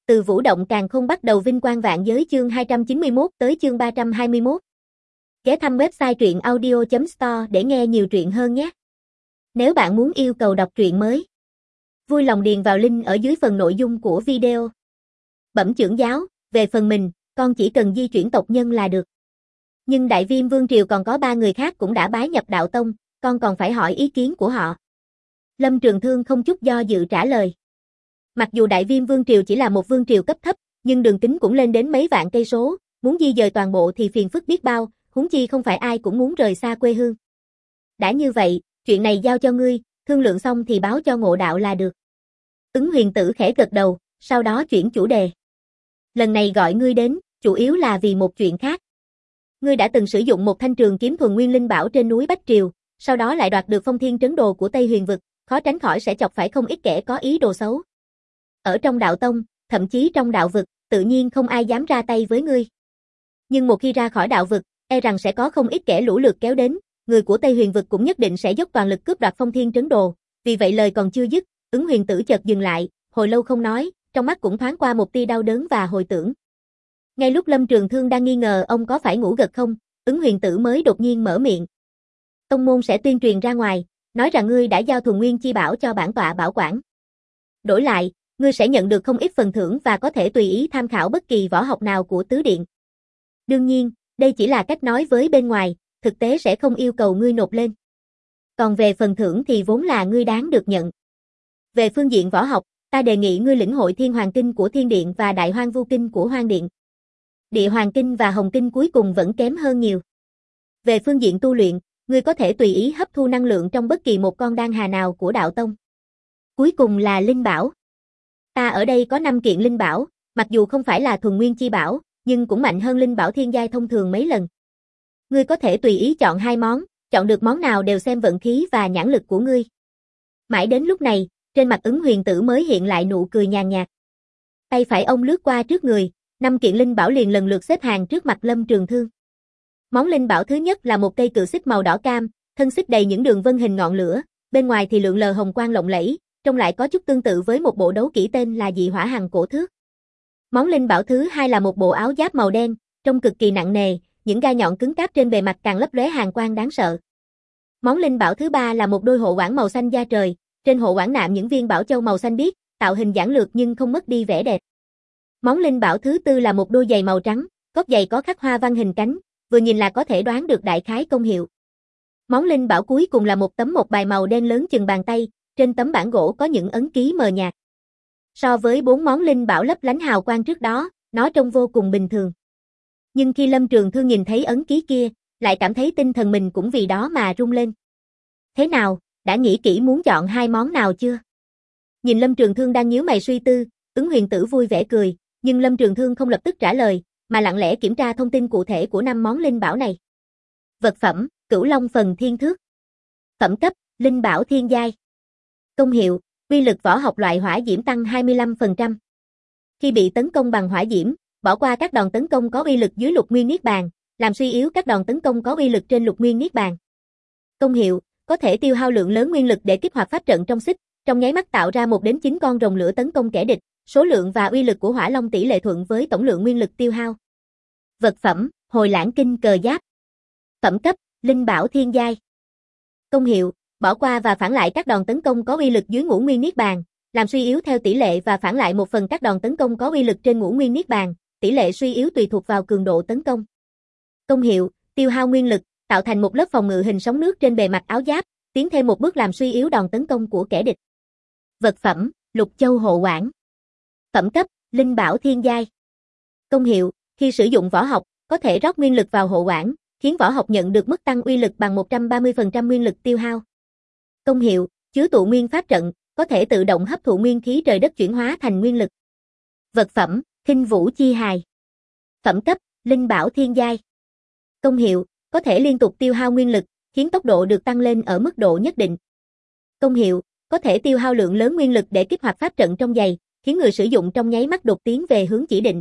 Từ Vũ Động Càn Khôn bắt đầu vinh quang vạn giới chương 291 tới chương 321. Ghé thăm website truyện audio.store để nghe nhiều truyện hơn nhé. Nếu bạn muốn yêu cầu đọc truyện mới, vui lòng điền vào link ở dưới phần nội dung của video. Bẩm chưởng giáo, về phần mình, con chỉ cần di chuyển tộc nhân là được. Nhưng Đại Viêm Vương Triều còn có 3 người khác cũng đã bái nhập đạo tông, con còn phải hỏi ý kiến của họ. Lâm Trường Thương không chút do dự trả lời. Mặc dù Đại Viêm Vương Triều chỉ là một vương triều cấp thấp, nhưng đường kính cũng lên đến mấy vạn cây số, muốn di dời toàn bộ thì phiền phức biết bao, huống chi không phải ai cũng muốn rời xa quê hương. Đã như vậy, chuyện này giao cho ngươi, thương lượng xong thì báo cho Ngộ Đạo là được. Ứng Huyền Tử khẽ gật đầu, sau đó chuyển chủ đề. Lần này gọi ngươi đến, chủ yếu là vì một chuyện khác. Ngươi đã từng sử dụng một thanh trường kiếm thuần nguyên linh bảo trên núi Bách Triều, sau đó lại đoạt được Phong Thiên Trấn Đồ của Tây Huyền Vực, khó tránh khỏi sẽ chọc phải không ít kẻ có ý đồ xấu. Ở trong đạo tông, thậm chí trong đạo vực, tự nhiên không ai dám ra tay với ngươi. Nhưng một khi ra khỏi đạo vực, e rằng sẽ có không ít kẻ lũ lượt kéo đến, người của Tây Huyền Vực cũng nhất định sẽ dốc toàn lực cướp đoạt Phong Thiên Trấn Đồ, vì vậy lời còn chưa dứt, Ứng Huyền Tử chợt dừng lại, hồi lâu không nói, trong mắt cũng thoáng qua một tia đau đớn và hồi tưởng. Ngay lúc Lâm Trường Thương đang nghi ngờ ông có phải ngủ gật không, Ứng Huyền Tử mới đột nhiên mở miệng. Tông môn sẽ tuyên truyền ra ngoài, nói rằng ngươi đã giao thuần nguyên chi bảo cho bản tọa bảo quản. Đổi lại, ngươi sẽ nhận được không ít phần thưởng và có thể tùy ý tham khảo bất kỳ võ học nào của tứ điện. Đương nhiên, đây chỉ là cách nói với bên ngoài, thực tế sẽ không yêu cầu ngươi nộp lên. Còn về phần thưởng thì vốn là ngươi đáng được nhận. Về phương diện võ học, ta đề nghị ngươi lĩnh hội Thiên Hoàng Kinh của Thiên Điện và Đại Hoang Vu Kinh của Hoang Điện. Địa Hoàng Kinh và Hồng Kinh cuối cùng vẫn kém hơn nhiều. Về phương diện tu luyện, ngươi có thể tùy ý hấp thu năng lượng trong bất kỳ một con đan hà nào của đạo tông. Cuối cùng là linh bảo. Ta ở đây có 5 kiện linh bảo, mặc dù không phải là thuần nguyên chi bảo, nhưng cũng mạnh hơn linh bảo thiên giai thông thường mấy lần. Ngươi có thể tùy ý chọn 2 món, chọn được món nào đều xem vận khí và nhãn lực của ngươi. Mãi đến lúc này, trên mặt Ứng Huyền Tử mới hiện lại nụ cười nhàn nhạt. Tay phải ông lướt qua trước người, 5 kiện linh bảo liền lần lượt xếp hàng trước mặt Lâm Trường Thương. Món linh bảo thứ nhất là một cây cự xích màu đỏ cam, thân xích đầy những đường vân hình ngọn lửa, bên ngoài thì lượn lờ hồng quang lộng lẫy, trông lại có chút tương tự với một bộ đấu kỹ tên là Dị Hỏa Hằng Cổ Thước. Món linh bảo thứ hai là một bộ áo giáp màu đen, trông cực kỳ nặng nề, những gai nhọn cứng cáp trên bề mặt càng lấp lóe hàn quang đáng sợ. Món linh bảo thứ ba là một đôi hộ quản màu xanh da trời, trên hộ quản nạm những viên bảo châu màu xanh biếc, tạo hình giản lược nhưng không mất đi vẻ đẹp. Món linh bảo thứ tư là một đôi giày màu trắng, gót giày có khắc hoa văn hình cánh, vừa nhìn là có thể đoán được đại khái công hiệu. Món linh bảo cuối cùng là một tấm một bài màu đen lớn chừng bàn tay, trên tấm bản gỗ có những ấn ký mờ nhạt. So với 4 món linh bảo lấp lánh hào quang trước đó, nó trông vô cùng bình thường. Nhưng khi Lâm Trường Thương nhìn thấy ấn ký kia, lại cảm thấy tinh thần mình cũng vì đó mà rung lên. Thế nào, đã nghĩ kỹ muốn chọn 2 món nào chưa? Nhìn Lâm Trường Thương đang nhíu mày suy tư, Ứng Huyền Tử vui vẻ cười, nhưng Lâm Trường Thương không lập tức trả lời, mà lặng lẽ kiểm tra thông tin cụ thể của 5 món linh bảo này. Vật phẩm, Cửu Long Phần Thiên Thước. Phẩm cấp, linh bảo thiên giai. Công hiệu, uy lực võ học loại hỏa diễm tăng 25%. Khi bị tấn công bằng hỏa diễm, bỏ qua các đòn tấn công có uy lực dưới Lục Nguyên Niết Bàn, làm suy yếu các đòn tấn công có uy lực trên Lục Nguyên Niết Bàn. Công hiệu, có thể tiêu hao lượng lớn nguyên lực để kích hoạt pháp trận trong xích, trong nháy mắt tạo ra 1 đến 9 con rồng lửa tấn công kẻ địch, số lượng và uy lực của Hỏa Long tỷ lệ thuận với tổng lượng nguyên lực tiêu hao. Vật phẩm, Hồi Lãng Kinh Cờ Giáp. Phẩm cấp, linh bảo thiên giai. Công hiệu, bỏ qua và phản lại các đòn tấn công có uy lực dưới Ngũ Nguyên Niết Bàn, làm suy yếu theo tỷ lệ và phản lại 1 phần các đòn tấn công có uy lực trên Ngũ Nguyên Niết Bàn, tỷ lệ suy yếu tùy thuộc vào cường độ tấn công. Công hiệu, tiêu hao nguyên lực, tạo thành một lớp phòng ngự hình sóng nước trên bề mặt áo giáp, tiến thêm một bước làm suy yếu đòn tấn công của kẻ địch. Vật phẩm, Lục Châu Hộ Quản. Phẩm cấp, linh bảo thiên giai. Công hiệu, khi sử dụng võ học, có thể rót nguyên lực vào hộ quản, khiến võ học nhận được mức tăng uy lực bằng 130% nguyên lực tiêu hao. Công hiệu, chứa tụ nguyên pháp trận, có thể tự động hấp thụ nguyên khí trời đất chuyển hóa thành nguyên lực. Vật phẩm, Khinh Vũ Chi Hài. Phẩm cấp, linh bảo thiên giai. Công hiệu, có thể liên tục tiêu hao nguyên lực, khiến tốc độ được tăng lên ở mức độ nhất định. Công hiệu, có thể tiêu hao lượng lớn nguyên lực để kích hoạt pháp trận trong giày, khiến người sử dụng trong nháy mắt đột tiến về hướng chỉ định.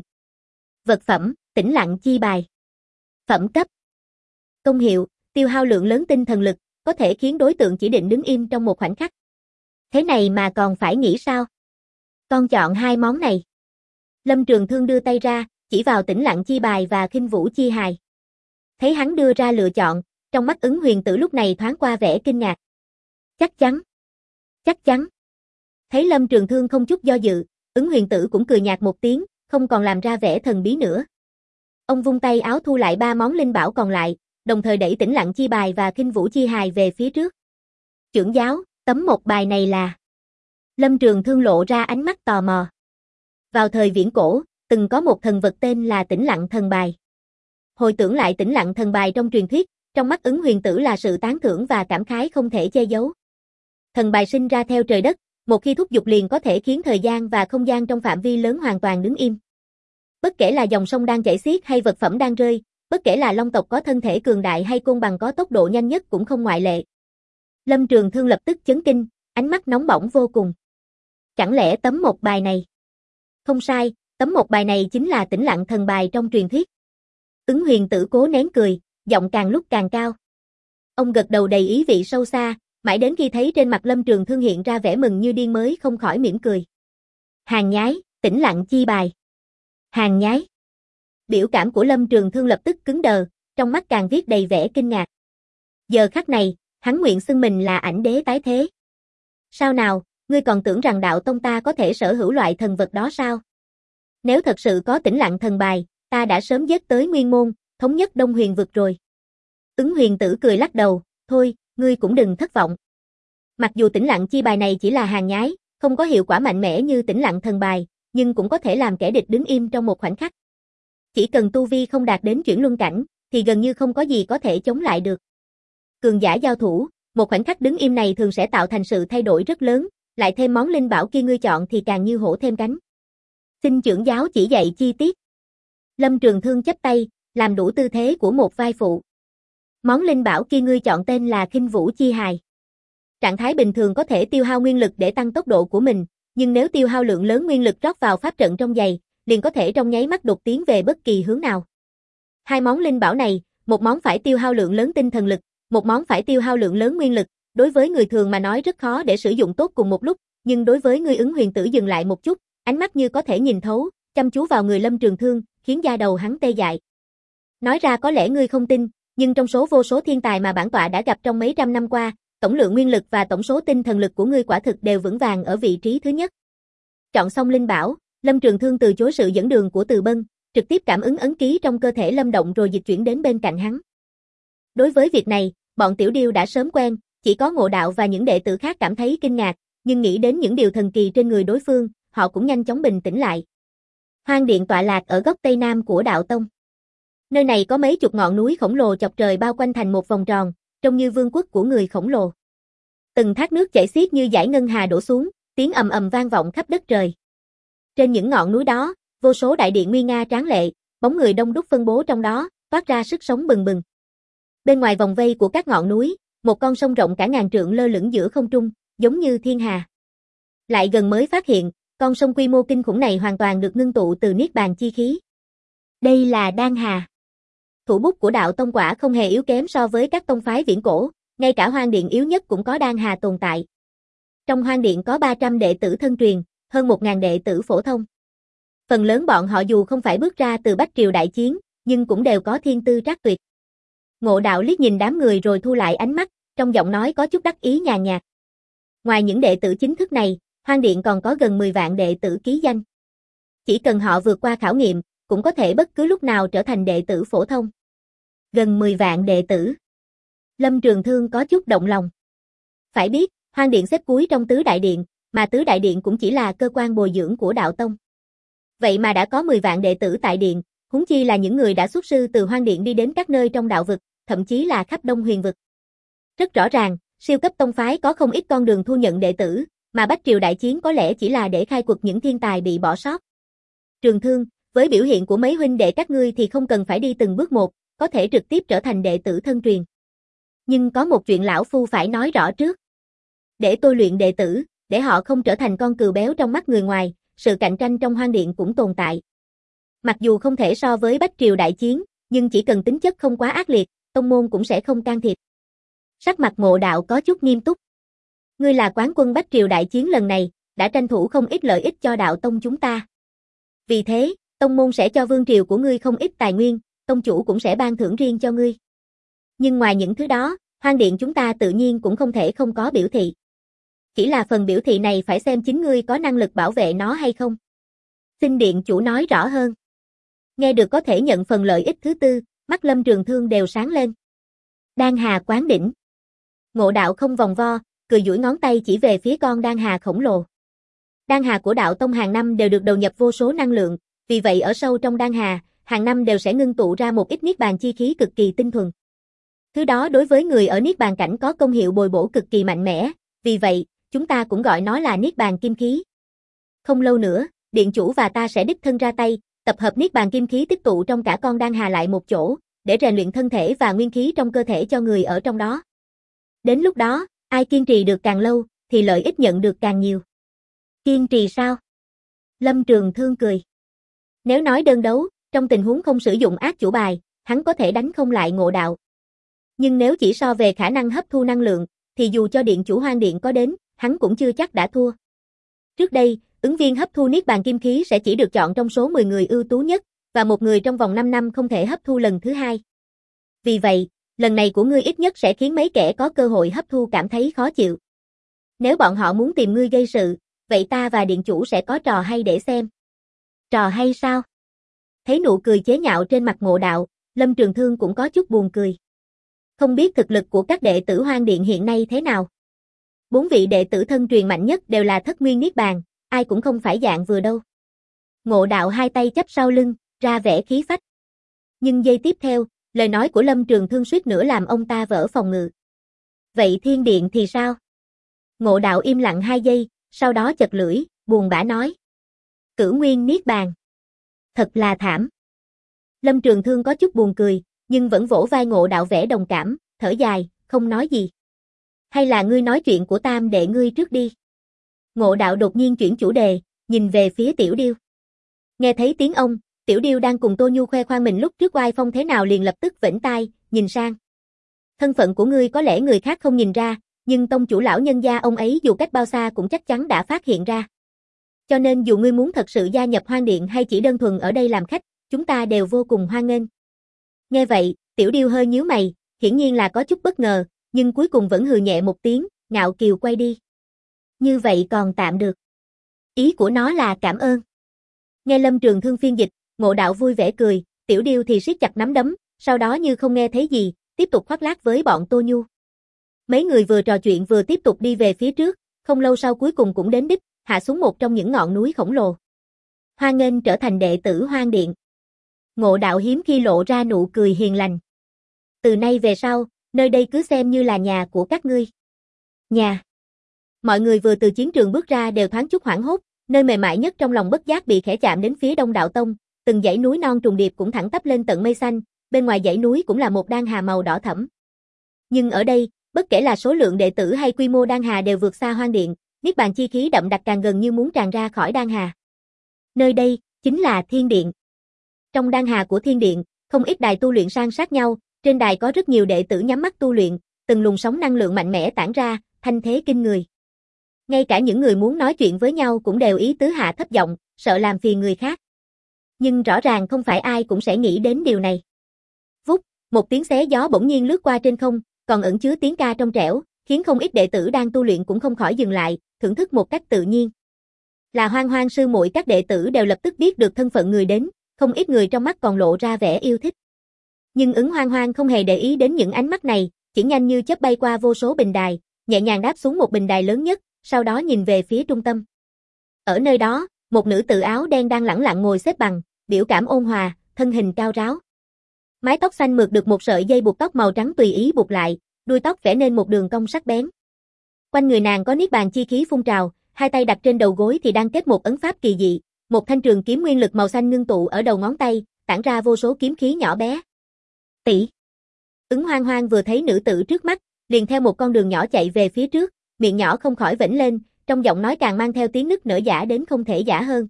Vật phẩm, Tĩnh Lặng Chi Bài. Phẩm cấp. Công hiệu, tiêu hao lượng lớn tinh thần lực, có thể khiến đối tượng chỉ định đứng im trong một khoảnh khắc. Thế này mà còn phải nghĩ sao? Con chọn 2 món này. Lâm Trường Thương đưa tay ra, chỉ vào Tĩnh Lặng Chi Bài và Khinh Vũ Chi Hài. Thấy hắn đưa ra lựa chọn, trong mắt Ứng Huyền Tử lúc này thoáng qua vẻ kinh ngạc. Chắc chắn. Chắc chắn. Thấy Lâm Trường Thương không chút do dự, Ứng Huyền Tử cũng cười nhạt một tiếng, không còn làm ra vẻ thần bí nữa. Ông vung tay áo thu lại 3 món linh bảo còn lại, đồng thời đẩy Tĩnh Lặng Chi Bài và Khinh Vũ Chi Hài về phía trước. Trưởng giáo, tấm một bài này là... Lâm Trường Thương lộ ra ánh mắt tò mò. Vào thời viễn cổ, từng có một thần vật tên là Tĩnh Lặng Thần Bài. Hồi tưởng lại Tĩnh Lặng Thần Bài trong truyền thuyết, trong mắt Ứng Huyền Tử là sự tán thưởng và cảm khái không thể che giấu. Thần bài sinh ra theo trời đất, một khi thúc giục liền có thể khiến thời gian và không gian trong phạm vi lớn hoàn toàn đứng im. Bất kể là dòng sông đang chảy xiết hay vật phẩm đang rơi, bất kể là long tộc có thân thể cường đại hay côn bằng có tốc độ nhanh nhất cũng không ngoại lệ. Lâm Trường Thương lập tức chấn kinh, ánh mắt nóng bỏng vô cùng. Chẳng lẽ tấm một bài này? Không sai, tấm một bài này chính là Tĩnh Lặng Thần Bài trong truyền thuyết. Ứng Huyền Tử cố nén cười, giọng càng lúc càng cao. Ông gật đầu đầy ý vị sâu xa, mãi đến khi thấy trên mặt Lâm Trường Thương hiện ra vẻ mừng như điên mới không khỏi mỉm cười. Hàng nhái, Tĩnh Lặng Chi Bài. Hàng nhái. Biểu cảm của Lâm Trường Thương lập tức cứng đờ, trong mắt càng viết đầy vẻ kinh ngạc. Giờ khắc này, hắn nguyện xưng mình là ảnh đế tái thế. Sao nào, ngươi còn tưởng rằng đạo tông ta có thể sở hữu loại thần vật đó sao? Nếu thật sự có Tĩnh Lặng Thần Bài, ta đã sớm giết tới Nguyên Môn, thống nhất Đông Huyền vực rồi. Ứng Huyền Tử cười lắc đầu, thôi, ngươi cũng đừng thất vọng. Mặc dù Tĩnh Lặng Chi Bài này chỉ là hàng nhái, không có hiệu quả mạnh mẽ như Tĩnh Lặng Thần Bài, nhưng cũng có thể làm kẻ địch đứng im trong một khoảnh khắc. Chỉ cần tu vi không đạt đến chuyển luân cảnh, thì gần như không có gì có thể chống lại được. Cường giả giao thủ, một khoảnh khắc đứng im này thường sẽ tạo thành sự thay đổi rất lớn, lại thêm món linh bảo kia ngươi chọn thì càng như hổ thêm cánh. Xin trưởng giáo chỉ dạy chi tiết. Lâm Trường Thương chắp tay, làm đủ tư thế của một vai phụ. Món linh bảo kia ngươi chọn tên là Khinh Vũ Chi Hài. Trạng thái bình thường có thể tiêu hao nguyên lực để tăng tốc độ của mình, nhưng nếu tiêu hao lượng lớn nguyên lực rót vào pháp trận trong giày, liền có thể trong nháy mắt đột tiến về bất kỳ hướng nào. Hai món linh bảo này, một món phải tiêu hao lượng lớn tinh thần lực, một món phải tiêu hao lượng lớn nguyên lực, đối với người thường mà nói rất khó để sử dụng tốt cùng một lúc, nhưng đối với người Ứng Huyền Tử dừng lại một chút, ánh mắt như có thể nhìn thấu, chăm chú vào người Lâm Trường Thương, khiến da đầu hắn tê dại. Nói ra có lẽ ngươi không tin, nhưng trong số vô số thiên tài mà bản tọa đã gặp trong mấy trăm năm qua, tổng lượng nguyên lực và tổng số tinh thần lực của ngươi quả thực đều vững vàng ở vị trí thứ nhất. Chọn xong linh bảo, Lâm Trường Thương từ chối sự dẫn đường của Từ Bân, trực tiếp cảm ứng ấn ký trong cơ thể Lâm Động rồi dịch chuyển đến bên cạnh hắn. Đối với việc này, bọn Tiểu Điêu đã sớm quen, chỉ có Ngộ Đạo và những đệ tử khác cảm thấy kinh ngạc, nhưng nghĩ đến những điều thần kỳ trên người đối phương, họ cũng nhanh chóng bình tĩnh lại. Hoang Điện tọa lạc ở góc tây nam của Đạo Tông. Nơi này có mấy chục ngọn núi khổng lồ chọc trời bao quanh thành một vòng tròn, trông như vương quốc của người khổng lồ. Từng thác nước chảy xiết như dải ngân hà đổ xuống, tiếng ầm ầm vang vọng khắp đất trời. Trên những ngọn núi đó, vô số đại điện nguy nga tráng lệ, bóng người đông đúc phân bố trong đó, toát ra sức sống bừng bừng. Bên ngoài vòng vây của các ngọn núi, một con sông rộng cả ngàn trượng lơ lửng giữa không trung, giống như thiên hà. Lại gần mới phát hiện, con sông quy mô kinh khủng này hoàn toàn được ngưng tụ từ niết bàn chi khí. Đây là Đan Hà. Thủ bút của Đạo Tông quả không hề yếu kém so với các tông phái viễn cổ, ngay cả Hoang Điện yếu nhất cũng có Đan Hà tồn tại. Trong Hoang Điện có 300 đệ tử thân truyền, hơn 1000 đệ tử phổ thông. Phần lớn bọn họ dù không phải bước ra từ Bách Triều đại chiến, nhưng cũng đều có thiên tư trác tuyệt. Ngộ Đạo liếc nhìn đám người rồi thu lại ánh mắt, trong giọng nói có chút đắc ý nhàn nhạt. Ngoài những đệ tử chính thức này, Hoang Điện còn có gần 10 vạn đệ tử ký danh. Chỉ cần họ vượt qua khảo nghiệm, cũng có thể bất cứ lúc nào trở thành đệ tử phổ thông. Gần 10 vạn đệ tử. Lâm Trường Thương có chút động lòng. Phải biết, Hoang Điện xếp cuối trong Tứ Đại Điện, mà Tứ Đại Điện cũng chỉ là cơ quan bồi dưỡng của Đạo Tông. Vậy mà đã có 10 vạn đệ tử tại Điện, huống chi là những người đã xuất sư từ Hoang Điện đi đến các nơi trong đạo vực, thậm chí là khắp Đông Huyền vực. Rất rõ ràng, siêu cấp tông phái có không ít con đường thu nhận đệ tử, mà Bách Triều đại chiến có lẽ chỉ là để khai quật những thiên tài bị bỏ sót. Trường Thương, với biểu hiện của mấy huynh đệ các ngươi thì không cần phải đi từng bước một, có thể trực tiếp trở thành đệ tử thân truyền. Nhưng có một chuyện lão phu phải nói rõ trước. Để tôi luyện đệ tử, để họ không trở thành con cừu béo trong mắt người ngoài, sự cạnh tranh trong Hoang Điện cũng tồn tại. Mặc dù không thể so với Bách Triều đại chiến, nhưng chỉ cần tính chất không quá ác liệt, tông môn cũng sẽ không can thiệp. Sắc mặt Ngộ Đạo có chút nghiêm túc. Ngươi là quán quân Bách Triều đại chiến lần này, đã tranh thủ không ít lợi ích cho Đạo Tông chúng ta. Vì thế, tông môn sẽ cho vương triều của ngươi không ít tài nguyên, tông chủ cũng sẽ ban thưởng riêng cho ngươi. Nhưng ngoài những thứ đó, Hoang Điện chúng ta tự nhiên cũng không thể không có biểu thị. Chỉ là phần biểu thị này phải xem chính ngươi có năng lực bảo vệ nó hay không. Xin điện chủ nói rõ hơn. Nghe được có thể nhận phần lợi ích thứ tư, mắt Lâm Trường Thương đều sáng lên. Đan Hà Quán Đỉnh. Ngộ Đạo không vòng vo, cười duỗi ngón tay chỉ về phía con đan hà khổng lồ. Đan hà của đạo tông hàng năm đều được đầu nhập vô số năng lượng, vì vậy ở sâu trong đan hà, hàng năm đều sẽ ngưng tụ ra một ít niết bàn chi khí cực kỳ tinh thuần. Thứ đó đối với người ở niết bàn cảnh có công hiệu bồi bổ cực kỳ mạnh mẽ, vì vậy, chúng ta cũng gọi nó là niết bàn kim khí. Không lâu nữa, điện chủ và ta sẽ đích thân ra tay, tập hợp niết bàn kim khí tích tụ trong cả con đan hà lại một chỗ, để rèn luyện thân thể và nguyên khí trong cơ thể cho người ở trong đó. Đến lúc đó, ai kiên trì được càng lâu, thì lợi ích nhận được càng nhiều. Kiên trì sao? Lâm Trường Thương cười. Nếu nói đơn đấu, trong tình huống không sử dụng ác chủ bài, hắn có thể đánh không lại Ngộ Đạo. Nhưng nếu chỉ so về khả năng hấp thu năng lượng, thì dù cho điện chủ Hoang Điện có đến, hắn cũng chưa chắc đã thua. Trước đây, ứng viên hấp thu niết bàn kim khí sẽ chỉ được chọn trong số 10 người ưu tú nhất, và một người trong vòng 5 năm không thể hấp thu lần thứ hai. Vì vậy, lần này của ngươi ít nhất sẽ khiến mấy kẻ có cơ hội hấp thu cảm thấy khó chịu. Nếu bọn họ muốn tìm ngươi gây sự, vậy ta và điện chủ sẽ có trò hay để xem. Trò hay sao? Thấy nụ cười chế nhạo trên mặt Ngộ Đạo, Lâm Trường Thương cũng có chút buồn cười. Không biết thực lực của các đệ tử Hoang Điện hiện nay thế nào? 4 vị đệ tử thân truyền mạnh nhất đều là thất nguyên niết bàn, ai cũng không phải dạng vừa đâu. Ngộ Đạo hai tay chắp sau lưng, ra vẻ khí phách. Nhưng giây tiếp theo, lời nói của Lâm Trường Thương suýt nữa làm ông ta vỡ phòng ngự. Vậy Thiên Điện thì sao? Ngộ Đạo im lặng 2 giây, sau đó chật lưỡi, buồn bã nói. Cửu nguyên niết bàn. Thật là thảm. Lâm Trường Thương có chút buồn cười, nhưng vẫn vỗ vai Ngộ Đạo vẻ đồng cảm, thở dài, không nói gì. Hay là ngươi nói chuyện của tam đệ ngươi trước đi. Ngộ Đạo đột nhiên chuyển chủ đề, nhìn về phía Tiểu Điêu. Nghe thấy tiếng ông, Tiểu Điêu đang cùng Tô Nhu khoe khoang mình lúc trước oai phong thế nào liền lập tức vểnh tai, nhìn sang. Thân phận của ngươi có lẽ người khác không nhìn ra, nhưng tông chủ lão nhân gia ông ấy dù cách bao xa cũng chắc chắn đã phát hiện ra. Cho nên dù ngươi muốn thật sự gia nhập Hoang Điện hay chỉ đơn thuần ở đây làm khách, chúng ta đều vô cùng hoan nghênh. Nghe vậy, Tiểu Điêu hơi nhíu mày, hiển nhiên là có chút bất ngờ, nhưng cuối cùng vẫn hừ nhẹ một tiếng, ngạo kiều quay đi. Như vậy còn tạm được. Ý của nó là cảm ơn. Nghe Lâm Trường Thương phiên dịch, Ngộ Đạo vui vẻ cười, Tiểu Điêu thì siết chặt nắm đấm, sau đó như không nghe thấy gì, tiếp tục khoác lác với bọn Tô Nhu. Mấy người vừa trò chuyện vừa tiếp tục đi về phía trước, không lâu sau cuối cùng cũng đến đích, hạ xuống một trong những ngọn núi khổng lồ. Hoan nghênh trở thành đệ tử Hoang Điện. Ngộ Đạo hiếm khi lộ ra nụ cười hiền lành. Từ nay về sau, nơi đây cứ xem như là nhà của các ngươi. Nhà. Mọi người vừa từ chiến trường bước ra đều thoáng chút hoảng hốt, nơi mềm mại nhất trong lòng bất giác bị khẽ chạm đến phía đông đạo tông, từng dãy núi non trùng điệp cũng thẳng tắp lên tận mây xanh, bên ngoài dãy núi cũng là một đan hà màu đỏ thẫm. Nhưng ở đây, bất kể là số lượng đệ tử hay quy mô đan hà đều vượt xa Hoang Điện, niết bàn chi khí đậm đặc càng gần như muốn tràn ra khỏi đan hà. Nơi đây chính là Thiên Điện. Trong đan hà của Thiên Điện, không ít đài tu luyện san sát nhau, trên đài có rất nhiều đệ tử nhắm mắt tu luyện, từng luồng sóng năng lượng mạnh mẽ tản ra, thanh thế kinh người. Ngay cả những người muốn nói chuyện với nhau cũng đều ý tứ hạ thấp giọng, sợ làm phiền người khác. Nhưng rõ ràng không phải ai cũng sẽ nghĩ đến điều này. Vút, một tiếng xé gió bỗng nhiên lướt qua trên không, còn ẩn chứa tiếng ca trong trẻo, khiến không ít đệ tử đang tu luyện cũng không khỏi dừng lại, thưởng thức một cách tự nhiên. Là Hoang Hoang sư muội, các đệ tử đều lập tức biết được thân phận người đến, không ít người trong mắt còn lộ ra vẻ yêu thích. Nhưng Ứng Hoang Hoang không hề để ý đến những ánh mắt này, chỉ nhanh như chớp bay qua vô số bình đài, nhẹ nhàng đáp xuống một bình đài lớn nhất, sau đó nhìn về phía trung tâm. Ở nơi đó, một nữ tử áo đen đang lẳng lặng ngồi xếp bằng, biểu cảm ôn hòa, thân hình cao ráo. Mái tóc xanh mượt được một sợi dây buộc tóc màu trắng tùy ý buộc lại, đuôi tóc vẽ nên một đường cong sắc bén. Quanh người nàng có niết bàn chi khí phun trào, hai tay đặt trên đầu gối thì đang kết một ấn pháp kỳ dị, một thanh trường kiếm nguyên lực màu xanh ngưng tụ ở đầu ngón tay, tản ra vô số kiếm khí nhỏ bé. Tỷ. Ứng Hoang Hoang vừa thấy nữ tử trước mắt, liền theo một con đường nhỏ chạy về phía trước, miệng nhỏ không khỏi vểnh lên, trong giọng nói càng mang theo tiếng nức nở giả đến không thể giả hơn.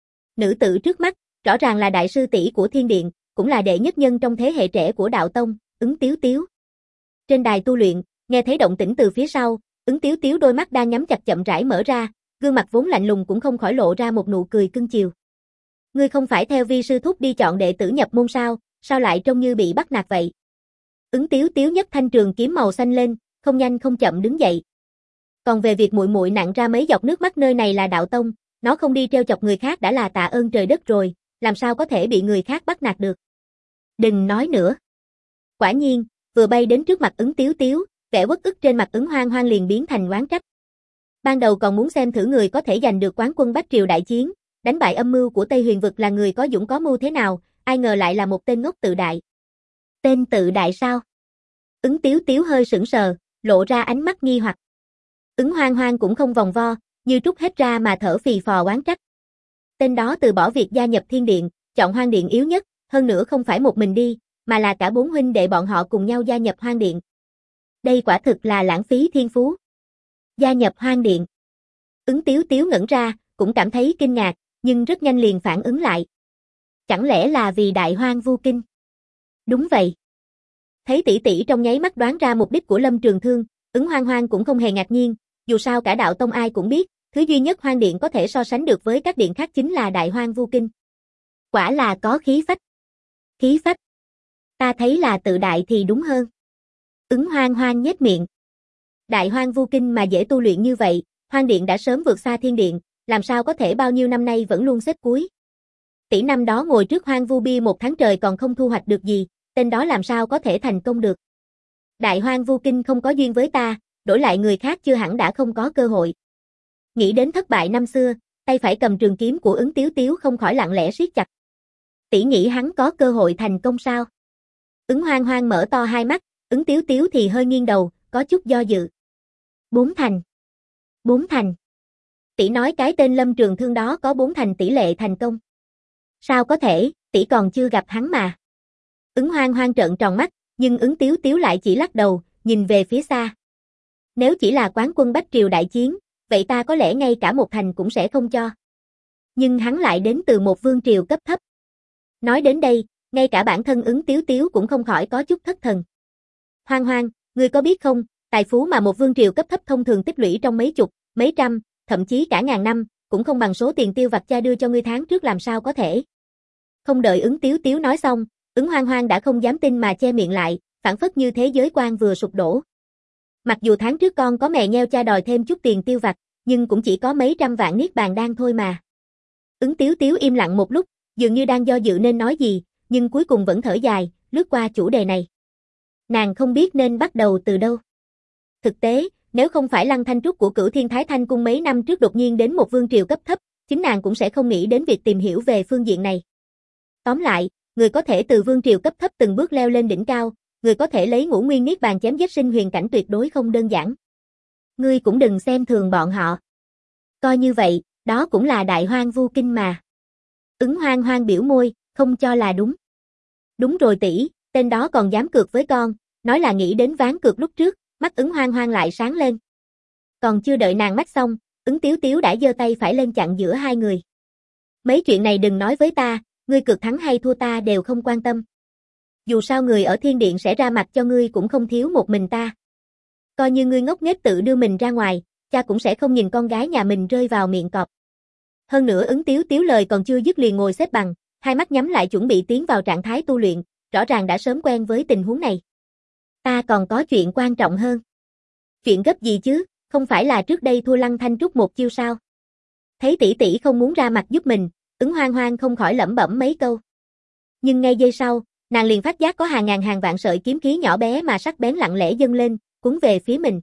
Nữ tử trước mắt, rõ ràng là đại sư tỷ của Thiên Điện, cũng là đệ nhất nhân trong thế hệ trẻ của đạo tông, Ứng Tiếu Tiếu. Trên đài tu luyện, nghe thấy động tĩnh từ phía sau, Ứng Tiếu Tiếu đôi mắt đang nhắm chặt chậm rãi mở ra, gương mặt vốn lạnh lùng cũng không khỏi lộ ra một nụ cười cưng chiều. Ngươi không phải theo vi sư thúc đi chọn đệ tử nhập môn sao lại trông như bị bắt nạt vậy? Ứng Tiếu Tiếu nhấc thanh trường kiếm màu xanh lên, không nhanh không chậm đứng dậy. Còn về việc muội muội nặn ra mấy giọt nước mắt nơi này là đạo tông, nó không đi trêu chọc người khác đã là tạ ơn trời đất rồi, làm sao có thể bị người khác bắt nạt được. Đừng nói nữa. Quả nhiên, vừa bay đến trước mặt Ứng Tiếu Tiếu, vẻ uất ức trên mặt Ứng Hoang Hoang liền biến thành oán trách. Ban đầu còn muốn xem thử người có thể giành được quán quân Bách Triều đại chiến, đánh bại âm mưu của Tây Huyền vực là người có dũng có mưu thế nào, ai ngờ lại là một tên ngốc tự đại. Tên tự đại sao? Ứng Tiếu Tiếu hơi sững sờ, lộ ra ánh mắt nghi hoặc. Ứng Hoang Hoang cũng không vòng vo, như trút hết ra mà thở phì phò oán trách. Tên đó từ bỏ việc gia nhập Thiên Điện, chọn Hoang Điện yếu nhất, hơn nữa không phải một mình đi, mà là cả 4 huynh đệ bọn họ cùng nhau gia nhập Hoang Điện. Đây quả thực là lãng phí thiên phú. Gia nhập Hoang Điện. Ứng Tiếu Tiếu ngẩn ra, cũng cảm thấy kinh ngạc, nhưng rất nhanh liền phản ứng lại. Chẳng lẽ là vì Đại Hoang Vu Kinh? Đúng vậy. Thấy tỷ tỷ trong nháy mắt đoán ra mục đích của Lâm Trường Thương, Ứng Hoang Hoang cũng không hề ngạc nhiên, dù sao cả đạo tông ai cũng biết, thứ duy nhất Hoang Điện có thể so sánh được với các điện khác chính là Đại Hoang Vu Kinh. Quả là có khí phách. Khí phách? Ta thấy là tự đại thì đúng hơn. Ứng Hoang Hoang nhếch miệng. Đại Hoang Vu Kinh mà dễ tu luyện như vậy, Hoang Điện đã sớm vượt xa Thiên Điện, làm sao có thể bao nhiêu năm nay vẫn luôn xếp cuối. Tỷ năm đó ngồi trước Hoang Vu Bia 1 tháng trời còn không thu hoạch được gì, tên đó làm sao có thể thành công được. Đại Hoang Vu Kinh không có duyên với ta, đổi lại người khác chưa hẳn đã không có cơ hội. Nghĩ đến thất bại năm xưa, tay phải cầm trường kiếm của Ứng Tiếu Tiếu không khỏi lặng lẽ siết chặt. Tỷ nghĩ hắn có cơ hội thành công sao? Ứng Hoang Hoang mở to hai mắt, Ứng Tiếu Tiếu thì hơi nghiêng đầu, có chút do dự. 4 thành. 4 thành. Tỷ nói cái tên Lâm Trường Thương đó có 4 thành tỷ lệ thành công. Sao có thể, tỷ còn chưa gặp hắn mà. Ứng Hoang Hoang trợn tròn mắt, nhưng Ứng Tiếu Tiếu lại chỉ lắc đầu, nhìn về phía xa. Nếu chỉ là quán quân Bách Triều đại chiến, vậy ta có lẽ ngay cả 1 thành cũng sẽ không cho. Nhưng hắn lại đến từ một vương triều cấp thấp. Nói đến đây, ngay cả bản thân Ứng Tiếu Tiếu cũng không khỏi có chút thất thần. Hoang Hoang, ngươi có biết không, tài phú mà một vương triều cấp thấp thông thường tích lũy trong mấy chục, mấy trăm, thậm chí cả ngàn năm, cũng không bằng số tiền tiêu vặt cha đưa cho ngươi tháng trước làm sao có thể. Không đợi Ứng Tiếu Tiếu nói xong, Ứng Hoang Hoang đã không dám tin mà che miệng lại, phảng phất như thế giới quan vừa sụp đổ. Mặc dù tháng trước con có mè nheo cha đòi thêm chút tiền tiêu vặt, nhưng cũng chỉ có mấy trăm vạn niết bàn đan thôi mà. Ứng Tiếu Tiếu im lặng một lúc, dường như đang do dự nên nói gì, nhưng cuối cùng vẫn thở dài, lướt qua chủ đề này. Nàng không biết nên bắt đầu từ đâu. Thực tế, nếu không phải Lăng Thanh Trúc của Cửu Thiên Thái Thanh Cung mấy năm trước đột nhiên đến một vương triều cấp thấp, chính nàng cũng sẽ không nghĩ đến việc tìm hiểu về phương diện này. Tóm lại, người có thể từ vương triều cấp thấp từng bước leo lên đỉnh cao, người có thể lấy Ngũ Nguyên Niết Bàn chém giết sinh huyền cảnh tuyệt đối không đơn giản. Ngươi cũng đừng xem thường bọn họ. Coi như vậy, đó cũng là Đại Hoang Vu Kinh mà. Ứng Hoang Hoang biểu môi, không cho là đúng. Đúng rồi tỷ, tên đó còn dám cược với con, nói là nghĩ đến ván cược lúc trước, mắt Ứng Hoang Hoang lại sáng lên. Còn chưa đợi nàng mách xong, Ứng Tiếu Tiếu đã giơ tay phải lên chặn giữa hai người. Mấy chuyện này đừng nói với ta, ngươi cược thắng hay thua ta đều không quan tâm. Dù sao người ở Thiên Điện sẽ ra mặt cho ngươi cũng không thiếu một mình ta. Coi như ngươi ngốc nghếch tự đưa mình ra ngoài, cha cũng sẽ không nhìn con gái nhà mình rơi vào miệng cọp. Hơn nữa Ứng Tiếu Tiếu lời còn chưa dứt liền ngồi xếp bằng, hai mắt nhắm lại chuẩn bị tiến vào trạng thái tu luyện, rõ ràng đã sớm quen với tình huống này. Ta còn có chuyện quan trọng hơn. Chuyện gấp gì chứ, không phải là trước đây thua Lăng Thanh Trúc một chiêu sao? Thấy tỷ tỷ không muốn ra mặt giúp mình, Ứng Hoang Hoang không khỏi lẩm bẩm mấy câu. Nhưng ngay giây sau, nàng liền phát giác có hàng ngàn hàng vạn sợi kiếm khí nhỏ bé mà sắc bén lặng lẽ dâng lên, cuốn về phía mình.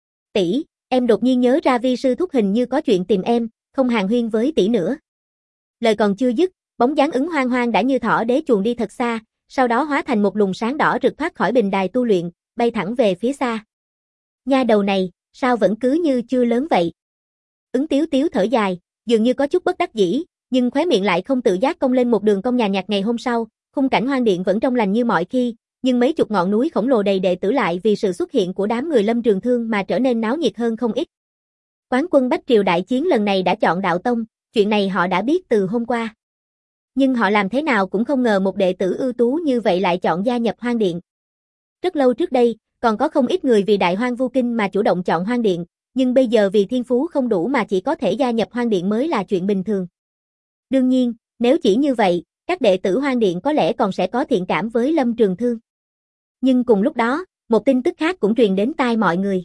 Tỷ, em đột nhiên nhớ ra vi sư thúc hình như có chuyện tìm em, không hàn huyên với tỷ nữa. Lời còn chưa dứt, bóng dáng Ứng Hoang Hoang đã như thỏ đế chuồn đi thật xa, sau đó hóa thành một luồng sáng đỏ rực thoát khỏi bình đài tu luyện, bay thẳng về phía xa. Nha đầu này, sao vẫn cứ như chưa lớn vậy? Ứng Tiếu Tiếu thở dài, dường như có chút bất đắc dĩ, nhưng khóe miệng lại không tự giác cong lên một đường cong nhàn nhạt. Ngày hôm sau, khung cảnh Hoang Điện vẫn trong lành như mọi khi, nhưng mấy chục ngọn núi khổng lồ đầy đệ tử lại vì sự xuất hiện của đám người Lâm Trường Thương mà trở nên náo nhiệt hơn không ít. Quán quân Bách Triều đại chiến lần này đã chọn đạo tông, chuyện này họ đã biết từ hôm qua. Nhưng họ làm thế nào cũng không ngờ một đệ tử ưu tú như vậy lại chọn gia nhập Hoang Điện. Rất lâu trước đây, còn có không ít người vì Đại Hoang Vu Kinh mà chủ động chọn Hoang Điện, nhưng bây giờ vì thiên phú không đủ mà chỉ có thể gia nhập Hoang Điện mới là chuyện bình thường. Đương nhiên, Nếu chỉ như vậy, các đệ tử Hoang Điện có lẽ còn sẽ có thiện cảm với Lâm Trường Thương. Nhưng cùng lúc đó, một tin tức khác cũng truyền đến tai mọi người.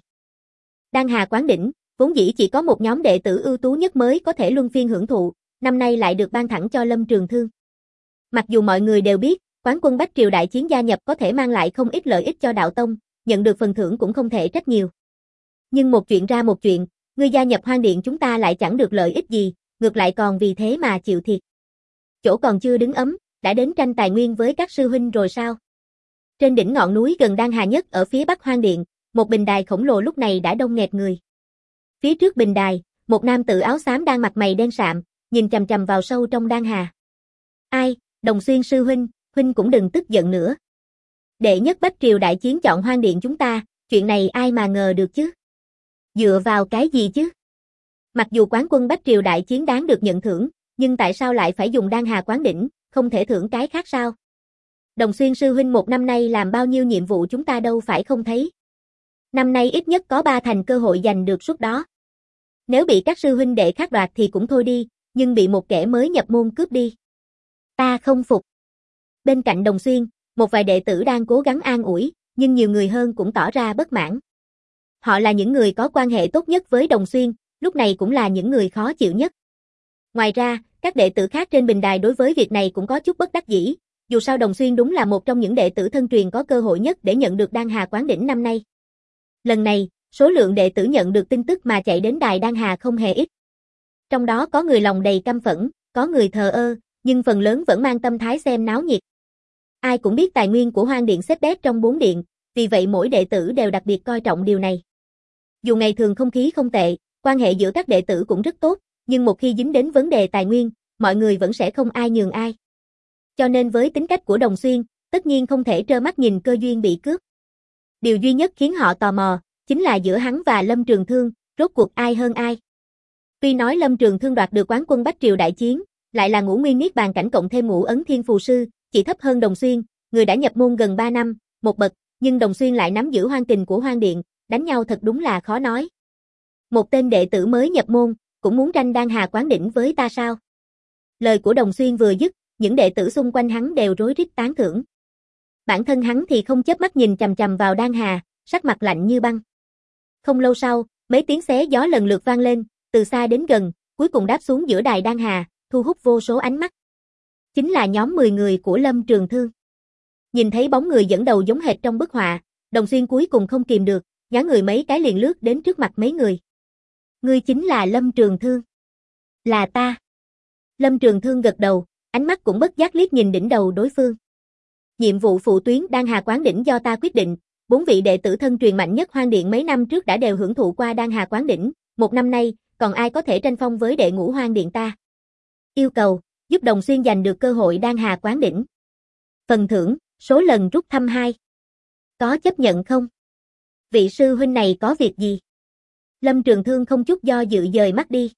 Đan Hà Quán Đỉnh, vốn dĩ chỉ có một nhóm đệ tử ưu tú nhất mới có thể luân phiên hưởng thụ, năm nay lại được ban thẳng cho Lâm Trường Thương. Mặc dù mọi người đều biết, quán quân Bách Triều Đại Chiến gia nhập có thể mang lại không ít lợi ích cho đạo tông, nhận được phần thưởng cũng không thể trách nhiều. Nhưng một chuyện ra một chuyện, ngươi gia nhập Hoang Điện chúng ta lại chẳng được lợi ích gì, ngược lại còn vì thế mà chịu thiệt. Chỗ còn chưa đứng ấm, đã đến tranh tài nguyên với các sư huynh rồi sao? Trên đỉnh ngọn núi gần Đan Hà nhất ở phía bắc Hoang Điện, một bình đài khổng lồ lúc này đã đông nghẹt người. Phía trước bình đài, một nam tử áo xám đang mặt mày đen sạm, nhìn chằm chằm vào sâu trong Đan Hà. Ai, Đồng Xuyên sư huynh, huynh cũng đừng tức giận nữa. Đệ nhất Bách Triều Đại Chiến chọn Hoang Điện chúng ta, chuyện này ai mà ngờ được chứ? Dựa vào cái gì chứ? Mặc dù quán quân Bách Triều Đại Chiến đáng được nhận thưởng, nhưng tại sao lại phải dùng Đan Hà Quán Đỉnh, không thể thưởng cái khác sao? Đồng Xuyên sư huynh một năm nay làm bao nhiêu nhiệm vụ chúng ta đâu phải không thấy. Năm nay ít nhất có 3 thành cơ hội giành được suất đó. Nếu bị các sư huynh đệ khác đoạt thì cũng thôi đi, nhưng bị một kẻ mới nhập môn cướp đi. Ta không phục. Bên cạnh Đồng Xuyên, một vài đệ tử đang cố gắng an ủi, nhưng nhiều người hơn cũng tỏ ra bất mãn. Họ là những người có quan hệ tốt nhất với Đồng Xuyên, lúc này cũng là những người khó chịu nhất. Ngoài ra, các đệ tử khác trên bình đài đối với việc này cũng có chút bất đắc dĩ, dù sao Đồng Xuyên đúng là một trong những đệ tử thân truyền có cơ hội nhất để nhận được Đan Hà Quán Đỉnh năm nay. Lần này, số lượng đệ tử nhận được tin tức mà chạy đến đài Đan Hà không hề ít. Trong đó có người lòng đầy căm phẫn, có người thờ ơ, nhưng phần lớn vẫn mang tâm thái xem náo nhiệt. Ai cũng biết tài nguyên của Hoang Điện xếp bét trong 4 điện, vì vậy mỗi đệ tử đều đặc biệt coi trọng điều này. Dù ngày thường không khí không tệ, quan hệ giữa các đệ tử cũng rất tốt, nhưng một khi dính đến vấn đề tài nguyên, mọi người vẫn sẽ không ai nhường ai. Cho nên với tính cách của Đồng Xuyên, tất nhiên không thể trơ mắt nhìn cơ duyên bị cướp. Điều duy nhất khiến họ tò mò, chính là giữa hắn và Lâm Trường Thương, rốt cuộc ai hơn ai. Tuy nói Lâm Trường Thương đoạt được quán quân Bách Triều Đại Chiến, lại là Ngũ Nguyên Niết Bàn cảnh cộng thêm Ngũ Ấn Thiên Phù Sư, chỉ thấp hơn Đồng Xuyên, người đã nhập môn gần 3 năm, một bậc, nhưng Đồng Xuyên lại nắm giữ hoang kình của Hoang Điện, đánh nhau thật đúng là khó nói. Một tên đệ tử mới nhập môn, cũng muốn tranh Đan Hà Quán Đỉnh với ta sao? Lời của Đồng Xuyên vừa dứt, những đệ tử xung quanh hắn đều rối rít tán thưởng. Bản thân hắn thì không chớp mắt nhìn chằm chằm vào Đan Hà, sắc mặt lạnh như băng. Không lâu sau, mấy tiếng xé gió lần lượt vang lên, từ xa đến gần, cuối cùng đáp xuống giữa đài Đan Hà, thu hút vô số ánh mắt. Chính là nhóm 10 người của Lâm Trường Thương. Nhìn thấy bóng người dẫn đầu giống hệt trong bức họa, Đồng Xuyên cuối cùng không kìm được, nhá người mấy cái liền lướt đến trước mặt mấy người. Ngươi chính là Lâm Trường Thương. Là ta. Lâm Trường Thương gật đầu, ánh mắt cũng bất giác liếc nhìn đỉnh đầu đối phương. Nhiệm vụ phụ tuyến Đan Hà Quán Đỉnh do ta quyết định, 4 vị đệ tử thân truyền mạnh nhất Hoang Điện mấy năm trước đã đều hưởng thụ qua Đan Hà Quán Đỉnh, một năm nay, còn ai có thể tranh phong với đệ ngũ Hoang Điện ta? Yêu cầu, giúp Đồng Xuyên giành được cơ hội Đan Hà Quán Đỉnh. Phần thưởng, số lần rút thăm 2. Có chấp nhận không? Vị sư huynh này có việc gì? Lâm Trường Thương không chút do dự dời mắt đi.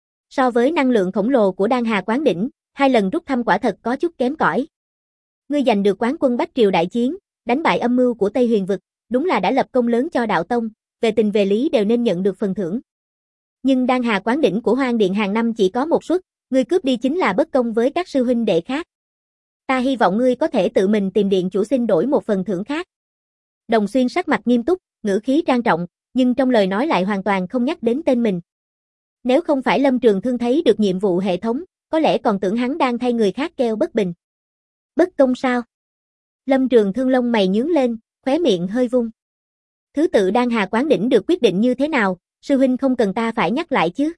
So với năng lượng khổng lồ của Đan Hà Quán Đỉnh, 2 lần rút thăm quả thật có chút kém cỏi. Ngươi giành được quán quân Bách Triều Đại Chiến, đánh bại âm mưu của Tây Huyền Vực, đúng là đã lập công lớn cho đạo tông, về tình về lý đều nên nhận được phần thưởng. Nhưng Đan Hà Quán Đỉnh của Hoang Điện hàng năm chỉ có một suất, ngươi cướp đi chính là bất công với các sư huynh đệ khác. Ta hy vọng ngươi có thể tự mình tìm điện chủ xin đổi một phần thưởng khác. Đồng Xuyên sắc mặt nghiêm túc, ngữ khí trang trọng, nhưng trong lời nói lại hoàn toàn không nhắc đến tên mình. Nếu không phải Lâm Trường Thương thấy được nhiệm vụ hệ thống, có lẽ còn tưởng hắn đang thay người khác kêu bất bình. Bất công sao? Lâm Trường Thương lông mày nhướng lên, khóe miệng hơi vung. Thứ tự Đan Hà Quán Đỉnh được quyết định như thế nào, sư huynh không cần ta phải nhắc lại chứ.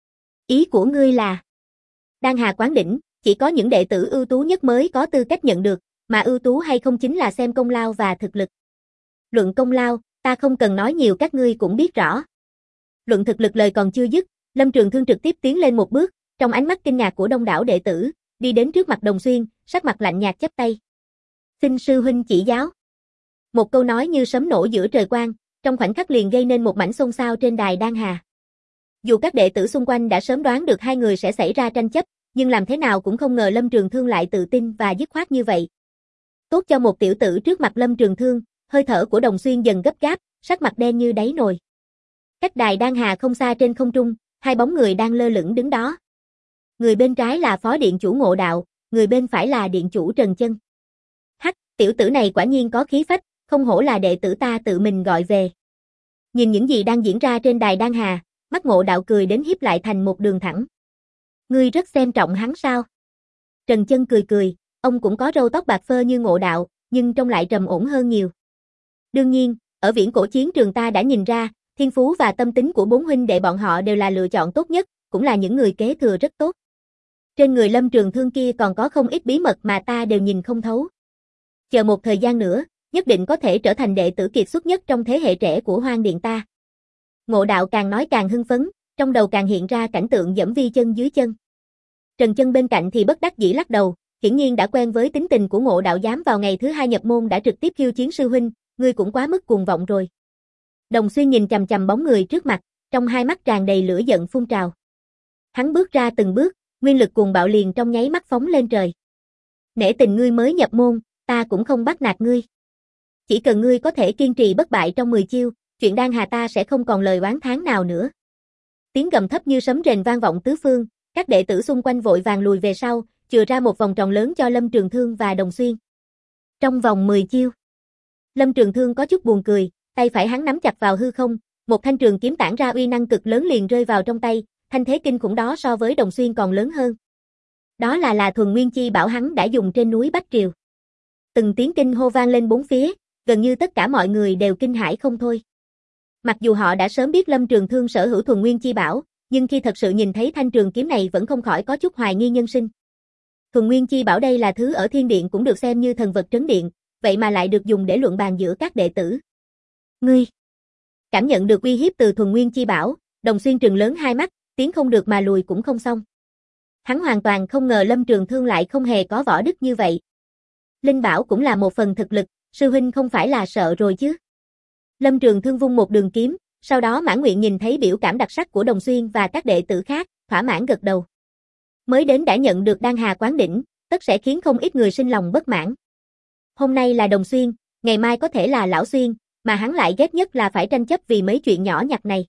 Ý của ngươi là Đan Hà Quán Đỉnh, chỉ có những đệ tử ưu tú nhất mới có tư cách nhận được, mà ưu tú hay không chính là xem công lao và thực lực. Luận công lao, ta không cần nói nhiều các ngươi cũng biết rõ. Luận thực lực lời còn chưa dứt, Lâm Trường Thương trực tiếp tiến lên một bước, trong ánh mắt kinh ngạc của đông đảo đệ tử, đi đến trước mặt Đồng Xuyên, sắc mặt lạnh nhạt chắp tay. Xin sư huynh chỉ giáo. Một câu nói như sấm nổ giữa trời quang, trong khoảnh khắc liền gây nên một mảnh xôn xao trên đài Đan Hà. Dù các đệ tử xung quanh đã sớm đoán được hai người sẽ xảy ra tranh chấp, nhưng làm thế nào cũng không ngờ Lâm Trường Thương lại tự tin và dứt khoát như vậy. Tốt cho một tiểu tử trước mặt Lâm Trường Thương, hơi thở của Đồng Xuyên dần gấp gáp, sắc mặt đen như đáy nồi. Cách đài Đan Hà không xa trên không trung, hai bóng người đang lơ lửng đứng đó. Người bên trái là phó điện chủ Ngộ Đạo, người bên phải là điện chủ Trần Chân. Hắc, tiểu tử này quả nhiên có khí phách, không hổ là đệ tử ta tự mình gọi về. Nhìn những gì đang diễn ra trên đài Đan Hà, mắt Ngộ Đạo cười đến híp lại thành một đường thẳng. Ngươi rất xem trọng hắn sao? Trần Chân cười cười, ông cũng có râu tóc bạc phơ như Ngộ Đạo, nhưng trông lại trầm ổn hơn nhiều. Đương nhiên, ở viễn cổ chiến trường ta đã nhìn ra, thiên phú và tâm tính của bốn huynh đệ bọn họ đều là lựa chọn tốt nhất, cũng là những người kế thừa rất tốt. Trên người Lâm Trường Thương kia còn có không ít bí mật mà ta đều nhìn không thấu. Chờ một thời gian nữa, nhất định có thể trở thành đệ tử kiệt xuất nhất trong thế hệ trẻ của Hoang Điện ta. Ngộ Đạo càng nói càng hưng phấn, trong đầu càng hiện ra cảnh tượng dẫm vi chân dưới chân. Trần Chân bên cạnh thì bất đắc dĩ lắc đầu, hiển nhiên đã quen với tính tình của Ngộ Đạo, dám vào ngày thứ hai nhập môn đã trực tiếp khiêu chiến sư huynh, ngươi cũng quá mức cuồng vọng rồi. Đồng Xuyên nhìn chằm chằm bóng người trước mặt, trong hai mắt tràn đầy lửa giận phun trào. Hắn bước ra từng bước, nguyên lực cuồng bạo liền trong nháy mắt phóng lên trời. Nể tình ngươi mới nhập môn, ta cũng không bắt nạt ngươi. Chỉ cần ngươi có thể kiên trì bất bại trong 10 chiêu, chuyện Đan Hà ta sẽ không còn lời oán thán nào nữa. Tiếng gầm thấp như sấm rền vang vọng tứ phương, các đệ tử xung quanh vội vàng lùi về sau, chừa ra một vòng tròn lớn cho Lâm Trường Thương và Đồng Xuyên. Trong vòng 10 chiêu, Lâm Trường Thương có chút buồn cười, tay phải hắn nắm chặt vào hư không, một thanh trường kiếm tản ra uy năng cực lớn liền rơi vào trong tay, thanh thế kinh khủng đó so với Đồng Xuyên còn lớn hơn. Đó là thuần nguyên chi bảo hắn đã dùng trên núi Bách Triều. Từng tiếng kinh hô vang lên bốn phía, gần như tất cả mọi người đều kinh hãi không thôi. Mặc dù họ đã sớm biết Lâm Trường Thương sở hữu thuần nguyên chi bảo, nhưng khi thật sự nhìn thấy thanh trường kiếm này vẫn không khỏi có chút hoài nghi nhân sinh. Thuần nguyên chi bảo đây là thứ ở thiên điện cũng được xem như thần vật trấn điện, vậy mà lại được dùng để luận bàn giữa các đệ tử. Ngươi! Cảm nhận được uy hiếp từ thuần nguyên chi bảo, Đồng Xuyên trừng lớn hai mắt, tiến không được mà lùi cũng không xong. Hắn hoàn toàn không ngờ Lâm Trường Thương lại không hề có võ đức như vậy. Linh bảo cũng là một phần thực lực, sư huynh không phải là sợ rồi chứ? Lâm Trường Thương vung một đường kiếm, sau đó mãn nguyện nhìn thấy biểu cảm đặc sắc của Đồng Xuyên và các đệ tử khác, thỏa mãn gật đầu. Mới đến đã nhận được Đan Hà quán đỉnh, tất sẽ khiến không ít người sinh lòng bất mãn. Hôm nay là Đồng Xuyên, ngày mai có thể là Lão Xuyên, mà hắn lại ghét nhất là phải tranh chấp vì mấy chuyện nhỏ nhặt này.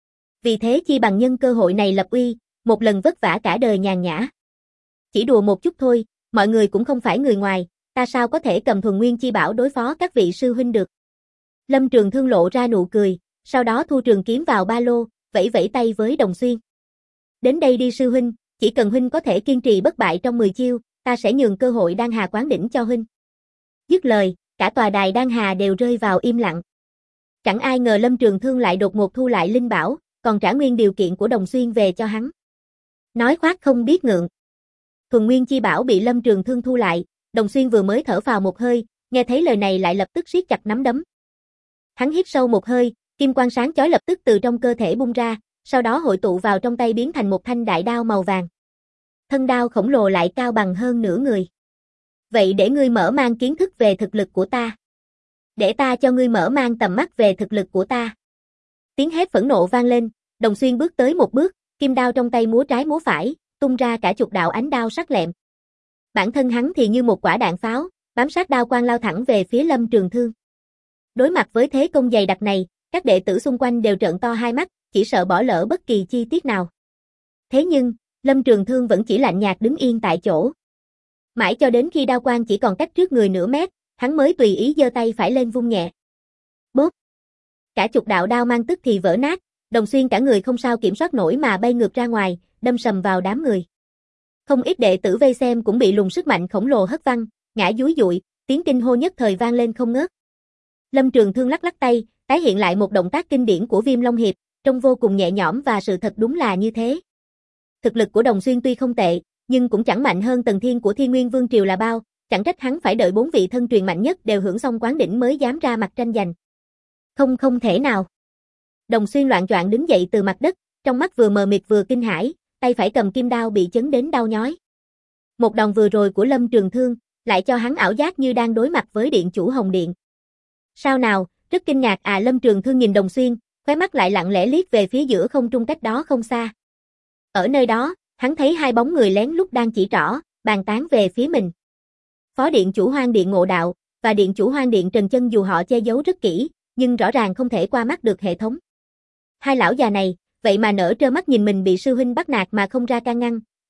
Vì thế chi bằng nhân cơ hội này lập uy, một lần vất vả cả đời nhàn nhã. Chỉ đùa một chút thôi, mọi người cũng không phải người ngoài, ta sao có thể cầm thuần nguyên chi bảo đối phó các vị sư huynh được. Lâm Trường Thương lộ ra nụ cười, sau đó thu trường kiếm vào ba lô, vẫy vẫy tay với Đồng Xuyên. Đến đây đi sư huynh, chỉ cần huynh có thể kiên trì bất bại trong 10 chiêu, ta sẽ nhường cơ hội Đan Hà quán đỉnh cho huynh. Dứt lời, cả tòa đài Đan Hà đều rơi vào im lặng. Chẳng ai ngờ Lâm Trường Thương lại đột ngột thu lại linh bảo, còn trả nguyên điều kiện của Đồng Xuyên về cho hắn. Nói khoác không biết ngượng. Thuần nguyên chi bảo bị Lâm Trường Thương thu lại, Đồng Xuyên vừa mới thở phào một hơi, nghe thấy lời này lại lập tức siết chặt nắm đấm. Hắn hít sâu một hơi, kim quang sáng chói lập tức từ trong cơ thể bung ra, sau đó hội tụ vào trong tay biến thành một thanh đại đao màu vàng. Thân đao khổng lồ lại cao bằng hơn nửa người. Vậy để ngươi mở mang kiến thức về thực lực của ta. Để ta cho ngươi mở mang tầm mắt về thực lực của ta. Tiếng hét phẫn nộ vang lên, Đồng Xuyên bước tới một bước, kim đao trong tay múa trái múa phải, tung ra cả chục đạo ánh đao sắc lẹm. Bản thân hắn thì như một quả đạn pháo, bám sát đao quang lao thẳng về phía Lâm Trường Thương. Đối mặt với thế công dày đặc này, các đệ tử xung quanh đều trợn to hai mắt, chỉ sợ bỏ lỡ bất kỳ chi tiết nào. Thế nhưng, Lâm Trường Thương vẫn chỉ lạnh nhạt đứng yên tại chỗ. Mãi cho đến khi đao quang chỉ còn cách trước người nửa mét, hắn mới tùy ý giơ tay phải lên vung nhẹ. Bốp! Cả chục đạo đao mang tức thì vỡ nát, Đồng Xuyên cả người không sao kiểm soát nổi mà bay ngược ra ngoài, đâm sầm vào đám người. Không ít đệ tử vây xem cũng bị luồng sức mạnh khổng lồ hất văng, ngã dúi dụi, tiếng kinh hô nhất thời vang lên không ngớt. Lâm Trường Thương lắc lắc tay, tái hiện lại một động tác kinh điển của Viêm Long Hiệp, trông vô cùng nhẹ nhõm và sự thật đúng là như thế. Thực lực của Đồng Xuyên tuy không tệ, nhưng cũng chẳng mạnh hơn Tần Thiên của Thiên Nguyên Vương Triều là bao, chẳng trách hắn phải đợi 4 vị thân truyền mạnh nhất đều hưởng xong quán đỉnh mới dám ra mặt tranh giành. Không thể nào. Đồng Xuyên loạng choạng đứng dậy từ mặt đất, trong mắt vừa mờ mịt vừa kinh hãi, tay phải cầm kim đao bị chấn đến đau nhói. Một đòn vừa rồi của Lâm Trường Thương, lại cho hắn ảo giác như đang đối mặt với điện chủ Hồng Điện. Sao nào, rất kinh ngạc à. Lâm Trường Thương nhìn Đồng Xuyên, khóe mắt lại lặng lẽ liếc về phía giữa không trung cách đó không xa. Ở nơi đó, hắn thấy hai bóng người lén lút đang chỉ trỏ, bàn tán về phía mình. Phó điện chủ Hoang Điện Ngộ Đạo, và điện chủ Hoang Điện Trần Chân dù họ che giấu rất kỹ, nhưng rõ ràng không thể qua mắt được hệ thống. Hai lão già này, vậy mà nỡ trơ mắt nhìn mình bị sư huynh bắt nạt mà không ra can ngăn,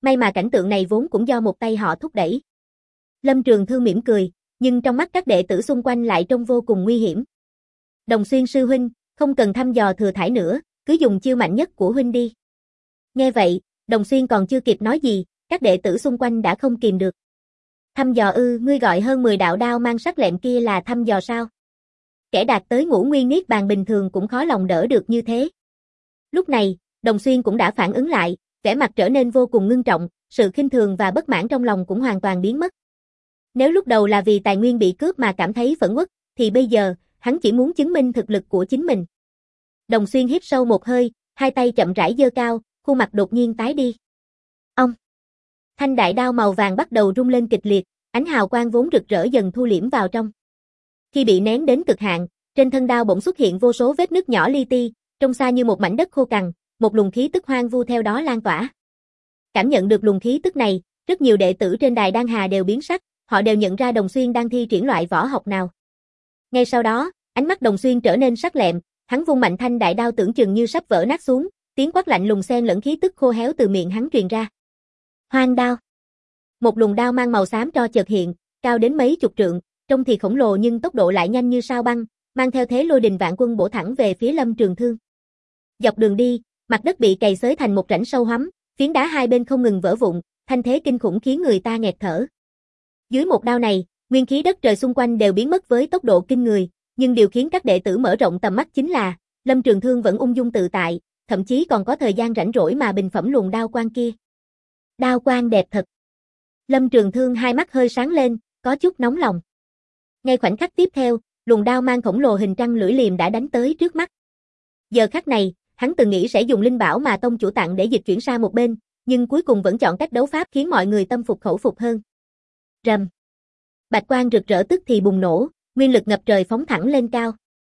may mà cảnh tượng này vốn cũng do một tay họ thúc đẩy. Lâm Trường Thương mỉm cười, nhưng trong mắt các đệ tử xung quanh lại trông vô cùng nguy hiểm. Đồng Xuyên sư huynh, không cần thăm dò thừa thãi nữa, cứ dùng chiêu mạnh nhất của huynh đi. Nghe vậy, Đồng Xuyên còn chưa kịp nói gì, các đệ tử xung quanh đã không kìm được. Thăm dò ư, ngươi gọi hơn 10 đạo đao mang sắc lẹm kia là thăm dò sao? Kẻ đạt tới ngũ nguyên niết bàn bình thường cũng khó lòng đỡ được như thế. Lúc này, Đồng Xuyên cũng đã phản ứng lại, vẻ mặt trở nên vô cùng ngưng trọng, sự khinh thường và bất mãn trong lòng cũng hoàn toàn biến mất. Nếu lúc đầu là vì tài nguyên bị cướp mà cảm thấy phẫn uất, thì bây giờ, hắn chỉ muốn chứng minh thực lực của chính mình. Đồng Xuyên hít sâu một hơi, hai tay chậm rãi giơ cao, khuôn mặt đột nhiên tái đi. Ông! Thanh đại đao màu vàng bắt đầu rung lên kịch liệt, ánh hào quang vốn rực rỡ dần thu liễm vào trong. Khi bị nén đến cực hạn, trên thân đao bỗng xuất hiện vô số vết nứt nhỏ li ti, trông xa như một mảnh đất khô cằn, một luồng khí tức hoang vu theo đó lan tỏa. Cảm nhận được luồng khí tức này, rất nhiều đệ tử trên đài Đan Hà đều biến sắc, họ đều nhận ra Đồng Xuyên đang thi triển loại võ học nào. Ngay sau đó, ánh mắt Đồng Xuyên trở nên sắc lẹm, hắn vung mạnh thanh đại đao tưởng chừng như sắp vỡ nát xuống, tiếng quát lạnh lùng xen lẫn khí tức khô héo từ miệng hắn truyền ra. Hoang đao. Một luồng đao mang màu xám tro chợt hiện, cao đến mấy chục trượng, trông thì khổng lồ nhưng tốc độ lại nhanh như sao băng, mang theo thế lôi đình vạn quân bổ thẳng về phía Lâm Trường Thương. Dọc đường đi, mặt đất bị cày xới thành một rãnh sâu hoắm, phiến đá hai bên không ngừng vỡ vụn, thanh thế kinh khủng khiến người ta nghẹt thở. Dưới một đao này, nguyên khí đất trời xung quanh đều biến mất với tốc độ kinh người, nhưng điều khiến các đệ tử mở rộng tầm mắt chính là, Lâm Trường Thương vẫn ung dung tự tại, thậm chí còn có thời gian rảnh rỗi mà bình phẩm luồng đao quang kia. Đao quang đẹp thật. Lâm Trường Thương hai mắt hơi sáng lên, có chút nóng lòng. Ngay khoảnh khắc tiếp theo, luồng đao mang khổng lồ hình trăng lưỡi liềm đã đánh tới trước mắt. Giờ khắc này, hắn từng nghĩ sẽ dùng linh bảo mà tông chủ tặng để dịch chuyển sang một bên, nhưng cuối cùng vẫn chọn cách đấu pháp khiến mọi người tâm phục khẩu phục hơn. Rầm. Bạch quang rực rỡ tức thì bùng nổ, nguyên lực ngập trời phóng thẳng lên cao.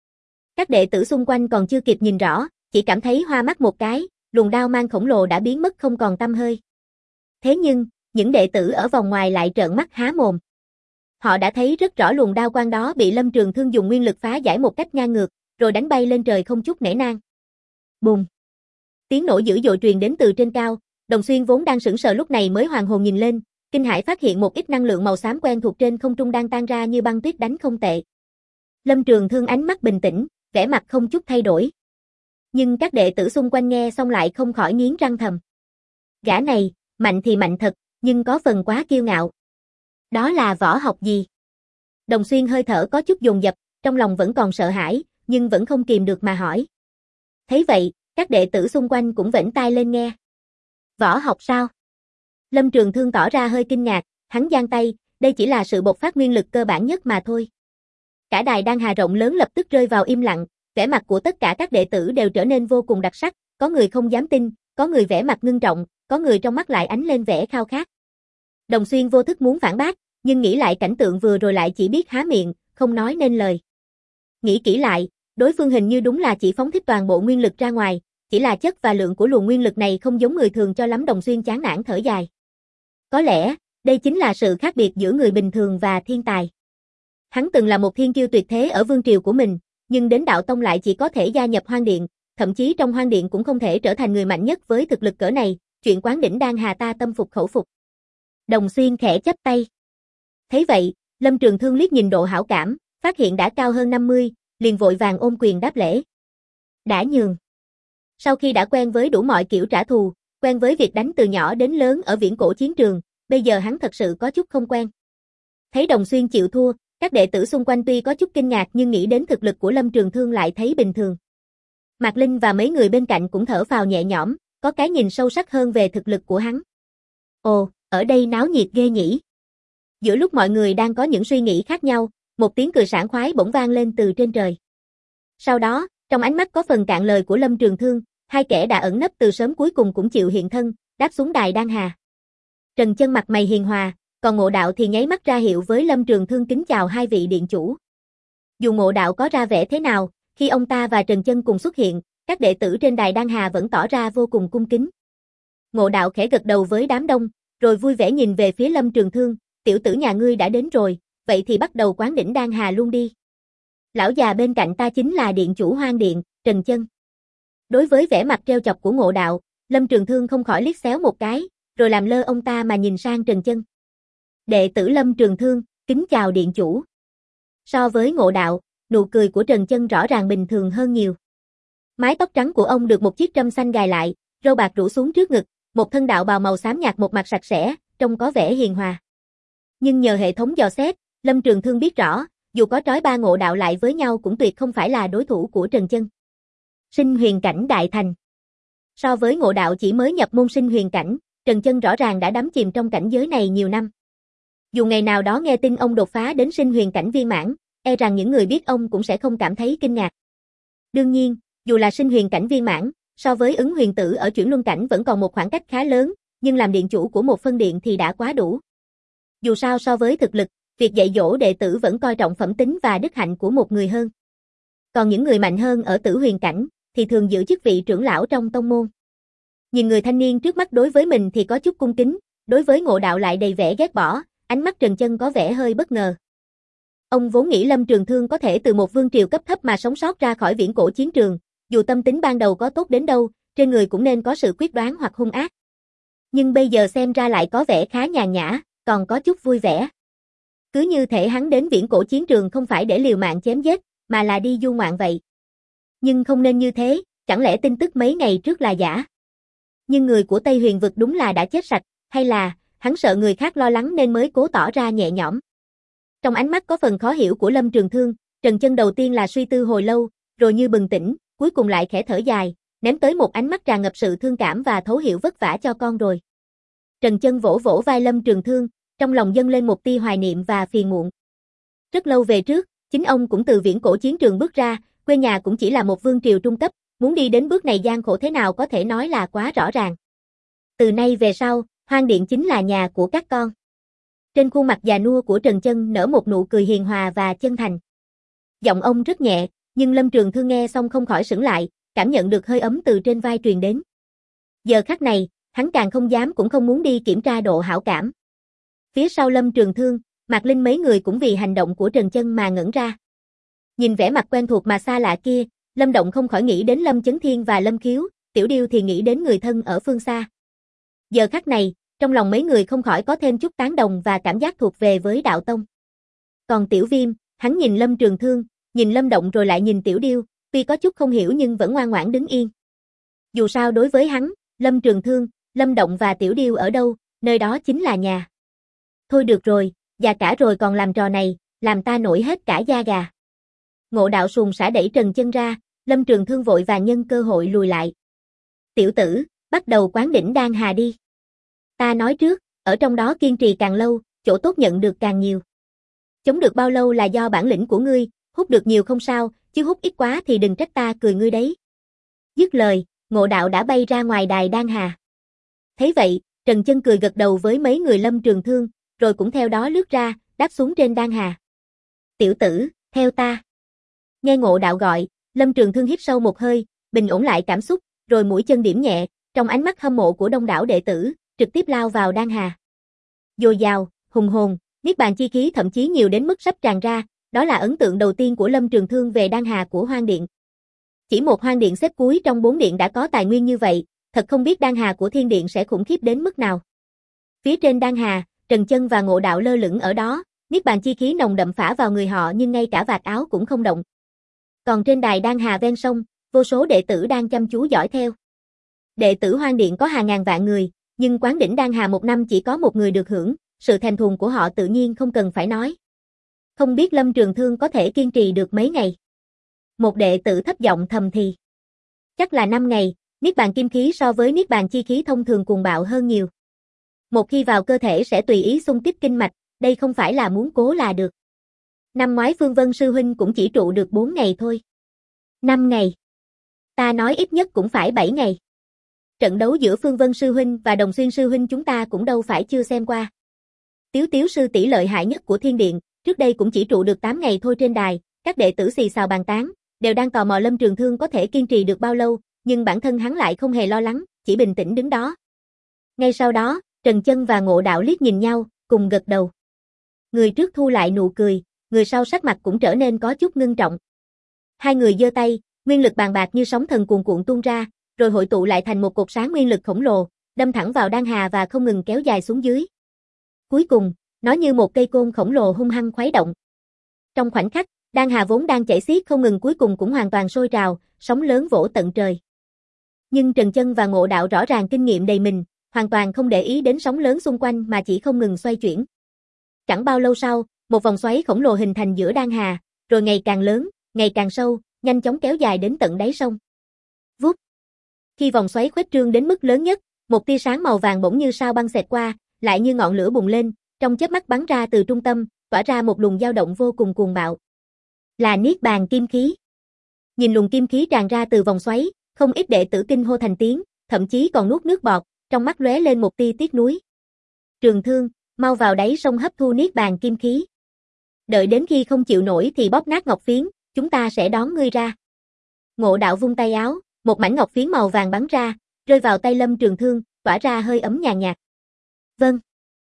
Các đệ tử xung quanh còn chưa kịp nhìn rõ, chỉ cảm thấy hoa mắt một cái, luồng đao mang khổng lồ đã biến mất không còn tăm hơi. Thế nhưng, những đệ tử ở vòng ngoài lại trợn mắt há mồm. Họ đã thấy rất rõ luồng đao quang đó bị Lâm Trường Thương dùng nguyên lực phá giải một cách ngang ngược, rồi đánh bay lên trời không chút nể nang. Bùng! Tiếng nổ dữ dội truyền đến từ trên cao, Đồng Xuyên vốn đang sững sờ lúc này mới hoàn hồn nhìn lên, kinh hãi phát hiện một ít năng lượng màu xám quen thuộc trên không trung đang tan ra như băng tuyết đánh không tệ. Lâm Trường Thương ánh mắt bình tĩnh, vẻ mặt không chút thay đổi. Nhưng các đệ tử xung quanh nghe xong lại không khỏi nghiến răng thầm. Gã này, mạnh thì mạnh thật, nhưng có phần quá kiêu ngạo. Đó là võ học gì? Đồng Xuyên hơi thở có chút dồn dập, trong lòng vẫn còn sợ hãi, nhưng vẫn không kìm được mà hỏi. Thấy vậy, các đệ tử xung quanh cũng vểnh tai lên nghe. Võ học sao? Lâm Trường Thương tỏ ra hơi kinh ngạc, hắn giang tay, đây chỉ là sự bộc phát nguyên lực cơ bản nhất mà thôi. Cả đài Đan Hà rộng lớn lập tức rơi vào im lặng, vẻ mặt của tất cả các đệ tử đều trở nên vô cùng đặc sắc, có người không dám tin, có người vẻ mặt ngưng trọng, có người trong mắt lại ánh lên vẻ khao khát. Đồng Xuyên vô thức muốn phản bác, nhưng nghĩ lại cảnh tượng vừa rồi lại chỉ biết há miệng, không nói nên lời. Nghĩ kỹ lại, đối phương hình như đúng là chỉ phóng thích toàn bộ nguyên lực ra ngoài, chỉ là chất và lượng của luồng nguyên lực này không giống người thường cho lắm. Đồng Xuyên chán nản thở dài. Có lẽ, đây chính là sự khác biệt giữa người bình thường và thiên tài. Hắn từng là một thiên kiêu tuyệt thế ở vương triều của mình, nhưng đến đạo tông lại chỉ có thể gia nhập Hoang Điện, thậm chí trong Hoang Điện cũng không thể trở thành người mạnh nhất với thực lực cỡ này, chuyện quán đỉnh Đan Hà ta tâm phục khẩu phục. Đồng Xuyên khẽ chắp tay. Thấy vậy, Lâm Trường Thương liếc nhìn độ hảo cảm, phát hiện đã cao hơn 50, liền vội vàng ôm quyền đáp lễ. Đã nhường. Sau khi đã quen với đủ mọi kiểu trả thù, quen với việc đánh từ nhỏ đến lớn ở viễn cổ chiến trường, bây giờ hắn thật sự có chút không quen. Thấy Đồng Xuyên chịu thua, các đệ tử xung quanh tuy có chút kinh ngạc nhưng nghĩ đến thực lực của Lâm Trường Thương lại thấy bình thường. Mạc Linh và mấy người bên cạnh cũng thở phào nhẹ nhõm, có cái nhìn sâu sắc hơn về thực lực của hắn. Ồ, ở đây náo nhiệt ghê nhỉ. Giữa lúc mọi người đang có những suy nghĩ khác nhau, một tiếng cười sảng khoái bỗng vang lên từ trên trời. Sau đó, trong ánh mắt có phần cạn lời của Lâm Trường Thương, hai kẻ đã ẩn nấp từ sớm cuối cùng cũng chịu hiện thân, đáp xuống đài Đan Hà. Trần Chân mặt mày hiền hòa, còn Ngộ Đạo thì nháy mắt ra hiệu với Lâm Trường Thương kính chào hai vị điện chủ. Dù Ngộ Đạo có ra vẻ thế nào, khi ông ta và Trần Chân cùng xuất hiện, các đệ tử trên đài Đan Hà vẫn tỏ ra vô cùng cung kính. Ngộ Đạo khẽ gật đầu với đám đông, rồi vui vẻ nhìn về phía Lâm Trường Thương, tiểu tử nhà ngươi đã đến rồi, vậy thì bắt đầu quán đỉnh Đan Hà luôn đi. Lão già bên cạnh ta chính là điện chủ Hoang Điện, Trần Chân. Đối với vẻ mặt trêu chọc của Ngộ Đạo, Lâm Trường Thương không khỏi liếc xéo một cái, rồi làm lơ ông ta mà nhìn sang Trần Chân. Đệ tử Lâm Trường Thương, kính chào điện chủ. So với Ngộ Đạo, nụ cười của Trần Chân rõ ràng bình thường hơn nhiều. Mái tóc trắng của ông được một chiếc trâm xanh gài lại, râu bạc rủ xuống trước ngực, một thân đạo bào màu xám nhạt, một mặt sạch sẽ, trông có vẻ hiền hòa. Nhưng nhờ hệ thống dò xét, Lâm Trường Thương biết rõ, dù có trói ba Ngộ Đạo lại với nhau cũng tuyệt không phải là đối thủ của Trần Chân. Sinh huyền cảnh đại thành. So với Ngộ Đạo chỉ mới nhập môn sinh huyền cảnh, Trần Chân rõ ràng đã đắm chìm trong cảnh giới này nhiều năm. Dù ngày nào đó nghe tin ông đột phá đến sinh huyền cảnh viên mãn, e rằng những người biết ông cũng sẽ không cảm thấy kinh ngạc. Đương nhiên, dù là sinh huyền cảnh viên mãn, so với Ứng Huyền Tử ở chuyển luân cảnh vẫn còn một khoảng cách khá lớn, nhưng làm điện chủ của một phân điện thì đã quá đủ. Dù sao so với thực lực, việc dạy dỗ đệ tử vẫn coi trọng phẩm tính và đức hạnh của một người hơn. Còn những người mạnh hơn ở tử huyền cảnh, thì thường giữ chức vị trưởng lão trong tông môn. Nhìn người thanh niên trước mắt đối với mình thì có chút cung kính, đối với Ngộ Đạo lại đầy vẻ ghét bỏ, ánh mắt Trần Chân có vẻ hơi bất ngờ. Ông vốn nghĩ Lâm Trường Thương có thể từ một vương triều cấp thấp mà sống sót ra khỏi viễn cổ chiến trường, dù tâm tính ban đầu có tốt đến đâu, trên người cũng nên có sự quyết đoán hoặc hung ác. Nhưng bây giờ xem ra lại có vẻ khá nhàn nhã, còn có chút vui vẻ. Cứ như thể hắn đến viễn cổ chiến trường không phải để liều mạng chém giết, mà là đi du ngoạn vậy. Nhưng không nên như thế, chẳng lẽ tin tức mấy ngày trước là giả? Nhưng người của Tây Huyền vực đúng là đã chết sạch, hay là hắn sợ người khác lo lắng nên mới cố tỏ ra nhẹ nhõm? Trong ánh mắt có phần khó hiểu của Lâm Trường Thương, Trần Chân đầu tiên là suy tư hồi lâu, rồi như bừng tỉnh, cuối cùng lại khẽ thở dài, ném tới một ánh mắt tràn ngập sự thương cảm và thấu hiểu vất vả cho con rồi. Trần Chân vỗ vỗ vai Lâm Trường Thương, trong lòng dâng lên một tia hoài niệm và phiền muộn. Rất lâu về trước, chính ông cũng từ viễn cổ chiến trường bước ra, quê nhà cũng chỉ là một vương triều trung cấp, muốn đi đến bước này gian khổ thế nào có thể nói là quá rõ ràng. Từ nay về sau, Hoang Điện chính là nhà của các con. Trên khuôn mặt già nua của Trần Chân nở một nụ cười hiền hòa và chân thành. Giọng ông rất nhẹ, nhưng Lâm Trường Thương nghe xong không khỏi sững lại, cảm nhận được hơi ấm từ trên vai truyền đến. Giờ khắc này, hắn càng không dám cũng không muốn đi kiểm tra độ hảo cảm. Phía sau Lâm Trường Thương, Mạc Linh mấy người cũng vì hành động của Trần Chân mà ngẩn ra. Nhìn vẻ mặt quen thuộc mà xa lạ kia, Lâm Động không khỏi nghĩ đến Lâm Chấn Thiên và Lâm Khiếu, Tiểu Điêu thì nghĩ đến người thân ở phương xa. Giờ khắc này, trong lòng mấy người không khỏi có thêm chút tán đồng và cảm giác thuộc về với đạo tông. Còn Tiểu Viêm, hắn nhìn Lâm Trường Thương, nhìn Lâm Động rồi lại nhìn Tiểu Điêu, tuy có chút không hiểu nhưng vẫn ngoan ngoãn đứng yên. Dù sao đối với hắn, Lâm Trường Thương, Lâm Động và Tiểu Điêu ở đâu, nơi đó chính là nhà. Thôi được rồi, già cả rồi còn làm trò này, làm ta nổi hết cả da gà. Ngộ Đạo sùn sả đẩy Trần Chân ra, Lâm Trường Thương vội vàng nhân cơ hội lùi lại. Tiểu tử, bắt đầu quán đỉnh Đan Hà đi. Ta nói trước, ở trong đó kiên trì càng lâu, chỗ tốt nhận được càng nhiều. Chống được bao lâu là do bản lĩnh của ngươi, hút được nhiều không sao, chứ hút ít quá thì đừng trách ta cười ngươi đấy. Dứt lời, Ngộ Đạo đã bay ra ngoài đài Đan Hà. Thấy vậy, Trần Chân cười gật đầu với mấy người Lâm Trường Thương, rồi cũng theo đó lướt ra, đáp xuống trên Đan Hà. Tiểu tử, theo ta. Nghe Ngộ Đạo gọi, Lâm Trường Thương hít sâu một hơi, bình ổn lại cảm xúc, rồi mũi chân điểm nhẹ, trong ánh mắt hâm mộ của đông đảo đệ tử, trực tiếp lao vào Đan Hà. Dồi dào, hùng hồn, niết bàn chi khí thậm chí nhiều đến mức sắp tràn ra, đó là ấn tượng đầu tiên của Lâm Trường Thương về Đan Hà của Hoang Điện. Chỉ một Hoang Điện xếp cuối trong 4 điện đã có tài nguyên như vậy, thật không biết Đan Hà của Thiên Điện sẽ khủng khiếp đến mức nào. Phía trên Đan Hà, Trần Chân và Ngộ Đạo lơ lửng ở đó, niết bàn chi khí nồng đậm phả vào người họ nhưng ngay cả vạt áo cũng không động. Còn trên đài Đan Hà ven sông, vô số đệ tử đang chăm chú dõi theo. Đệ tử Hoang Điện có hàng ngàn vạn người, nhưng quán đỉnh Đan Hà một năm chỉ có một người được hưởng, sự thèm thuồng của họ tự nhiên không cần phải nói. Không biết Lâm Trường Thương có thể kiên trì được mấy ngày. Một đệ tử thấp giọng thầm thì. Chắc là 5 ngày, niết bàn kim khí so với niết bàn chi khí thông thường cuồng bạo hơn nhiều. Một khi vào cơ thể sẽ tùy ý xung kích kinh mạch, đây không phải là muốn cố là được. Năm ngoái Phương Vân sư huynh cũng chỉ trụ được 4 ngày thôi. 5 ngày. Ta nói ít nhất cũng phải 7 ngày. Trận đấu giữa Phương Vân sư huynh và Đồng Xuyên sư huynh chúng ta cũng đâu phải chưa xem qua. Tiếu Tiếu sư tỷ lợi hại nhất của Thiên Điện, trước đây cũng chỉ trụ được 8 ngày thôi trên đài, các đệ tử xì xào bàn tán, đều đang tò mò Lâm Trường Thương có thể kiên trì được bao lâu, nhưng bản thân hắn lại không hề lo lắng, chỉ bình tĩnh đứng đó. Ngay sau đó, Trần Chân và Ngộ Đạo liếc nhìn nhau, cùng gật đầu. Người trước thu lại nụ cười, người sau sắc mặt cũng trở nên có chút ngưng trọng. Hai người giơ tay, nguyên lực bàn bạc như sóng thần cuồn cuộn tuôn ra, rồi hội tụ lại thành một cột sáng nguyên lực khổng lồ, đâm thẳng vào đan hà và không ngừng kéo dài xuống dưới. Cuối cùng, nó như một cây côn khổng lồ hung hăng khuấy động. Trong khoảnh khắc, đan hà vốn đang chảy xiết không ngừng cuối cùng cũng hoàn toàn sôi trào, sóng lớn vỗ tận trời. Nhưng Trần Chân và Ngộ Đạo rõ ràng kinh nghiệm đầy mình, hoàn toàn không để ý đến sóng lớn xung quanh mà chỉ không ngừng xoay chuyển. Chẳng bao lâu sau, một vòng xoáy khổng lồ hình thành giữa đan hà, rồi ngày càng lớn, ngày càng sâu, nhanh chóng kéo dài đến tận đáy sông. Vút. Khi vòng xoáy khuếch trương đến mức lớn nhất, một tia sáng màu vàng bỗng như sao băng xẹt qua, lại như ngọn lửa bùng lên, trong chớp mắt bắn ra từ trung tâm, tỏa ra một luồng dao động vô cùng cuồng bạo. Là Niết Bàn Kim Khí. Nhìn luồng kim khí tràn ra từ vòng xoáy, không ít đệ tử kinh hô thành tiếng, thậm chí còn nuốt nước bọt, trong mắt lóe lên một tia tiếc nuối. Trường Thương, mau vào đáy sông hấp thu Niết Bàn Kim Khí. Đợi đến khi không chịu nổi thì bóp nát ngọc phiến, chúng ta sẽ đón ngươi ra. Ngộ Đạo vung tay áo, một mảnh ngọc phiến màu vàng bắn ra, rơi vào tay Lâm Trường Thương, tỏa ra hơi ấm nhàn nhạt. Vâng.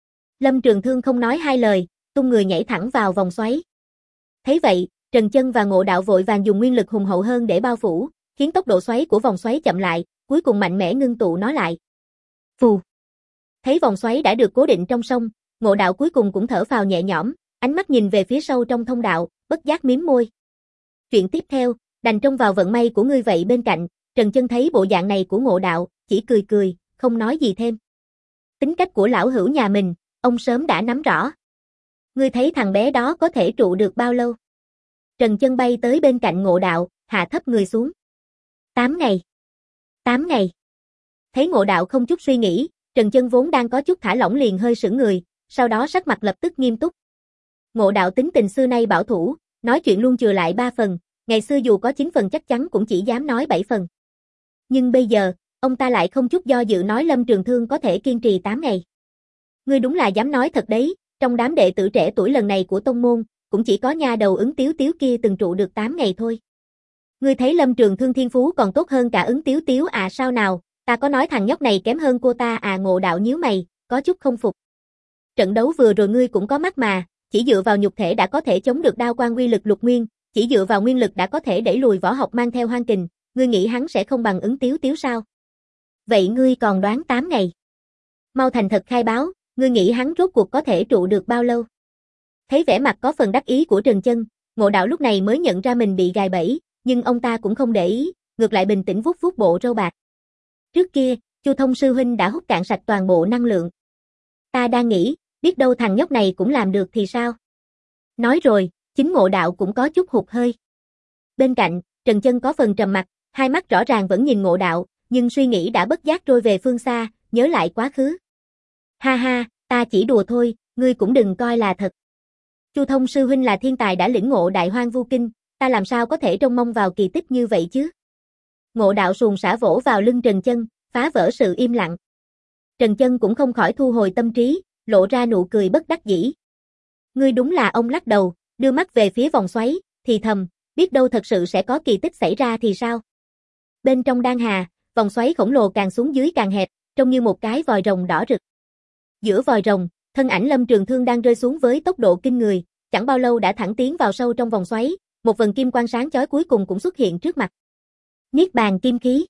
Lâm Trường Thương không nói hai lời, tung người nhảy thẳng vào vòng xoáy. Thấy vậy, Trần Chân và Ngộ Đạo vội vàng dùng nguyên lực hùng hậu hơn để bao phủ, khiến tốc độ xoáy của vòng xoáy chậm lại, cuối cùng mạnh mẽ ngưng tụ nó lại. Phù. Thấy vòng xoáy đã được cố định trong sông, Ngộ Đạo cuối cùng cũng thở phào nhẹ nhõm, ánh mắt nhìn về phía sâu trong thông đạo, bất giác mím môi. Chuyện tiếp theo, đành trông vào vận may của ngươi vậy. Bên cạnh, Trần Chân thấy bộ dạng này của Ngộ Đạo, chỉ cười cười, không nói gì thêm. Tính cách của lão hữu nhà mình, ông sớm đã nắm rõ. Ngươi thấy thằng bé đó có thể trụ được bao lâu? Trần Chân bay tới bên cạnh Ngộ Đạo, hạ thấp người xuống. 8 ngày. 8 ngày. Thấy Ngộ Đạo không chút suy nghĩ, Trần Chân vốn đang có chút thả lỏng liền hơi sững người, sau đó sắc mặt lập tức nghiêm túc. Ngộ Đạo tính tình xưa nay bảo thủ, nói chuyện luôn chừa lại 3 phần, ngày xưa dù có 9 phần chắc chắn cũng chỉ dám nói 7 phần. Nhưng bây giờ, ông ta lại không chút do dự nói Lâm Trường Thương có thể kiên trì 8 ngày. Ngươi đúng là dám nói thật đấy, trong đám đệ tử trẻ tuổi lần này của tông môn, cũng chỉ có nha đầu Ứng Tiếu Tiếu kia từng trụ được 8 ngày thôi. Ngươi thấy Lâm Trường Thương thiên phú còn tốt hơn cả Ứng Tiếu Tiếu à? Sao nào, ta có nói thằng nhóc này kém hơn cô ta à? Ngộ Đạo nhíu mày, có chút không phục. Trận đấu vừa rồi ngươi cũng có mắt mà, chỉ dựa vào nhục thể đã có thể chống được đao quan uy lực lục nguyên, chỉ dựa vào nguyên lực đã có thể đẩy lùi võ học mang theo hoang kình, ngươi nghĩ hắn sẽ không bằng Ứng Tiếu Tiếu sao? Vậy ngươi còn đoán 8 ngày? Mau thành thật khai báo, ngươi nghĩ hắn rốt cuộc có thể trụ được bao lâu? Thấy vẻ mặt có phần đắc ý của Trần Chân, Ngộ Đạo lúc này mới nhận ra mình bị gài bẫy, nhưng ông ta cũng không để ý, ngược lại bình tĩnh vuốt vuốt bộ râu bạc. Trước kia, Chu Thông sư huynh đã hút cạn sạch toàn bộ năng lượng. Ta đang nghĩ, biết đâu thằng nhóc này cũng làm được thì sao? Nói rồi, chính Ngộ Đạo cũng có chút hụt hơi. Bên cạnh, Trần Chân có phần trầm mặc, hai mắt rõ ràng vẫn nhìn Ngộ Đạo, nhưng suy nghĩ đã bất giác trôi về phương xa, nhớ lại quá khứ. Ha ha, ta chỉ đùa thôi, ngươi cũng đừng coi là thật. Chu Thông sư huynh là thiên tài đã lĩnh ngộ Đại Hoang Vu Kinh, ta làm sao có thể trông mong vào kỳ tích như vậy chứ? Ngộ Đạo suồng sã vỗ vào lưng Trần Chân, phá vỡ sự im lặng. Trần Chân cũng không khỏi thu hồi tâm trí, lộ ra nụ cười bất đắc dĩ. Ngươi đúng là ông lắc đầu, đưa mắt về phía vòng xoáy, thì thầm, biết đâu thật sự sẽ có kỳ tích xảy ra thì sao? Bên trong đan hà, vòng xoáy khổng lồ càng xuống dưới càng hẹp, trông như một cái vòi rồng đỏ rực. Giữa vòi rồng, thân ảnh Lâm Trường Thương đang rơi xuống với tốc độ kinh người, chẳng bao lâu đã thẳng tiến vào sâu trong vòng xoáy, một vầng kim quang sáng chói cuối cùng cũng xuất hiện trước mặt. Niết Bàn Kim Khí.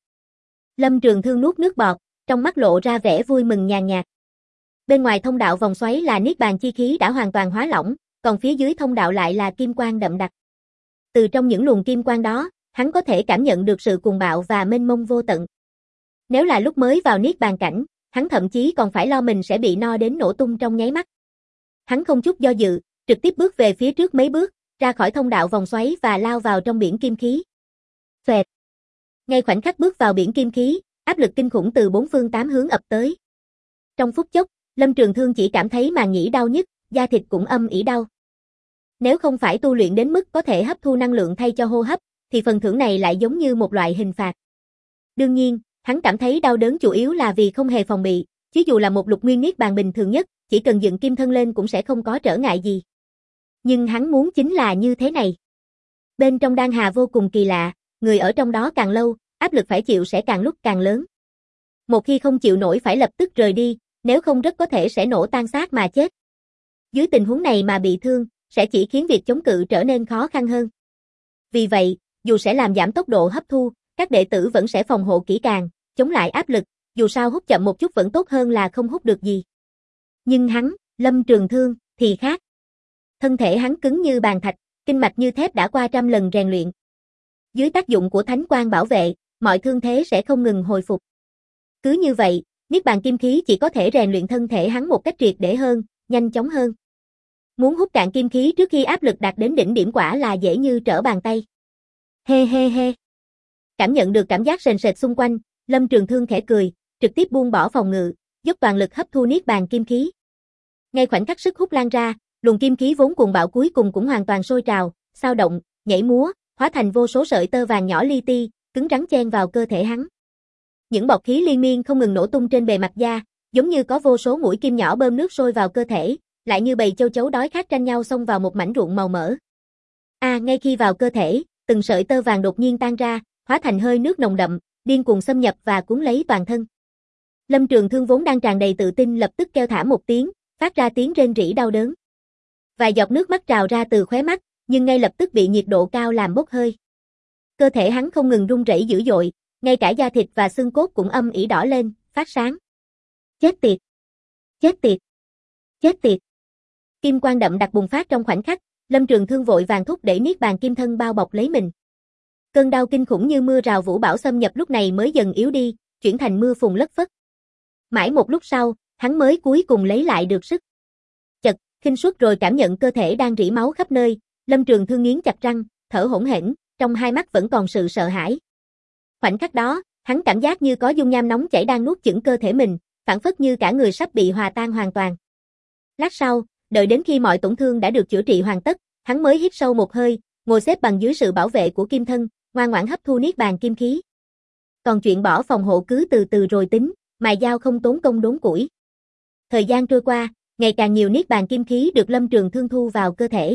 Lâm Trường Thương nuốt nước bọt, trong mắt lộ ra vẻ vui mừng nhàn nhạt. Bên ngoài thông đạo vòng xoáy là Niết Bàn chi khí đã hoàn toàn hóa lỏng, còn phía dưới thông đạo lại là kim quang đậm đặc. Từ trong những luồng kim quang đó, hắn có thể cảm nhận được sự cuồng bạo và mênh mông vô tận. Nếu là lúc mới vào Niết Bàn cảnh, hắn thậm chí còn phải lo mình sẽ bị no đến nổ tung trong nháy mắt. Hắn không chút do dự, trực tiếp bước về phía trước mấy bước, ra khỏi thông đạo vòng xoáy và lao vào trong biển kim khí. Xoẹt. Ngay khoảnh khắc bước vào biển kim khí, áp lực kinh khủng từ bốn phương tám hướng ập tới. Trong phút chốc, Lâm Trường Thương chỉ cảm thấy màng nhĩ đau nhức, da thịt cũng âm ỉ đau. Nếu không phải tu luyện đến mức có thể hấp thu năng lượng thay cho hô hấp, thì phần thưởng này lại giống như một loại hình phạt. Đương nhiên, hắn cảm thấy đau đớn chủ yếu là vì không hề phòng bị, chứ dù là một lục nguyên niết bàn bình thường nhất, chỉ cần dựng kim thân lên cũng sẽ không có trở ngại gì. Nhưng hắn muốn chính là như thế này. Bên trong đan hà vô cùng kỳ lạ, người ở trong đó càng lâu, áp lực phải chịu sẽ càng lúc càng lớn. Một khi không chịu nổi phải lập tức rời đi, nếu không rất có thể sẽ nổ tan xác mà chết. Dưới tình huống này mà bị thương, sẽ chỉ khiến việc chống cự trở nên khó khăn hơn. Vì vậy, dù sẽ làm giảm tốc độ hấp thu, các đệ tử vẫn sẽ phòng hộ kỹ càng, chống lại áp lực, dù sao hút chậm một chút vẫn tốt hơn là không hút được gì. Nhưng hắn, Lâm Trường Thương, thì khác. Thân thể hắn cứng như bàn thạch, kinh mạch như thép đã qua trăm lần rèn luyện. Dưới tác dụng của thánh quang bảo vệ, mọi thương thế sẽ không ngừng hồi phục. Cứ như vậy, Niết bàn kim khí chỉ có thể rèn luyện thân thể hắn một cách triệt để hơn, nhanh chóng hơn. Muốn hút cạn kim khí trước khi áp lực đạt đến đỉnh điểm quả là dễ như trở bàn tay. He he he. Cảm nhận được cảm giác sền sệt xung quanh, Lâm Trường Thương khẽ cười, trực tiếp buông bỏ phòng ngự, dốc toàn lực hấp thu niết bàn kim khí. Ngay khoảnh khắc sức hút lan ra, luồng kim khí vốn cuồng bạo cuối cùng cũng hoàn toàn sôi trào, xao động, nhảy múa, hóa thành vô số sợi tơ vàng nhỏ li ti, cứng rắn chen vào cơ thể hắn. Những bọt khí liên miên không ngừng nổ tung trên bề mặt da, giống như có vô số mũi kim nhỏ bơm nước sôi vào cơ thể, lại như bầy châu chấu đói khát tranh nhau xông vào một mảnh ruộng màu mỡ. Ngay khi vào cơ thể, từng sợi tơ vàng đột nhiên tan ra, hóa thành hơi nước nồng đậm, điên cuồng xâm nhập và cuốn lấy toàn thân. Lâm Trường Thương vốn đang tràn đầy tự tin lập tức kêu thảm một tiếng, phát ra tiếng rên rỉ đau đớn. Vài giọt nước mắt trào ra từ khóe mắt, nhưng ngay lập tức bị nhiệt độ cao làm bốc hơi. Cơ thể hắn không ngừng run rẩy dữ dội, ngay cả da thịt và xương cốt cũng âm ỉ đỏ lên, phát sáng. Chết tiệt! Chết tiệt! Chết tiệt! Kim quang đậm đặc bùng phát trong khoảnh khắc, Lâm Trường Thương vội vàng thúc đẩy niết bàn kim thân bao bọc lấy mình. Cơn đau kinh khủng như mưa rào vũ bão xâm nhập lúc này mới dần yếu đi, chuyển thành mưa phùn lất phất. Mãi một lúc sau, hắn mới cuối cùng lấy lại được sức. Chật, khinh suất rồi cảm nhận cơ thể đang rỉ máu khắp nơi, Lâm Trường Thương nghiến chặt răng, thở hổn hển, trong hai mắt vẫn còn sự sợ hãi. Khoảnh khắc đó, hắn cảm giác như có dung nham nóng chảy đang nuốt chửng cơ thể mình, phảng phất như cả người sắp bị hòa tan hoàn toàn. Lát sau, đợi đến khi mọi tổn thương đã được chữa trị hoàn tất, hắn mới hít sâu một hơi, ngồi xếp bằng dưới sự bảo vệ của kim thân, ngoan ngoãn hấp thu niết bàn kim khí. Còn chuyện bỏ phòng hộ cứ từ từ rồi tính, mài dao không tốn công đốn củi. Thời gian trôi qua, ngày càng nhiều niết bàn kim khí được Lâm Trường Thương thu vào cơ thể.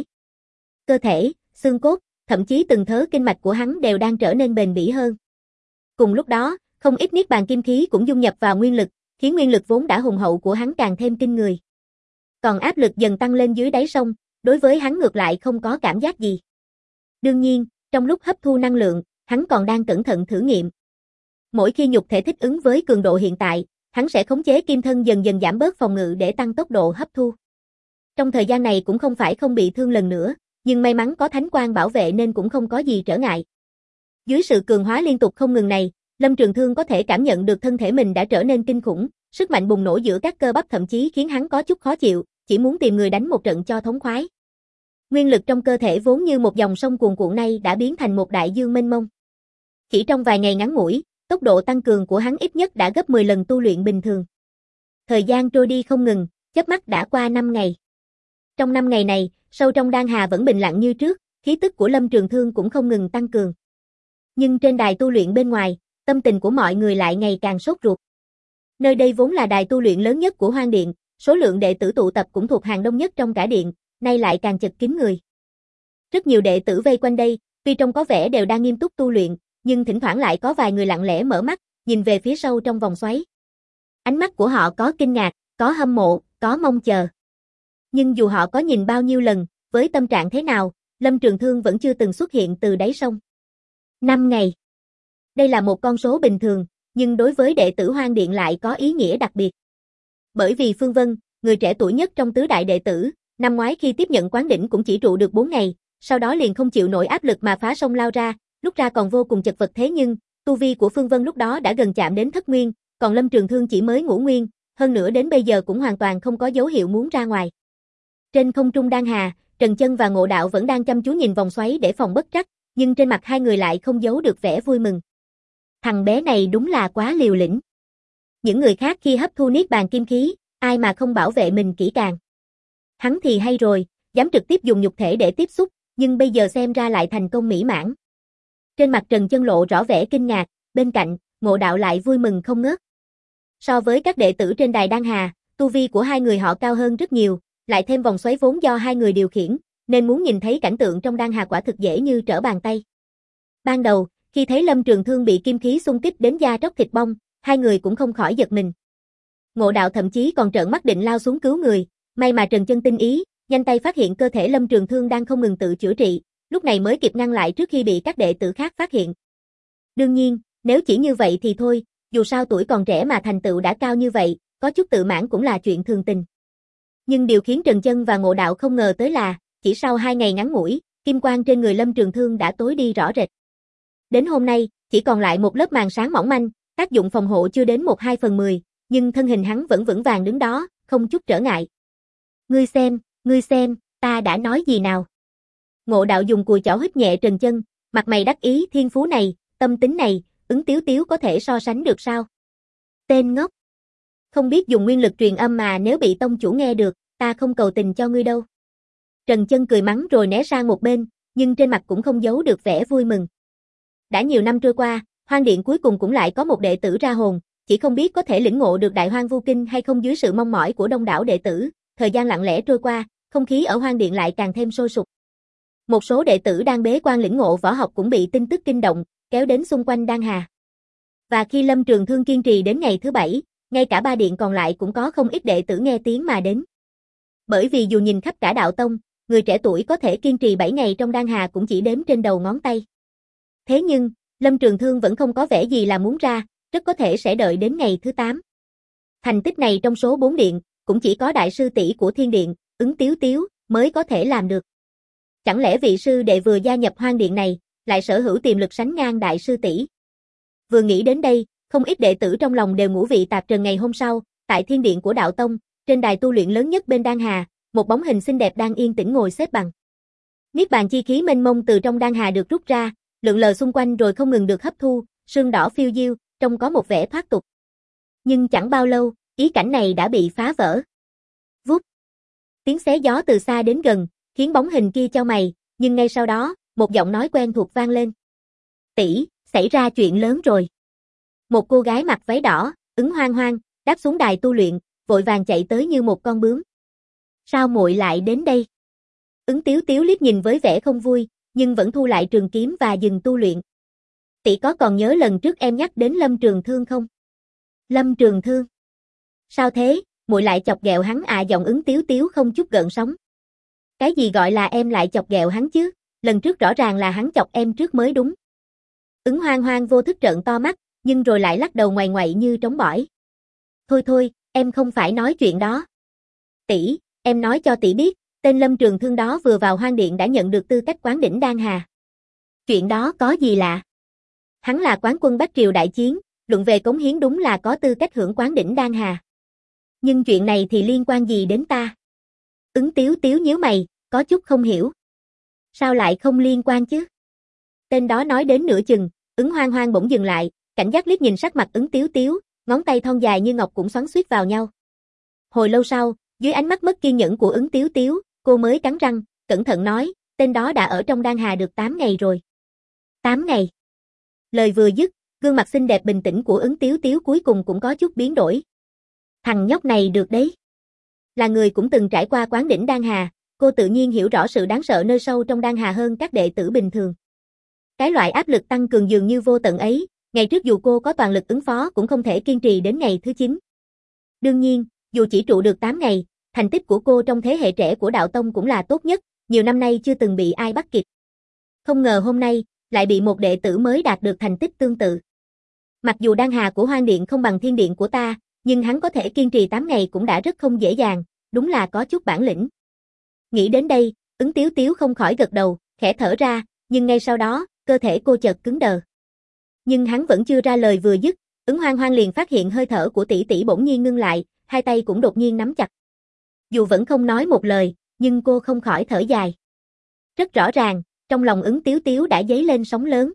Cơ thể, xương cốt, thậm chí từng thớ kinh mạch của hắn đều đang trở nên bền bỉ hơn. Cùng lúc đó, không ít niết bàn kim khí cũng dung nhập vào nguyên lực, khiến nguyên lực vốn đã hùng hậu của hắn càng thêm kinh người. Còn áp lực dần tăng lên dưới đáy sông, đối với hắn ngược lại không có cảm giác gì. Đương nhiên, trong lúc hấp thu năng lượng, hắn còn đang cẩn thận thử nghiệm. Mỗi khi nhục thể thích ứng với cường độ hiện tại, hắn sẽ khống chế kim thân dần dần giảm bớt phòng ngự để tăng tốc độ hấp thu. Trong thời gian này cũng không phải không bị thương lần nữa, nhưng may mắn có thánh quang bảo vệ nên cũng không có gì trở ngại. Dưới sự cường hóa liên tục không ngừng này, Lâm Trường Thương có thể cảm nhận được thân thể mình đã trở nên kinh khủng, sức mạnh bùng nổ giữa các cơ bắp thậm chí khiến hắn có chút khó chịu, chỉ muốn tìm người đánh một trận cho thống khoái. Nguyên lực trong cơ thể vốn như một dòng sông cuồn cuộn nay đã biến thành một đại dương mênh mông. Chỉ trong vài ngày ngắn ngủi, tốc độ tăng cường của hắn ít nhất đã gấp 10 lần tu luyện bình thường. Thời gian trôi đi không ngừng, chớp mắt đã qua 5 ngày. Trong 5 ngày này, sâu trong đan hà vẫn bình lặng như trước, khí tức của Lâm Trường Thương cũng không ngừng tăng cường. Nhưng trên đài tu luyện bên ngoài, tâm tình của mọi người lại ngày càng sốt ruột. Nơi đây vốn là đài tu luyện lớn nhất của Hoang Điện, số lượng đệ tử tụ tập cũng thuộc hàng đông nhất trong cả điện, nay lại càng chật kín người. Rất nhiều đệ tử vây quanh đây, tuy trông có vẻ đều đang nghiêm túc tu luyện, nhưng thỉnh thoảng lại có vài người lặng lẽ mở mắt, nhìn về phía sâu trong vòng xoáy. Ánh mắt của họ có kinh ngạc, có hâm mộ, có mong chờ. Nhưng dù họ có nhìn bao nhiêu lần, với tâm trạng thế nào, Lâm Trường Thương vẫn chưa từng xuất hiện từ đáy sông. 5 ngày. Đây là một con số bình thường, nhưng đối với đệ tử Hoang Điện lại có ý nghĩa đặc biệt. Bởi vì Phương Vân, người trẻ tuổi nhất trong tứ đại đệ tử, năm ngoái khi tiếp nhận quán đỉnh cũng chỉ trụ được 4 ngày, sau đó liền không chịu nổi áp lực mà phá sông lao ra, lúc ra còn vô cùng chật vật thế nhưng, tu vi của Phương Vân lúc đó đã gần chạm đến thất nguyên, còn Lâm Trường Thương chỉ mới ngũ nguyên, hơn nữa đến bây giờ cũng hoàn toàn không có dấu hiệu muốn ra ngoài. Trên không trung đan hà, Trần Chân và Ngộ Đạo vẫn đang chăm chú nhìn vòng xoáy để phòng bất trắc, nhưng trên mặt hai người lại không giấu được vẻ vui mừng. Thằng bé này đúng là quá liều lĩnh. Những người khác khi hấp thu niết bàn kim khí, ai mà không bảo vệ mình kỹ càng. Hắn thì hay rồi, dám trực tiếp dùng nhục thể để tiếp xúc, nhưng bây giờ xem ra lại thành công mỹ mãn. Trên mặt Trần Chân lộ rõ vẻ kinh ngạc, bên cạnh, Ngộ Đạo lại vui mừng không ngớt. So với các đệ tử trên đài đan hà, tu vi của hai người họ cao hơn rất nhiều, lại thêm vòng xoáy vốn do hai người điều khiển, nên muốn nhìn thấy cảnh tượng trong đan hà quả thực dễ như trở bàn tay. Ban đầu, khi thấy Lâm Trường Thương bị kim khí xung kích đến da tróc thịt bong, hai người cũng không khỏi giật mình. Ngộ Đạo thậm chí còn trợn mắt định lao xuống cứu người, may mà Trần Chân tinh ý, nhanh tay phát hiện cơ thể Lâm Trường Thương đang không ngừng tự chữa trị, lúc này mới kịp ngăn lại trước khi bị các đệ tử khác phát hiện. Đương nhiên, nếu chỉ như vậy thì thôi, Dù sao tuổi còn trẻ mà thành tựu đã cao như vậy, có chút tự mãn cũng là chuyện thường tình. Nhưng điều khiến Trần Chân và Ngộ Đạo không ngờ tới là, chỉ sau 2 ngày ngắn ngủi, kim quang trên người Lâm Trường Thương đã tối đi rõ rệt. Đến hôm nay, chỉ còn lại một lớp màn sáng mỏng manh, tác dụng phòng hộ chưa đến 1/2/10, nhưng thân hình hắn vẫn vững vàng đứng đó, không chút trở ngại. Ngươi xem, ta đã nói gì nào? Ngộ Đạo dùng cùi chỏ hít nhẹ Trần Chân, mặt mày đắc ý, thiên phú này, tâm tính này, Ứng Tiếu Tiếu có thể so sánh được sao? Tên ngốc. Không biết dùng nguyên lực truyền âm mà nếu bị tông chủ nghe được, ta không cầu tình cho ngươi đâu. Trần Chân cười mắng rồi né sang một bên, nhưng trên mặt cũng không giấu được vẻ vui mừng. Đã nhiều năm trôi qua, Hoang Điện cuối cùng cũng lại có một đệ tử ra hồn, chỉ không biết có thể lĩnh ngộ được Đại Hoang Vu Kinh hay không dưới sự mong mỏi của đông đảo đệ tử. Thời gian lặng lẽ trôi qua, không khí ở Hoang Điện lại càng thêm sôi sục. Một số đệ tử đang bế quan lĩnh ngộ võ học cũng bị tin tức kinh động, kéo đến xung quanh Đan Hà. Và khi Lâm Trường Thương kiên trì đến ngày thứ 7, ngay cả 3 điện còn lại cũng có không ít đệ tử nghe tiếng mà đến. Bởi vì dù nhìn khắp cả đạo tông, người trẻ tuổi có thể kiên trì 7 ngày trong Đan Hà cũng chỉ đếm trên đầu ngón tay. Thế nhưng, Lâm Trường Thương vẫn không có vẻ gì là muốn ra, rất có thể sẽ đợi đến ngày thứ 8. Thành tích này trong số 4 điện, cũng chỉ có đại sư tỷ của Thiên Điện, Ứng Tiếu Tiếu, mới có thể làm được. Chẳng lẽ vị sư đệ vừa gia nhập Hoang Điện này, lại sở hữu tiềm lực sánh ngang đại sư tỷ? Vừa nghĩ đến đây, không ít đệ tử trong lòng đều ngũ vị tạp trần. Ngày hôm sau, tại Thiên Điện của đạo tông, trên đài tu luyện lớn nhất bên Đan Hà, một bóng hình xinh đẹp đang yên tĩnh ngồi xếp bằng. Niết bàn chi khí mênh mông từ trong Đan Hà được rút ra, lượn lờ xung quanh rồi không ngừng được hấp thu, sương đỏ phiêu diêu, trông có một vẻ thoát tục. Nhưng chẳng bao lâu, ý cảnh này đã bị phá vỡ. Vút. Tiếng xé gió từ xa đến gần, khiến bóng hình kia chau mày, nhưng ngay sau đó, một giọng nói quen thuộc vang lên. "Tỷ, xảy ra chuyện lớn rồi." Một cô gái mặc váy đỏ, Ứng Hoang Hoang, đáp xuống đài tu luyện, vội vàng chạy tới như một con bướm. "Sao muội lại đến đây?" Ứng Tiếu Tiếu liếc nhìn với vẻ không vui, nhưng vẫn thu lại trường kiếm và dừng tu luyện. "Tỷ có còn nhớ lần trước em nhắc đến Lâm Trường Thương không?" "Lâm Trường Thương? Sao thế, muội lại chọc ghẹo hắn à?" Giọng Ứng Tiếu Tiếu không chút gợn sóng. "Cái gì gọi là em lại chọc ghẹo hắn chứ, lần trước rõ ràng là hắn chọc em trước mới đúng." Ứng Hoang Hoang vô thức trợn to mắt, nhưng rồi lại lắc đầu ngoại ngoại như trống bỏi. Thôi, em không phải nói chuyện đó." "Tỷ, em nói cho tỷ biết, tên Lâm Trường Thương đó vừa vào Hoang Điện đã nhận được tư cách quán đỉnh Đan Hà." "Chuyện đó có gì lạ? Hắn là quán quân Bách Triều đại chiến, luận về cống hiến đúng là có tư cách hưởng quán đỉnh Đan Hà. Nhưng chuyện này thì liên quan gì đến ta?" Ứng Tiếu Tiếu nhíu mày, có chút không hiểu. "Sao lại không liên quan chứ?" Tên đó nói đến nửa chừng, Ứng Hoang Hoang bỗng dừng lại, cảnh giác liếc nhìn sắc mặt Ứng Tiếu Tiếu, ngón tay thon dài như ngọc cũng xoắn xuýt vào nhau. Hồi lâu sau, dưới ánh mắt mất kiên nhẫn của Ứng Tiếu Tiếu, cô mới cắn răng, cẩn thận nói, tên đó đã ở trong Đan Hà được 8 ngày rồi. 8 ngày. Lời vừa dứt, gương mặt xinh đẹp bình tĩnh của Ứng Tiếu Tiếu cuối cùng cũng có chút biến đổi. Thằng nhóc này được đấy. Là người cũng từng trải qua quán đỉnh Đan Hà, cô tự nhiên hiểu rõ sự đáng sợ nơi sâu trong Đan Hà hơn các đệ tử bình thường. Cái loại áp lực tăng cường dường như vô tận ấy, ngày trước dù cô có toàn lực ứng phó cũng không thể kiên trì đến ngày thứ 9. Đương nhiên, dù chỉ trụ được 8 ngày, thành tích của cô trong thế hệ trẻ của đạo tông cũng là tốt nhất, nhiều năm nay chưa từng bị ai bắt kịp. Không ngờ hôm nay, lại bị một đệ tử mới đạt được thành tích tương tự. Mặc dù Đan Hà của Hoang Điện không bằng Thiên Điện của ta, nhưng hắn có thể kiên trì 8 ngày cũng đã rất không dễ dàng, đúng là có chút bản lĩnh. Nghĩ đến đây, Ứng Tiếu Tiếu không khỏi gật đầu, khẽ thở ra, nhưng ngay sau đó, cơ thể cô chợt cứng đờ. Nhưng hắn vẫn chưa ra lời vừa dứt, Ứng Hoang Hoang liền phát hiện hơi thở của tỷ tỷ bỗng nhiên ngưng lại, hai tay cũng đột nhiên nắm chặt. Dù vẫn không nói một lời, nhưng cô không khỏi thở dài. Rất rõ ràng, trong lòng Ứng Tiếu Tiếu đã dấy lên sóng lớn.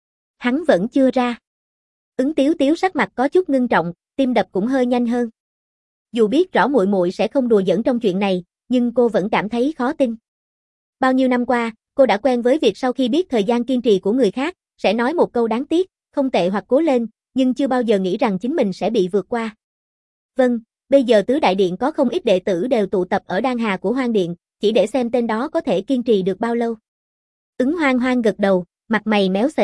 Hắn vẫn chưa ra. Ứng Tiếu Tiếu sắc mặt có chút ngưng trọng, tim đập cũng hơi nhanh hơn. Dù biết rõ muội muội sẽ không đùa giỡn trong chuyện này, nhưng cô vẫn cảm thấy khó tin. Bao nhiêu năm qua, cô đã quen với việc sau khi biết thời gian kiên trì của người khác, sẽ nói một câu đáng tiếc, không tệ hoặc cố lên, nhưng chưa bao giờ nghĩ rằng chính mình sẽ bị vượt qua. Vâng, bây giờ Tứ Đại Điện có không ít đệ tử đều tụ tập ở Đan Hà của Hoang Điện, chỉ để xem tên đó có thể kiên trì được bao lâu. Ứng Hoang Hoang gật đầu, mặt mày méo xệch.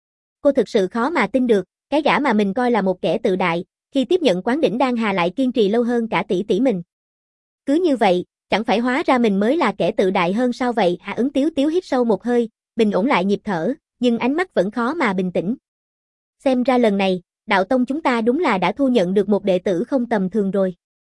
Cô thực sự khó mà tin được, cái gã mà mình coi là một kẻ tự đại, khi tiếp nhận quán đỉnh Đan Hà lại kiên trì lâu hơn cả tỷ tỷ mình. Cứ như vậy, chẳng phải hóa ra mình mới là kẻ tự đại hơn sao vậy hả? Ứng Tiếu Tiếu hít sâu một hơi, bình ổn lại nhịp thở, nhưng ánh mắt vẫn khó mà bình tĩnh. Xem ra lần này, đạo tông chúng ta đúng là đã thu nhận được một đệ tử không tầm thường rồi.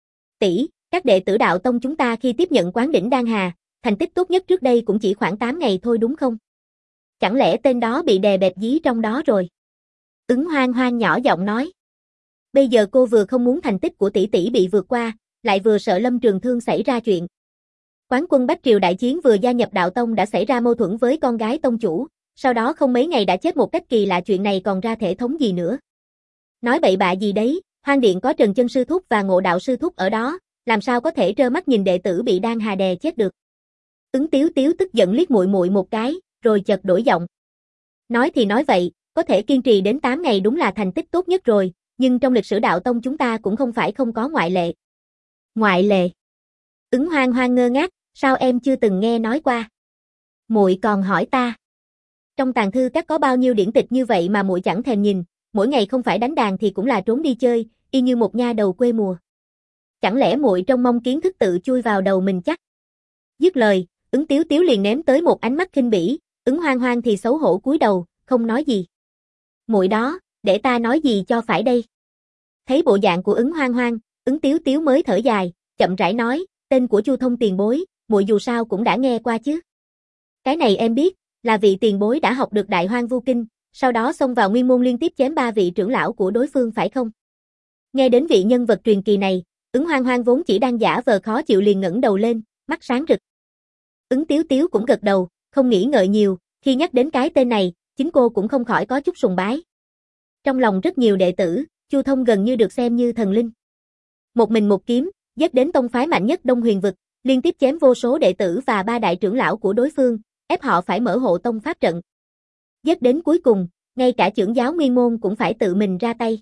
Tỷ, các đệ tử đạo tông chúng ta khi tiếp nhận quán đỉnh Đan Hà, thành tích tốt nhất trước đây cũng chỉ khoảng 8 ngày thôi đúng không? Chẳng lẽ tên đó bị đè bẹp dí trong đó rồi? Ứng Hoang Hoang nhỏ giọng nói. Bây giờ cô vừa không muốn thành tích của tỷ tỷ bị vượt qua, lại vừa sợ Lâm Trường Thương xảy ra chuyện. Quán quân Bách Triều Đại Chiến vừa gia nhập đạo tông đã xảy ra mâu thuẫn với con gái tông chủ, sau đó không mấy ngày đã chết một cách kỳ lạ, chuyện này còn ra thể thống gì nữa. Nói bậy bạ gì đấy, Hoang Điện có Trần Chân sư thúc và Ngộ Đạo sư thúc ở đó, làm sao có thể trơ mắt nhìn đệ tử bị Đan Hà đè chết được. Ứng Tiếu Tiếu tức giận liếc muội muội một cái, rồi chợt đổi giọng. Nói thì nói vậy, có thể kiên trì đến 8 ngày đúng là thành tích tốt nhất rồi, nhưng trong lịch sử đạo tông chúng ta cũng không phải không có ngoại lệ. Ngoại lệ? Ứng Hoang Hoang ngơ ngác, sao em chưa từng nghe nói qua? Muội còn hỏi ta. Trong tàng thư các có bao nhiêu điển tịch như vậy mà muội chẳng thèm nhìn, mỗi ngày không phải đánh đàn thì cũng là trốn đi chơi, y như một nha đầu quê mùa. Chẳng lẽ muội trông mong kiến thức tự chui vào đầu mình chắc? Dứt lời, Ứng Tiếu Tiếu liền ném tới một ánh mắt khinh bỉ, Ứng Hoang Hoang thì xấu hổ cúi đầu, không nói gì. Muội đó, để ta nói gì cho phải đây? Thấy bộ dạng của Ứng Hoang Hoang, Ứng Tiếu Tiếu mới thở dài, chậm rãi nói, tên của Chu Thông tiền bối, muội dù sao cũng đã nghe qua chứ. Cái này em biết, là vị tiền bối đã học được Đại Hoang Vu Kinh, sau đó xông vào Nguyên Môn liên tiếp chém 3 vị trưởng lão của đối phương phải không? Nghe đến vị nhân vật truyền kỳ này, Ứng Hoang Hoang vốn chỉ đang giả vờ khó chịu liền ngẩng đầu lên, mắt sáng rực. Ứng Tiếu Tiếu cũng gật đầu, không nghĩ ngợi nhiều, khi nhắc đến cái tên này, chính cô cũng không khỏi có chút sùng bái. Trong lòng rất nhiều đệ tử, Chu Thông gần như được xem như thần linh. Một mình một kiếm, giết đến tông phái mạnh nhất Đông Huyền vực, liên tiếp chém vô số đệ tử và 3 đại trưởng lão của đối phương, ép họ phải mở hộ tông pháp trận. Giết đến cuối cùng, ngay cả trưởng giáo Nguyên Môn cũng phải tự mình ra tay.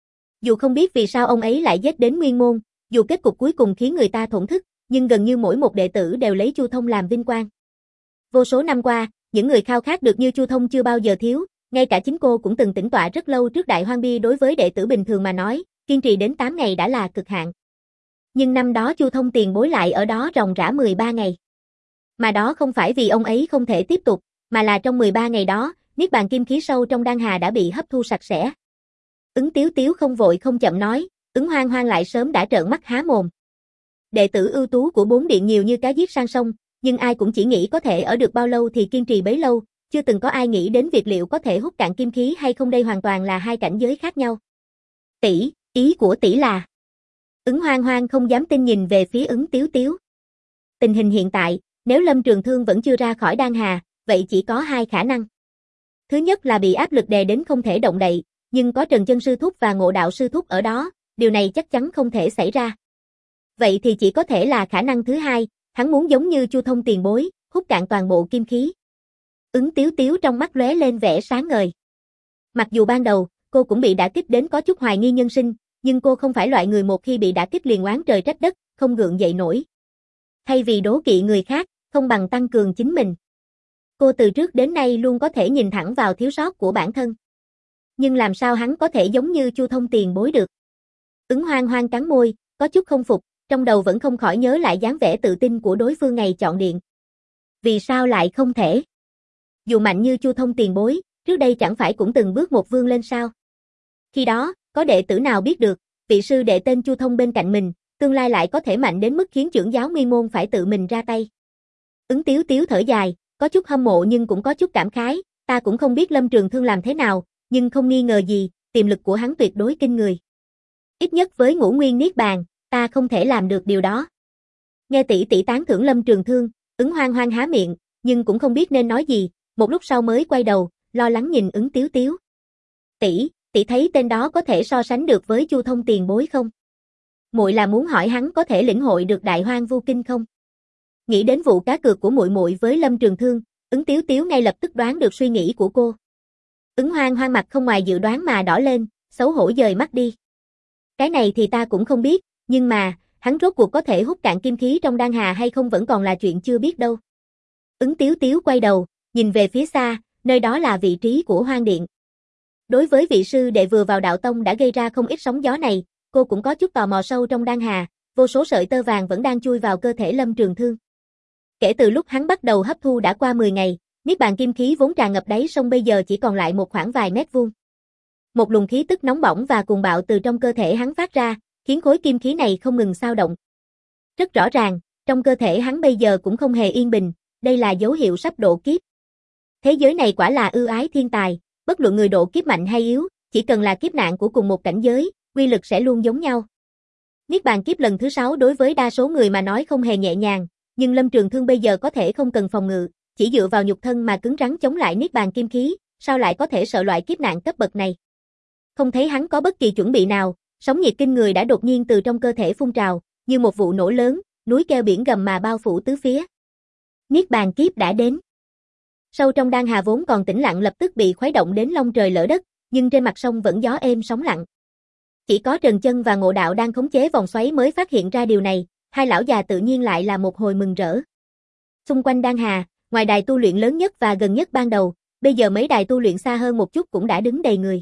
Dù không biết vì sao ông ấy lại giết đến Nguyên Môn, dù kết cục cuối cùng khiến người ta thổn thức, nhưng gần như mỗi một đệ tử đều lấy Chu Thông làm vinh quang. Vô số năm qua, những người khao khát được như Chu Thông chưa bao giờ thiếu, ngay cả chính cô cũng từng tĩnh tọa rất lâu trước Đại Hoang Bia. Đối với đệ tử bình thường mà nói, kiên trì đến 8 ngày đã là cực hạn. Nhưng năm đó Chu Thông tiền bối lại ở đó ròng rã 13 ngày. Mà đó không phải vì ông ấy không thể tiếp tục, mà là trong 13 ngày đó, niết bàn kim khí sâu trong Đan Hà đã bị hấp thu sạch sẽ. Ứng Tiếu Tiếu không vội không chậm nói, Ứng Hoang Hoang lại sớm đã trợn mắt há mồm. Đệ tử ưu tú của 4 điện nhiều như cá giết sang sông, nhưng ai cũng chỉ nghĩ có thể ở được bao lâu thì kiên trì bấy lâu, chưa từng có ai nghĩ đến việc liệu có thể hút cạn kim khí hay không, đây hoàn toàn là hai cảnh giới khác nhau. Tỷ, ý của tỷ là? Ứng Hoang Hoang không dám tin nhìn về phía Ứng Tiếu Tiếu. Tình hình hiện tại, nếu Lâm Trường Thương vẫn chưa ra khỏi Đan Hà, vậy chỉ có hai khả năng. Thứ nhất là bị áp lực đè đến không thể động đậy, nhưng có Trần Chân sư thúc và Ngộ Đạo sư thúc ở đó, điều này chắc chắn không thể xảy ra. Vậy thì chỉ có thể là khả năng thứ hai, hắn muốn giống như Chu Thông tiền bối, hút cạn toàn bộ kim khí. Ứng Tiếu Tiếu trong mắt lóe lên vẻ sáng ngời. Mặc dù ban đầu, cô cũng bị đả kích đến có chút hoài nghi nhân sinh, nhưng cô không phải loại người một khi bị đả kích liền oán trời trách đất, không gượng dậy nổi. Thay vì đố kỵ người khác, không bằng tăng cường chính mình. Cô từ trước đến nay luôn có thể nhìn thẳng vào thiếu sót của bản thân. Nhưng làm sao hắn có thể giống như Chu Thông tiền bối được? Ứng Hoang Hoang cắn môi, có chút không phục, trong đầu vẫn không khỏi nhớ lại dáng vẻ tự tin của đối phương ngày chọn điện. Vì sao lại không thể? Dù mạnh như Chu Thông tiền bối, trước đây chẳng phải cũng từng bước một vươn lên sao? Khi đó, có đệ tử nào biết được, vị sư đệ tên Chu Thông bên cạnh mình, tương lai lại có thể mạnh đến mức khiến trưởng giáo Nguyên Môn phải tự mình ra tay. Ứng Tiếu Tiếu thở dài, có chút hâm mộ nhưng cũng có chút cảm khái, ta cũng không biết Lâm Trường Thương làm thế nào, nhưng không nghi ngờ gì, tiềm lực của hắn tuyệt đối kinh người. Ít nhất với Ngũ Nguyên Niết Bàn, ta không thể làm được điều đó. Nghe tỷ tỷ tán thưởng Lâm Trường Thương, Ứng Hoang Hoang há miệng, nhưng cũng không biết nên nói gì, một lúc sau mới quay đầu, lo lắng nhìn Ứng Tiếu Tiếu. Tỷ thấy tên đó có thể so sánh được với Chu Thông tiền bối không? Muội là muốn hỏi hắn có thể lĩnh hội được Đại Hoang Vu Kinh không? Nghĩ đến vụ cá cược của muội muội với Lâm Trường Thương, Ứng Tiếu Tiếu ngay lập tức đoán được suy nghĩ của cô. Ứng Hoang Hoang mặt không ngoài dự đoán mà đỏ lên, xấu hổ dời mắt đi. Cái này thì ta cũng không biết, nhưng mà, hắn rốt cuộc có thể hút cạn kim khí trong Đan Hà hay không vẫn còn là chuyện chưa biết đâu. Ứng Tiếu Tiếu quay đầu, nhìn về phía xa, nơi đó là vị trí của Hoang Điện. Đối với vị sư đệ vừa vào đạo tông đã gây ra không ít sóng gió này, cô cũng có chút tò mò sâu trong Đan Hà, vô số sợi tơ vàng vẫn đang chui vào cơ thể Lâm Trường Thương. Kể từ lúc hắn bắt đầu hấp thu đã qua 10 ngày, niết bàn kim khí vốn tràn ngập đáy sông bây giờ chỉ còn lại một khoảng vài mét vuông. Một luồng khí tức nóng bỏng và cuồng bạo từ trong cơ thể hắn phát ra, khiến khối kim khí này không ngừng xao động. Rất rõ ràng, trong cơ thể hắn bây giờ cũng không hề yên bình, đây là dấu hiệu sắp độ kiếp. Thế giới này quả là ưu ái thiên tài, bất luận người độ kiếp mạnh hay yếu, chỉ cần là kiếp nạn của cùng một cảnh giới, quy lực sẽ luôn giống nhau. Niết bàn kiếp lần thứ 6 đối với đa số người mà nói không hề nhẹ nhàng, nhưng Lâm Trường Thương bây giờ có thể không cần phòng ngự, chỉ dựa vào nhục thân mà cứng rắn chống lại niết bàn kim khí, sao lại có thể sợ loại kiếp nạn cấp bậc này. Không thấy hắn có bất kỳ chuẩn bị nào, sóng nhiệt kinh người đã đột nhiên từ trong cơ thể phun trào, như một vụ nổ lớn, núi keo biển gầm mà bao phủ tứ phía. Niết bàn kiếp đã đến. Sâu trong đan hà vốn còn tĩnh lặng lập tức bị khuấy động đến long trời lở đất, nhưng trên mặt sông vẫn gió êm sóng lặng. Chỉ có Trần Chân và Ngộ Đạo đang khống chế vòng xoáy mới phát hiện ra điều này, hai lão già tự nhiên lại là một hồi mừng rỡ. Xung quanh đan hà, ngoài đài tu luyện lớn nhất và gần nhất ban đầu, bây giờ mấy đài tu luyện xa hơn một chút cũng đã đứng đầy người.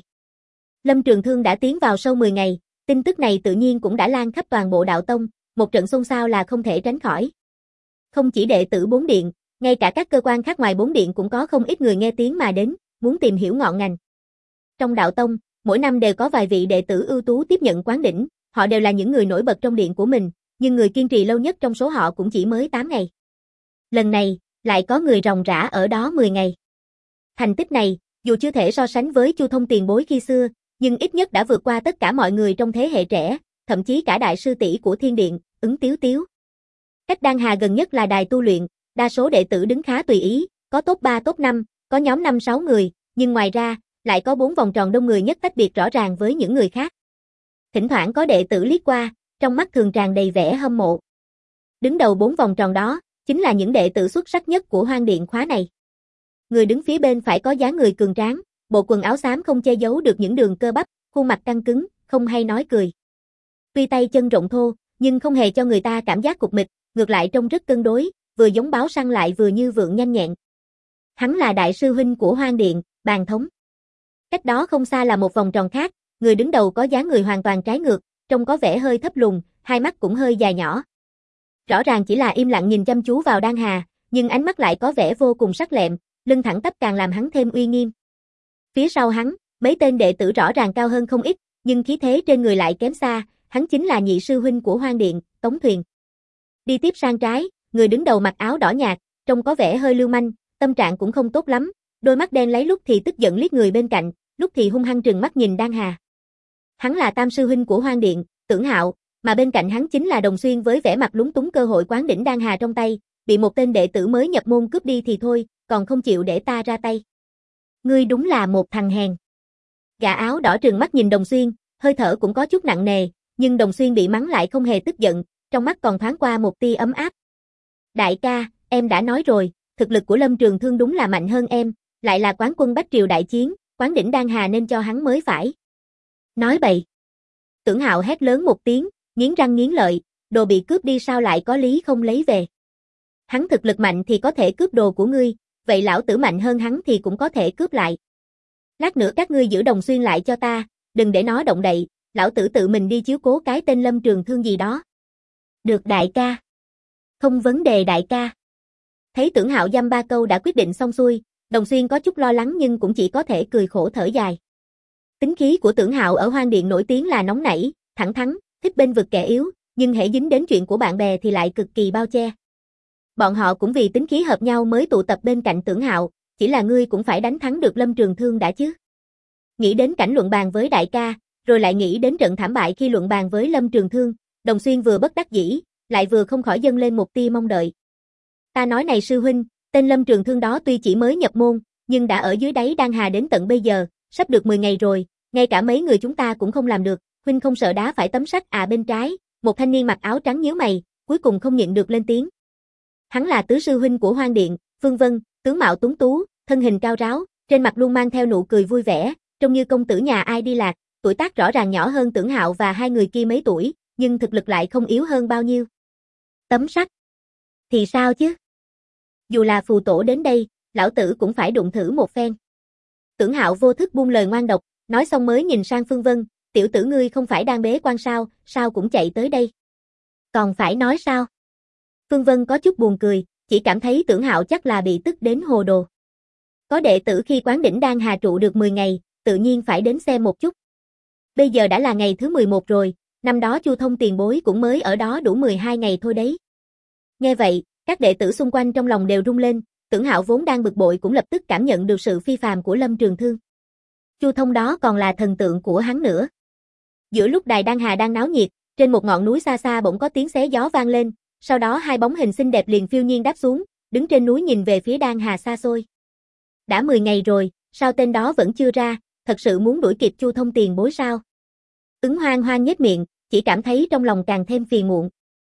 Lâm Trường Thương đã tiến vào sâu 10 ngày, tin tức này tự nhiên cũng đã lan khắp toàn bộ đạo tông, một trận xôn xao là không thể tránh khỏi. Không chỉ đệ tử 4 điện, ngay cả các cơ quan khác ngoài 4 điện cũng có không ít người nghe tiếng mà đến, muốn tìm hiểu ngọn ngành. Trong đạo tông, mỗi năm đều có vài vị đệ tử ưu tú tiếp nhận quán đỉnh, họ đều là những người nổi bật trong điện của mình, nhưng người kiên trì lâu nhất trong số họ cũng chỉ mới 8 ngày. Lần này, lại có người ròng rã ở đó 10 ngày. Thành tích này, dù chưa thể so sánh với Chu Thông tiền bối khi xưa, nhưng ít nhất đã vượt qua tất cả mọi người trong thế hệ trẻ, thậm chí cả đại sư tỷ của Thiên Điện, Ứng Tiếu Tiếu. Cách đan hà gần nhất là đài tu luyện, đa số đệ tử đứng khá tùy ý, có top 3 top 5, có nhóm 5-6 người, nhưng ngoài ra, lại có 4 vòng tròn đông người nhất tách biệt rõ ràng với những người khác. Thỉnh thoảng có đệ tử liếc qua, trong mắt thường tràn đầy vẻ hâm mộ. Đứng đầu 4 vòng tròn đó, chính là những đệ tử xuất sắc nhất của Hoang Điện khóa này. Người đứng phía bên phải có dáng người cường tráng, bộ quần áo xám không che giấu được những đường cơ bắp, khuôn mặt căng cứng, không hay nói cười. Tuy tay chân rộng thô, nhưng không hề cho người ta cảm giác cục mịch, ngược lại trông rất cân đối, vừa giống báo săn lại vừa như vượn nhanh nhẹn. Hắn là đại sư huynh của Hoang Điện, Bàn Thống. Cách đó không xa là một vòng tròn khác, người đứng đầu có dáng người hoàn toàn trái ngược, trông có vẻ hơi thấp lùn, hai mắt cũng hơi dài nhỏ. Rõ ràng chỉ là im lặng nhìn chăm chú vào đan hà, nhưng ánh mắt lại có vẻ vô cùng sắc lẹm, lưng thẳng tắp càng làm hắn thêm uy nghiêm. Phía sau hắn, mấy tên đệ tử rõ ràng cao hơn không ít, nhưng khí thế trên người lại kém xa, hắn chính là nhị sư huynh của Hoang Điện, Tống Thuyền. Đi tiếp sang trái, người đứng đầu mặc áo đỏ nhạt, trông có vẻ hơi lưu manh, tâm trạng cũng không tốt lắm, đôi mắt đen lấy lúc thì tức giận liếc người bên cạnh, lúc thì hung hăng trừng mắt nhìn đan hà. Hắn là tam sư huynh của Hoang Điện, Tưởng Hạo, mà bên cạnh hắn chính là Đồng Xuyên với vẻ mặt lúng túng cơ hội quán đỉnh đan hà trong tay, bị một tên đệ tử mới nhập môn cướp đi thì thôi, còn không chịu để ta ra tay. Ngươi đúng là một thằng hèn. Gã áo đỏ trừng mắt nhìn Đồng Xuyên, hơi thở cũng có chút nặng nề, nhưng Đồng Xuyên bị mắng lại không hề tức giận, trong mắt còn thoáng qua một tia ấm áp. Đại ca, em đã nói rồi, thực lực của Lâm Trường Thương đúng là mạnh hơn em, lại là quán quân Bách Triều đại chiến, quán đỉnh đan hà nên cho hắn mới phải. Nói bậy. Tưởng Hạo hét lớn một tiếng, nghiến răng nghiến lợi, đồ bị cướp đi sao lại có lý không lấy về. Hắn thực lực mạnh thì có thể cướp đồ của ngươi, vậy lão tử mạnh hơn hắn thì cũng có thể cướp lại. Lát nữa các ngươi giữ Đồng Xuyên lại cho ta, đừng để nó động đậy, lão tử tự mình đi chiếu cố cái tên Lâm Trường Thương gì đó. Được đại ca. Không vấn đề đại ca. Thấy Tưởng Hạo dăm ba câu đã quyết định xong xuôi, Đồng Xuyên có chút lo lắng nhưng cũng chỉ có thể cười khổ thở dài. Tính khí của Tưởng Hạo ở Hoang Điện nổi tiếng là nóng nảy, thẳng thắn, thích bênh vực kẻ yếu, nhưng hễ dính đến chuyện của bạn bè thì lại cực kỳ bao che. Bọn họ cũng vì tính khí hợp nhau mới tụ tập bên cạnh Tưởng Hạo, chỉ là ngươi cũng phải đánh thắng được Lâm Trường Thương đã chứ. Nghĩ đến cảnh luận bàn với đại ca, rồi lại nghĩ đến trận thảm bại khi luận bàn với Lâm Trường Thương, Đồng Xuyên vừa bất đắc dĩ, lại vừa không khỏi dâng lên một tia mong đợi. Ta nói này sư huynh, tên Lâm Trường Thương đó tuy chỉ mới nhập môn, nhưng đã ở dưới đáy đan hà đến tận bây giờ, sắp được 10 ngày rồi, ngay cả mấy người chúng ta cũng không làm được, huynh không sợ đá phải tấm sắt à? Bên trái, một thanh niên mặc áo trắng nhíu mày, cuối cùng không nhịn được lên tiếng. Hắn là tứ sư huynh của Hoang Điện, Phương Vân, tướng mạo tuấn tú, thân hình cao ráo, trên mặt luôn mang theo nụ cười vui vẻ, trông như công tử nhà ai đi lạc, tuổi tác rõ ràng nhỏ hơn Tưởng Hạo và hai người kia mấy tuổi, nhưng thực lực lại không yếu hơn bao nhiêu. Tấm sắt thì sao chứ? Dù là phù tổ đến đây, lão tử cũng phải đụng thử một phen. Tưởng Hạo vô thức buông lời ngoan độc, nói xong mới nhìn sang Phương Vân, tiểu tử ngươi không phải đang bế quan sao, sao cũng chạy tới đây. Còn phải nói sao? Phương Vân có chút buồn cười, chỉ cảm thấy Tưởng Hạo chắc là bị tức đến hồ đồ. Có đệ tử khi quán đỉnh đan hà trụ được 10 ngày, tự nhiên phải đến xem một chút. Bây giờ đã là ngày thứ 11 rồi, năm đó Chu Thông tiền bối cũng mới ở đó đủ 12 ngày thôi đấy. Nghe vậy, các đệ tử xung quanh trong lòng đều rung lên, Tưởng Hạo vốn đang bực bội cũng lập tức cảm nhận được sự phi phàm của Lâm Trường Thương. Chu Thông đó còn là thần tượng của hắn nữa. Giữa lúc Đài Đan Hà đang náo nhiệt, trên một ngọn núi xa xa bỗng có tiếng xé gió vang lên, sau đó hai bóng hình xinh đẹp liền phiêu nhiên đáp xuống, đứng trên núi nhìn về phía Đan Hà xa xôi. Đã 10 ngày rồi, sao tên đó vẫn chưa ra, thật sự muốn đuổi kịp Chu Thông tiền bối sao? Ứng Hoang Hoang nhếch miệng, chỉ cảm thấy trong lòng càng thêm phiền muộn.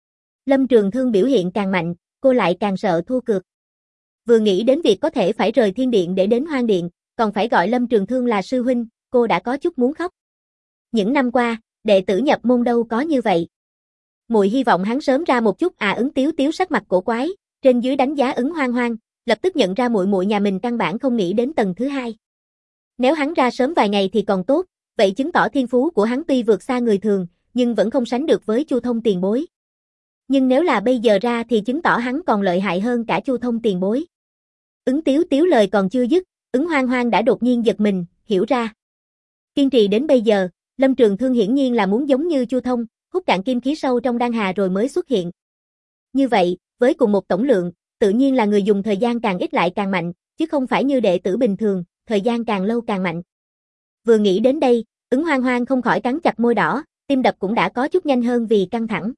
Lâm Trường Thương biểu hiện càng mạnh, cô lại càng sợ thua cược. Vừa nghĩ đến việc có thể phải rời Thiên Điện để đến Hoang Điện, còn phải gọi Lâm Trường Thương là sư huynh, cô đã có chút muốn khóc. Những năm qua, đệ tử nhập môn đâu có như vậy. Muội hy vọng hắn sớm ra một chút. Ứng Tiếu Tiếu sắc mặt cổ quái, trên dưới đánh giá Ứng Hoang Hoang, lập tức nhận ra muội muội nhà mình căn bản không nghĩ đến tầng thứ hai. Nếu hắn ra sớm vài ngày thì còn tốt, vậy chứng tỏ thiên phú của hắn tuy vượt xa người thường, nhưng vẫn không sánh được với Chu Thông tiền bối. Nhưng nếu là bây giờ ra thì chứng tỏ hắn còn lợi hại hơn cả Chu Thông tiền bối. Ứng Tiếu Tiếu lời còn chưa dứt, Ứng Hoang Hoang đã đột nhiên giật mình, hiểu ra. Kiên trì đến bây giờ, Lâm Trường Thương hiển nhiên là muốn giống như Chu Thông, hút cạn kim khí sâu trong đan hà rồi mới xuất hiện. Như vậy, với cùng một tổng lượng, tự nhiên là người dùng thời gian càng ít lại càng mạnh, chứ không phải như đệ tử bình thường, thời gian càng lâu càng mạnh. Vừa nghĩ đến đây, Ứng Hoang Hoang không khỏi cắn chặt môi đỏ, tim đập cũng đã có chút nhanh hơn vì căng thẳng.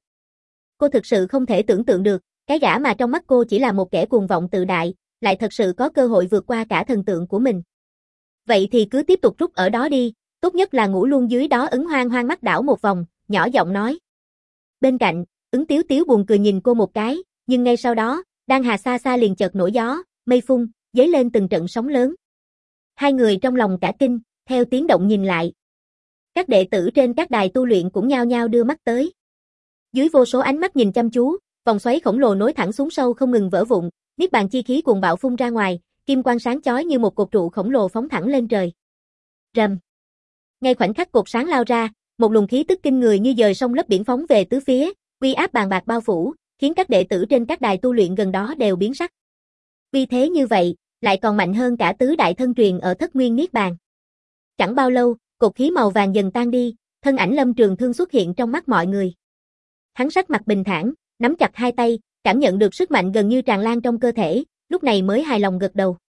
Cô thực sự không thể tưởng tượng được, cái gã mà trong mắt cô chỉ là một kẻ cuồng vọng tự đại, lại thật sự có cơ hội vượt qua cả thần tượng của mình. Vậy thì cứ tiếp tục rút ở đó đi, tốt nhất là ngủ luôn dưới đó. Ứng Hoang Hoang mắt đảo một vòng, nhỏ giọng nói. Bên cạnh, Ứng Tiếu Tiếu buồn cười nhìn cô một cái, nhưng ngay sau đó, Đan Hà xa xa liền chợt nổi gió, mây phun, dấy lên từng trận sóng lớn. Hai người trong lòng cả kinh, theo tiếng động nhìn lại. Các đệ tử trên các đài tu luyện cũng nhao nhao đưa mắt tới. Dưới vô số ánh mắt nhìn chăm chú, vòng xoáy khổng lồ nối thẳng xuống sâu không ngừng vỡ vụn, niết bàn chi khí cuồng bạo phun ra ngoài, kim quang sáng chói như một cột trụ khổng lồ phóng thẳng lên trời. Rầm. Ngay khoảnh khắc cột sáng lao ra, một luồng khí tức kinh người như dời sông lấp biển phóng về tứ phía, uy áp bàng bạc bao phủ, khiến các đệ tử trên các đài tu luyện gần đó đều biến sắc. Vì thế như vậy, lại còn mạnh hơn cả tứ đại thân truyền ở Thất Nguyên Niết Bàn. Chẳng bao lâu, cột khí màu vàng dần tan đi, thân ảnh Lâm Trường Thương xuất hiện trong mắt mọi người. Hắn sắc mặt bình thản, nắm chặt hai tay, cảm nhận được sức mạnh gần như tràn lan trong cơ thể, lúc này mới hài lòng gật đầu.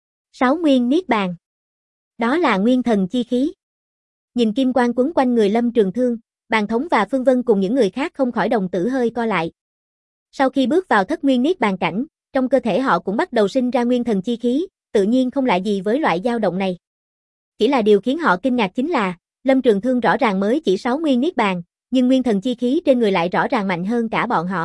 6 Nguyên Niết Bàn. Đó là nguyên thần chi khí. Nhìn kim quang quấn quanh người Lâm Trường Thương, Bàn Thống và Phương Vân cùng những người khác không khỏi đồng tử hơi co lại. Sau khi bước vào Thất Nguyên Niết Bàn cảnh, trong cơ thể họ cũng bắt đầu sinh ra nguyên thần chi khí, tự nhiên không lạ gì với loại dao động này. Chỉ là điều khiến họ kinh ngạc chính là, Lâm Trường Thương rõ ràng mới chỉ 6 Nguyên Niết Bàn, nhưng nguyên thần chi khí trên người lại rõ ràng mạnh hơn cả bọn họ.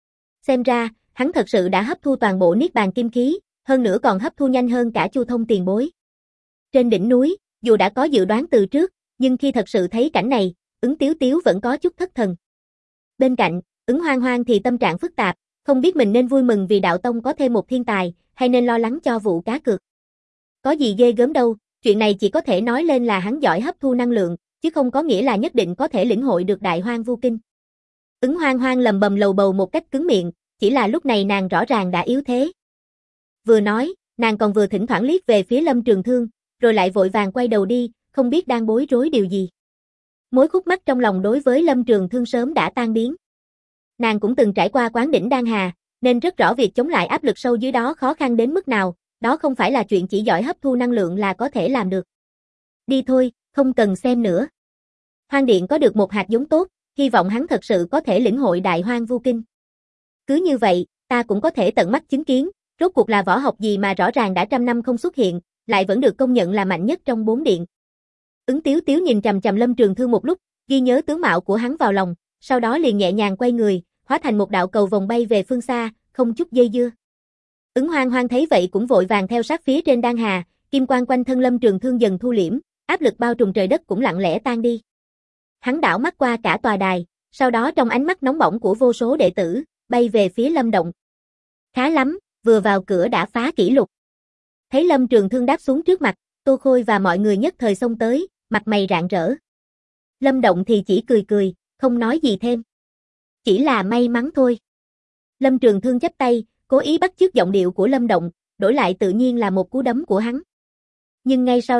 Xem ra, hắn thật sự đã hấp thu toàn bộ Niết Bàn kim khí, hơn nữa còn hấp thu nhanh hơn cả Chu Thông tiền bối. Trên đỉnh núi, dù đã có dự đoán từ trước, nhưng khi thật sự thấy cảnh này, Ứng Tiếu Tiếu vẫn có chút thất thần. Bên cạnh, Ứng Hoang Hoang thì tâm trạng phức tạp, không biết mình nên vui mừng vì đạo tông có thêm một thiên tài, hay nên lo lắng cho vụ cá cược. Có gì ghê gớm đâu, chuyện này chỉ có thể nói lên là hắn giỏi hấp thu năng lượng, chứ không có nghĩa là nhất định có thể lĩnh hội được Đại Hoang Vu Kinh. Ứng Hoang Hoang lầm bầm lầu bầu một cách cứng miệng, chỉ là lúc này nàng rõ ràng đã yếu thế. Vừa nói, nàng còn vừa thỉnh thoảng liếc về phía Lâm Trường Thương, rồi lại vội vàng quay đầu đi, không biết đang bối rối điều gì. Mối khúc mắc trong lòng đối với Lâm Trường Thương sớm đã tan biến. Nàng cũng từng trải qua quán đỉnh Đan Hà, nên rất rõ việc chống lại áp lực sâu dưới đó khó khăn đến mức nào, đó không phải là chuyện chỉ giỏi hấp thu năng lượng là có thể làm được. Đi thôi, không cần xem nữa. Hoang Điện có được một hạt giống tốt, hy vọng hắn thật sự có thể lĩnh hội Đại Hoang Vu Kinh. Cứ như vậy, ta cũng có thể tận mắt chứng kiến, rốt cuộc là võ học gì mà rõ ràng đã trăm năm không xuất hiện, lại vẫn được công nhận là mạnh nhất trong 4 điện. Ứng Tiếu Tiếu nhìn chằm chằm Lâm Trường Thương một lúc, ghi nhớ tướng mạo của hắn vào lòng, sau đó liền nhẹ nhàng quay người, hóa thành một đạo cầu vòng bay về phương xa, không chút dây dưa. Ứng Hoang Hoang thấy vậy cũng vội vàng theo sát phía trên Đan Hà, kim quang quanh thân Lâm Trường Thương dần thu liễm, áp lực bao trùm trời đất cũng lặng lẽ tan đi. Hắn đảo mắt qua cả tòa đài, sau đó trong ánh mắt nóng bỏng của vô số đệ tử, bay về phía Lâm Động. Khá lắm, vừa vào cửa đã phá kỷ lục. Thấy Lâm Trường Thương đáp xuống trước mặt, Tô Khôi và mọi người nhất thời xông tới, mặt mày rạng rỡ. Lâm Động thì chỉ cười cười, không nói gì thêm. Chỉ là may mắn thôi. Lâm Trường Thương chắp tay, cố ý bắt chước giọng điệu của Lâm Động, đổi lại tự nhiên là một cú đấm của hắn. Nhưng ngay sau đó,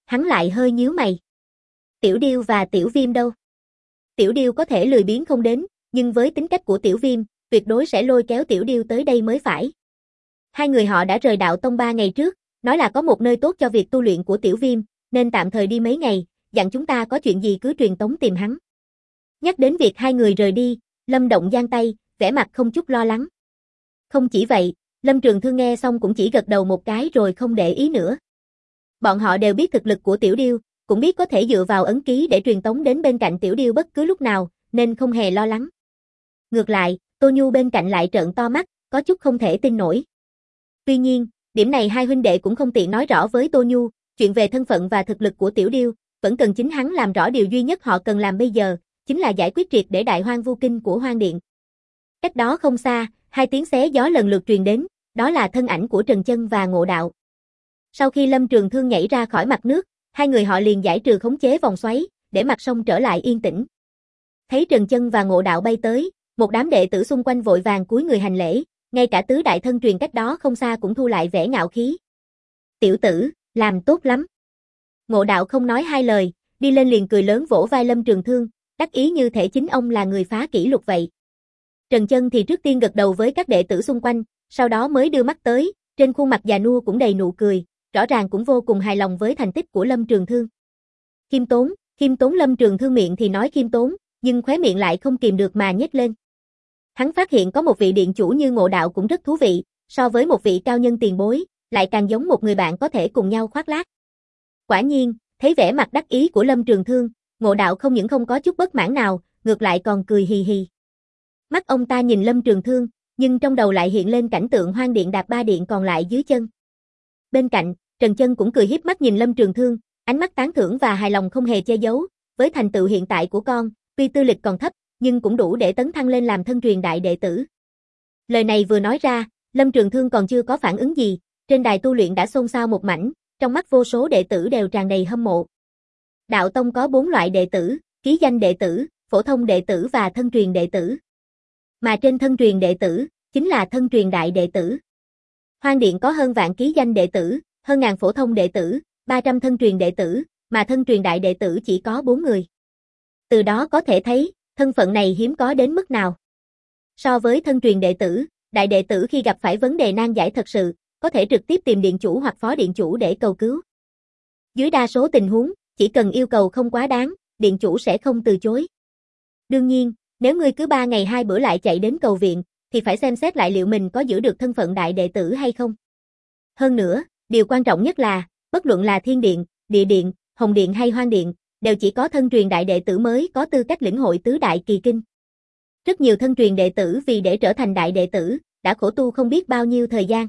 hắn lại hơi nhíu mày. Tiểu Điêu và Tiểu Viêm đâu? Tiểu Điêu có thể lười biếng không đến, nhưng với tính cách của Tiểu Viêm, tuyệt đối sẽ lôi kéo Tiểu Điêu tới đây mới phải. Hai người họ đã rời đạo tông 3 ngày trước, nói là có một nơi tốt cho việc tu luyện của Tiểu Viêm, nên tạm thời đi mấy ngày, dặn chúng ta có chuyện gì cứ truyền tống tìm hắn. Nhắc đến việc hai người rời đi, Lâm Động giang tay, vẻ mặt không chút lo lắng. Không chỉ vậy, Lâm Trường Thương nghe xong cũng chỉ gật đầu một cái rồi không để ý nữa. Bọn họ đều biết thực lực của Tiểu Điêu, cũng biết có thể dựa vào ấn ký để truyền tống đến bên cạnh Tiểu Điêu bất cứ lúc nào, nên không hề lo lắng. Ngược lại, Tô Nhu bên cạnh lại trợn to mắt, có chút không thể tin nổi. Tuy nhiên, điểm này hai huynh đệ cũng không tiện nói rõ với Tô Nhu, chuyện về thân phận và thực lực của Tiểu Điêu, vẫn cần chính hắn làm rõ. Điều duy nhất họ cần làm bây giờ, chính là giải quyết triệt để Đại Hoang Vu Kinh của Hoang Điện. Cách đó không xa, hai tiếng xé gió lần lượt truyền đến, đó là thân ảnh của Trần Chân và Ngộ Đạo. Sau khi Lâm Trường Thương nhảy ra khỏi mặt nước, hai người họ liền giải trừ khống chế vòng xoáy, để mặt sông trở lại yên tĩnh. Thấy Trần Chân và Ngộ Đạo bay tới, một đám đệ tử xung quanh vội vàng cúi người hành lễ, ngay cả tứ đại thân truyền cách đó không xa cũng thu lại vẻ ngạo khí. Tiểu tử, làm tốt lắm. Ngộ Đạo không nói hai lời, đi lên liền cười lớn vỗ vai Lâm Trường Thương, đắc ý như thể chính ông là người phá kỷ lục vậy. Trần Chân thì trước tiên gật đầu với các đệ tử xung quanh, sau đó mới đưa mắt tới, trên khuôn mặt già nua cũng đầy nụ cười, rõ ràng cũng vô cùng hài lòng với thành tích của Lâm Trường Thương. Khiêm tốn Lâm Trường Thương miệng thì nói khiêm tốn, nhưng khóe miệng lại không kìm được mà nhếch lên. Hắn phát hiện có một vị điện chủ như Ngộ Đạo cũng rất thú vị, so với một vị cao nhân tiền bối, lại càng giống một người bạn có thể cùng nhau khoác lác. Quả nhiên, thấy vẻ mặt đắc ý của Lâm Trường Thương, Ngộ Đạo không những không có chút bất mãn nào, ngược lại còn cười hì hì. Mắt ông ta nhìn Lâm Trường Thương, nhưng trong đầu lại hiện lên cảnh tượng Hoang Điện đạp 3 điện còn lại dưới chân. Bên cạnh, Trần Chân cũng cười híp mắt nhìn Lâm Trường Thương, ánh mắt tán thưởng và hài lòng không hề che giấu, với thành tựu hiện tại của con, tuy tư lịch còn thấp, nhưng cũng đủ để tấn thăng lên làm thân truyền đại đệ tử. Lời này vừa nói ra, Lâm Trường Thương còn chưa có phản ứng gì, trên đài tu luyện đã xôn xao một mảnh, trong mắt vô số đệ tử đều tràn đầy hâm mộ. Đạo tông có 4 loại đệ tử, ký danh đệ tử, phổ thông đệ tử và thân truyền đệ tử. Mà trên thân truyền đệ tử, chính là thân truyền đại đệ tử. Hoang Điện có hơn vạn ký danh đệ tử, hơn ngàn phổ thông đệ tử, 300 thân truyền đệ tử, mà thân truyền đại đệ tử chỉ có 4 người. Từ đó có thể thấy, thân phận này hiếm có đến mức nào. So với thân truyền đệ tử, đại đệ tử khi gặp phải vấn đề nan giải thật sự, có thể trực tiếp tìm điện chủ hoặc phó điện chủ để cầu cứu. Dưới đa số tình huống, chỉ cần yêu cầu không quá đáng, điện chủ sẽ không từ chối. Đương nhiên, nếu ngươi cứ 3 ngày 2 bữa lại chạy đến cầu viện, thì phải xem xét lại liệu mình có giữ được thân phận đại đệ tử hay không. Hơn nữa, điều quan trọng nhất là, bất luận là Thiên Điện, Địa Điện, Hồng Điện hay Hoang Điện, đều chỉ có thân truyền đại đệ tử mới có tư cách lĩnh hội tứ đại kỳ kinh. Rất nhiều thân truyền đệ tử vì để trở thành đại đệ tử, đã khổ tu không biết bao nhiêu thời gian.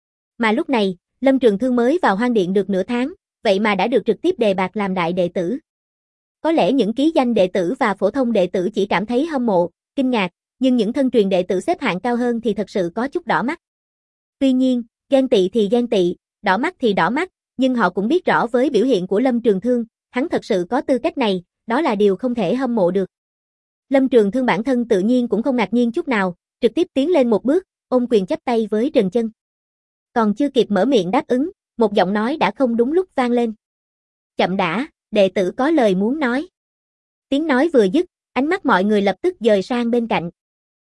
Mà lúc này, Lâm Trường Thương mới vào Hoang Điện được nửa tháng, vậy mà đã được trực tiếp đề bạt làm đại đệ tử. Có lẽ những ký danh đệ tử và phổ thông đệ tử chỉ cảm thấy hâm mộ, kinh ngạc, nhưng những thân truyền đệ tử xếp hạng cao hơn thì thật sự có chút đỏ mắt. Tuy nhiên, ghen tị thì ghen tị, đỏ mắt thì đỏ mắt, nhưng họ cũng biết rõ với biểu hiện của Lâm Trường Thương, hắn thật sự có tư cách này, đó là điều không thể hâm mộ được. Lâm Trường Thương bản thân tự nhiên cũng không ngạc nhiên chút nào, trực tiếp tiến lên một bước, ôm quyền chắp tay với Trần Chân. Còn chưa kịp mở miệng đáp ứng, một giọng nói đã không đúng lúc vang lên. Chậm đã, đệ tử có lời muốn nói. Tiếng nói vừa dứt, ánh mắt mọi người lập tức dời sang bên cạnh.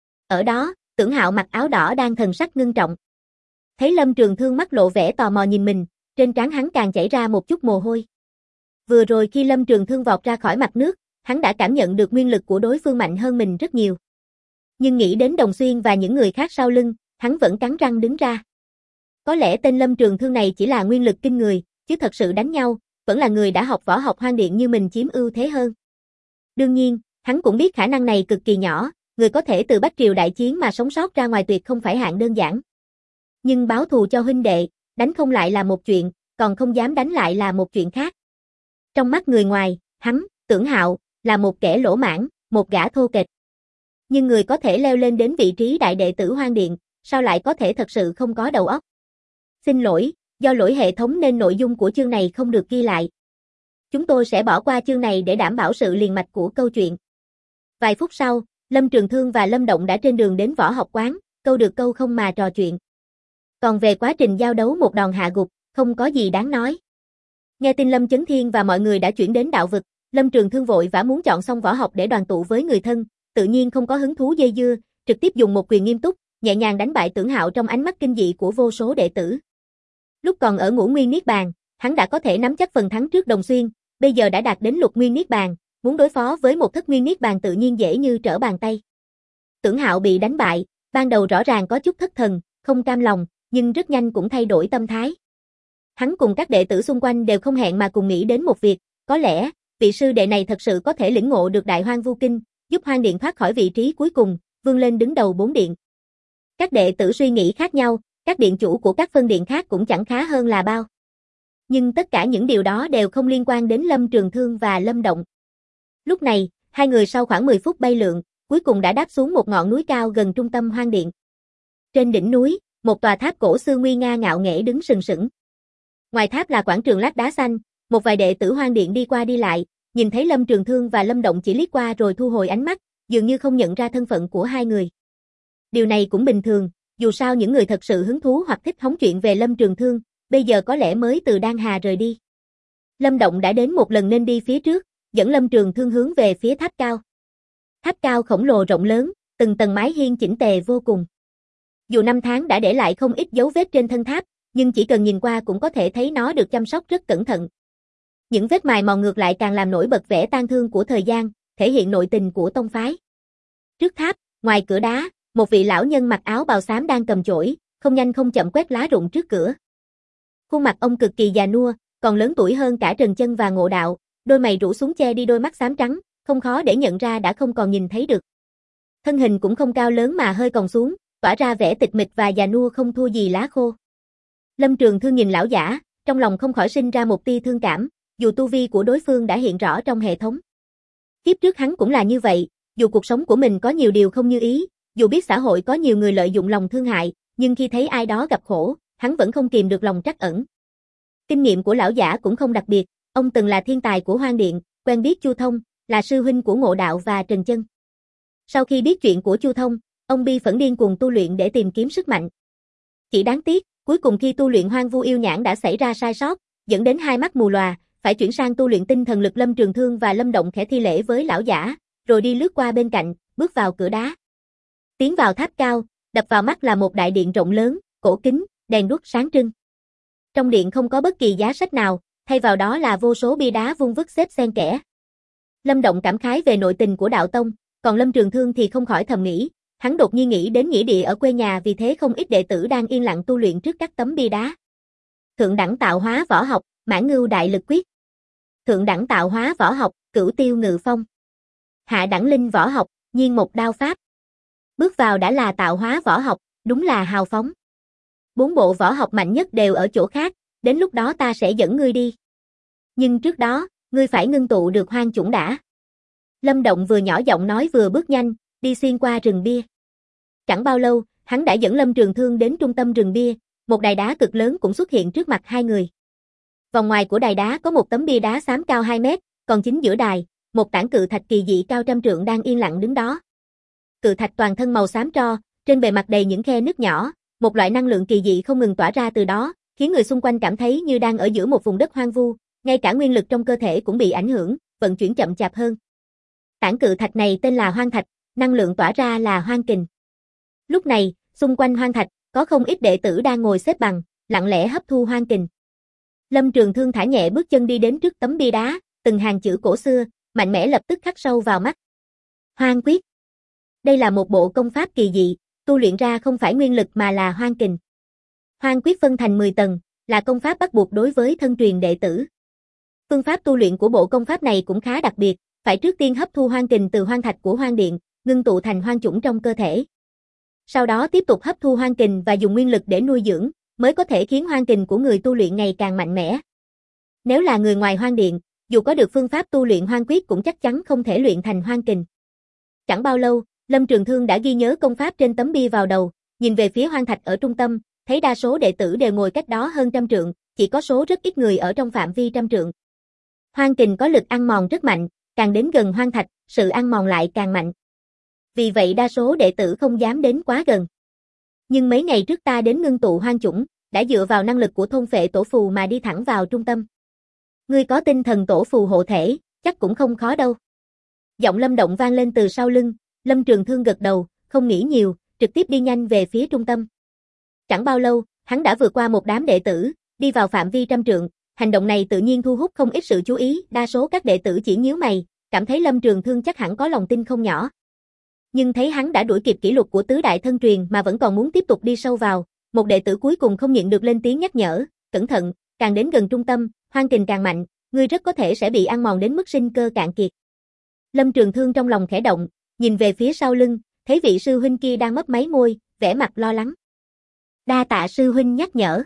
Ở đó, Tưởng Hạo mặc áo đỏ đang thần sắc ngưng trọng. Thấy Lâm Trường Thương mắt lộ vẻ tò mò nhìn mình, trên trán hắn càng chảy ra một chút mồ hôi. Vừa rồi khi Lâm Trường Thương vọt ra khỏi mặt nước, hắn đã cảm nhận được nguyên lực của đối phương mạnh hơn mình rất nhiều. Nhưng nghĩ đến Đồng Xuyên và những người khác sau lưng, hắn vẫn cắn răng đứng ra. Có lẽ tên Lâm Trường Thương này chỉ là nguyên lực kinh người, chứ thật sự đánh nhau, vẫn là người đã học võ học Hoang Điện như mình chiếm ưu thế hơn. Đương nhiên, hắn cũng biết khả năng này cực kỳ nhỏ, người có thể từ Bắc Triều đại chiến mà sống sót ra ngoài tuyệt không phải hạng đơn giản. Nhưng báo thù cho huynh đệ, đánh không lại là một chuyện, còn không dám đánh lại là một chuyện khác. Trong mắt người ngoài, hắn, Tưởng Hạo, là một kẻ lỗ mãng, một gã thô kệch. Nhưng người có thể leo lên đến vị trí đại đệ tử Hoang Điện, sao lại có thể thật sự không có đầu óc? Xin lỗi, do lỗi hệ thống nên nội dung của chương này không được ghi lại. Chúng tôi sẽ bỏ qua chương này để đảm bảo sự liền mạch của câu chuyện. Vài phút sau, Lâm Trường Thương và Lâm Động đã trên đường đến võ học quán, câu được câu không mà trò chuyện. Còn về quá trình giao đấu một đòn hạ gục, không có gì đáng nói. Nghe tin Lâm Chấn Thiên và mọi người đã chuyển đến đạo vực, Lâm Trường Thương vội vã muốn chọn xong võ học để đoàn tụ với người thân, tự nhiên không có hứng thú dây dưa, trực tiếp dùng một quyền nghiêm túc, nhẹ nhàng đánh bại Tưởng Hạo trong ánh mắt kinh dị của vô số đệ tử. Lúc còn ở Ngũ Nguyên Niết Bàn, hắn đã có thể nắm chắc phần thắng trước Đồng Xuyên, bây giờ đã đạt đến Lục Nguyên Niết Bàn, muốn đối phó với một Thất Nguyên Niết Bàn tự nhiên dễ như trở bàn tay. Tưởng Hạo bị đánh bại, ban đầu rõ ràng có chút thất thần, không cam lòng, nhưng rất nhanh cũng thay đổi tâm thái. Hắn cùng các đệ tử xung quanh đều không hẹn mà cùng nghĩ đến một việc, có lẽ, vị sư đệ này thật sự có thể lĩnh ngộ được Đại Hoang Vu Kinh, giúp Hoang Điện thoát khỏi vị trí cuối cùng, vươn lên đứng đầu 4 điện. Các đệ tử suy nghĩ khác nhau, các điện chủ của các phân điện khác cũng chẳng khá hơn là bao. Nhưng tất cả những điều đó đều không liên quan đến Lâm Trường Thương và Lâm Động. Lúc này, hai người sau khoảng 10 phút bay lượn, cuối cùng đã đáp xuống một ngọn núi cao gần trung tâm Hoang Điện. Trên đỉnh núi, một tòa tháp cổ xưa nguy nga ngạo nghễ đứng sừng sững. Ngoài tháp là quảng trường lát đá xanh, một vài đệ tử Hoang Điện đi qua đi lại, nhìn thấy Lâm Trường Thương và Lâm Động chỉ liếc qua rồi thu hồi ánh mắt, dường như không nhận ra thân phận của hai người. Điều này cũng bình thường, dù sao những người thật sự hứng thú hoặc thích hóng chuyện về Lâm Trường Thương, bây giờ có lẽ mới từ Đan Hà rời đi. Lâm Động đã đến một lần nên đi phía trước, dẫn Lâm Trường Thương hướng về phía tháp cao. Tháp cao khổng lồ rộng lớn, từng tầng mái hiên chỉnh tề vô cùng. Dù năm tháng đã để lại không ít dấu vết trên thân tháp, nhưng chỉ cần nhìn qua cũng có thể thấy nó được chăm sóc rất cẩn thận. Những vết mài mòn ngược lại càng làm nổi bật vẻ tang thương của thời gian, thể hiện nội tình của tông phái. Trước tháp, ngoài cửa đá, một vị lão nhân mặc áo bào xám đang cầm chổi, không nhanh không chậm quét lá rụng trước cửa. Khuôn mặt ông cực kỳ già nua, còn lớn tuổi hơn cả Trần Chân và Ngộ Đạo, đôi mày rũ xuống che đi đôi mắt xám trắng, không khó để nhận ra đã không còn nhìn thấy được. Thân hình cũng không cao lớn mà hơi còng xuống, tỏa ra vẻ tịch mịch và già nua không thua gì lá khô. Lâm Trường Thương nhìn lão giả, trong lòng không khỏi sinh ra một tia thương cảm, dù tu vi của đối phương đã hiện rõ trong hệ thống. Kiếp trước hắn cũng là như vậy, dù cuộc sống của mình có nhiều điều không như ý, dù biết xã hội có nhiều người lợi dụng lòng thương hại, nhưng khi thấy ai đó gặp khổ, hắn vẫn không kìm được lòng trắc ẩn. Kinh nghiệm của lão giả cũng không đặc biệt, ông từng là thiên tài của Hoang Điện, quen biết Chu Thông, là sư huynh của Ngộ Đạo và Trần Chân. Sau khi biết chuyện của Chu Thông, ông bi phẫn điên cuồng tu luyện để tìm kiếm sức mạnh. Chỉ đáng tiếc, cuối cùng khi tu luyện Hoang Vu Yêu Nhãn đã xảy ra sai sót, dẫn đến hai mắt mù lòa, phải chuyển sang tu luyện tinh thần lực. Lâm Trường Thương và Lâm Động khẽ thi lễ với lão giả, rồi đi lướt qua bên cạnh, bước vào cửa đá. Tiến vào tháp cao, đập vào mắt là một đại điện rộng lớn, cổ kính, đèn đuốc sáng trưng. Trong điện không có bất kỳ giá sách nào, thay vào đó là vô số bia đá vung vức xếp xen kẽ. Lâm Động cảm khái về nội tình của đạo tông, còn Lâm Trường Thương thì không khỏi thầm nghĩ, hắn đột nhiên nghĩ đến nghĩa địa ở quê nhà, vì thế không ít đệ tử đang yên lặng tu luyện trước các tấm bia đá. Thượng đẳng tạo hóa võ học, Mãn Ngưu Đại Lực Quyết. Thượng đẳng tạo hóa võ học, Cửu Tiêu Ngự Phong. Hạ đẳng linh võ học, Nhiên Một Đao Pháp. Bước vào đã là tạo hóa võ học, đúng là hào phóng. 4 bộ võ học mạnh nhất đều ở chỗ khác, đến lúc đó ta sẽ dẫn ngươi đi. Nhưng trước đó, ngươi phải ngưng tụ được hoang chủng đã. Lâm Động vừa nhỏ giọng nói vừa bước nhanh, đi xuyên qua rừng bia. Chẳng bao lâu, hắn đã dẫn Lâm Trường Thương đến trung tâm rừng bia, một đài đá cực lớn cũng xuất hiện trước mặt hai người. Vòng ngoài của đài đá có một tấm bia đá xám cao 2 mét, còn chính giữa đài, một tảng cự thạch kỳ dị cao trăm trượng đang yên lặng đứng đó. Cự thạch toàn thân màu xám tro, trên bề mặt đầy những khe nứt nhỏ, một loại năng lượng kỳ dị không ngừng tỏa ra từ đó, khiến người xung quanh cảm thấy như đang ở giữa một vùng đất hoang vu, ngay cả nguyên lực trong cơ thể cũng bị ảnh hưởng, vận chuyển chậm chạp hơn. Tảng cự thạch này tên là Hoang Thạch, năng lượng tỏa ra là hoang kình. Lúc này, xung quanh Hoang Thạch, có không ít đệ tử đang ngồi xếp bằng, lặng lẽ hấp thu hoang kình. Lâm Trường Thương thả nhẹ bước chân đi đến trước tấm bia đá, từng hàng chữ cổ xưa, mạnh mẽ lập tức khắc sâu vào mắt. Hoang quyết. Đây là một bộ công pháp kỳ dị, tu luyện ra không phải nguyên lực mà là hoang kình. Hoang quyết phân thành 10 tầng, là công pháp bắt buộc đối với thân truyền đệ tử. Phương pháp tu luyện của bộ công pháp này cũng khá đặc biệt, phải trước tiên hấp thu hoang kình từ hoang thạch của hoang điện, ngưng tụ thành hoang chủng trong cơ thể. Sau đó tiếp tục hấp thu hoang kình và dùng nguyên lực để nuôi dưỡng, mới có thể khiến hoang kình của người tu luyện ngày càng mạnh mẽ. Nếu là người ngoài hoang điện, dù có được phương pháp tu luyện hoang quyết cũng chắc chắn không thể luyện thành hoang kình. Chẳng bao lâu, Lâm Trường Thương đã ghi nhớ công pháp trên tấm bia vào đầu, nhìn về phía hoang thạch ở trung tâm, thấy đa số đệ tử đều ngồi cách đó hơn trăm trượng, chỉ có số rất ít người ở trong phạm vi trăm trượng. Hoang kình có lực ăn mòn rất mạnh, càng đến gần hoang thạch, sự ăn mòn lại càng mạnh. Vì vậy đa số đệ tử không dám đến quá gần. Nhưng mấy ngày trước ta đến ngưng tụ hoang chủng, đã dựa vào năng lực của thôn phệ tổ phù mà đi thẳng vào trung tâm. Ngươi có tinh thần tổ phù hộ thể, chắc cũng không khó đâu. Giọng Lâm Động vang lên từ sau lưng, Lâm Trường Thương gật đầu, không nghĩ nhiều, trực tiếp đi nhanh về phía trung tâm. Chẳng bao lâu, hắn đã vượt qua một đám đệ tử, đi vào phạm vi 100 trượng, hành động này tự nhiên thu hút không ít sự chú ý, đa số các đệ tử chỉ nhíu mày, cảm thấy Lâm Trường Thương chắc hẳn có lòng tin không nhỏ. Nhưng thấy hắn đã đuổi kịp kỷ lục của tứ đại thân truyền mà vẫn còn muốn tiếp tục đi sâu vào, một đệ tử cuối cùng không nhịn được lên tiếng nhắc nhở, cẩn thận, càng đến gần trung tâm, hoang kình càng mạnh, ngươi rất có thể sẽ bị ăn mòn đến mức sinh cơ cạn kiệt. Lâm Trường Thương trong lòng khẽ động, nhìn về phía sau lưng, thấy vị sư huynh kia đang mấp máy môi, vẻ mặt lo lắng. Đa tạ sư huynh nhắc nhở.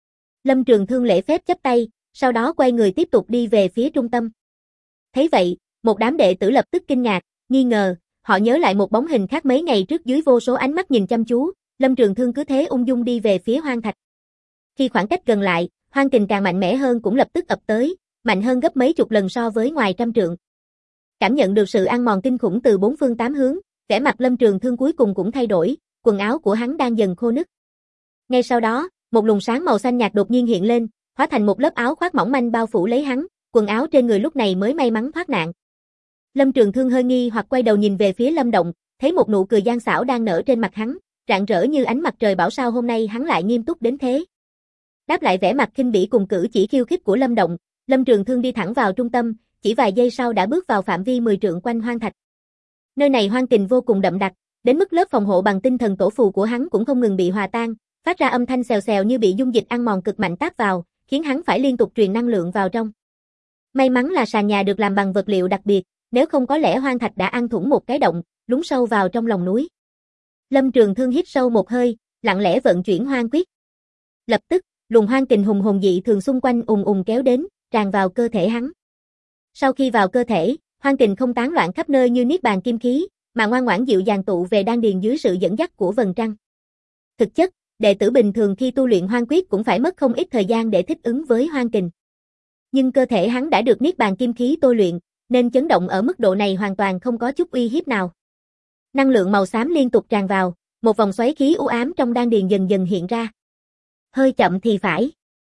Lâm Trường Thương lễ phép chắp tay, sau đó quay người tiếp tục đi về phía trung tâm. Thấy vậy, một đám đệ tử lập tức kinh ngạc, nghi ngờ, họ nhớ lại một bóng hình khác mấy ngày trước dưới vô số ánh mắt nhìn chăm chú, Lâm Trường Thương cứ thế ung dung đi về phía hoang thạch. Khi khoảng cách gần lại, hoang kình càng mạnh mẽ hơn cũng lập tức ập tới, mạnh hơn gấp mấy chục lần so với ngoài 100 trượng. Cảm nhận được sự ăn mòn kinh khủng từ bốn phương tám hướng, vẻ mặt Lâm Trường Thương cuối cùng cũng thay đổi, quần áo của hắn đang dần khô nứt. Ngay sau đó, một luồng sáng màu xanh nhạt đột nhiên hiện lên, hóa thành một lớp áo khoác mỏng manh bao phủ lấy hắn, quần áo trên người lúc này mới may mắn thoát nạn. Lâm Trường Thương hơi nghi hoặc quay đầu nhìn về phía Lâm Động, thấy một nụ cười gian xảo đang nở trên mặt hắn, rạng rỡ như ánh mặt trời bảo sao hôm nay hắn lại nghiêm túc đến thế. Đáp lại vẻ mặt khinh bỉ cùng cử chỉ khiêu khích của Lâm Động, Lâm Trường Thương đi thẳng vào trung tâm, chỉ vài giây sau đã bước vào phạm vi 10 trượng quanh hoang thạch. Nơi này hoang kình vô cùng đậm đặc, đến mức lớp phòng hộ bằng tinh thần tổ phù của hắn cũng không ngừng bị hòa tan, phát ra âm thanh xèo xèo như bị dung dịch ăn mòn cực mạnh táp vào, khiến hắn phải liên tục truyền năng lượng vào trong. May mắn là sàn nhà được làm bằng vật liệu đặc biệt, nếu không có lẽ hoang thạch đã ăn thủng một cái động, lún sâu vào trong lòng núi. Lâm Trường Thương hít sâu một hơi, lặng lẽ vận chuyển hoang quyết. Lập tức, luồng hoang kình hùng hồn dị thường xung quanh ùng ùng kéo đến, tràn vào cơ thể hắn. Sau khi vào cơ thể, hoang kình không tán loạn khắp nơi như niết bàn kim khí, mà ngoan ngoãn dịu dàng tụ về đan điền dưới sự dẫn dắt của vầng trăng. Thực chất, đệ tử bình thường khi tu luyện hoang quyết cũng phải mất không ít thời gian để thích ứng với hoang kình. Nhưng cơ thể hắn đã được niết bàn kim khí tôi luyện, nên chấn động ở mức độ này hoàn toàn không có chút uy hiếp nào. Năng lượng màu xám liên tục tràn vào, một vòng xoáy khí u ám trong đan điền dần dần hiện ra. Hơi chậm thì phải.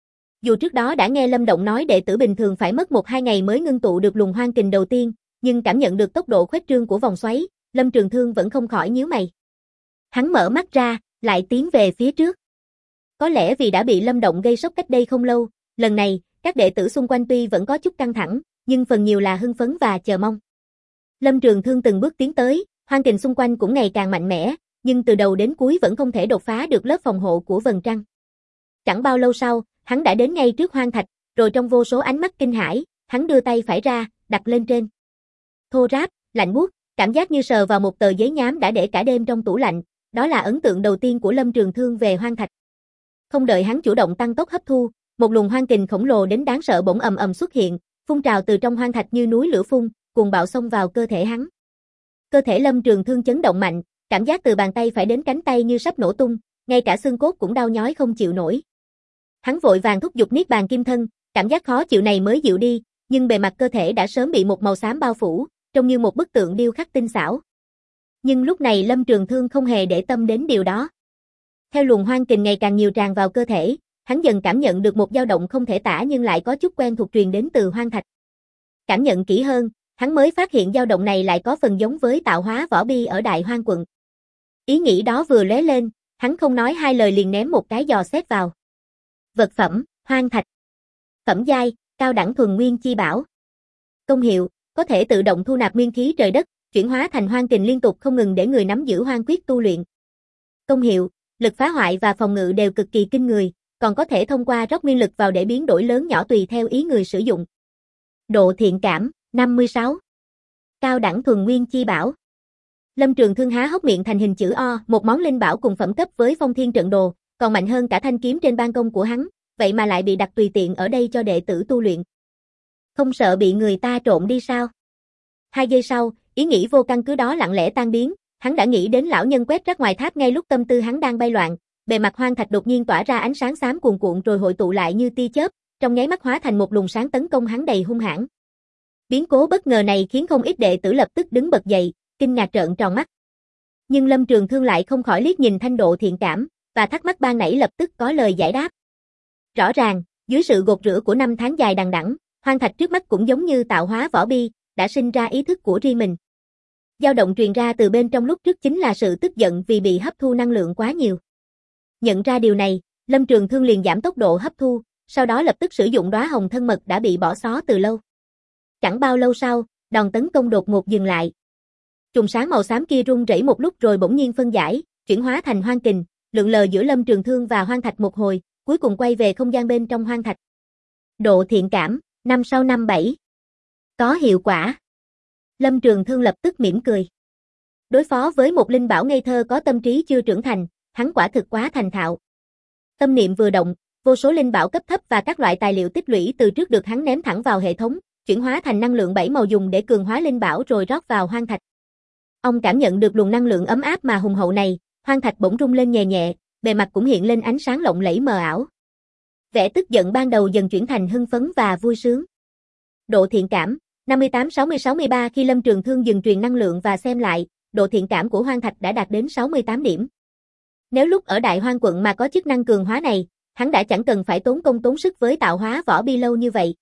Dù trước đó đã nghe Lâm Động nói đệ tử bình thường phải mất 1-2 ngày mới ngưng tụ được luồng hoang kình đầu tiên, nhưng cảm nhận được tốc độ khuếch trương của vòng xoáy, Lâm Trường Thương vẫn không khỏi nhíu mày. Hắn mở mắt ra, lại tiến về phía trước. Có lẽ vì đã bị Lâm Động gây sốc cách đây không lâu, lần này, các đệ tử xung quanh tuy vẫn có chút căng thẳng, nhưng phần nhiều là hưng phấn và chờ mong. Lâm Trường Thương từng bước tiến tới, hoang kình xung quanh cũng ngày càng mạnh mẽ, nhưng từ đầu đến cuối vẫn không thể đột phá được lớp phòng hộ của vầng trăng. Chẳng bao lâu sau, hắn đã đến ngay trước hoang thạch, rồi trong vô số ánh mắt kinh hãi, hắn đưa tay phải ra, đặt lên trên. Thô ráp, lạnh buốt, cảm giác như sờ vào một tờ giấy nhám đã để cả đêm trong tủ lạnh, đó là ấn tượng đầu tiên của Lâm Trường Thương về hoang thạch. Không đợi hắn chủ động tăng tốc hấp thu, một luồng hoang kình khổng lồ đến đáng sợ bỗng ầm ầm xuất hiện, phun trào từ trong hoang thạch như núi lửa phun, cuồng bạo xông vào cơ thể hắn. Cơ thể Lâm Trường Thương chấn động mạnh, cảm giác từ bàn tay phải đến cánh tay như sắp nổ tung, ngay cả xương cốt cũng đau nhói không chịu nổi. Hắn vội vàng thúc giục niết bàn kim thân, cảm giác khó chịu này mới dịu đi, nhưng bề mặt cơ thể đã sớm bị một màu xám bao phủ, trông như một bức tượng điêu khắc tinh xảo. Nhưng lúc này Lâm Trường Thương không hề để tâm đến điều đó. Theo luồng hoang kình ngày càng nhiều tràn vào cơ thể, hắn dần cảm nhận được một dao động không thể tả nhưng lại có chút quen thuộc truyền đến từ hoang thạch. Cảm nhận kỹ hơn, hắn mới phát hiện dao động này lại có phần giống với tạo hóa võ bi ở Đại Hoang quận. Ý nghĩ đó vừa lóe lên, hắn không nói hai lời liền ném một cái giò xét vào. Vật phẩm, hoang thạch. Phẩm giai, cao đẳng thuần nguyên chi bảo. Công hiệu, có thể tự động thu nạp nguyên khí trời đất, chuyển hóa thành hoang kình liên tục không ngừng để người nắm giữ hoang quyết tu luyện. Công hiệu, lực phá hoại và phòng ngự đều cực kỳ kinh người, còn có thể thông qua rót nguyên lực vào để biến đổi lớn nhỏ tùy theo ý người sử dụng. Độ thiện cảm, 56. Cao đẳng thuần nguyên chi bảo. Lâm Trường Thương há hốc miệng thành hình chữ O, một món linh bảo cùng phẩm cấp với Phong Thiên trận đồ, còn mạnh hơn cả thanh kiếm trên ban công của hắn, vậy mà lại bị đặt tùy tiện ở đây cho đệ tử tu luyện. Không sợ bị người ta trộm đi sao? 2 giây sau, ý nghĩ vô căn cứ đó lặng lẽ tan biến, hắn đã nghĩ đến lão nhân quét rác ngoài tháp ngay lúc tâm tư hắn đang bay loạn, bề mặt hoang thạch đột nhiên tỏa ra ánh sáng xám cuồn cuộn rồi hội tụ lại như tia chớp, trong nháy mắt hóa thành một luồng sáng tấn công hắn đầy hung hãn. Biến cố bất ngờ này khiến không ít đệ tử lập tức đứng bật dậy, kinh ngạc trợn tròn mắt. Nhưng Lâm Trường Thương lại không khỏi liếc nhìn thanh độ thiện cảm, và thắc mắc ban nãy lập tức có lời giải đáp. Rõ ràng, dưới sự gột rửa của 5 tháng dài đằng đẵng, Hoang thạch trước mắt cũng giống như tạo hóa vỏ bi, đã sinh ra ý thức của riêng mình. Dao động truyền ra từ bên trong lúc trước chính là sự tức giận vì bị hấp thu năng lượng quá nhiều. Nhận ra điều này, Lâm Trường Thương liền giảm tốc độ hấp thu, sau đó lập tức sử dụng đóa hồng thân mật đã bị bỏ xó từ lâu. Chẳng bao lâu sau, đòn tấn công đột ngột dừng lại. Trùng sáng màu xám kia rung rẩy một lúc rồi bỗng nhiên phân giải, chuyển hóa thành hoang kình, lượn lờ giữa Lâm Trường Thương và hoang thạch một hồi, cuối cùng quay về không gian bên trong hoang thạch. Độ thiện cảm, 5 sau 5 7. Có hiệu quả. Lâm Trường Thương lập tức mỉm cười. Đối phó với một linh bảo ngây thơ có tâm trí chưa trưởng thành, hắn quả thực quá thành thạo. Tâm niệm vừa động, vô số linh bảo cấp thấp và các loại tài liệu tích lũy từ trước được hắn ném thẳng vào hệ thống, chuyển hóa thành năng lượng 7 màu dùng để cường hóa linh bảo rồi rót vào hoang thạch. Ông cảm nhận được luồng năng lượng ấm áp mà hùng hậu này, hoang thạch bỗng rung lên nhẹ nhẹ, bề mặt cũng hiện lên ánh sáng lộng lẫy mờ ảo. Vẻ tức giận ban đầu dần chuyển thành hưng phấn và vui sướng. Độ thiện cảm, 58-60-63 khi Lâm Trường Thương dừng truyền năng lượng và xem lại, độ thiện cảm của hoang thạch đã đạt đến 68 điểm. Nếu lúc ở Đại Hoang quận mà có chức năng cường hóa này, hắn đã chẳng cần phải tốn công tốn sức với tạo hóa vỏ bi lâu như vậy.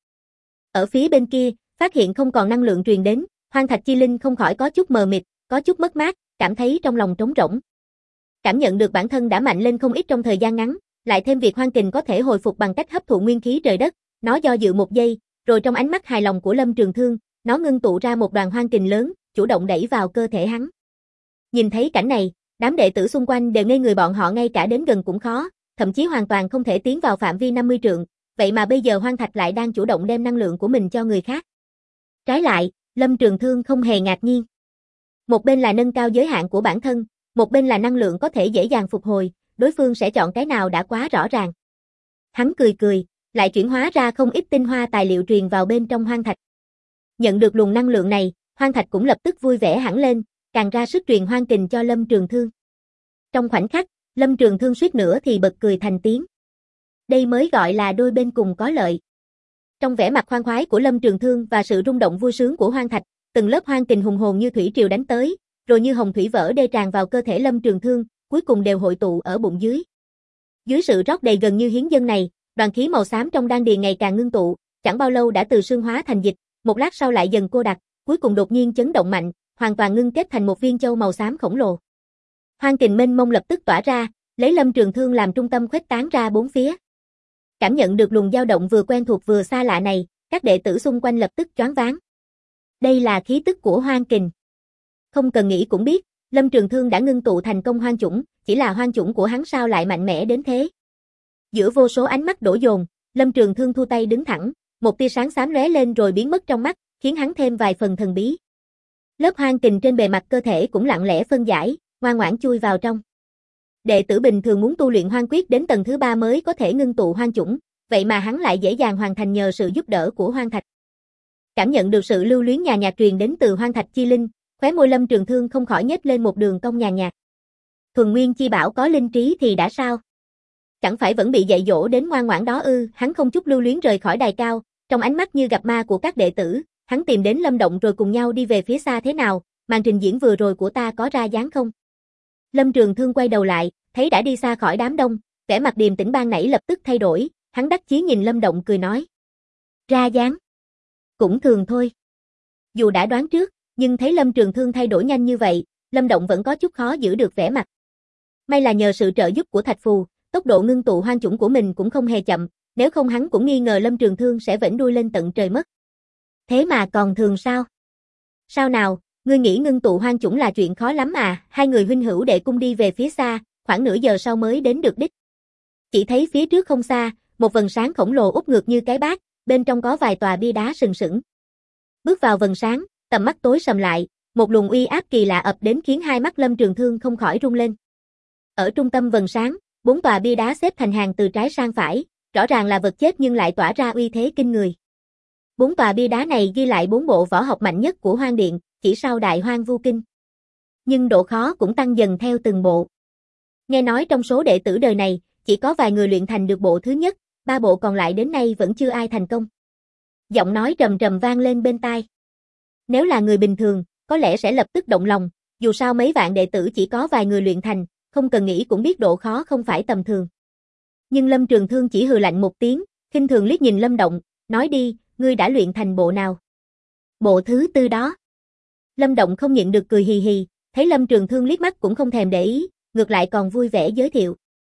Ở phía bên kia, phát hiện không còn năng lượng truyền đến, hoang thạch chi linh không khỏi có chút mờ mịt, có chút mất mát, cảm thấy trong lòng trống rỗng. Cảm nhận được bản thân đã mạnh lên không ít trong thời gian ngắn, lại thêm việc hoang kình có thể hồi phục bằng cách hấp thụ nguyên khí trời đất, nó do dự một giây, rồi trong ánh mắt hài lòng của Lâm Trường Thương, nó ngưng tụ ra một đoàn hoang kình lớn, chủ động đẩy vào cơ thể hắn. Nhìn thấy cảnh này, đám đệ tử xung quanh đều ngây người, bọn họ ngay cả đến gần cũng khó, thậm chí hoàn toàn không thể tiến vào phạm vi 50 trượng, vậy mà bây giờ hoang thạch lại đang chủ động đem năng lượng của mình cho người khác. Trái lại, Lâm Trường Thương không hề ngạc nhiên. Một bên là nâng cao giới hạn của bản thân, một bên là năng lượng có thể dễ dàng phục hồi, đối phương sẽ chọn cái nào đã quá rõ ràng. Hắn cười cười, lại chuyển hóa ra không ít tinh hoa tài liệu truyền vào bên trong hoang thạch. Nhận được luồng năng lượng này, hoang thạch cũng lập tức vui vẻ hẳn lên, càng ra sức truyền hoang kình cho Lâm Trường Thương. Trong khoảnh khắc, Lâm Trường Thương suýt nữa thì bật cười thành tiếng. Đây mới gọi là đôi bên cùng có lợi. Trong vẻ mặt khoan khoái của Lâm Trường Thương và sự rung động vui sướng của hoang thạch, từng lớp hoang kình hùng hồn như thủy triều đánh tới, rồi như hồng thủy vỡ đê tràn vào cơ thể Lâm Trường Thương, cuối cùng đều hội tụ ở bụng dưới. Dưới sự rót đầy gần như hiến dân này, đoàn khí màu xám trong đan điền ngày càng ngưng tụ, chẳng bao lâu đã từ sương hóa thành dịch, một lát sau lại dần cô đặc, cuối cùng đột nhiên chấn động mạnh, hoàn toàn ngưng kết thành một viên châu màu xám khổng lồ. Hoang kình mênh mông lập tức tỏa ra, lấy Lâm Trường Thương làm trung tâm khuếch tán ra bốn phía. Cảm nhận được luồng dao động vừa quen thuộc vừa xa lạ này, các đệ tử xung quanh lập tức choáng váng. Đây là khí tức của hoang kình. Không cần nghĩ cũng biết, Lâm Trường Thương đã ngưng tụ thành công hoang chủng, chỉ là hoang chủng của hắn sao lại mạnh mẽ đến thế. Giữa vô số ánh mắt đổ dồn, Lâm Trường Thương thu tay đứng thẳng, một tia sáng xám lóe lên rồi biến mất trong mắt, khiến hắn thêm vài phần thần bí. Lớp hoang kình trên bề mặt cơ thể cũng lặng lẽ phân giải, ngoan ngoãn chui vào trong. Đệ tử bình thường muốn tu luyện hoang quyết đến tầng thứ 3 mới có thể ngưng tụ hoang chủng, vậy mà hắn lại dễ dàng hoàn thành nhờ sự giúp đỡ của hoang thạch. Cảm nhận được sự lưu luyến nhạt truyền đến từ hoang thạch chi linh, khóe môi Lâm Trường Thương không khỏi nhếch lên một đường cong nhạt. Thuần Nguyên chi bảo có linh trí thì đã sao? Chẳng phải vẫn bị dạy dỗ đến ngoan ngoãn đó ư? Hắn không chút lưu luyến rời khỏi đài cao, trong ánh mắt như gặp ma của các đệ tử, hắn tìm đến Lâm Động rồi cùng nhau đi về phía xa. Thế nào, màn trình diễn vừa rồi của ta có ra dáng không? Lâm Trường Thương quay đầu lại, thấy đã đi xa khỏi đám đông, vẻ mặt điềm tĩnh ban nãy lập tức thay đổi, hắn đắc chí nhìn Lâm Động cười nói. Ra dáng? Cũng thường thôi. Dù đã đoán trước, nhưng thấy Lâm Trường Thương thay đổi nhanh như vậy, Lâm Động vẫn có chút khó giữ được vẻ mặt. May là nhờ sự trợ giúp của Thạch Phù, tốc độ ngưng tụ hoang chủng của mình cũng không hề chậm, nếu không hắn cũng nghi ngờ Lâm Trường Thương sẽ vểnh đuôi lên tận trời mất. Thế mà còn thường sao? Sao nào, ngươi nghĩ ngưng tụ hoang chủng là chuyện khó lắm à? Hai người huynh hữu đệ cung đi về phía xa, khoảng nửa giờ sau mới đến được đích. Chỉ thấy phía trước không xa, một vầng sáng khổng lồ úp ngược như cái bát, bên trong có vài tòa bia đá sừng sững. Bước vào vầng sáng, tầm mắt tối sầm lại, một luồng uy áp kỳ lạ ập đến khiến hai mắt Lâm Trường Thương không khỏi rung lên. Ở trung tâm vầng sáng, 4 tòa bia đá xếp thành hàng từ trái sang phải, rõ ràng là vật chết nhưng lại tỏa ra uy thế kinh người. 4 tòa bia đá này ghi lại 4 bộ võ học mạnh nhất của Hoang Điện, chỉ sau Đại Hoang Vu Kinh. Nhưng độ khó cũng tăng dần theo từng bộ. Nghe nói trong số đệ tử đời này, chỉ có vài người luyện thành được bộ thứ nhất, 3 bộ còn lại đến nay vẫn chưa ai thành công. Giọng nói trầm trầm vang lên bên tai. Nếu là người bình thường, có lẽ sẽ lập tức động lòng, dù sao mấy vạn đệ tử chỉ có vài người luyện thành, không cần nghĩ cũng biết độ khó không phải tầm thường. Nhưng Lâm Trường Thương chỉ hừ lạnh một tiếng, khinh thường liếc nhìn Lâm Động, nói đi, ngươi đã luyện thành bộ nào? Bộ thứ tư đó. Lâm Động không nhịn được cười hì hì, thấy Lâm Trường Thương liếc mắt cũng không thèm để ý, ngược lại còn vui vẻ giới thiệu.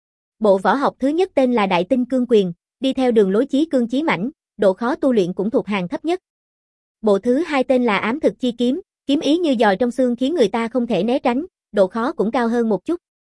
Bộ võ học thứ nhất tên là Đại Tinh Cương Quyền, đi theo đường lối chí cương chí mãnh, độ khó tu luyện cũng thuộc hàng thấp nhất. Bộ thứ hai tên là Ám Thực Chi Kiếm, kiếm ý như giòi trong xương khiến người ta không thể né tránh, độ khó cũng cao hơn một chút.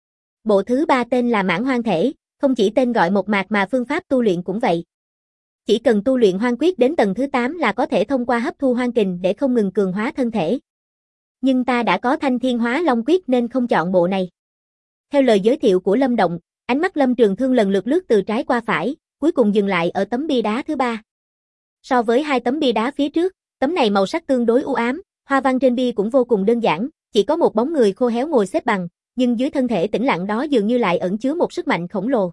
Bộ thứ ba tên là Mãn Hoang Thể, không chỉ tên gọi một mạc mà phương pháp tu luyện cũng vậy. Chỉ cần tu luyện hoang quyết đến tầng thứ 8 là có thể thông qua hấp thu hoang kình để không ngừng cường hóa thân thể. Nhưng ta đã có Thanh Thiên Hóa Long Quyết nên không chọn bộ này. Theo lời giới thiệu của Lâm Động, ánh mắt Lâm Trường Thương lần lượt lướt từ trái qua phải, cuối cùng dừng lại ở tấm bia đá thứ ba. So với hai tấm bia đá phía trước, tấm này màu sắc tương đối u ám, hoa văn trên bia cũng vô cùng đơn giản, chỉ có một bóng người khô héo ngồi xếp bằng, nhưng dưới thân thể tĩnh lặng đó dường như lại ẩn chứa một sức mạnh khổng lồ.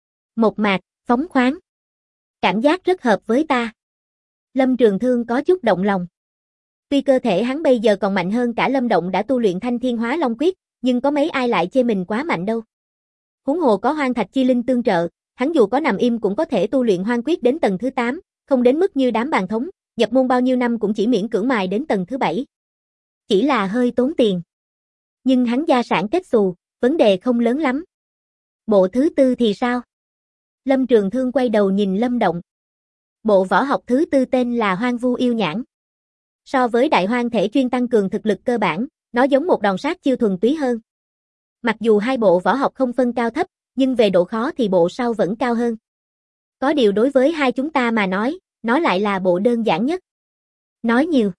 Mộc mạc, phóng khoáng. Cảm giác rất hợp với ta. Lâm Trường Thương có chút động lòng. Tuy cơ thể hắn bây giờ còn mạnh hơn cả Lâm Động đã tu luyện Thanh Thiên Hóa Long Quyết, nhưng có mấy ai lại chê mình quá mạnh đâu. Huống hồ có Hoang Thạch Chi Linh tương trợ, hắn dù có nằm im cũng có thể tu luyện Hoang Quyết đến tầng thứ 8, không đến mức như đám bàn thống, nhập môn bao nhiêu năm cũng chỉ miễn cưỡng mài đến tầng thứ 7. Chỉ là hơi tốn tiền. Nhưng hắn gia sản kết xù, vấn đề không lớn lắm. Bộ thứ tư thì sao? Lâm Trường Thương quay đầu nhìn Lâm Động. Bộ võ học thứ tư tên là Hoang Vu Yêu Nhãn. So với Đại Hoang Thể chuyên tăng cường thực lực cơ bản, nó giống một đòn sát chiêu thuần túy hơn. Mặc dù hai bộ võ học không phân cao thấp, nhưng về độ khó thì bộ sau vẫn cao hơn. Có điều đối với hai chúng ta mà nói, nó lại là bộ đơn giản nhất. Nói nhiều.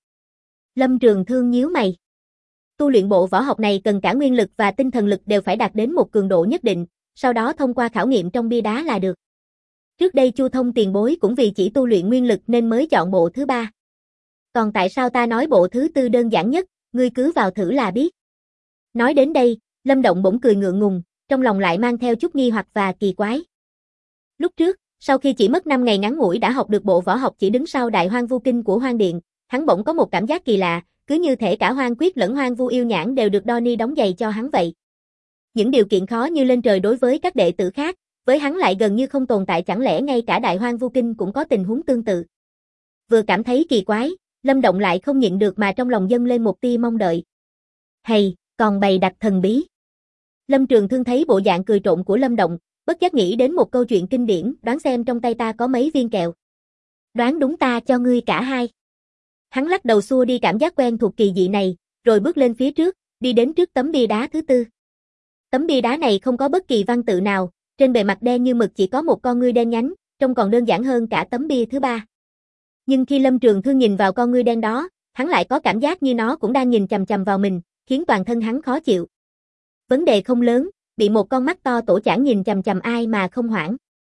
Lâm Trường Thương nhíu mày. Tu luyện bộ võ học này cần cả nguyên lực và tinh thần lực đều phải đạt đến một cường độ nhất định, sau đó thông qua khảo nghiệm trong bia đá là được. Trước đây Chu Thông tiền bối cũng vì chỉ tu luyện nguyên lực nên mới chọn bộ thứ ba. Còn tại sao ta nói bộ thứ tư đơn giản nhất, ngươi cứ vào thử là biết. Nói đến đây, Lâm Động bỗng cười ngượng ngùng, trong lòng lại mang theo chút nghi hoặc và kỳ quái. Lúc trước, sau khi chỉ mất 5 ngày ngắn ngủi đã học được bộ võ học chỉ đứng sau Đại Hoang Vu Kinh của Hoang Điện, hắn bỗng có một cảm giác kỳ lạ, cứ như thể cả Hoang Quyết lẫn Hoang Vu Yêu Nhãn đều được Donnie đóng giày cho hắn vậy. Những điều kiện khó như lên trời đối với các đệ tử khác, với hắn lại gần như không tồn tại, chẳng lẽ ngay cả Đại Hoang Vu Kinh cũng có tình huống tương tự. Vừa cảm thấy kỳ quái, Lâm Động lại không nhịn được mà trong lòng dâng lên một tia mong đợi. Hay, còn bày đặt thần bí. Lâm Trường Thương thấy bộ dạng cười trộn của Lâm Động, bất giác nghĩ đến một câu chuyện kinh điển, đoán xem trong tay ta có mấy viên kẹo. Đoán đúng ta cho ngươi cả hai. Hắn lắc đầu xua đi cảm giác quen thuộc kỳ dị này, rồi bước lên phía trước, đi đến trước tấm bia đá thứ tư. Tấm bia đá này không có bất kỳ văn tự nào, trên bề mặt đen như mực chỉ có một con ngươi đen nhánh, trông còn đơn giản hơn cả tấm bia thứ ba. Nhưng khi Lâm Trường Thương nhìn vào con ngươi đen đó, hắn lại có cảm giác như nó cũng đang nhìn chằm chằm vào mình, khiến toàn thân hắn khó chịu. Vấn đề không lớn, bị một con mắt to tổ chảng nhìn chằm chằm ai mà không hoảng.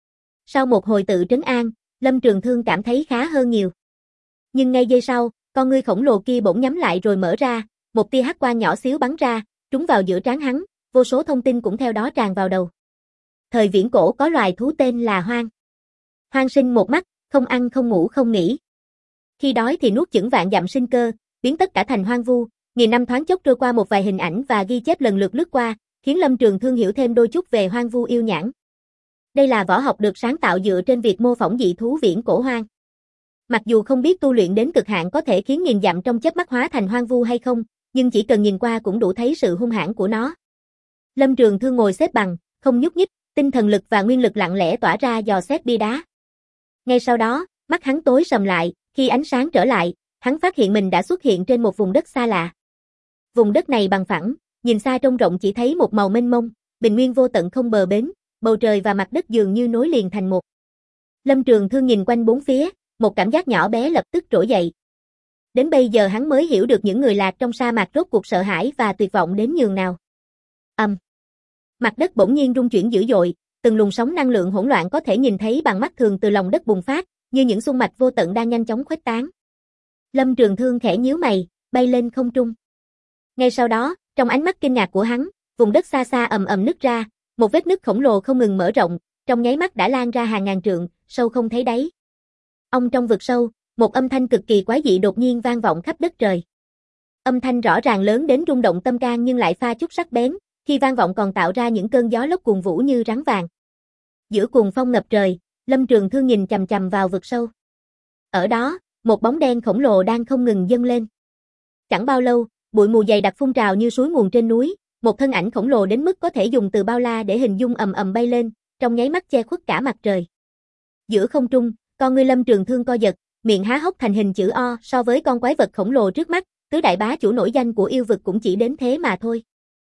Sau một hồi tự trấn an, Lâm Trường Thương cảm thấy khá hơn nhiều. Nhưng ngay giây sau, con ngươi khổng lồ kia bỗng nhắm lại rồi mở ra, một tia hắc quang nhỏ xíu bắn ra, trúng vào giữa trán hắn, vô số thông tin cũng theo đó tràn vào đầu. Thời viễn cổ có loài thú tên là hoang. Hoang sinh một mắt, không ăn không ngủ không nghỉ. Khi đói thì nuốt chửng vạn dặm sinh cơ, biến tất cả thành hoang vu. Nghìn năm thoáng chốc trôi qua, một vài hình ảnh và ghi chép lần lượt lướt qua, khiến Lâm Trường Thương hiểu thêm đôi chút về Hoang Vu Yêu Nhãn. Đây là võ học được sáng tạo dựa trên việc mô phỏng dị thú viễn cổ hoang. Mặc dù không biết tu luyện đến cực hạn có thể khiến nghìn dặm trong chớp mắt hóa thành hoang vu hay không, nhưng chỉ cần nhìn qua cũng đủ thấy sự hung hãn của nó. Lâm Trường Thương ngồi xếp bằng, không nhúc nhích, tinh thần lực và nguyên lực lặng lẽ tỏa ra dò xét bia đá. Ngay sau đó, mắt hắn tối sầm lại, khi ánh sáng trở lại, hắn phát hiện mình đã xuất hiện trên một vùng đất xa lạ. Vùng đất này bằng phẳng, nhìn xa trông rộng chỉ thấy một màu mênh mông, bình nguyên vô tận không bờ bến, bầu trời và mặt đất dường như nối liền thành một. Lâm Trường Thương nhìn quanh bốn phía, một cảm giác nhỏ bé lập tức trỗi dậy. Đến bây giờ hắn mới hiểu được những người lạc trong sa mạc rốt cuộc sợ hãi và tuyệt vọng đến nhường nào. Mặt đất bỗng nhiên rung chuyển dữ dội, từng luồng sóng năng lượng hỗn loạn có thể nhìn thấy bằng mắt thường từ lòng đất bùng phát, như những xung mạch vô tận đang nhanh chóng khuếch tán. Lâm Trường Thương khẽ nhíu mày, bay lên không trung. Ngay sau đó, trong ánh mắt kinh ngạc của hắn, vùng đất xa xa ầm ầm nứt ra, một vết nứt khổng lồ không ngừng mở rộng, trong nháy mắt đã lan ra hàng ngàn trượng, sâu không thấy đáy. Trong vực sâu, một âm thanh cực kỳ quái dị đột nhiên vang vọng khắp đất trời. Âm thanh rõ ràng lớn đến rung động tâm can nhưng lại pha chút sắc bén, khi vang vọng còn tạo ra những cơn gió lốc cuồn vũ như rắn vàng. Giữa cuồng phong ngập trời, Lâm Trường Thương nhìn chằm chằm vào vực sâu. Ở đó, một bóng đen khổng lồ đang không ngừng dâng lên. Chẳng bao lâu, bụi mù dày đặc phun trào như suối nguồn trên núi, một thân ảnh khổng lồ đến mức có thể dùng từ bao la để hình dung ầm ầm bay lên, trong nháy mắt che khuất cả mặt trời. Giữa không trung, con ngươi Lâm Trường Thương co giật, miệng há hốc thành hình chữ O, so với con quái vật khổng lồ trước mắt, tứ đại bá chủ nổi danh của yêu vực cũng chỉ đến thế mà thôi.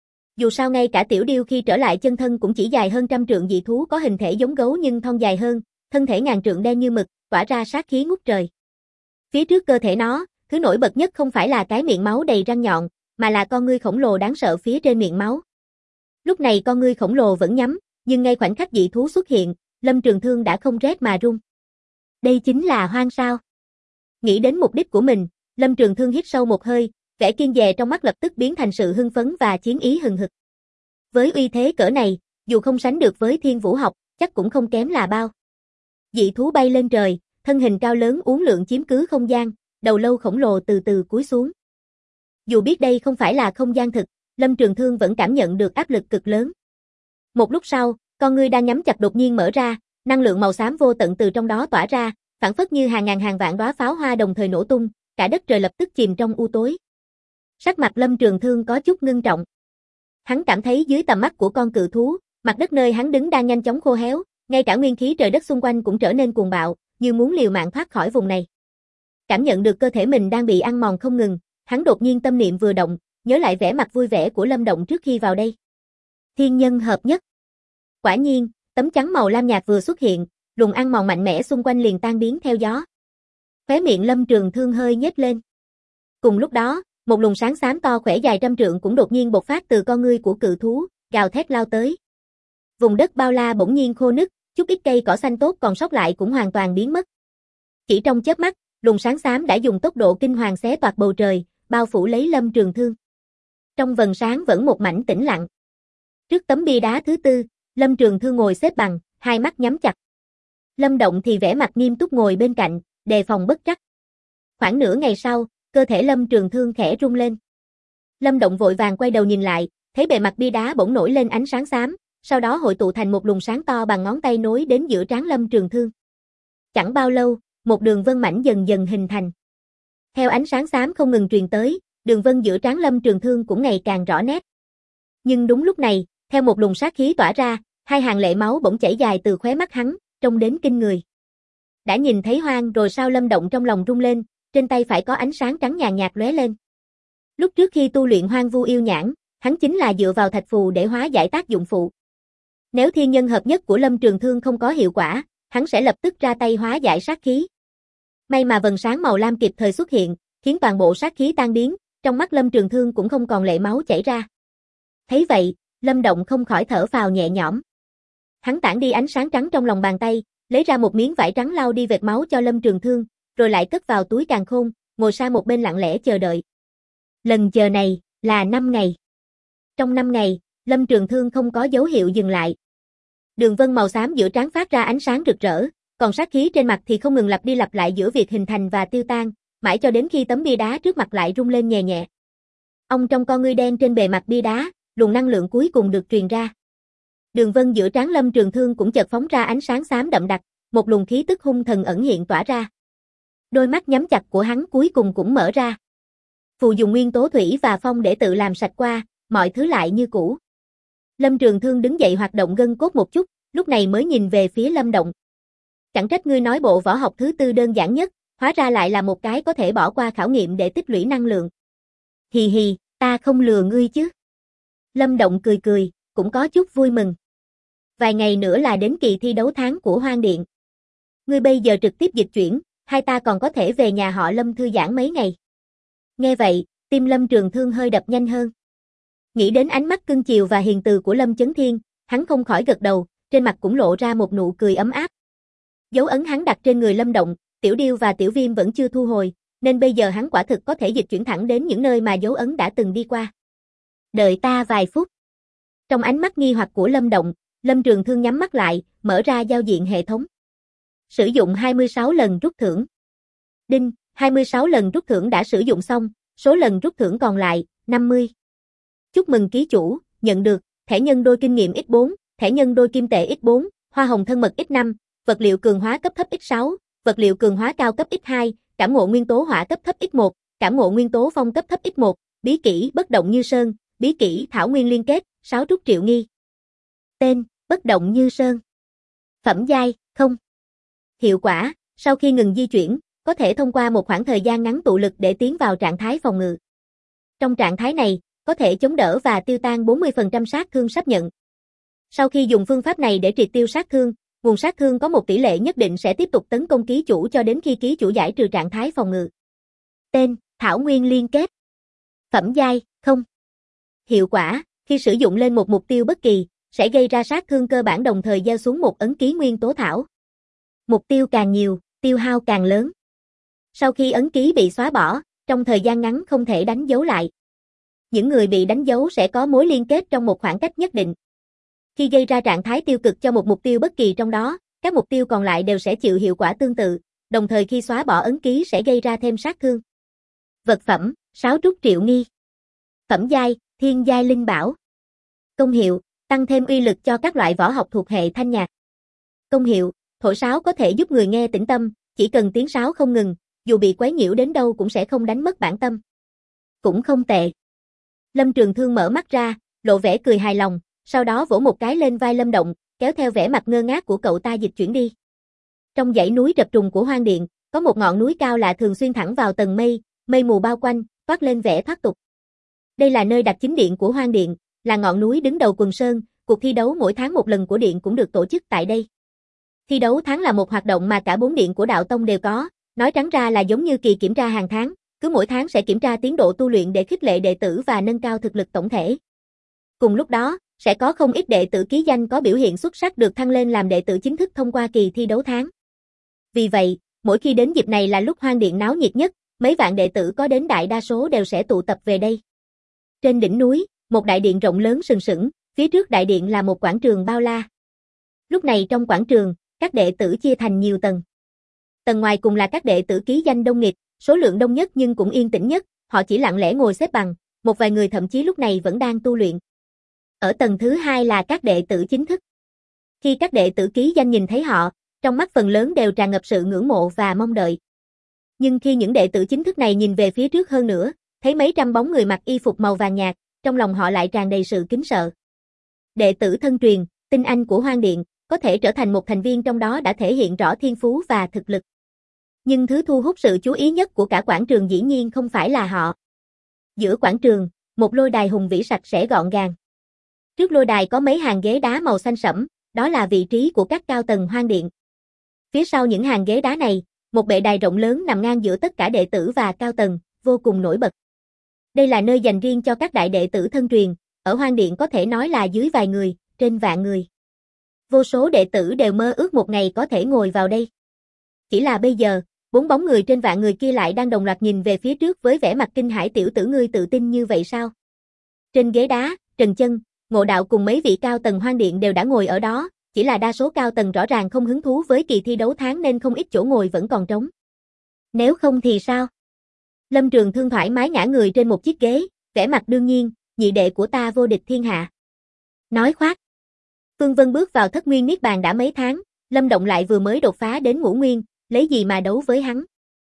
Dù sao ngay cả tiểu điêu khi trở lại chân thân cũng chỉ dài hơn 100 trượng, dị thú có hình thể giống gấu nhưng thon dài hơn, thân thể ngàn trượng đen như mực, tỏa ra sát khí ngút trời. Phía trước cơ thể nó, thứ nổi bật nhất không phải là cái miệng máu đầy răng nhọn, mà là con ngươi khổng lồ đáng sợ phía trên miệng máu. Lúc này con ngươi khổng lồ vẫn nhắm, nhưng ngay khoảnh khắc dị thú xuất hiện, Lâm Trường Thương đã không rét mà run. Đây chính là hoang sao? Nghĩ đến mục đích của mình, Lâm Trường Thương hít sâu một hơi, vẻ kiên dè trong mắt lập tức biến thành sự hưng phấn và chiến ý hừng hực. Với uy thế cỡ này, dù không sánh được với Thiên Vũ học, chắc cũng không kém là bao. Dị thú bay lên trời, thân hình cao lớn uốn lượn chiếm cứ không gian, đầu lâu khổng lồ từ từ cúi xuống. Dù biết đây không phải là không gian thực, Lâm Trường Thương vẫn cảm nhận được áp lực cực lớn. Một lúc sau, con ngươi đang nhắm chặt đột nhiên mở ra, năng lượng màu xám vô tận từ trong đó tỏa ra, phảng phất như hàng ngàn hàng vạn đóa pháo hoa đồng thời nổ tung, cả đất trời lập tức chìm trong u tối. Sắc mặt Lâm Trường Thương có chút ngưng trọng. Hắn cảm thấy dưới tầm mắt của con cự thú, mặt đất nơi hắn đứng đang nhanh chóng khô héo, ngay cả nguyên khí trời đất xung quanh cũng trở nên cuồng bạo, như muốn liều mạng thoát khỏi vùng này. Cảm nhận được cơ thể mình đang bị ăn mòn không ngừng, hắn đột nhiên tâm niệm vừa động, nhớ lại vẻ mặt vui vẻ của Lâm Động trước khi vào đây. Thiên nhân hợp nhất. Quả nhiên, tấm chắn màu lam nhạt vừa xuất hiện, luồng ăn mòn mạnh mẽ xung quanh liền tan biến theo gió. Khóe miệng Lâm Trường Thương hơi nhếch lên. Cùng lúc đó, một luồng sáng xám to khỏe dài 100 trượng cũng đột nhiên bộc phát từ con ngươi của cự thú, gào thét lao tới. Vùng đất bao la bỗng nhiên khô nứt, chút ít cây cỏ xanh tốt còn sót lại cũng hoàn toàn biến mất. Chỉ trong chớp mắt, luồng sáng xám đã dùng tốc độ kinh hoàng xé toạc bầu trời, bao phủ lấy Lâm Trường Thương. Trong vầng sáng vẫn một mảnh tĩnh lặng. Trước tấm bia đá thứ tư, Lâm Trường Thương ngồi xếp bằng, hai mắt nhắm chặt. Lâm Động thì vẻ mặt nghiêm túc ngồi bên cạnh, đề phòng bất trắc. Khoảng nửa ngày sau, cơ thể Lâm Trường Thương khẽ rung lên. Lâm Động vội vàng quay đầu nhìn lại, thấy bề mặt bia đá bỗng nổi lên ánh sáng xám, sau đó hội tụ thành một luồng sáng to bằng ngón tay nối đến giữa trán Lâm Trường Thương. Chẳng bao lâu, một đường vân mảnh dần dần hình thành. Theo ánh sáng xám không ngừng truyền tới, đường vân giữa trán Lâm Trường Thương cũng ngày càng rõ nét. Nhưng đúng lúc này, theo một luồng sát khí tỏa ra, hai hàng lệ máu bỗng chảy dài từ khóe mắt hắn, trông đến kinh người. Đã nhìn thấy hoang rồi sao? Lâm Động trong lòng rung lên, trên tay phải có ánh sáng trắng nhàn nhạt lóe lên. Lúc trước khi tu luyện Hoang Vu Yêu Nhãn, hắn chính là dựa vào thạch phù để hóa giải tác dụng phụ. Nếu thiên nhân hợp nhất của Lâm Trường Thương không có hiệu quả, hắn sẽ lập tức ra tay hóa giải sát khí. May mà vầng sáng màu lam kịp thời xuất hiện, khiến toàn bộ sát khí tan biến, trong mắt Lâm Trường Thương cũng không còn lệ máu chảy ra. Thấy vậy, Lâm Động không khỏi thở phào nhẹ nhõm. Hắn tản đi ánh sáng trắng trong lòng bàn tay, lấy ra một miếng vải trắng lau đi vệt máu cho Lâm Trường Thương, rồi lại cất vào túi càn khôn, ngồi sang một bên lặng lẽ chờ đợi. Lần chờ này là 5 ngày. Trong 5 ngày, Lâm Trường Thương không có dấu hiệu dừng lại. Đường vân màu xám giữa trán phát ra ánh sáng rực rỡ, còn sát khí trên mặt thì không ngừng lặp đi lặp lại giữa việc hình thành và tiêu tan, mãi cho đến khi tấm bia đá trước mặt lại rung lên nhẹ nhẹ. Ông trong con ngươi đen trên bề mặt bia đá, luồng năng lượng cuối cùng được truyền ra. Đường vân giữa trán Lâm Trường Thương cũng chợt phóng ra ánh sáng xám đậm đặc, một luồng khí tức hung thần ẩn hiện tỏa ra. Đôi mắt nhắm chặt của hắn cuối cùng cũng mở ra. Phù dùng nguyên tố thủy và phong để tự làm sạch qua, mọi thứ lại như cũ. Lâm Trường Thương đứng dậy hoạt động gân cốt một chút, lúc này mới nhìn về phía Lâm Động. Chẳng trách ngươi nói bộ võ học thứ tư đơn giản nhất, hóa ra lại là một cái có thể bỏ qua khảo nghiệm để tích lũy năng lượng. Hì hì, ta không lừa ngươi chứ. Lâm Động cười cười, cũng có chút vui mừng. Vài ngày nữa là đến kỳ thi đấu tháng của Hoang Điện. Ngươi bây giờ trực tiếp dịch chuyển, hai ta còn có thể về nhà họ Lâm thư giãn mấy ngày. Nghe vậy, tim Lâm Trường Thương hơi đập nhanh hơn. Nghĩ đến ánh mắt cưng chiều và hiền từ của Lâm Chấn Thiên, hắn không khỏi gật đầu, trên mặt cũng lộ ra một nụ cười ấm áp. Dấu ấn hắn đặt trên người Lâm Động, Tiểu Điêu và Tiểu Viêm vẫn chưa thu hồi, nên bây giờ hắn quả thực có thể dịch chuyển thẳng đến những nơi mà dấu ấn đã từng đi qua. Đợi ta vài phút. Trong ánh mắt nghi hoặc của Lâm Động, Lâm Trường Thương nhắm mắt lại, mở ra giao diện hệ thống. Sử dụng 26 lần rút thưởng. Đinh, 26 lần rút thưởng đã sử dụng xong, số lần rút thưởng còn lại, 50. Chúc mừng ký chủ, nhận được, thẻ nhân đôi kinh nghiệm x4, thẻ nhân đôi kim tệ x4, hoa hồng thân mật x5, vật liệu cường hóa cấp thấp x6, vật liệu cường hóa cao cấp x2, cảm ngộ nguyên tố hỏa cấp thấp x1, cảm ngộ nguyên tố phong cấp thấp x1, bí kỹ bất động như sơn, bí kỹ thảo nguyên liên kết, 6 trúc triệu nghi. Tên, bất động như sơn. Phẩm giai, không. Hiệu quả, sau khi ngừng di chuyển, có thể thông qua một khoảng thời gian ngắn tụ lực để tiến vào trạng thái phòng ngự. Trong trạng thái này, có thể chống đỡ và tiêu tan 40% sát thương sắp nhận. Sau khi dùng phương pháp này để triệt tiêu sát thương, nguồn sát thương có một tỷ lệ nhất định sẽ tiếp tục tấn công ký chủ cho đến khi ký chủ giải trừ trạng thái phòng ngự. Tên, thảo nguyên liên kết. Phẩm giai, không. Hiệu quả, khi sử dụng lên một mục tiêu bất kỳ, sẽ gây ra sát thương cơ bản đồng thời gieo xuống một ấn ký nguyên tố thảo. Mục tiêu càng nhiều, tiêu hao càng lớn. Sau khi ấn ký bị xóa bỏ, trong thời gian ngắn không thể đánh dấu lại. Những người bị đánh dấu sẽ có mối liên kết trong một khoảng cách nhất định. Khi gây ra trạng thái tiêu cực cho một mục tiêu bất kỳ trong đó, các mục tiêu còn lại đều sẽ chịu hiệu quả tương tự, đồng thời khi xóa bỏ ấn ký sẽ gây ra thêm sát thương. Vật phẩm, 6 trúc triệu nghi. Phẩm giai, thiên giai linh bảo. Công hiệu, tăng thêm uy lực cho các loại võ học thuộc hệ thanh nhạc. Công hiệu, thổi sáo có thể giúp người nghe tĩnh tâm, chỉ cần tiếng sáo không ngừng, dù bị quấy nhiễu đến đâu cũng sẽ không đánh mất bản tâm. Cũng không tệ. Lâm Trường Thương mở mắt ra, lộ vẻ cười hài lòng, sau đó vỗ một cái lên vai Lâm Động, kéo theo vẻ mặt ngơ ngác của cậu ta dịch chuyển đi. Trong dãy núi trập trùng của Hoang Điện, có một ngọn núi cao lạ thường xuyên thẳng vào tầng mây, mây mù bao quanh, toát lên vẻ thoát tục. Đây là nơi đặt chính điện của Hoang Điện, là ngọn núi đứng đầu quần sơn, cuộc thi đấu mỗi tháng một lần của điện cũng được tổ chức tại đây. Thi đấu tháng là một hoạt động mà cả 4 điện của đạo tông đều có, nói trắng ra là giống như kỳ kiểm tra hàng tháng, cứ mỗi tháng sẽ kiểm tra tiến độ tu luyện để khích lệ đệ tử và nâng cao thực lực tổng thể. Cùng lúc đó, sẽ có không ít đệ tử ký danh có biểu hiện xuất sắc được thăng lên làm đệ tử chính thức thông qua kỳ thi đấu tháng. Vì vậy, mỗi khi đến dịp này là lúc Hoang Điện náo nhiệt nhất, mấy vạn đệ tử có đến đại đa số đều sẽ tụ tập về đây. Trên đỉnh núi, một đại điện rộng lớn sừng sững, phía trước đại điện là một quảng trường bao la. Lúc này trong quảng trường, các đệ tử chia thành nhiều tầng. Tầng ngoài cùng là các đệ tử ký danh đông nghịt, số lượng đông nhất nhưng cũng yên tĩnh nhất, họ chỉ lặng lẽ ngồi xếp bằng, một vài người thậm chí lúc này vẫn đang tu luyện. Ở tầng thứ hai là các đệ tử chính thức. Khi các đệ tử ký danh nhìn thấy họ, trong mắt phần lớn đều tràn ngập sự ngưỡng mộ và mong đợi. Nhưng khi những đệ tử chính thức này nhìn về phía trước hơn nữa, thấy mấy trăm bóng người mặc y phục màu vàng nhạt, trong lòng họ lại tràn đầy sự kính sợ. Đệ tử thân truyền, tinh anh của Hoang Điện, có thể trở thành một thành viên trong đó đã thể hiện rõ thiên phú và thực lực. Nhưng thứ thu hút sự chú ý nhất của cả quảng trường dĩ nhiên không phải là họ. Giữa quảng trường, một lôi đài hùng vĩ sạch sẽ gọn gàng. Trước lôi đài có mấy hàng ghế đá màu xanh sẫm, đó là vị trí của các cao tầng Hoang Điện. Phía sau những hàng ghế đá này, một bệ đài rộng lớn nằm ngang giữa tất cả đệ tử và cao tầng, vô cùng nổi bật. Đây là nơi dành riêng cho các đại đệ tử thân truyền, ở Hoang Điện có thể nói là dưới vài người, trên vạn người. Vô số đệ tử đều mơ ước một ngày có thể ngồi vào đây. Chỉ là bây giờ, 4 bóng người trên vạn người kia lại đang đồng loạt nhìn về phía trước với vẻ mặt kinh hãi. Tiểu tử ngươi tự tin như vậy sao? Trên ghế đá, Trần Chân, Ngộ Đạo cùng mấy vị cao tầng Hoang Điện đều đã ngồi ở đó, chỉ là đa số cao tầng rõ ràng không hứng thú với kỳ thi đấu tháng nên không ít chỗ ngồi vẫn còn trống. Nếu không thì sao? Lâm Trường Thương thoải mái ngã người trên một chiếc ghế, vẻ mặt đương nhiên, nhị đệ của ta vô địch thiên hạ. Nói khoác. Phương Vân bước vào thất nguyên niết bàn đã mấy tháng, Lâm Động lại vừa mới đột phá đến ngũ nguyên, lấy gì mà đấu với hắn.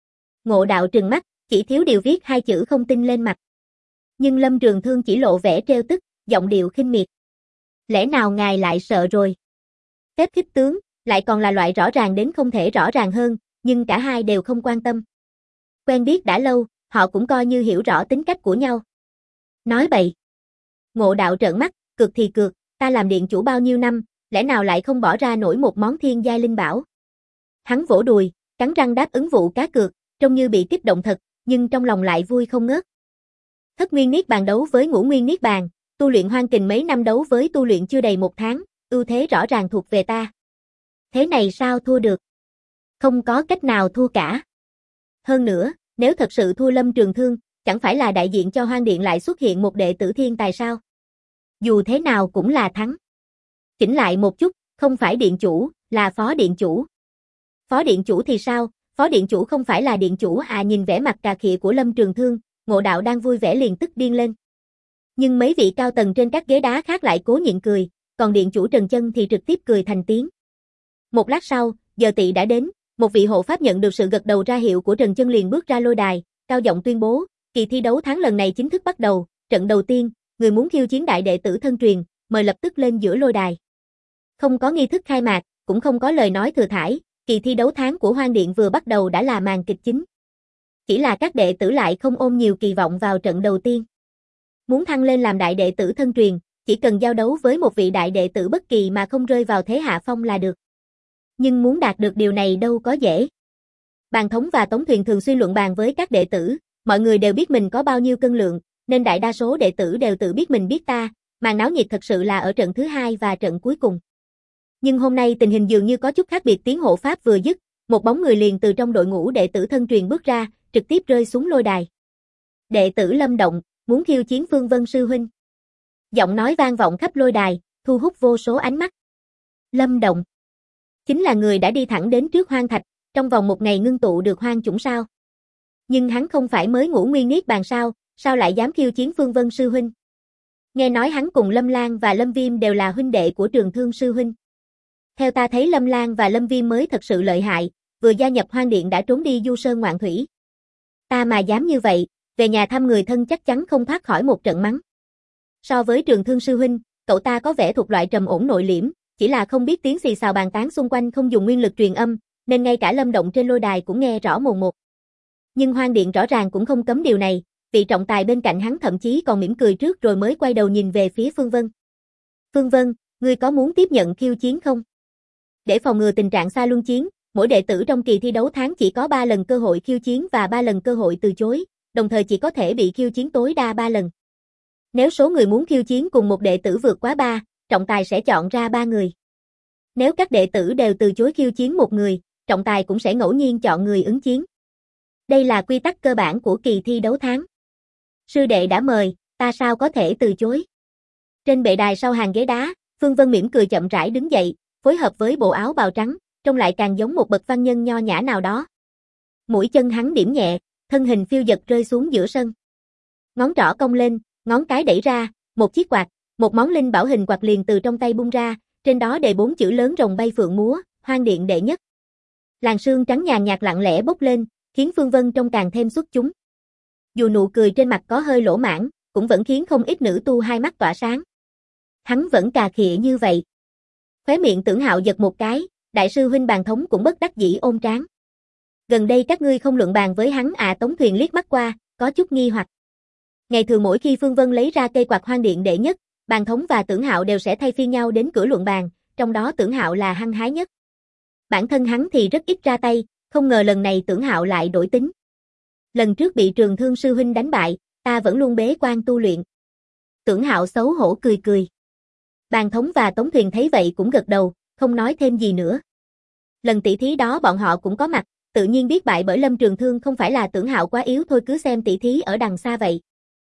Ngộ Đạo trừng mắt, chỉ thiếu điều viết 2 chữ không tin lên mặt. Nhưng Lâm Trường Thương chỉ lộ vẻ trêu tức, giọng điệu khinh miệt. Lẽ nào ngài lại sợ rồi? Phép khích tướng, lại còn là loại rõ ràng đến không thể rõ ràng hơn, nhưng cả hai đều không quan tâm. Quen biết đã lâu, họ cũng coi như hiểu rõ tính cách của nhau. Nói bậy. Ngộ Đạo trợn mắt, cược thì cược, ta làm điện chủ bao nhiêu năm, lẽ nào lại không bỏ ra nổi một món thiên giai linh bảo. Hắn vỗ đùi, cắn răng đáp ứng vụ cá cược, trông như bị kích động thật, nhưng trong lòng lại vui không ngớt. Thất nguyên niết bàn đấu với ngũ nguyên niết bàn, tu luyện hoang kình mấy năm đấu với tu luyện chưa đầy 1 tháng, ưu thế rõ ràng thuộc về ta. Thế này sao thua được? Không có cách nào thua cả. Hơn nữa, nếu thật sự thua Lâm Trường Thương, chẳng phải là đại diện cho Hoang Điện lại xuất hiện một đệ tử thiên tài sao? Dù thế nào cũng là thắng. Chỉnh lại một chút, không phải điện chủ, là phó điện chủ. Phó điện chủ thì sao? Phó điện chủ không phải là điện chủ à? Nhìn vẻ mặt cà khịa của Lâm Trường Thương, Ngộ Đạo đang vui vẻ liền tức điên lên. Nhưng mấy vị cao tầng trên các ghế đá khác lại cố nhịn cười, còn điện chủ Trần Chân thì trực tiếp cười thành tiếng. Một lát sau, giờ tỵ đã đến, Một vị hộ pháp nhận được sự gật đầu ra hiệu của Trần Chân liền bước ra lôi đài, cao giọng tuyên bố, kỳ thi đấu tháng lần này chính thức bắt đầu, trận đầu tiên, người muốn khiêu chiến đại đệ tử thân truyền, mời lập tức lên giữa lôi đài. Không có nghi thức khai mạc, cũng không có lời nói thừa thãi, kỳ thi đấu tháng của Hoang Điện vừa bắt đầu đã là màn kịch chính. Chỉ là các đệ tử lại không ôm nhiều kỳ vọng vào trận đầu tiên. Muốn thăng lên làm đại đệ tử thân truyền, chỉ cần giao đấu với một vị đại đệ tử bất kỳ mà không rơi vào thế hạ phong là được. Nhưng muốn đạt được điều này đâu có dễ. Bàn Thống và Tống Thuyền thường xuyên luận bàn với các đệ tử, mọi người đều biết mình có bao nhiêu cân lượng, nên đại đa số đệ tử đều tự biết mình biết ta, màn náo nhiệt thật sự là ở trận thứ hai và trận cuối cùng. Nhưng hôm nay tình hình dường như có chút khác biệt, tiếng hộ pháp vừa dứt, một bóng người liền từ trong đội ngũ đệ tử thân truyền bước ra, trực tiếp rơi xuống lôi đài. Đệ tử Lâm Động, muốn khiêu chiến Phương Vân sư huynh. Giọng nói vang vọng khắp lôi đài, thu hút vô số ánh mắt. Lâm Động chính là người đã đi thẳng đến trước Hoang Thạch, trong vòng một ngày ngưng tụ được hoang chủng sao. Nhưng hắn không phải mới ngũ nguyên niết bàn sao lại dám khiêu chiến Phương Vân sư huynh. Nghe nói hắn cùng Lâm Lan và Lâm Viêm đều là huynh đệ của Trường Thương sư huynh. Theo ta thấy Lâm Lan và Lâm Viêm mới thật sự lợi hại, vừa gia nhập Hoang Điện đã trốn đi du sơn ngoạn thủy. Ta mà dám như vậy, về nhà thăm người thân chắc chắn không thoát khỏi một trận mắng. So với Trường Thương sư huynh, cậu ta có vẻ thuộc loại trầm ổn nội liễm, chỉ là không biết tiếng xì xào bàn tán xung quanh không dùng nguyên lực truyền âm, nên ngay cả Lâm Động trên lôi đài cũng nghe rõ mồn một. Nhưng Hoang Điện rõ ràng cũng không cấm điều này, vị trọng tài bên cạnh hắn thậm chí còn mỉm cười trước rồi mới quay đầu nhìn về phía Phương Vân. Phương Vân, ngươi có muốn tiếp nhận khiêu chiến không? Để phòng ngừa tình trạng xa luân chiến, mỗi đệ tử trong kỳ thi đấu tháng chỉ có 3 lần cơ hội khiêu chiến và 3 lần cơ hội từ chối, đồng thời chỉ có thể bị khiêu chiến tối đa 3 lần. Nếu số người muốn khiêu chiến cùng một đệ tử vượt quá 3, trọng tài sẽ chọn ra 3 người. Nếu các đệ tử đều từ chối khiêu chiến một người, trọng tài cũng sẽ ngẫu nhiên chọn người ứng chiến. Đây là quy tắc cơ bản của kỳ thi đấu tháng. Sư đệ đã mời, ta sao có thể từ chối. Trên bệ đài sau hàng ghế đá, Phương Vân mỉm cười chậm rãi đứng dậy, phối hợp với bộ áo bào trắng, trông lại càng giống một bậc văn nhân nho nhã nào đó. Mũi chân hắn điểm nhẹ, thân hình phiêu dật rơi xuống giữa sân. Ngón trỏ cong lên, ngón cái đẩy ra, một chiếc quạt, một món linh bảo hình quạt liền từ trong tay bung ra, trên đó đề 4 chữ lớn rồng bay phượng múa, Hoang Điện đệ nhất. Làn sương trắng nhàn nhạt lặng lẽ bốc lên, khiến Phương Vân trông càng thêm xuất chúng. Dù nụ cười trên mặt có hơi lỗ mãng, cũng vẫn khiến không ít nữ tu hai mắt tỏa sáng. Hắn vẫn cà khịa như vậy. Khóe miệng Tưởng Hạo giật một cái, đại sư huynh Bàn Thống cũng bất đắc dĩ ôm trán. Gần đây các ngươi không luận bàn với hắn à? Tống Thuyền liếc mắt qua, có chút nghi hoặc. Ngày thường mỗi khi Phương Vân lấy ra cây quạt Hoang Điện đệ nhất, Bàn Thống và Tưởng Hạo đều sẽ thay phiên nhau đến cửa luận bàn, trong đó Tưởng Hạo là hăng hái nhất. Bản thân hắn thì rất ít ra tay, không ngờ lần này Tưởng Hạo lại đổi tính. Lần trước bị Trường Thương sư huynh đánh bại, ta vẫn luôn bế quan tu luyện. Tưởng Hạo xấu hổ cười cười. Bàn Thống và Tống Thuyền thấy vậy cũng gật đầu, không nói thêm gì nữa. Lần tỷ thí đó bọn họ cũng có mặt, tự nhiên biết bại bởi Lâm Trường Thương không phải là Tưởng Hạo quá yếu thôi, cứ xem tỷ thí ở đằng xa vậy.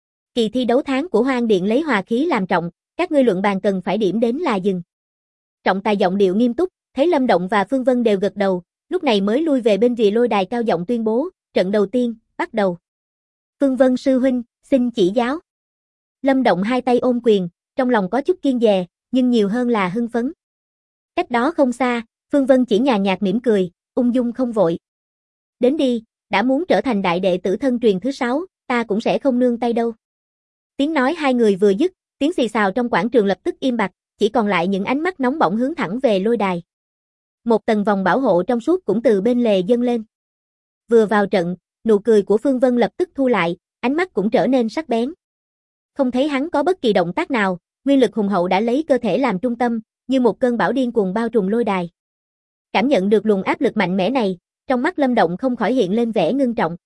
Kỳ thi đấu tháng của Hoang Điện lấy hòa khí làm trọng, các ngươi luận bàn cần phải điểm đến là dừng. Trọng tài giọng điệu nghiêm túc, thấy Lâm Động và Phương Vân đều gật đầu, lúc này mới lui về bên rìa lôi đài cao giọng tuyên bố, trận đầu tiên, bắt đầu. Phương Vân sư huynh, xin chỉ giáo. Lâm Động hai tay ôm quyền, trong lòng có chút kiêng dè, nhưng nhiều hơn là hưng phấn. Cách đó không xa, Phương Vân chỉ nhàn nhạt mỉm cười, ung dung không vội. Đến đi, đã muốn trở thành đại đệ tử thân truyền thứ 6, ta cũng sẽ không nương tay đâu. Tiếng nói hai người vừa dứt, tiếng xì xào trong quảng trường lập tức im bặt, chỉ còn lại những ánh mắt nóng bỏng hướng thẳng về lôi đài. Một tầng vòng bảo hộ trong suốt cũng từ bên lề dâng lên. Vừa vào trận, nụ cười của Phương Vân lập tức thu lại, ánh mắt cũng trở nên sắc bén. Không thấy hắn có bất kỳ động tác nào, nguyên lực hùng hậu đã lấy cơ thể làm trung tâm, như một cơn bão điên cuồng bao trùm lôi đài. Cảm nhận được luồng áp lực mạnh mẽ này, trong mắt Lâm Động không khỏi hiện lên vẻ ngưng trọng.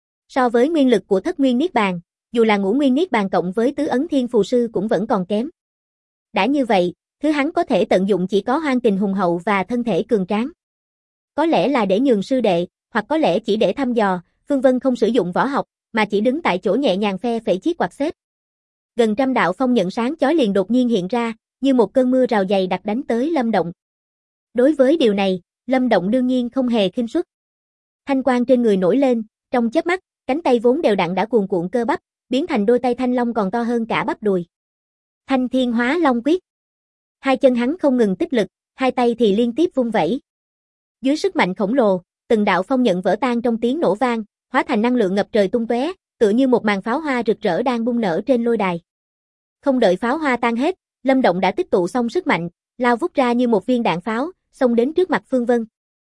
So với nguyên lực của Thất Nguyên Niết Bàn, dù là Ngũ Nguyên Niết Bàn cộng với Tứ Ấn Thiên Phù Sư cũng vẫn còn kém. Đã như vậy, thứ hắn có thể tận dụng chỉ có hoang kình hùng hậu và thân thể cường tráng. Có lẽ là để nhường sư đệ, hoặc có lẽ chỉ để thăm dò, Phương Vân không sử dụng võ học, mà chỉ đứng tại chỗ nhẹ nhàng phe phẩy chiếc quạt xếp. Gần trăm đạo phong nhận sáng chói liền đột nhiên hiện ra, như một cơn mưa rào dày đặc đánh tới Lâm Động. Đối với điều này, Lâm Động đương nhiên không hề khinh suất. Thanh quang trên người nổi lên, trong chớp mắt, cánh tay vốn đều đặn đã cuồn cuộn cơ bắp, biến thành đôi tay thanh long còn to hơn cả bắp đùi. Thanh Thiên Hóa Long Quyết. Hai chân hắn không ngừng tích lực, hai tay thì liên tiếp vung vẩy. Dưới sức mạnh khổng lồ, từng đạo phong nhận vỡ tan trong tiếng nổ vang, hóa thành năng lượng ngập trời tung tóe, tựa như một màn pháo hoa rực rỡ đang bung nở trên lôi đài. Không đợi pháo hoa tan hết, Lâm Động đã tích tụ xong sức mạnh, lao vút ra như một viên đạn pháo, xông đến trước mặt Phương Vân.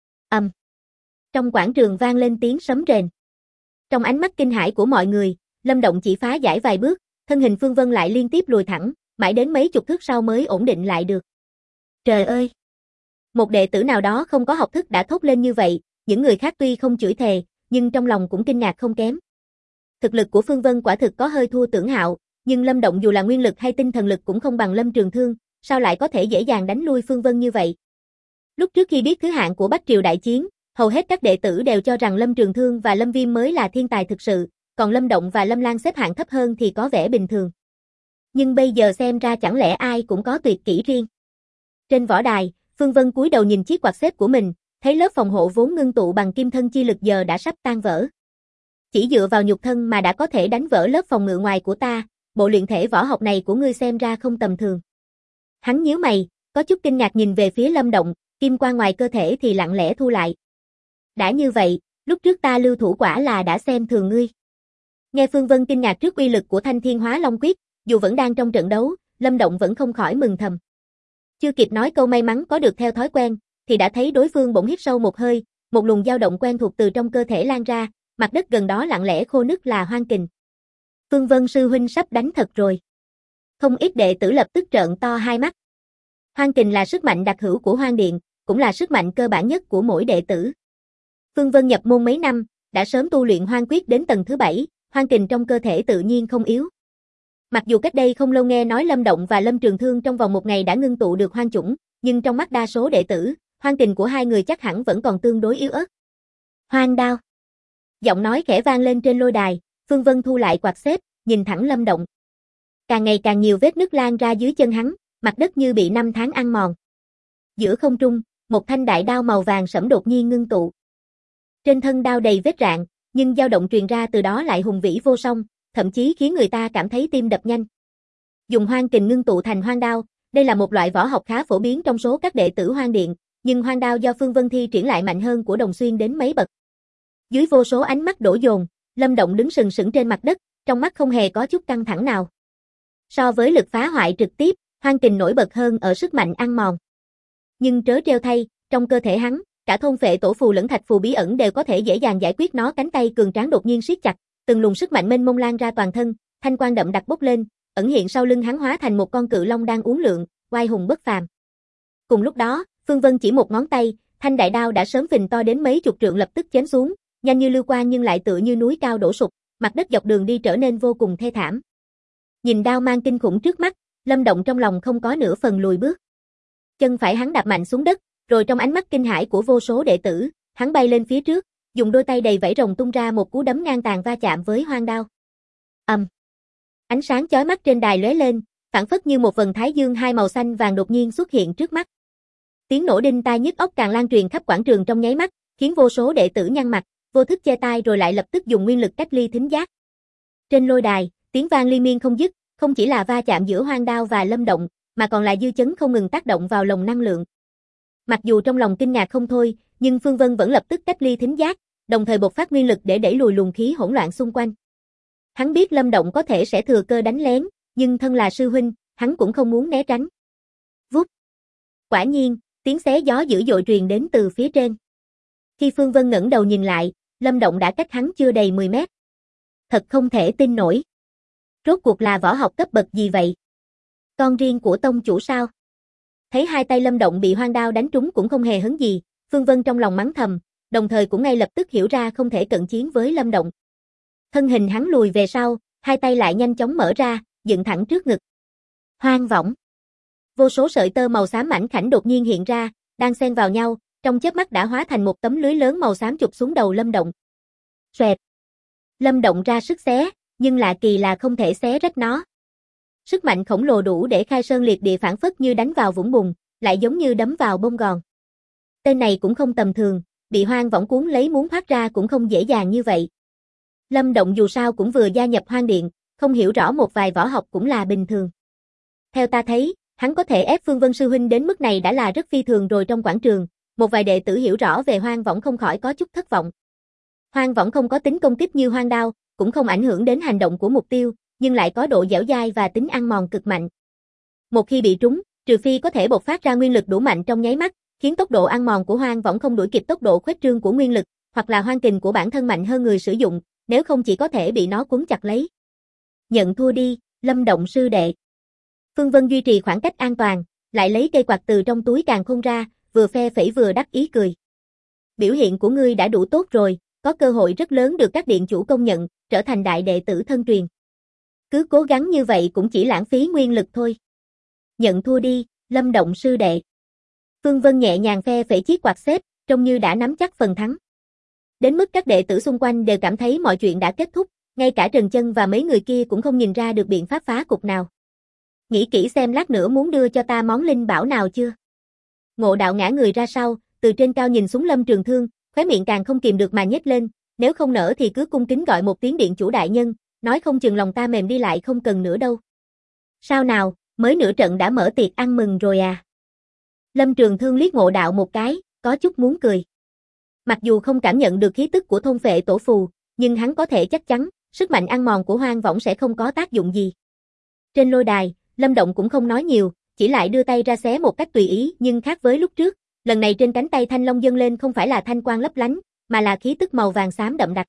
Trong quảng trường vang lên tiếng sấm rền. Trong ánh mắt kinh hãi của mọi người, Lâm Động chỉ phá giải vài bước, thân hình Phương Vân lại liên tiếp lùi thẳng, mãi đến mấy chục thước sau mới ổn định lại được. Trời ơi! Một đệ tử nào đó không có học thức đã thốt lên như vậy, những người khác tuy không chửi thề, nhưng trong lòng cũng kinh ngạc không kém. Thực lực của Phương Vân quả thực có hơi thua Tưởng Hạo, nhưng Lâm Động dù là nguyên lực hay tinh thần lực cũng không bằng Lâm Trường Thương, sao lại có thể dễ dàng đánh lui Phương Vân như vậy? Lúc trước khi biết thứ hạng của Bách Triều đại chiến, hầu hết các đệ tử đều cho rằng Lâm Trường Thương và Lâm Viêm mới là thiên tài thực sự, còn Lâm Động và Lâm Lan xếp hạng thấp hơn thì có vẻ bình thường. Nhưng bây giờ xem ra chẳng lẽ ai cũng có tuyệt kỹ riêng. Trên võ đài, Phương Vân cúi đầu nhìn chiếc quạt xếp của mình, thấy lớp phòng hộ vốn ngưng tụ bằng kim thân chi lực giờ đã sắp tan vỡ. Chỉ dựa vào nhục thân mà đã có thể đánh vỡ lớp phòng ngự ngoài của ta, bộ luyện thể võ học này của ngươi xem ra không tầm thường. Hắn nhíu mày, có chút kinh ngạc nhìn về phía Lâm Động, kim quang ngoài cơ thể thì lặng lẽ thu lại. Đã như vậy, lúc trước ta lưu thủ quả là đã xem thường ngươi. Nghe Phương Vân kinh ngạc trước uy lực của Thanh Thiên Hóa Long Quyết, dù vẫn đang trong trận đấu, Lâm Động vẫn không khỏi mừng thầm. Chưa kịp nói câu may mắn có được theo thói quen, thì đã thấy đối phương bỗng hít sâu một hơi, một luồng dao động quen thuộc từ trong cơ thể lan ra, mặt đất gần đó lặng lẽ khô nứt là Hoang Kình. Phương Vân sư huynh sắp đánh thật rồi. Không ít đệ tử lập tức trợn to hai mắt. Hoang Kình là sức mạnh đặc hữu của Hoang Điện, cũng là sức mạnh cơ bản nhất của mỗi đệ tử. Phương Vân nhập môn mấy năm, đã sớm tu luyện Hoang Quyết đến tầng thứ 7, Hoang Kình trong cơ thể tự nhiên không yếu. Mặc dù cách đây không lâu nghe nói Lâm Động và Lâm Trường Thương trong vòng một ngày đã ngưng tụ được hoang chủng, nhưng trong mắt đa số đệ tử, Hoang Kình của hai người chắc hẳn vẫn còn tương đối yếu ớt. Hoang đao. Giọng nói khẽ vang lên trên lôi đài, Phương Vân thu lại quạt xếp, nhìn thẳng Lâm Động. Càng ngày càng nhiều vết nứt lan ra dưới chân hắn, mặt đất như bị năm tháng ăn mòn. Giữa không trung, một thanh đại đao màu vàng sẫm đột nhiên ngưng tụ. Trên thân đao đầy vết rạn, nhưng dao động truyền ra từ đó lại hùng vĩ vô song, thậm chí khiến người ta cảm thấy tim đập nhanh. Dùng Hoang Kình ngưng tụ thành hoang đao, đây là một loại võ học khá phổ biến trong số các đệ tử Hoang Điện, nhưng hoang đao do Phương Vân thi triển lại mạnh hơn của Đồng Xuyên đến mấy bậc. Dưới vô số ánh mắt đổ dồn, Lâm Động đứng sừng sững trên mặt đất, trong mắt không hề có chút căng thẳng nào. So với lực phá hoại trực tiếp, Hoang Kình nổi bật hơn ở sức mạnh ăn mòn. Nhưng trớ trêu thay, trong cơ thể hắn, cả thôn phệ tổ phù lẫn thạch phù bí ẩn đều có thể dễ dàng giải quyết nó. Cánh tay cường tráng đột nhiên siết chặt, từng luồng sức mạnh mênh mông lan ra toàn thân, thanh quang đậm đặc bốc lên, ẩn hiện sau lưng hắn hóa thành một con cự long đang uốn lượn, oai hùng bất phàm. Cùng lúc đó, Phương Vân chỉ một ngón tay, thanh đại đao đã sớm phình to đến mấy chục trượng lập tức chém xuống, nhanh như lưu quang nhưng lại tựa như núi cao đổ sụp, mặt đất dọc đường đi trở nên vô cùng thê thảm. Nhìn đao mang kinh khủng trước mắt, Lâm Động trong lòng không có nửa phần lùi bước. Chân phải hắn đạp mạnh xuống đất, rồi trong ánh mắt kinh hãi của vô số đệ tử, hắn bay lên phía trước, dùng đôi tay đầy vảy rồng tung ra một cú đấm ngang tàn va chạm với hoang đao. Ánh sáng chói mắt trên đài lóe lên, phảng phất như một vầng thái dương hai màu xanh vàng đột nhiên xuất hiện trước mắt. Tiếng nổ đinh tai nhức óc càng lan truyền khắp quảng trường trong nháy mắt, khiến vô số đệ tử nhăn mặt, vô thức che tai rồi lại lập tức dùng nguyên lực cách ly thính giác. Trên lôi đài, tiếng vang liên miên không dứt, không chỉ là va chạm giữa hoang đao và Lâm Động, mà còn là dư chấn không ngừng tác động vào lồng năng lượng. Mặc dù trong lòng kinh ngạc không thôi, nhưng Phương Vân vẫn lập tức cách ly thính giác, đồng thời bộc phát nguyên lực để đẩy lùi luồng khí hỗn loạn xung quanh. Hắn biết Lâm Động có thể sẽ thừa cơ đánh lén, nhưng thân là sư huynh, hắn cũng không muốn né tránh. Vút. Quả nhiên, tiếng xé gió dữ dội truyền đến từ phía trên. Khi Phương Vân ngẩng đầu nhìn lại, Lâm Động đã cách hắn chưa đầy 10 mét. Thật không thể tin nổi. Rốt cuộc là võ học cấp bậc gì vậy? Con riêng của tông chủ sao? Thấy hai tay Lâm Động bị hoang đao đánh trúng cũng không hề hấn gì, Phương Vân trong lòng mắng thầm, đồng thời cũng ngay lập tức hiểu ra không thể cận chiến với Lâm Động. Thân hình hắn lùi về sau, hai tay lại nhanh chóng mở ra, dựng thẳng trước ngực. Hoang võng. Vô số sợi tơ màu xám mảnh khảnh đột nhiên hiện ra, đang xen vào nhau, trong chớp mắt đã hóa thành một tấm lưới lớn màu xám chụp xuống đầu Lâm Động. Xoẹt. Lâm Động ra sức xé, nhưng lạ kỳ là không thể xé rách nó. Sức mạnh khổng lồ đủ để khai sơn liệt địa, phản phất như đánh vào vũng bùn, lại giống như đấm vào bông gòn. Tên này cũng không tầm thường, bị hoang võng cuốn lấy muốn thoát ra cũng không dễ dàng như vậy. Lâm Động dù sao cũng vừa gia nhập Hoang Điện, không hiểu rõ một vài võ học cũng là bình thường. Theo ta thấy, hắn có thể ép Phương Vân sư huynh đến mức này đã là rất phi thường rồi. Trong quảng trường, Một vài đệ tử hiểu rõ về hoang võng không khỏi có chút thất vọng. Hoang võng không có tính công kích như hoang đao, cũng không ảnh hưởng đến hành động của mục tiêu, nhưng lại có độ dẻo dai và tính ăn mòn cực mạnh. Một khi bị trúng, trừ phi có thể bộc phát ra nguyên lực đủ mạnh trong nháy mắt, khiến tốc độ ăn mòn của hoang võng không đuổi kịp tốc độ khuếch trương của nguyên lực, hoặc là hoang kình của bản thân mạnh hơn người sử dụng, nếu không chỉ có thể bị nó cuốn chặt lấy. Nhận thua đi, Lâm Động sư đệ. Phương Vân duy trì khoảng cách an toàn, lại lấy cây quạt từ trong túi càn khôn ra, vừa phe phẩy vừa đắc ý cười. Biểu hiện của ngươi đã đủ tốt rồi, có cơ hội rất lớn được các điện chủ công nhận, trở thành đại đệ tử thân truyền. Cứ cố gắng như vậy cũng chỉ lãng phí nguyên lực thôi. Nhận thua đi, Lâm Động sư đệ. Phương Vân nhẹ nhàng phe phẩy chiếc quạt xếp, trông như đã nắm chắc phần thắng. Đến mức các đệ tử xung quanh đều cảm thấy mọi chuyện đã kết thúc, ngay cả Trần Chân và mấy người kia cũng không nhìn ra được biện pháp phá cục nào. Nghĩ kỹ xem lát nữa muốn đưa cho ta món linh bảo nào chưa? Ngộ Đạo ngã người ra sau, từ trên cao nhìn xuống Lâm Trường Thương, khóe miệng càng không kìm được mà nhếch lên, nếu không nỡ thì cứ cung kính gọi một tiếng điện chủ đại nhân, nói không chừng lòng ta mềm đi lại không cần nữa đâu. Sao nào, mới nửa trận đã mở tiệc ăn mừng rồi à? Lâm Trường Thương liếc Ngộ Đạo một cái, có chút muốn cười. Mặc dù không cảm nhận được khí tức của thôn phệ tổ phù, nhưng hắn có thể chắc chắn, sức mạnh ăn mòn của hoang võng sẽ không có tác dụng gì. Trên lôi đài, Lâm Động cũng không nói nhiều, chỉ lại đưa tay ra xé một cách tùy ý, nhưng khác với lúc trước, lần này trên cánh tay thanh long dâng lên không phải là thanh quang lấp lánh, mà là khí tức màu vàng xám đậm đặc.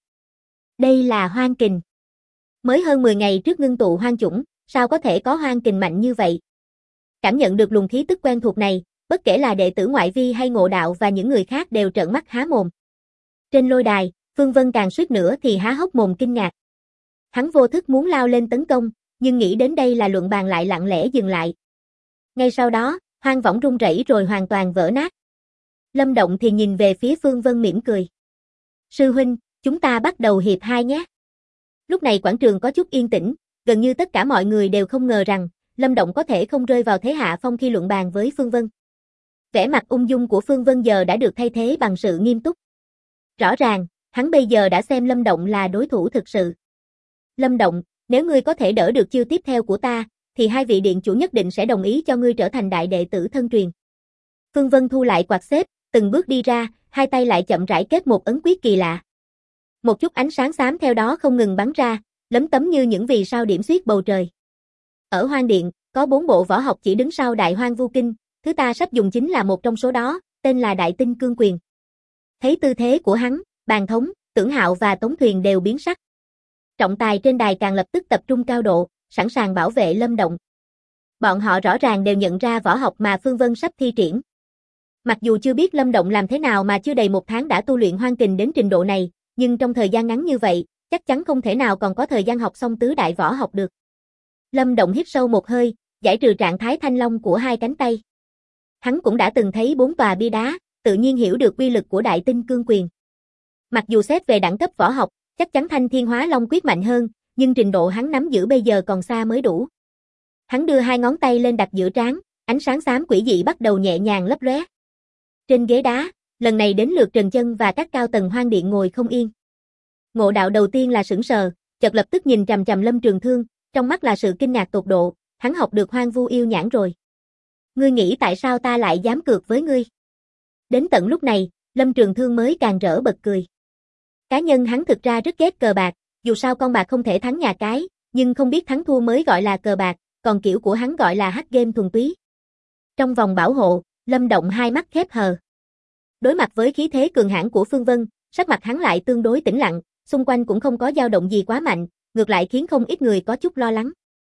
Đây là hoang kình. Mới hơn 10 ngày trước ngưng tụ hoang chủng, sao có thể có hoang kình mạnh như vậy? Cảm nhận được luồng khí tức quen thuộc này, bất kể là đệ tử ngoại vi hay Ngộ Đạo và những người khác đều trợn mắt há mồm. Trên lôi đài, Phương Vân càng suýt nữa thì há hốc mồm kinh ngạc. Hắn vô thức muốn lao lên tấn công, nhưng nghĩ đến đây là luận bàn lại lặng lẽ dừng lại. Ngay sau đó, hoang võng rung rẩy rồi hoàn toàn vỡ nát. Lâm Động thì nhìn về phía Phương Vân mỉm cười. Sư huynh, chúng ta bắt đầu hiệp 2 nhé. Lúc này quảng trường có chút yên tĩnh, gần như tất cả mọi người đều không ngờ rằng, Lâm Động có thể không rơi vào thế hạ phong khi luận bàn với Phương Vân. Vẻ mặt ung dung của Phương Vân giờ đã được thay thế bằng sự nghiêm túc. Rõ ràng, hắn bây giờ đã xem Lâm Động là đối thủ thực sự. Lâm Động, nếu ngươi có thể đỡ được chiêu tiếp theo của ta, thì hai vị điện chủ nhất định sẽ đồng ý cho ngươi trở thành đại đệ tử thân truyền. Phương Vân thu lại quạt xếp, từng bước đi ra, hai tay lại chậm rãi kết một ấn quyết kỳ lạ. Một chút ánh sáng xám theo đó không ngừng bắn ra, lấm tấm như những vì sao điểm xuyết bầu trời. Ở Hoang Điện, có 4 bộ võ học chỉ đứng sau Đại Hoang Vu Kinh, thứ ta sắp dùng chính là một trong số đó, tên là Đại Tinh Cương Quyền. Thấy tư thế của hắn, Bàn Thống, Tưởng Hạo và Tống Thuyền đều biến sắc. Trọng tài trên đài càng lập tức tập trung cao độ, sẵn sàng bảo vệ Lâm Động. Bọn họ rõ ràng đều nhận ra võ học mà Phương Vân sắp thi triển. Mặc dù chưa biết Lâm Động làm thế nào mà chưa đầy 1 tháng đã tu luyện hoang kình đến trình độ này, nhưng trong thời gian ngắn như vậy, chắc chắn không thể nào còn có thời gian học xong tứ đại võ học được. Lâm Động hít sâu một hơi, giải trừ trạng thái thanh long của hai cánh tay. Hắn cũng đã từng thấy 4 tòa bia đá, tự nhiên hiểu được uy lực của Đại Tinh Cương Quyền. Mặc dù xét về đẳng cấp võ học, chắc chắn Thanh Thiên Hóa Long Quyết mạnh hơn, nhưng trình độ hắn nắm giữ bây giờ còn xa mới đủ. Hắn đưa hai ngón tay lên đặt giữa trán, ánh sáng xám quỷ dị bắt đầu nhẹ nhàng lấp lóe. Trên ghế đá, lần này đến lượt Trần Chân và các cao tầng Hoang Điện ngồi không yên. Ngộ Đạo đầu tiên là sững sờ, chợt lập tức nhìn chằm chằm Lâm Trường Thương, trong mắt là sự kinh ngạc tột độ, hắn học được Hoang Vu Yêu Nhãn rồi. Ngươi nghĩ tại sao ta lại dám cược với ngươi? Đến tận lúc này, Lâm Trường Thương mới càng rỡ bật cười. Cá nhân hắn thực ra rất ghét cờ bạc, dù sao con bạc không thể thắng nhà cái, nhưng không biết thắng thua mới gọi là cờ bạc, còn kiểu của hắn gọi là hack game thuần túy. Trong vòng bảo hộ, Lâm Động hai mắt khép hờ. Đối mặt với khí thế cường hãn của Phương Vân, sắc mặt hắn lại tương đối tĩnh lặng, xung quanh cũng không có dao động gì quá mạnh, ngược lại khiến không ít người có chút lo lắng.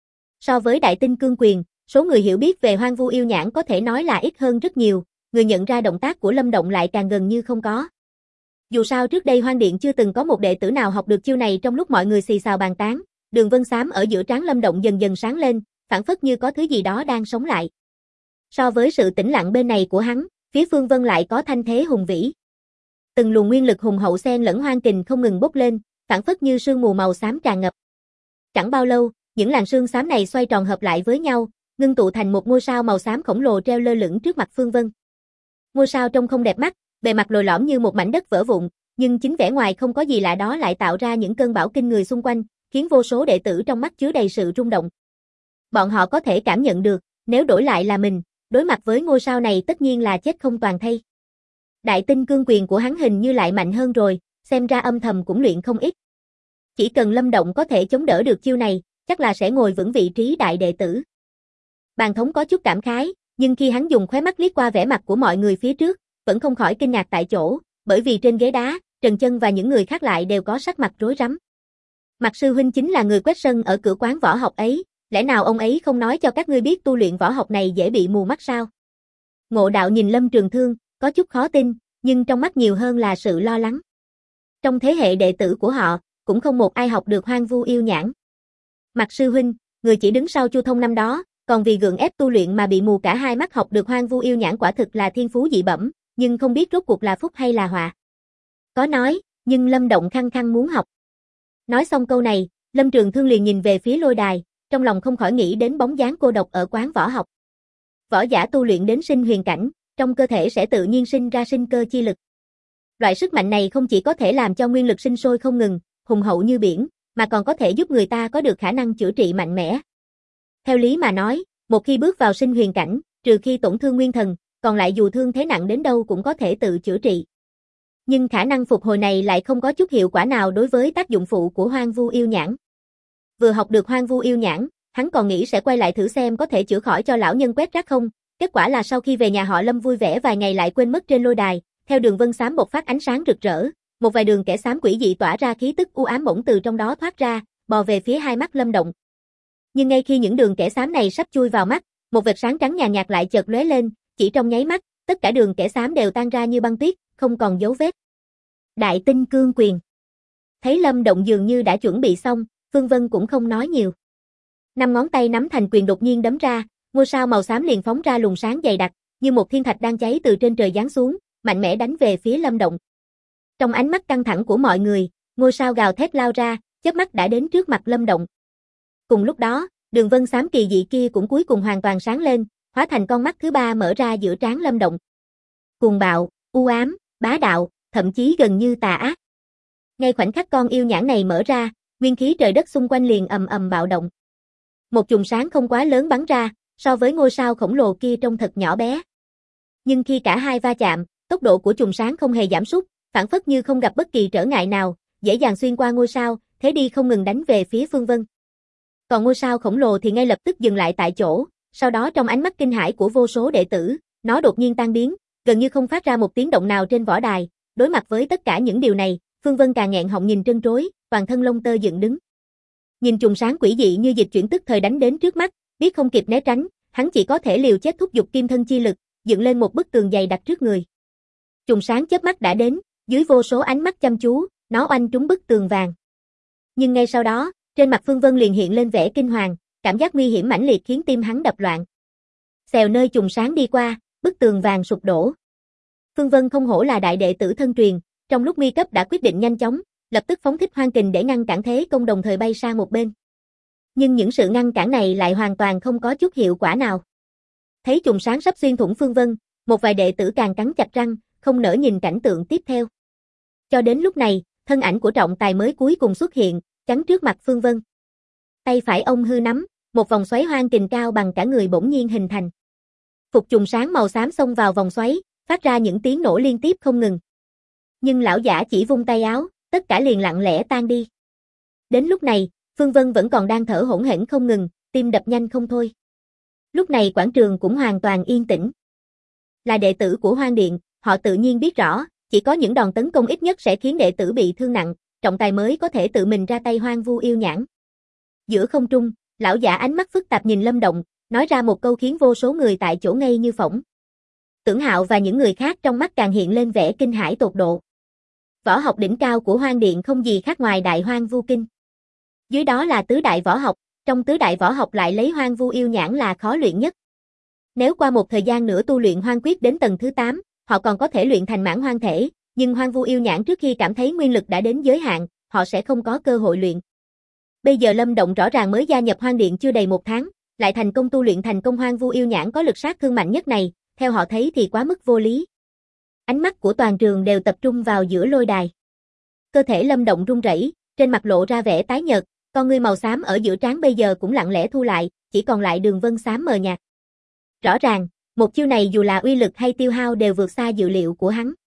So với Đại Tinh Cương Quyền, số người hiểu biết về Hoang Vu Yêu Nhãn có thể nói là ít hơn rất nhiều, người nhận ra động tác của Lâm Động lại càng gần như không có. Dù sao trước đây Hoang Điện chưa từng có một đệ tử nào học được chiêu này. Trong lúc mọi người xì xào bàn tán, đường vân xám ở giữa trán Lâm Động dần dần sáng lên, phảng phất như có thứ gì đó đang sống lại. So với sự tĩnh lặng bên này của hắn, phía Phương Vân lại có thanh thế hùng vĩ. Từng luồng nguyên lực hùng hậu xen lẫn hoang kình không ngừng bốc lên, phảng phất như sương mù màu xám tràn ngập. Chẳng bao lâu, những làn sương xám này xoay tròn hợp lại với nhau, ngưng tụ thành một ngôi sao màu xám khổng lồ treo lơ lửng trước mặt Phương Vân. Ngôi sao trông không đẹp mắt, bề mặt lồi lõm như một mảnh đất vỡ vụn, nhưng chính vẻ ngoài không có gì lạ đó lại tạo ra những cơn bão kinh người xung quanh, khiến vô số đệ tử trong mắt chứa đầy sự rung động. Bọn họ có thể cảm nhận được, nếu đổi lại là mình, đối mặt với ngôi sao này tất nhiên là chết không toàn thây. Đại tinh cương quyền của hắn hình như lại mạnh hơn rồi, xem ra âm thầm cũng luyện không ít. Chỉ cần Lâm Động có thể chống đỡ được chiêu này, chắc là sẽ ngồi vững vị trí đại đệ tử. Bàn thống có chút cảm khái, nhưng khi hắn dùng khóe mắt liếc qua vẻ mặt của mọi người phía trước, vẫn không khỏi kinh ngạc tại chỗ, bởi vì trên ghế đá, Trần Chân và những người khác lại đều có sắc mặt rối rắm. Mạc sư huynh chính là người quét sân ở cửa quán võ học ấy, lẽ nào ông ấy không nói cho các ngươi biết tu luyện võ học này dễ bị mù mắt sao? Ngộ Đạo nhìn Lâm Trường Thương, có chút khó tin, nhưng trong mắt nhiều hơn là sự lo lắng. Trong thế hệ đệ tử của họ, cũng không một ai học được Hoang Vu Yêu Nhãn. Mạc sư huynh, người chỉ đứng sau Chu Thông năm đó, còn vì gượng ép tu luyện mà bị mù cả hai mắt học được Hoang Vu Yêu Nhãn quả thực là thiên phú dị bẩm, nhưng không biết rốt cuộc là phúc hay là họa. Có nói, nhưng Lâm Động khăng khăng muốn học. Nói xong câu này, Lâm Trường Thương liền nhìn về phía lôi đài, trong lòng không khỏi nghĩ đến bóng dáng cô độc ở quán võ học. Võ giả tu luyện đến sinh huyền cảnh, trong cơ thể sẽ tự nhiên sinh ra sinh cơ chi lực. Loại sức mạnh này không chỉ có thể làm cho nguyên lực sinh sôi không ngừng, hùng hậu như biển, mà còn có thể giúp người ta có được khả năng chữa trị mạnh mẽ. Theo lý mà nói, một khi bước vào sinh huyền cảnh, trừ khi tổn thương nguyên thần, còn lại dù thương thế nặng đến đâu cũng có thể tự chữa trị. Nhưng khả năng phục hồi này lại không có chút hiệu quả nào đối với tác dụng phụ của Hoang Vu Yêu Nhãn. Vừa học được Hoang Vu Yêu Nhãn, hắn còn nghĩ sẽ quay lại thử xem có thể chữa khỏi cho lão nhân quét rác không, kết quả là sau khi về nhà họ Lâm vui vẻ vài ngày lại quên mất trên lôi đài, theo đường vân xám bộc phát ánh sáng rực rỡ, một vài đường kẻ xám quỷ dị tỏa ra khí tức u ám bỗng từ trong đó thoát ra, bò về phía hai mắt Lâm Động. Nhưng ngay khi những đường kẻ xám này sắp chui vào mắt, một vệt sáng trắng nhàn nhạt lại chợt lóe lên, chỉ trong nháy mắt, tất cả đường kẻ xám đều tan ra như băng tuyết, không còn dấu vết. Đại tinh cương quyền. Thấy Lâm Động dường như đã chuẩn bị xong, Phương Vân cũng không nói nhiều. 5 ngón tay nắm thành quyền đột nhiên đấm ra, ngôi sao màu xám liền phóng ra luồng sáng dày đặc, như một thiên thạch đang cháy từ trên trời giáng xuống, mạnh mẽ đánh về phía Lâm Động. Trong ánh mắt căng thẳng của mọi người, ngôi sao gào thét lao ra, chớp mắt đã đến trước mặt Lâm Động. Cùng lúc đó, đường vân xám kỳ dị kia cũng cuối cùng hoàn toàn sáng lên, hóa thành con mắt thứ ba mở ra giữa trán Lâm Động. Cuồng bạo, u ám, bá đạo, thậm chí gần như tà ác. Ngay khoảnh khắc con yêu nhãn này mở ra, nguyên khí trời đất xung quanh liền ầm ầm bạo động. Một chùm sáng không quá lớn bắn ra, so với ngôi sao khổng lồ kia trông thật nhỏ bé. Nhưng khi cả hai va chạm, tốc độ của chùm sáng không hề giảm sút, phản phất như không gặp bất kỳ trở ngại nào, dễ dàng xuyên qua ngôi sao, thế đi không ngừng đánh về phía Phương Vân. Còn ngôi sao khổng lồ thì ngay lập tức dừng lại tại chỗ, sau đó trong ánh mắt kinh hãi của vô số đệ tử, nó đột nhiên tan biến, gần như không phát ra một tiếng động nào trên võ đài. Đối mặt với tất cả những điều này, Phương Vân càng nghẹn họng nhìn trân trối, toàn thân lông tơ dựng đứng. Nhìn trùng sáng quỷ dị như dịch chuyển tức thời đánh đến trước mắt, biết không kịp né tránh, hắn chỉ có thể liều chết thúc giục kim thân chi lực, dựng lên một bức tường dày đặt trước người. Trùng sáng chớp mắt đã đến, dưới vô số ánh mắt chăm chú, nó oanh trúng bức tường vàng. Nhưng ngay sau đó, trên mặt Phương Vân liền hiện lên vẻ kinh hoàng, cảm giác nguy hiểm mãnh liệt khiến tim hắn đập loạn. Xèo nơi trùng sáng đi qua, bức tường vàng sụp đổ. Phương Vân không hổ là đại đệ tử thân truyền, trong lúc nguy cấp đã quyết định nhanh chóng, lập tức phóng thích hoang kình để ngăn cản thế công đồng thời bay sang một bên. Nhưng những sự ngăn cản này lại hoàn toàn không có chút hiệu quả nào. Thấy trùng sáng sắp xuyên thủng Phương Vân, một vài đệ tử càng cắn chặt răng, không nỡ nhìn cảnh tượng tiếp theo. Cho đến lúc này, thân ảnh của trọng tài mới cuối cùng xuất hiện, chắn trước mặt Phương Vân. Tay phải ông hư nắm, một vòng xoáy hoang kình cao bằng cả người bỗng nhiên hình thành. Phục trùng sáng màu xám xông vào vòng xoáy, phát ra những tiếng nổ liên tiếp không ngừng. Nhưng lão giả chỉ vung tay áo, tất cả liền lặng lẽ tan đi. Đến lúc này, Phương Vân vẫn còn đang thở hổn hển không ngừng, tim đập nhanh không thôi. Lúc này quảng trường cũng hoàn toàn yên tĩnh. Là đệ tử của Hoang Điện, họ tự nhiên biết rõ, chỉ có những đòn tấn công ít nhất sẽ khiến đệ tử bị thương nặng, trọng tài mới có thể tự mình ra tay Hoang Vu Yêu Nhãn. Giữa không trung, lão giả ánh mắt phức tạp nhìn Lâm Động, nói ra một câu khiến vô số người tại chỗ ngây như phỗng. Tưởng Hạo và những người khác trong mắt càng hiện lên vẻ kinh hãi tột độ. Võ học đỉnh cao của Hoang Điện không gì khác ngoài Đại Hoang Vu Kinh. Dưới đó là tứ đại võ học, trong tứ đại võ học lại lấy Hoang Vu Yêu Nhãn là khó luyện nhất. Nếu qua một thời gian nữa tu luyện Hoang Quyết đến tầng thứ 8, họ còn có thể luyện thành mãn hoang thể, nhưng Hoang Vu Yêu Nhãn trước khi cảm thấy nguyên lực đã đến giới hạn, họ sẽ không có cơ hội luyện. Bây giờ Lâm Động rõ ràng mới gia nhập Hoang Điện chưa đầy 1 tháng, lại thành công tu luyện thành công Hoang Vu Yêu Nhãn có lực sát thương mạnh nhất này, theo họ thấy thì quá mức vô lý. Ánh mắt của toàn trường đều tập trung vào giữa lôi đài. Cơ thể Lâm Động run rẩy, trên mặt lộ ra vẻ tái nhợt, con ngươi màu xám ở giữa trán bây giờ cũng lặng lẽ thu lại, chỉ còn lại đường vân xám mờ nhạt. Rõ ràng, một chiêu này dù là uy lực hay tiêu hao đều vượt xa dự liệu của hắn.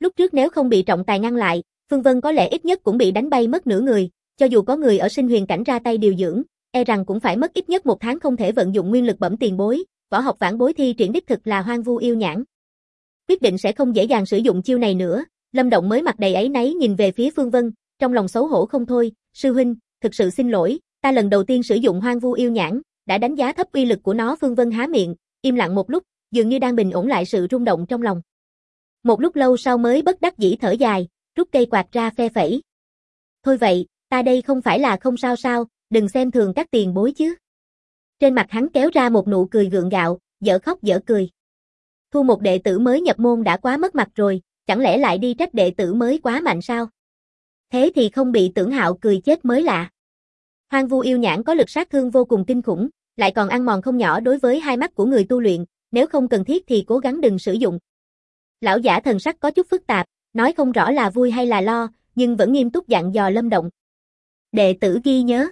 Lúc trước nếu không bị trọng tài ngăn lại, Phương Vân có lẽ ít nhất cũng bị đánh bay mất nửa người, cho dù có người ở Sinh Huyền cảnh ra tay điều dưỡng, e rằng cũng phải mất ít nhất 1 tháng không thể vận dụng nguyên lực bẩm tiền bối, võ học vãn bối thi triển đích thực là hoang vu yêu nhãn. Quyết định sẽ không dễ dàng sử dụng chiêu này nữa, Lâm Động mới mặt đầy áy náy nhìn về phía Phương Vân, trong lòng xấu hổ không thôi, sư huynh, thực sự xin lỗi, ta lần đầu tiên sử dụng hoang vu yêu nhãn, đã đánh giá thấp uy lực của nó. Phương Vân há miệng, im lặng một lúc, dường như đang bình ổn lại sự rung động trong lòng. Một lúc lâu sau mới bất đắc dĩ thở dài, rút cây quạt ra phe phẩy. Thôi vậy, ta đây không phải là không sao sao, đừng xem thường các tiền bối chứ. Trên mặt hắn kéo ra một nụ cười gượng gạo, dở khóc dở cười. Thu một đệ tử mới nhập môn đã quá mất mặt rồi, chẳng lẽ lại đi trách đệ tử mới quá mạnh sao? Thế thì không bị Tưởng Hạo cười chết mới lạ. Hoang vu yêu nhãn có lực sát thương vô cùng kinh khủng, lại còn ăn mòn không nhỏ đối với hai mắt của người tu luyện, nếu không cần thiết thì cố gắng đừng sử dụng. Lão giả thần sắc có chút phức tạp, nói không rõ là vui hay là lo, nhưng vẫn nghiêm túc dặn dò Lâm Động. Đệ tử ghi nhớ.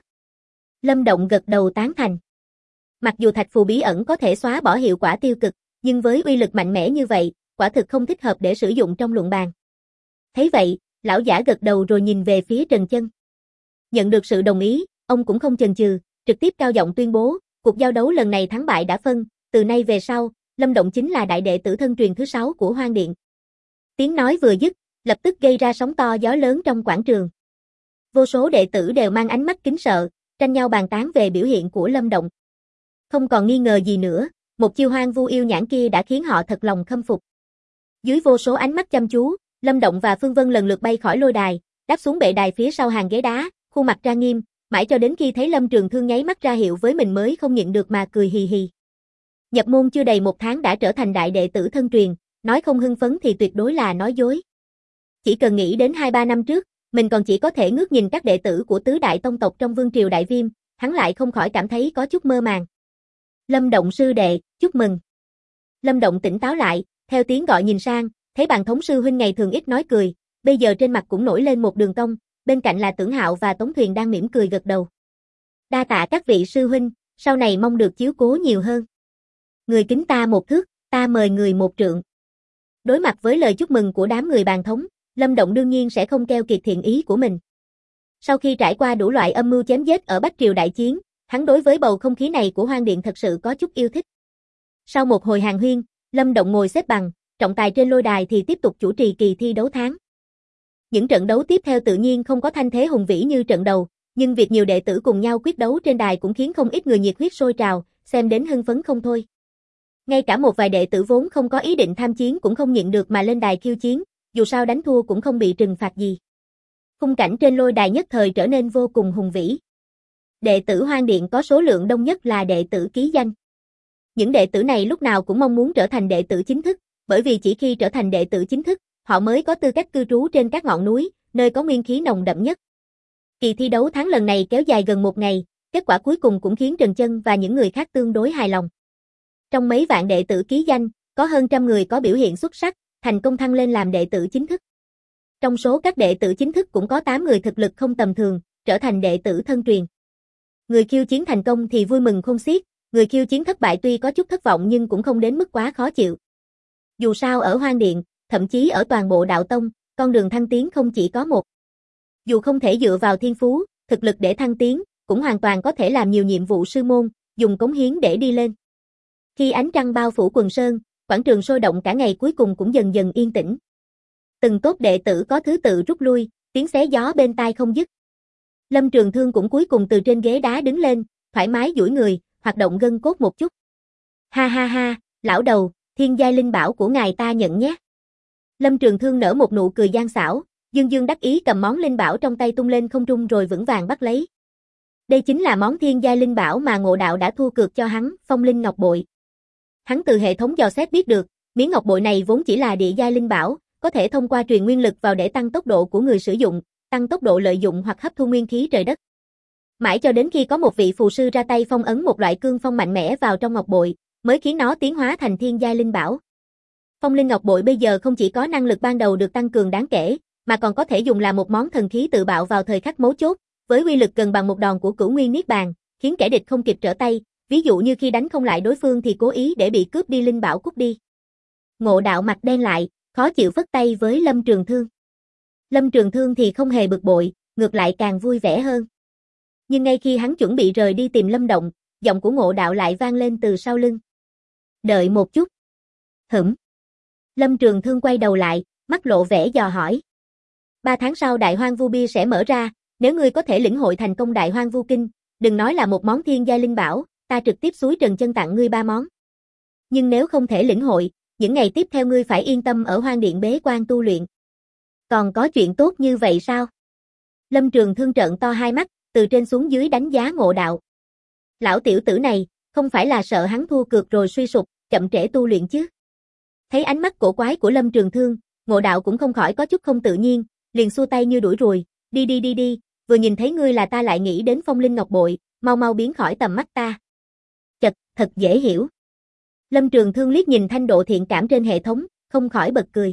Lâm Động gật đầu tán thành. Mặc dù thạch phù bí ẩn có thể xóa bỏ hiệu quả tiêu cực, nhưng với uy lực mạnh mẽ như vậy, quả thực không thích hợp để sử dụng trong luận bàn. Thấy vậy, lão giả gật đầu rồi nhìn về phía Trần Chân. Nhận được sự đồng ý, ông cũng không chần chừ, trực tiếp cao giọng tuyên bố, cuộc giao đấu lần này thắng bại đã phân, từ nay về sau, Lâm Động chính là đại đệ tử thân truyền thứ 6 của Hoang Điện. Tiếng nói vừa dứt, lập tức gây ra sóng to gió lớn trong quảng trường. Vô số đệ tử đều mang ánh mắt kính sợ, tranh nhau bàn tán về biểu hiện của Lâm Động. Không còn nghi ngờ gì nữa, một chiêu hoang vu yêu nhãn kia đã khiến họ thật lòng khâm phục. Dưới vô số ánh mắt chăm chú, Lâm Động và Phương Vân lần lượt bay khỏi lôi đài, đáp xuống bệ đài phía sau hàng ghế đá, khuôn mặt trang nghiêm, mãi cho đến khi thấy Lâm Trường Thương nháy mắt ra hiệu với mình mới không nhịn được mà cười hì hì. Nhập môn chưa đầy 1 tháng đã trở thành đại đệ tử thân truyền, nói không hưng phấn thì tuyệt đối là nói dối. Chỉ cần nghĩ đến 2-3 năm trước, mình còn chỉ có thể ngước nhìn các đệ tử của tứ đại tông tộc trong Vương triều Đại Viêm, hắn lại không khỏi cảm thấy có chút mơ màng. Lâm Động sư đệ, chúc mừng. Lâm Động tỉnh táo lại, theo tiếng gọi nhìn sang, thấy Bàn Thống sư huynh ngày thường ít nói cười, bây giờ trên mặt cũng nổi lên một đường cong, bên cạnh là Tưởng Hạo và Tống Thuyền đang mỉm cười gật đầu. Đa tạ các vị sư huynh, sau này mong được chiếu cố nhiều hơn. Người kính ta 1 thước, ta mời người 1 trượng. Đối mặt với lời chúc mừng của đám người Bàn Thống, Lâm Động đương nhiên sẽ không keo kiệt thiện ý của mình. Sau khi trải qua đủ loại âm mưu chém giết ở Bách Triều đại chiến, hắn đối với bầu không khí này của Hoang Điện thật sự có chút yêu thích. Sau một hồi hàn huyên, Lâm Động ngồi xếp bằng, trọng tài trên lôi đài thì tiếp tục chủ trì kỳ thi đấu tháng. Những trận đấu tiếp theo tự nhiên không có thanh thế hùng vĩ như trận đầu, nhưng việc nhiều đệ tử cùng nhau quyết đấu trên đài cũng khiến không ít người nhiệt huyết sôi trào, xem đến hưng phấn không thôi. Ngay cả một vài đệ tử vốn không có ý định tham chiến cũng không nhịn được mà lên đài khiêu chiến, dù sao đánh thua cũng không bị trừng phạt gì. Khung cảnh trên lôi đài nhất thời trở nên vô cùng hùng vĩ. Đệ tử Hoang Điện có số lượng đông nhất là đệ tử ký danh. Những đệ tử này lúc nào cũng mong muốn trở thành đệ tử chính thức, bởi vì chỉ khi trở thành đệ tử chính thức, họ mới có tư cách cư trú trên các ngọn núi, nơi có nguyên khí nồng đậm nhất. Kỳ thi đấu tháng lần này kéo dài gần 1 ngày, kết quả cuối cùng cũng khiến Trần Chân và những người khác tương đối hài lòng. Trong mấy vạn đệ tử ký danh, có hơn 100 người có biểu hiện xuất sắc, thành công thăng lên làm đệ tử chính thức. Trong số các đệ tử chính thức cũng có 8 người thực lực không tầm thường, trở thành đệ tử thân truyền. Người khiêu chiến thành công thì vui mừng khôn xiết, người khiêu chiến thất bại tuy có chút thất vọng nhưng cũng không đến mức quá khó chịu. Dù sao ở Hoang Điện, thậm chí ở toàn bộ đạo tông, con đường thăng tiến không chỉ có một. Dù không thể dựa vào thiên phú, thực lực để thăng tiến, cũng hoàn toàn có thể làm nhiều nhiệm vụ sư môn, dùng cống hiến để đi lên. Khi ánh trăng bao phủ quần sơn, quảng trường sôi động cả ngày cuối cùng cũng dần dần yên tĩnh. Từng tốp đệ tử có thứ tự rút lui, tiếng xé gió bên tai không dứt. Lâm Trường Thương cũng cuối cùng từ trên ghế đá đứng lên, thoải mái duỗi người, hoạt động gân cốt một chút. Ha ha ha, lão đầu, thiên giai linh bảo của ngài ta nhận nhé. Lâm Trường Thương nở một nụ cười gian xảo, dương dương đắc ý cầm món linh bảo trong tay tung lên không trung rồi vững vàng bắt lấy. Đây chính là món thiên giai linh bảo mà Ngộ Đạo đã thua cược cho hắn, Phong Linh Ngọc Bội. Hắn từ hệ thống dò xét biết được, miếng ngọc bội này vốn chỉ là địa giai linh bảo, có thể thông qua truyền nguyên lực vào để tăng tốc độ của người sử dụng, tăng tốc độ lợi dụng hoặc hấp thu nguyên khí trời đất. Mãi cho đến khi có một vị phù sư ra tay phong ấn một loại cương phong mạnh mẽ vào trong ngọc bội, mới khiến nó tiến hóa thành thiên giai linh bảo. Phong Linh Ngọc Bội bây giờ không chỉ có năng lực ban đầu được tăng cường đáng kể, mà còn có thể dùng làm một món thần khí tự bạo vào thời khắc mấu chốt, với uy lực gần bằng một đòn của Cửu Nguyên Niết Bàn, khiến kẻ địch không kịp trở tay, ví dụ như khi đánh không lại đối phương thì cố ý để bị cướp đi linh bảo cút đi. Ngộ Đạo mặt đen lại, khó chịu phất tay với Lâm Trường Thương. Lâm Trường Thương thì không hề bực bội, ngược lại càng vui vẻ hơn. Nhưng ngay khi hắn chuẩn bị rời đi tìm Lâm Động, giọng của Ngộ Đạo lại vang lên từ sau lưng. Đợi một chút. Hửm. Lâm Trường Thương quay đầu lại, mắt lộ vẻ dò hỏi. 3 tháng sau Đại Hoang Vu Bia sẽ mở ra, nếu ngươi có thể lĩnh hội thành công Đại Hoang Vu Kinh, đừng nói là một món thiên giai linh bảo, ta trực tiếp xúi Trần Chân tặng ngươi 3 món. Nhưng nếu không thể lĩnh hội, những ngày tiếp theo ngươi phải yên tâm ở Hoang Điện bế quan tu luyện. Còn có chuyện tốt như vậy sao? Lâm Trường Thương trợn to hai mắt, từ trên xuống dưới đánh giá Ngộ Đạo. Lão tiểu tử này, không phải là sợ hắn thua cược rồi suy sụp, chậm trễ tu luyện chứ? Thấy ánh mắt cổ quái của Lâm Trường Thương, Ngộ Đạo cũng không khỏi có chút không tự nhiên, liền xua tay như đuổi ruồi, đi, vừa nhìn thấy ngươi là ta lại nghĩ đến Phong Linh Ngọc Bội, mau mau biến khỏi tầm mắt ta. Chật, thật dễ hiểu. Lâm Trường Thương liếc nhìn thanh độ thiện cảm trên hệ thống, không khỏi bật cười.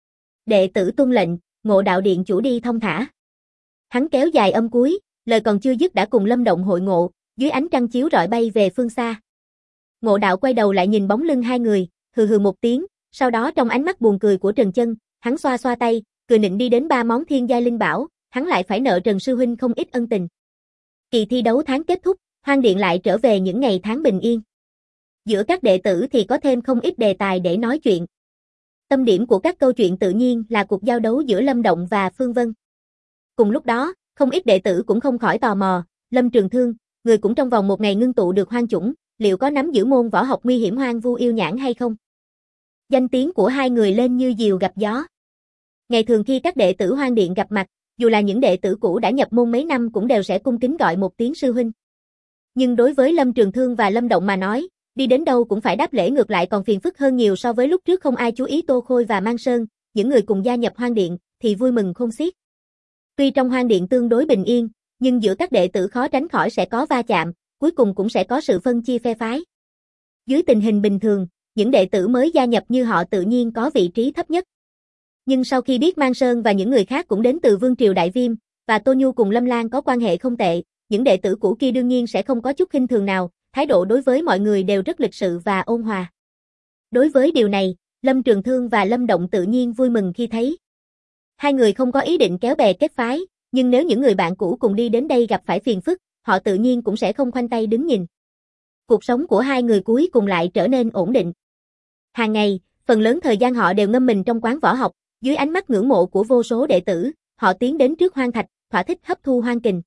Đệ tử tuân lệnh, Ngộ Đạo điện chủ đi thông thả. Hắn kéo dài âm cuối, lời còn chưa dứt đã cùng Lâm Động hội ngộ, dưới ánh trăng chiếu rọi bay về phương xa. Ngộ Đạo quay đầu lại nhìn bóng lưng hai người, hừ hừ một tiếng, sau đó trong ánh mắt buồn cười của Trần Chân, hắn xoa xoa tay, cười nịnh đi đến 3 món thiên giai linh bảo, hắn lại phải nợ Trần sư huynh không ít ân tình. Kỳ thi đấu tháng kết thúc, Hoang Điện lại trở về những ngày tháng bình yên. Giữa các đệ tử thì có thêm không ít đề tài để nói chuyện. Tâm điểm của các câu chuyện tự nhiên là cuộc giao đấu giữa Lâm Động và Phương Vân. Cùng lúc đó, không ít đệ tử cũng không khỏi tò mò, Lâm Trường Thương, người cũng trong vòng một ngày ngưng tụ được hoang chủng, liệu có nắm giữ môn võ học nguy hiểm Hoang Vu Yêu Nhãn hay không? Danh tiếng của hai người lên như diều gặp gió. Ngày thường khi các đệ tử Hoang Điện gặp mặt, dù là những đệ tử cũ đã nhập môn mấy năm cũng đều sẽ cung kính gọi một tiếng sư huynh. Nhưng đối với Lâm Trường Thương và Lâm Động mà nói, đi đến đâu cũng phải đáp lễ ngược lại còn phiền phức hơn nhiều so với lúc trước không ai chú ý Tô Khôi và Mang Sơn, những người cùng gia nhập Hoang Điện, thì vui mừng khôn xiết. Tuy trong Hoang Điện tương đối bình yên, nhưng giữa các đệ tử khó tránh khỏi sẽ có va chạm, cuối cùng cũng sẽ có sự phân chia phe phái. Dưới tình hình bình thường, những đệ tử mới gia nhập như họ tự nhiên có vị trí thấp nhất. Nhưng sau khi biết Mang Sơn và những người khác cũng đến từ Vương Triều Đại Viêm, và Tô Nhu cùng Lâm Lan có quan hệ không tệ, những đệ tử cũ kia đương nhiên sẽ không có chút khinh thường nào, thái độ đối với mọi người đều rất lịch sự và ôn hòa. Đối với điều này, Lâm Trường Thương và Lâm Động tự nhiên vui mừng khi thấy. Hai người không có ý định kéo bè kết phái, nhưng nếu những người bạn cũ cùng đi đến đây gặp phải phiền phức, họ tự nhiên cũng sẽ không khoanh tay đứng nhìn. Cuộc sống của hai người cuối cùng lại trở nên ổn định. Hàng ngày, phần lớn thời gian họ đều ngâm mình trong quán võ học, dưới ánh mắt ngưỡng mộ của vô số đệ tử, họ tiến đến trước hoang thạch, thỏa thích hấp thu hoang kình.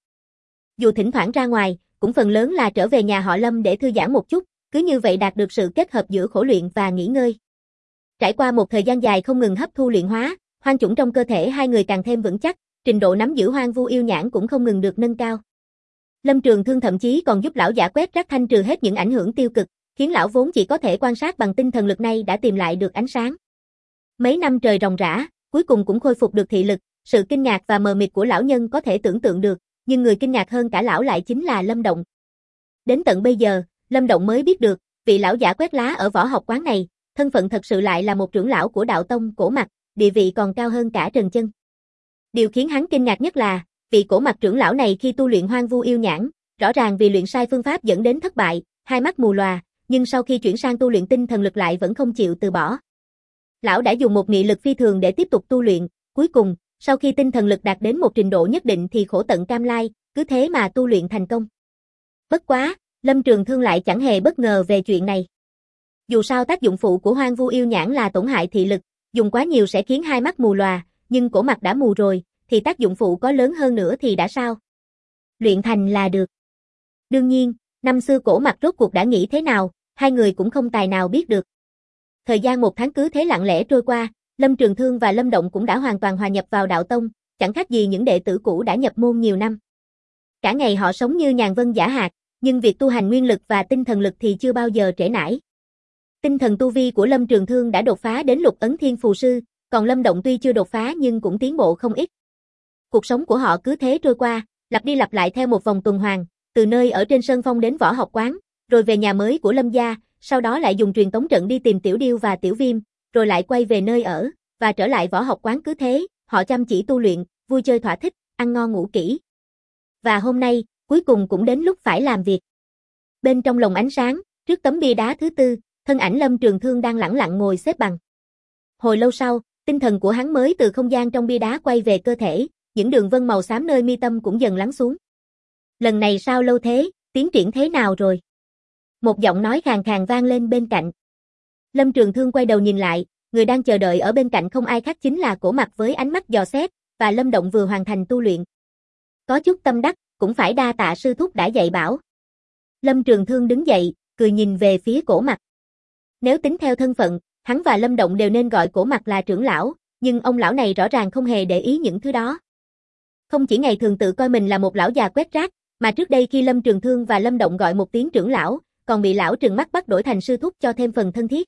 Dù thỉnh thoảng ra ngoài, cũng phần lớn là trở về nhà họ Lâm để thư giãn một chút, cứ như vậy đạt được sự kết hợp giữa khổ luyện và nghỉ ngơi. Trải qua một thời gian dài không ngừng hấp thu luyện hóa, hoang chủng trong cơ thể hai người càng thêm vững chắc, trình độ nắm giữ Hoang Vu Yêu Nhãn cũng không ngừng được nâng cao. Lâm Trường Thương thậm chí còn giúp lão giả quét rác thanh trừ hết những ảnh hưởng tiêu cực, khiến lão vốn chỉ có thể quan sát bằng tinh thần lực này đã tìm lại được ánh sáng. Mấy năm trời ròng rã, cuối cùng cũng khôi phục được thị lực, sự kinh ngạc và mờ mịt của lão nhân có thể tưởng tượng được, nhưng người kinh ngạc hơn cả lão lại chính là Lâm Động. Đến tận bây giờ, Lâm Động mới biết được, vị lão giả quét lá ở võ học quán này, thân phận thật sự lại là một trưởng lão của đạo tông Cổ Mặc, địa vị còn cao hơn cả Trần Chân. Điều khiến hắn kinh ngạc nhất là, vị Cổ Mặc trưởng lão này khi tu luyện Hoang Vu Yêu Nhãn, rõ ràng vì luyện sai phương pháp dẫn đến thất bại, hai mắt mù lòa, nhưng sau khi chuyển sang tu luyện tinh thần lực lại vẫn không chịu từ bỏ. Lão đã dùng một nghị lực phi thường để tiếp tục tu luyện, cuối cùng, sau khi tinh thần lực đạt đến một trình độ nhất định thì khổ tận cam lai, cứ thế mà tu luyện thành công. Bất quá, Lâm Trường Thương lại chẳng hề bất ngờ về chuyện này. Dù sao tác dụng phụ của Hoang Vu Yêu Nhãn là tổn hại thị lực, dùng quá nhiều sẽ khiến hai mắt mù lòa, nhưng Cổ Mặc đã mù rồi, thì tác dụng phụ có lớn hơn nữa thì đã sao? Luyện thành là được. Đương nhiên, năm xưa Cổ Mặc rốt cuộc đã nghĩ thế nào, hai người cũng không tài nào biết được. Thời gian 1 tháng cứ thế lặng lẽ trôi qua, Lâm Trường Thương và Lâm Động cũng đã hoàn toàn hòa nhập vào đạo tông, chẳng khác gì những đệ tử cũ đã nhập môn nhiều năm. Cả ngày họ sống như nhàn vân dã hạt, nhưng việc tu hành nguyên lực và tinh thần lực thì chưa bao giờ trễ nải. Tinh thần tu vi của Lâm Trường Thương đã đột phá đến Lục Ấn Thiên Phù Sư, còn Lâm Động tuy chưa đột phá nhưng cũng tiến bộ không ít. Cuộc sống của họ cứ thế trôi qua, lặp đi lặp lại theo một vòng tuần hoàn, từ nơi ở trên sơn phong đến võ học quán, rồi về nhà mới của Lâm gia, sau đó lại dùng truyền tống trận đi tìm Tiểu Điêu và Tiểu Viêm, rồi lại quay về nơi ở, và trở lại võ học quán cứ thế, họ chăm chỉ tu luyện, vui chơi thỏa thích, ăn ngon ngủ kỹ. Và hôm nay, cuối cùng cũng đến lúc phải làm việc. Bên trong lồng ánh sáng, trước tấm bia đá thứ tư, thân ảnh Lâm Trường Thương đang lẳng lặng ngồi xếp bằng. Hồi lâu sau, Tinh thần của hắn mới từ không gian trong bia đá quay về cơ thể, những đường vân màu xám nơi mi tâm cũng dần lắng xuống. Lần này sao lâu thế, tiến triển thế nào rồi? Một giọng nói khàn khàn vang lên bên cạnh. Lâm Trường Thương quay đầu nhìn lại, người đang chờ đợi ở bên cạnh không ai khác chính là Cổ Mặc với ánh mắt dò xét, và Lâm Động vừa hoàn thành tu luyện. Có chút tâm đắc, cũng phải đa tạ sư thúc đã dạy bảo. Lâm Trường Thương đứng dậy, cười nhìn về phía Cổ Mặc. Nếu tính theo thân phận, hắn và Lâm Động đều nên gọi Cổ Mặc là trưởng lão, nhưng ông lão này rõ ràng không hề để ý những thứ đó. Không chỉ ngày thường tự coi mình là một lão già quét rác, mà trước đây khi Lâm Trường Thương và Lâm Động gọi một tiếng trưởng lão, còn bị lão trừng mắt bắt đổi thành sư thúc cho thêm phần thân thiết.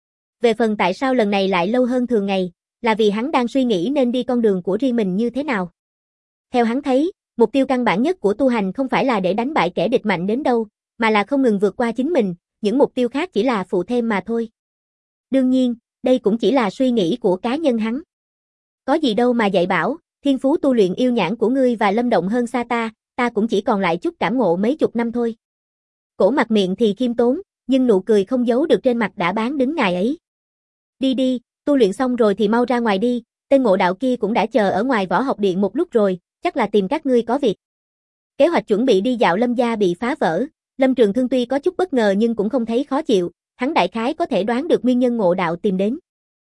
Về phần tại sao lần này lại lâu hơn thường ngày, là vì hắn đang suy nghĩ nên đi con đường của riêng mình như thế nào. Theo hắn thấy, mục tiêu căn bản nhất của tu hành không phải là để đánh bại kẻ địch mạnh đến đâu, mà là không ngừng vượt qua chính mình, những mục tiêu khác chỉ là phụ thêm mà thôi. Đương nhiên, đây cũng chỉ là suy nghĩ của cá nhân hắn. Có gì đâu mà dạy bảo, thiên phú tu luyện yêu nhãn của ngươi và Lâm Động hơn xa ta cũng chỉ còn lại chút cảm ngộ mấy chục năm thôi. Cổ Mặc miệng thì khiêm tốn, nhưng nụ cười không giấu được trên mặt đã bán đứng ngài ấy. Đi đi, tu luyện xong rồi thì mau ra ngoài đi, tên ngộ đạo kia cũng đã chờ ở ngoài võ học điện một lúc rồi, chắc là tìm các ngươi có việc. Kế hoạch chuẩn bị đi dạo Lâm gia bị phá vỡ, Lâm Trường Thương tuy có chút bất ngờ nhưng cũng không thấy khó chịu, hắn đại khái có thể đoán được nguyên nhân ngộ đạo tìm đến.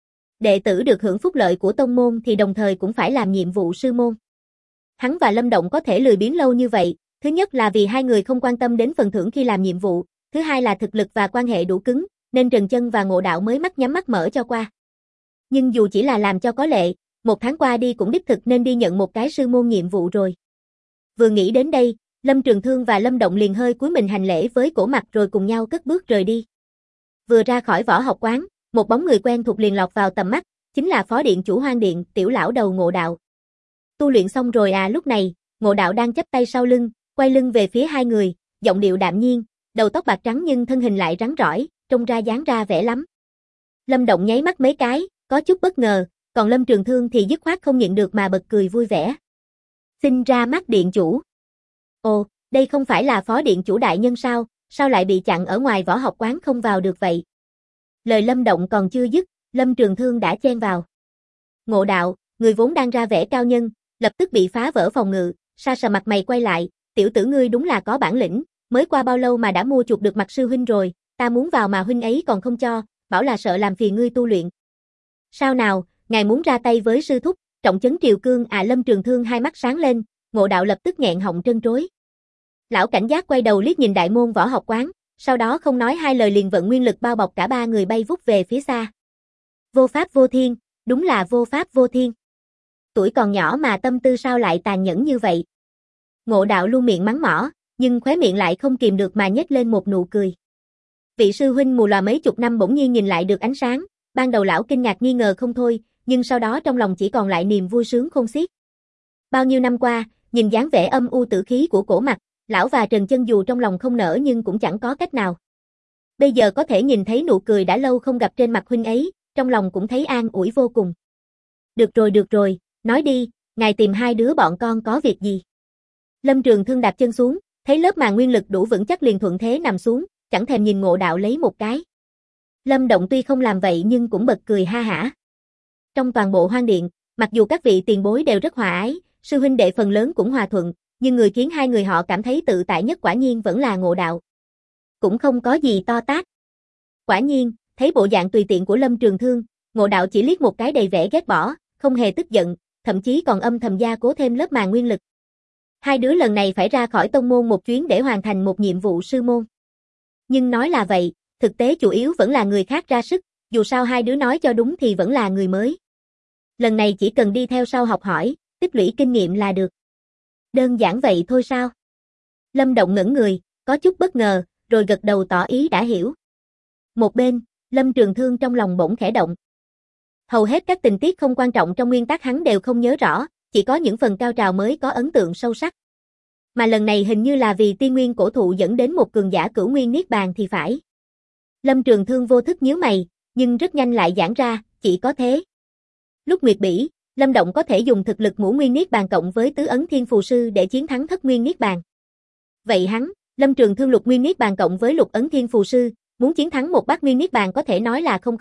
Đệ tử được hưởng phúc lợi của tông môn thì đồng thời cũng phải làm nhiệm vụ sư môn. Hắn và Lâm Động có thể lười biếng lâu như vậy, thứ nhất là vì hai người không quan tâm đến phần thưởng khi làm nhiệm vụ, thứ hai là thực lực và quan hệ đủ cứng, nên Trần Chân và Ngộ Đạo mới mắt nhắm mắt mở cho qua. Nhưng dù chỉ là làm cho có lệ, một tháng qua đi cũng đích thực nên đi nhận một cái sư môn nhiệm vụ rồi. Vừa nghĩ đến đây, Lâm Trường Thương và Lâm Động liền hơi cúi mình hành lễ với Cổ Mặc rồi cùng nhau cất bước rời đi. Vừa ra khỏi võ học quán, một bóng người quen thuộc liền lọt vào tầm mắt, chính là phó điện chủ Hoang Điện, tiểu lão đầu Ngộ Đạo. Tu luyện xong rồi à? Lúc này, Ngộ Đạo đang chắp tay sau lưng, quay lưng về phía hai người, giọng điệu đạm nhiên, đầu tóc bạc trắng nhưng thân hình lại rắn rỏi, trông ra dáng ra vẻ lắm. Lâm Động nháy mắt mấy cái, có chút bất ngờ, còn Lâm Trường Thương thì dứt khoát không nhịn được mà bật cười vui vẻ. Xin ra mắt điện chủ. Ồ, đây không phải là phó điện chủ đại nhân sao lại bị chặn ở ngoài võ học quán không vào được vậy? Lời Lâm Động còn chưa dứt, Lâm Trường Thương đã chen vào. Ngộ Đạo, người vốn đang ra vẻ cao nhân, lập tức bị phá vỡ phòng ngự, sa sờ mặt mày quay lại, tiểu tử ngươi đúng là có bản lĩnh, mới qua bao lâu mà đã mua chuộc được mặt sư huynh rồi, ta muốn vào mà huynh ấy còn không cho, bảo là sợ làm phiền ngươi tu luyện. Sao nào, ngài muốn ra tay với sư thúc, trọng chấn triều cương à? Lâm Trường Thương hai mắt sáng lên, Ngộ Đạo lập tức nghẹn họng trân trối. Lão cảnh giác quay đầu liếc nhìn đại môn võ học quán, sau đó không nói hai lời liền vận nguyên lực bao bọc cả ba người bay vút về phía xa. Vô pháp vô thiên, đúng là vô pháp vô thiên. Tuổi còn nhỏ mà tâm tư sao lại tàn nhẫn như vậy? Ngộ Đạo luôn miệng mắng mỏ, nhưng khóe miệng lại không kìm được mà nhếch lên một nụ cười. Vị sư huynh mù lòa mấy chục năm bỗng nhiên nhìn lại được ánh sáng, ban đầu lão kinh ngạc nghi ngờ không thôi, nhưng sau đó trong lòng chỉ còn lại niềm vui sướng khôn xiết. Bao nhiêu năm qua, nhìn dáng vẻ âm u tử khí của Cổ Mặc, lão và Trần Chân dù trong lòng không nỡ nhưng cũng chẳng có cách nào. Bây giờ có thể nhìn thấy nụ cười đã lâu không gặp trên mặt huynh ấy, trong lòng cũng thấy an ủi vô cùng. Được rồi, nói đi, ngài tìm hai đứa bọn con có việc gì? Lâm Trường Thương đạp chân xuống, thấy lớp màn nguyên lực đủ vững chắc liền thuận thế nằm xuống, chẳng thèm nhìn Ngộ Đạo lấy một cái. Lâm Động tuy không làm vậy nhưng cũng bật cười ha hả. Trong toàn bộ Hoang Điện, mặc dù các vị tiền bối đều rất hòa ái, sư huynh đệ phần lớn cũng hòa thuận, nhưng người khiến hai người họ cảm thấy tự tại nhất quả nhiên vẫn là Ngộ Đạo. Cũng không có gì to tát. Quả nhiên, thấy bộ dạng tùy tiện của Lâm Trường Thương, Ngộ Đạo chỉ liếc một cái đầy vẻ ghét bỏ, không hề tức giận, thậm chí còn âm thầm gia cố thêm lớp màn nguyên lực. Hai đứa lần này phải ra khỏi tông môn một chuyến để hoàn thành một nhiệm vụ sư môn. Nhưng nói là vậy, thực tế chủ yếu vẫn là người khác ra sức, dù sao hai đứa nói cho đúng thì vẫn là người mới. Lần này chỉ cần đi theo sau học hỏi, tích lũy kinh nghiệm là được. Đơn giản vậy thôi sao? Lâm Động ngẩn người, có chút bất ngờ, rồi gật đầu tỏ ý đã hiểu. Một bên, Lâm Trường Thương trong lòng bỗng khẽ động. Hầu hết các tình tiết không quan trọng trong nguyên tắc hắn đều không nhớ rõ, chỉ có những phần cao trào mới có ấn tượng sâu sắc. Mà lần này hình như là vì tiên nguyên cổ thụ dẫn đến một cường giả cửu nguyên niết bàn thì phải. Lâm Trường Thương vô thức nhíu mày, nhưng rất nhanh lại giãn ra, chỉ có thế. Lúc Nguyệt Bỉ, Lâm Động có thể dùng thực lực ngũ nguyên niết bàn cộng với tứ ấn thiên phù sư để chiến thắng thất nguyên niết bàn. Vậy hắn, Lâm Trường Thương lục nguyên niết bàn cộng với lục ấn thiên phù sư, muốn chiến thắng một bát nguyên niết bàn có thể nói là không khó,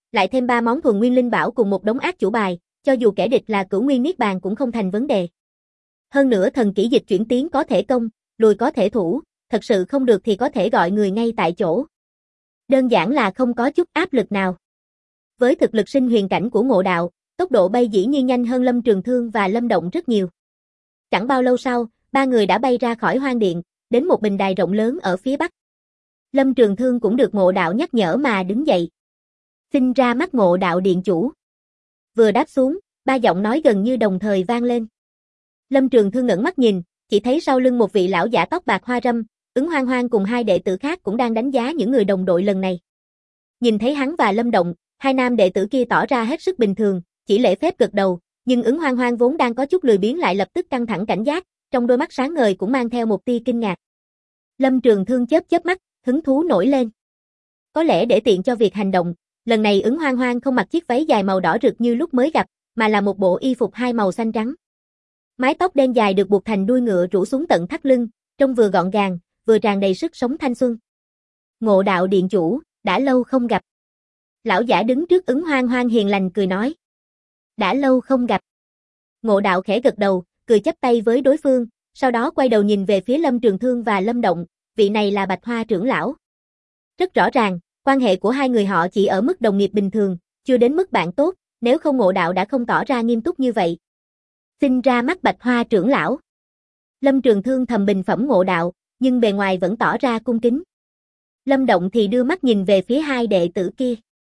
Lại thêm 3 món thuần nguyên linh bảo cùng một đống ác chủ bài, cho dù kẻ địch là Cửu Nguyên Niết Bàn cũng không thành vấn đề. Hơn nữa thần kỹ dịch chuyển tiến có thể công, lùi có thể thủ, thật sự không được thì có thể gọi người ngay tại chỗ. Đơn giản là không có chút áp lực nào. Với thực lực sinh huyền cảnh của Ngộ Đạo, tốc độ bay dĩ nhiên nhanh hơn Lâm Trường Thương và Lâm Động rất nhiều. Chẳng bao lâu sau, 3 người đã bay ra khỏi hoang điện, đến một bình đài rộng lớn ở phía bắc. Lâm Trường Thương cũng được Ngộ Đạo nhắc nhở mà đứng dậy. Xin ra mắt Ngộ Đạo điện chủ. Vừa đáp xuống, 3 giọng nói gần như đồng thời vang lên. Lâm Trường Thương ngẩng mắt nhìn, chỉ thấy sau lưng một vị lão giả tóc bạc hoa râm, Ứng Hoang Hoang cùng 2 đệ tử khác cũng đang đánh giá những người đồng đội lần này. Nhìn thấy hắn và Lâm Động, 2 nam đệ tử kia tỏ ra hết sức bình thường, chỉ lễ phép gật đầu, nhưng Ứng Hoang Hoang vốn đang có chút lười biếng lại lập tức căng thẳng cảnh giác, trong đôi mắt sáng ngời cũng mang theo một tia kinh ngạc. Lâm Trường Thương chớp chớp mắt, hứng thú nổi lên. Có lẽ để tiện cho việc hành động, lần này Ứng Hoang Hoang không mặc chiếc váy dài màu đỏ rực như lúc mới gặp, mà là một bộ y phục 2 màu xanh trắng. Mái tóc đen dài được buộc thành đuôi ngựa rủ xuống tận thắt lưng, trông vừa gọn gàng, vừa tràn đầy sức sống thanh xuân. Ngộ Đạo điện chủ, đã lâu không gặp. Lão giả đứng trước Ứng Hoang Hoang hiền lành cười nói. Đã lâu không gặp. Ngộ Đạo khẽ gật đầu, cười chắp tay với đối phương, sau đó quay đầu nhìn về phía Lâm Trường Thương và Lâm Động, vị này là Bạch Hoa trưởng lão. Rất rõ ràng, quan hệ của 2 người họ chỉ ở mức đồng nghiệp bình thường, chưa đến mức bạn tốt, nếu không Ngộ Đạo đã không tỏ ra nghiêm túc như vậy. Xin ra mắt Bạch Hoa trưởng lão. Lâm Trường Thương thầm bình phẩm Ngộ Đạo, nhưng bề ngoài vẫn tỏ ra cung kính. Lâm Động thì đưa mắt nhìn về phía 2 đệ tử kia.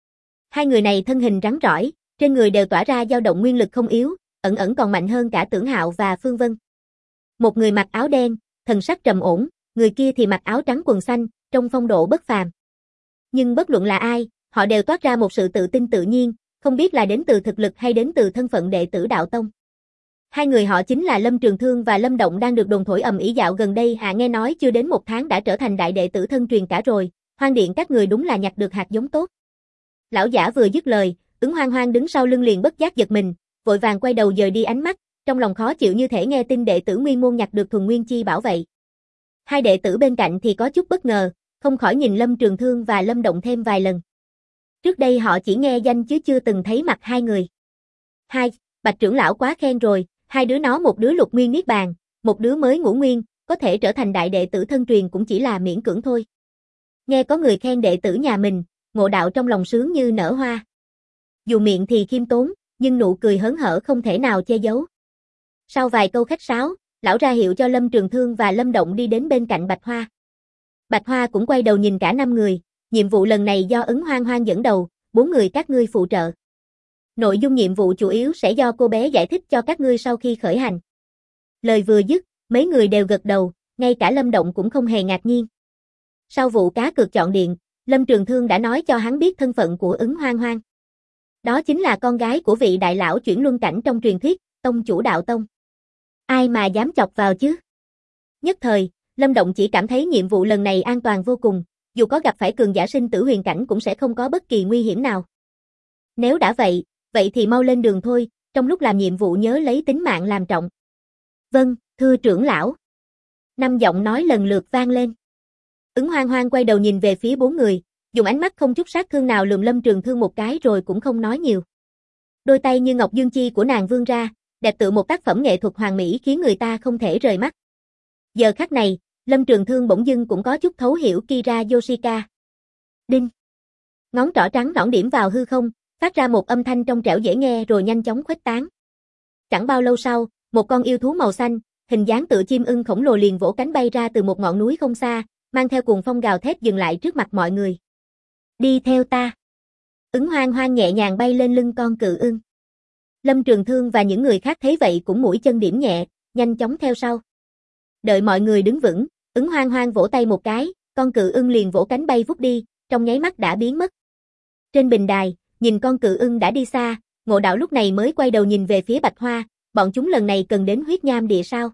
2 người này thân hình rắn rỏi, trên người đều tỏa ra dao động nguyên lực không yếu, ẩn ẩn còn mạnh hơn cả Tưởng Hạo và Phương Vân. Một người mặc áo đen, thần sắc trầm ổn, người kia thì mặc áo trắng quần xanh, trông phong độ bất phàm. Nhưng bất luận là ai, họ đều toát ra một sự tự tin tự nhiên, không biết là đến từ thực lực hay đến từ thân phận đệ tử đạo tông. 2 người họ chính là Lâm Trường Thương và Lâm Động đang được đồn thổi ầm ĩ dạo gần đây, nghe nói chưa đến 1 tháng đã trở thành đại đệ tử thân truyền cả rồi, Hoang điện các người đúng là nhặt được hạt giống tốt. Lão giả vừa dứt lời, Ứng Hoang Hoang đứng sau lưng liền bất giác giật mình, vội vàng quay đầu dời đi ánh mắt, trong lòng khó chịu như thể nghe tin đệ tử Nguyên môn nhặt được thuần nguyên chi bảo vậy. 2 đệ tử bên cạnh thì có chút bất ngờ, không khỏi nhìn Lâm Trường Thương và Lâm Động thêm vài lần. Trước đây họ chỉ nghe danh chứ chưa từng thấy mặt 2 người. Bạch trưởng lão quá khen rồi, 2 đứa nó, một đứa lục nguyên niết bàn, một đứa mới ngũ nguyên, có thể trở thành đại đệ tử thân truyền cũng chỉ là miễn cưỡng thôi. Nghe có người khen đệ tử nhà mình, Ngộ Đạo trong lòng sướng như nở hoa. Dù miệng thì khiêm tốn, nhưng nụ cười hớn hở không thể nào che giấu. Sau vài câu khách sáo, lão ra hiệu cho Lâm Trường Thương và Lâm Động đi đến bên cạnh Bạch Hoa. Bạch Hoa cũng quay đầu nhìn cả 5 người, nhiệm vụ lần này do Ứng Hoang Hoang dẫn đầu, 4 người các ngươi phụ trợ. Nội dung nhiệm vụ chủ yếu sẽ do cô bé giải thích cho các ngươi sau khi khởi hành. Lời vừa dứt, mấy người đều gật đầu, ngay cả Lâm Động cũng không hề ngạc nhiên. Sau vụ cá cược chọn điện, Lâm Trường Thương đã nói cho hắn biết thân phận của Ứng Hoang Hoang. Đó chính là con gái của vị đại lão chuyển luân cảnh trong truyền thuyết, tông chủ đạo tông. Ai mà dám chọc vào chứ? Nhất thời, Lâm Động chỉ cảm thấy nhiệm vụ lần này an toàn vô cùng, dù có gặp phải cường giả sinh tử huyền cảnh cũng sẽ không có bất kỳ nguy hiểm nào. Nếu đã vậy thì mau lên đường thôi, trong lúc làm nhiệm vụ nhớ lấy tính mạng làm trọng. Vâng, thưa trưởng lão. 5 giọng nói lần lượt vang lên. Ứng Hoang Hoang quay đầu nhìn về phía 4 người, dùng ánh mắt không chút sát thương nào lườm Lâm Trường Thương một cái rồi cũng không nói nhiều. Đôi tay như ngọc dương chi của nàng vươn ra, đẹp tựa một tác phẩm nghệ thuật hoàn mỹ khiến người ta không thể rời mắt. Giờ khắc này, Lâm Trường Thương bỗng dưng cũng có chút thấu hiểu Kira Yoshika. Đinh. Ngón trỏ trắng nõn điểm vào hư không, phát ra một âm thanh trong trẻo dễ nghe rồi nhanh chóng khuếch tán. Chẳng bao lâu sau, một con yêu thú màu xanh, hình dáng tựa chim ưng khổng lồ liền vỗ cánh bay ra từ một ngọn núi không xa, mang theo cuồng phong gào thét dừng lại trước mặt mọi người. Đi theo ta. Ứng Hoang Hoang nhẹ nhàng bay lên lưng con cự ưng. Lâm Trường Thương và những người khác thấy vậy cũng mũi chân điểm nhẹ, nhanh chóng theo sau. Đợi mọi người đứng vững, Ứng Hoang Hoang vỗ tay một cái, con cự ưng liền vỗ cánh bay vút đi, trong nháy mắt đã biến mất. Trên bình đài, nhìn con cự ưng đã đi xa, Ngộ Đạo lúc này mới quay đầu nhìn về phía Bạch Hoa, bọn chúng lần này cần đến huyết nham địa sao?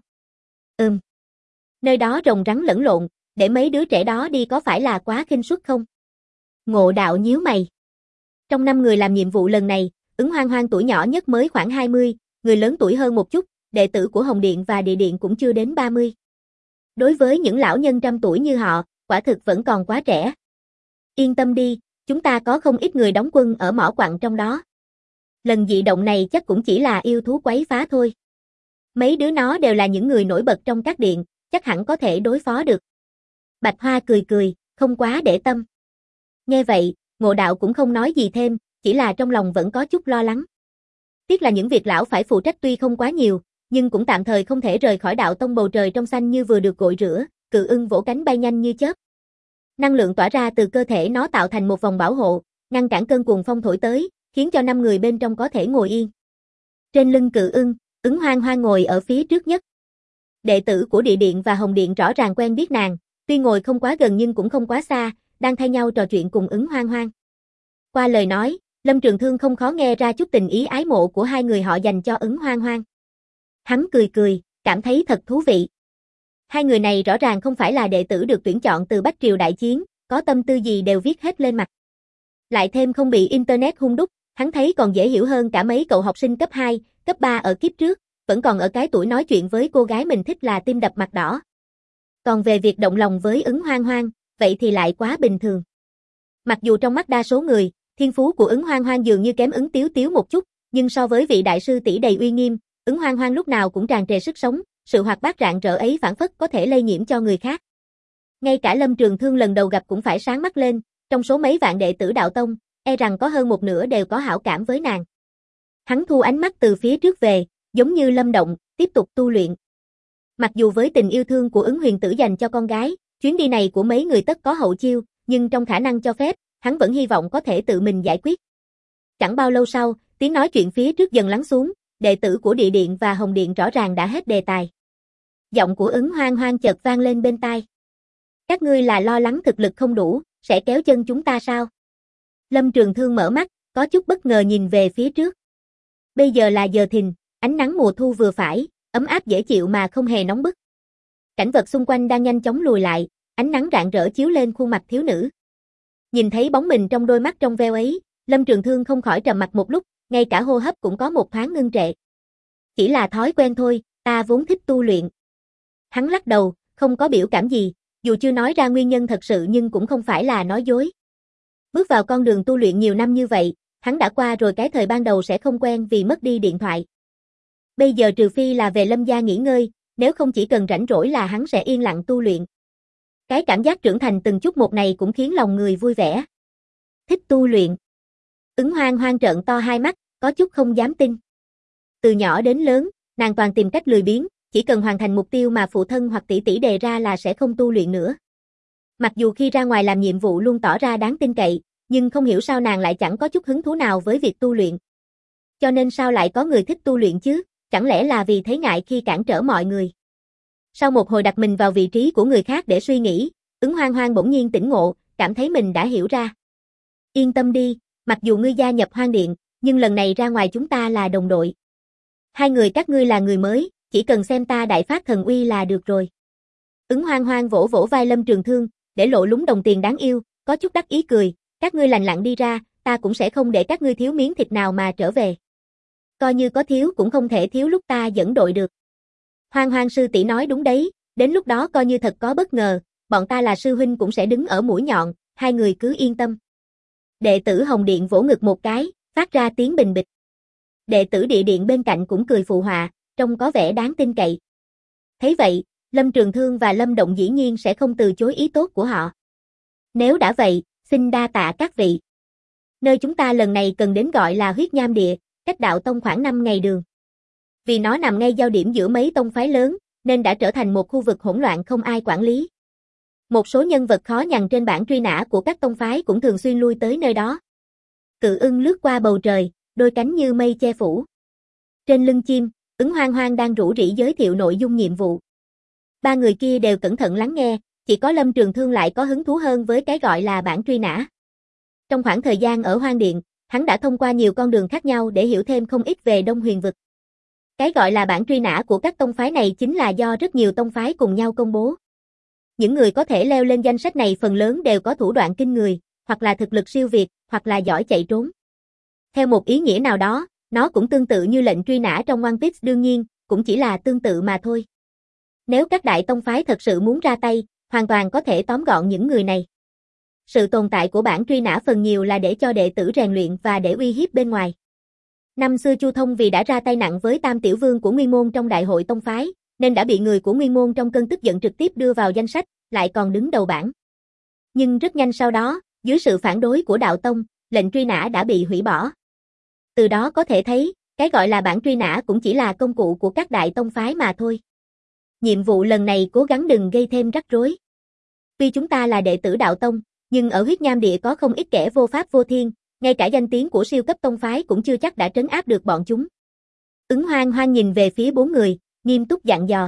Nơi đó rồng rắn lẫn lộn, để mấy đứa trẻ đó đi có phải là quá khinh suất không? Ngộ Đạo nhíu mày. Trong 5 người làm nhiệm vụ lần này, Ứng Hoang Hoang tuổi nhỏ nhất mới khoảng 20, người lớn tuổi hơn một chút, đệ tử của Hồng Điện và Địa Điện cũng chưa đến 30. Đối với những lão nhân trăm tuổi như họ, quả thực vẫn còn quá trẻ. Yên tâm đi, Chúng ta có không ít người đóng quân ở mỏ quặng trong đó. Lần dị động này chắc cũng chỉ là yêu thú quấy phá thôi. Mấy đứa nó đều là những người nổi bật trong các điện, chắc hẳn có thể đối phó được. Bạch Hoa cười cười, không quá để tâm. Nghe vậy, Ngộ Đạo cũng không nói gì thêm, chỉ là trong lòng vẫn có chút lo lắng. Tiếc là những việc lão phải phụ trách tuy không quá nhiều, nhưng cũng tạm thời không thể rời khỏi đạo tông. Bầu trời trong xanh như vừa được gội rửa, Cự Ưng vỗ cánh bay nhanh như chớp. Năng lượng tỏa ra từ cơ thể nó tạo thành một vòng bảo hộ, ngăn cản cơn cuồng phong thổi tới, khiến cho 5 người bên trong có thể ngồi yên. Trên lưng Cự Ưng, Ứng Hoang Hoang ngồi ở phía trước nhất. Đệ tử của Địa Điện và Hồng Điện rõ ràng quen biết nàng, tuy ngồi không quá gần nhưng cũng không quá xa, đang thay nhau trò chuyện cùng Ứng Hoang Hoang. Qua lời nói, Lâm Trường Thương không khó nghe ra chút tình ý ái mộ của hai người họ dành cho Ứng Hoang Hoang. Hắn cười cười, cảm thấy thật thú vị. Hai người này rõ ràng không phải là đệ tử được tuyển chọn từ Bách Triều Đại Chiến, có tâm tư gì đều viết hết lên mặt. Lại thêm không bị Internet hung đúc, hắn thấy còn dễ hiểu hơn cả mấy cậu học sinh cấp 2, cấp 3 ở kiếp trước, vẫn còn ở cái tuổi nói chuyện với cô gái mình thích là tim đập mặt đỏ. Còn về việc động lòng với Ứng Hoang Hoang, vậy thì lại quá bình thường. Mặc dù trong mắt đa số người, thiên phú của Ứng Hoang Hoang dường như kém Ứng Tiếu Tiếu một chút, nhưng so với vị đại sư tỷ đầy uy nghiêm, Ứng Hoang Hoang lúc nào cũng tràn trề sức sống, sự hoạt bát rạng rỡ ấy phảng phất có thể lây nhiễm cho người khác. Ngay cả Lâm Trường Thương lần đầu gặp cũng phải sáng mắt lên, trong số mấy vạn đệ tử đạo tông, e rằng có hơn một nửa đều có hảo cảm với nàng. Hắn thu ánh mắt từ phía trước về, giống như lâm động, tiếp tục tu luyện. Mặc dù với tình yêu thương của Ứng Huyền Tử dành cho con gái, chuyến đi này của mấy người tất có hậu chiêu, nhưng trong khả năng cho phép, hắn vẫn hy vọng có thể tự mình giải quyết. Chẳng bao lâu sau, tiếng nói chuyện phía trước dần lắng xuống, đệ tử của Địa Điện và Hồng Điện rõ ràng đã hết đề tài. Giọng của Ứng Hoang Hoang chợt vang lên bên tai. Các ngươi là lo lắng thực lực không đủ, sẽ kéo chân chúng ta sao? Lâm Trường Thương mở mắt, có chút bất ngờ nhìn về phía trước. Bây giờ là giờ thìn, ánh nắng mùa thu vừa phải, ấm áp dễ chịu mà không hề nóng bức. Cảnh vật xung quanh đang nhanh chóng lùi lại, ánh nắng rạng rỡ chiếu lên khuôn mặt thiếu nữ. Nhìn thấy bóng mình trong đôi mắt trong veo ấy, Lâm Trường Thương không khỏi trầm mặt một lúc, ngay cả hô hấp cũng có một thoáng ngưng trệ. Chỉ là thói quen thôi, ta vốn thích tu luyện. Hắn lắc đầu, không có biểu cảm gì, dù chưa nói ra nguyên nhân thật sự nhưng cũng không phải là nói dối. Bước vào con đường tu luyện nhiều năm như vậy, hắn đã qua rồi cái thời ban đầu sẽ không quen vì mất đi điện thoại. Bây giờ trừ phi là về Lâm gia nghỉ ngơi, nếu không chỉ cần rảnh rỗi là hắn sẽ yên lặng tu luyện. Cái cảm giác trưởng thành từng chút một này cũng khiến lòng người vui vẻ. Thích tu luyện. Ứng Hoang Hoang trợn to hai mắt, có chút không dám tin. Từ nhỏ đến lớn, nàng toàn tìm cách lười biếng, chỉ cần hoàn thành mục tiêu mà phụ thân hoặc tỷ tỷ đề ra là sẽ không tu luyện nữa. Mặc dù khi ra ngoài làm nhiệm vụ luôn tỏ ra đáng tin cậy, nhưng không hiểu sao nàng lại chẳng có chút hứng thú nào với việc tu luyện. Cho nên sao lại có người thích tu luyện chứ, chẳng lẽ là vì thấy ngại khi cản trở mọi người. Sau một hồi đặt mình vào vị trí của người khác để suy nghĩ, Ứng Hoang Hoang bỗng nhiên tỉnh ngộ, cảm thấy mình đã hiểu ra. Yên tâm đi, mặc dù ngươi gia nhập Hoang Điện, nhưng lần này ra ngoài chúng ta là đồng đội. Hai người các ngươi là người mới, chỉ cần xem ta đại phát thần uy là được rồi. Ứng Hoang Hoang vỗ vỗ vai Lâm Trường Thương, để lộ lúng đồng tiền đáng yêu, có chút đắc ý cười, các ngươi lành lặn đi ra, ta cũng sẽ không để các ngươi thiếu miếng thịt nào mà trở về. Coi như có thiếu cũng không thể thiếu lúc ta dẫn đội được. Hoang Hoang sư tỷ nói đúng đấy, đến lúc đó coi như thật có bất ngờ, bọn ta là sư huynh cũng sẽ đứng ở mũi nhọn, hai người cứ yên tâm. Đệ tử Hồng Điện vỗ ngực một cái, phát ra tiếng bình bịch. Đệ tử Địa Điện bên cạnh cũng cười phụ họa, trông có vẻ đáng tin cậy. Thấy vậy, Lâm Trường Thương và Lâm Động dĩ nhiên sẽ không từ chối ý tốt của họ. Nếu đã vậy, xin đa tạ các vị. Nơi chúng ta lần này cần đến gọi là Huyết Nham Địa, cách đạo tông khoảng 5 ngày đường. Vì nó nằm ngay giao điểm giữa mấy tông phái lớn, nên đã trở thành một khu vực hỗn loạn không ai quản lý. Một số nhân vật khó nhằn trên bảng truy nã của các tông phái cũng thường xuyên lui tới nơi đó. Cự Ưng lướt qua bầu trời, đôi cánh như mây che phủ. Trên lưng chim, Ứng Hoang Hoang đang rủ rỉ giới thiệu nội dung nhiệm vụ. Ba người kia đều cẩn thận lắng nghe, chỉ có Lâm Trường Thương lại có hứng thú hơn với cái gọi là bảng truy nã. Trong khoảng thời gian ở Hoang Điện, hắn đã thông qua nhiều con đường khác nhau để hiểu thêm không ít về Đông Huyền Vực. Cái gọi là bảng truy nã của các tông phái này chính là do rất nhiều tông phái cùng nhau công bố. Những người có thể leo lên danh sách này phần lớn đều có thủ đoạn kinh người, hoặc là thực lực siêu việt, hoặc là giỏi chạy trốn. Theo một ý nghĩa nào đó, nó cũng tương tự như lệnh truy nã trong One Piece, đương nhiên, cũng chỉ là tương tự mà thôi. Nếu các đại tông phái thật sự muốn ra tay, hoàn toàn có thể tóm gọn những người này. Sự tồn tại của bản truy nã phần nhiều là để cho đệ tử rèn luyện và để uy hiếp bên ngoài. Năm xưa Chu Thông vì đã ra tay nặng với Tam Tiểu Vương của Nguyên Môn trong đại hội tông phái, nên đã bị người của Nguyên Môn trong cơn tức giận trực tiếp đưa vào danh sách, lại còn đứng đầu bảng. Nhưng rất nhanh sau đó, dưới sự phản đối của đạo tông, lệnh truy nã đã bị hủy bỏ. Từ đó có thể thấy, cái gọi là bản truy nã cũng chỉ là công cụ của các đại tông phái mà thôi. Nhiệm vụ lần này cố gắng đừng gây thêm rắc rối. Tuy chúng ta là đệ tử đạo tông, nhưng ở huyết nham địa có không ít kẻ vô pháp vô thiên, ngay cả danh tiếng của siêu cấp tông phái cũng chưa chắc đã trấn áp được bọn chúng. Ứng Hoang Hoang nhìn về phía 4 người, nghiêm túc dặn dò.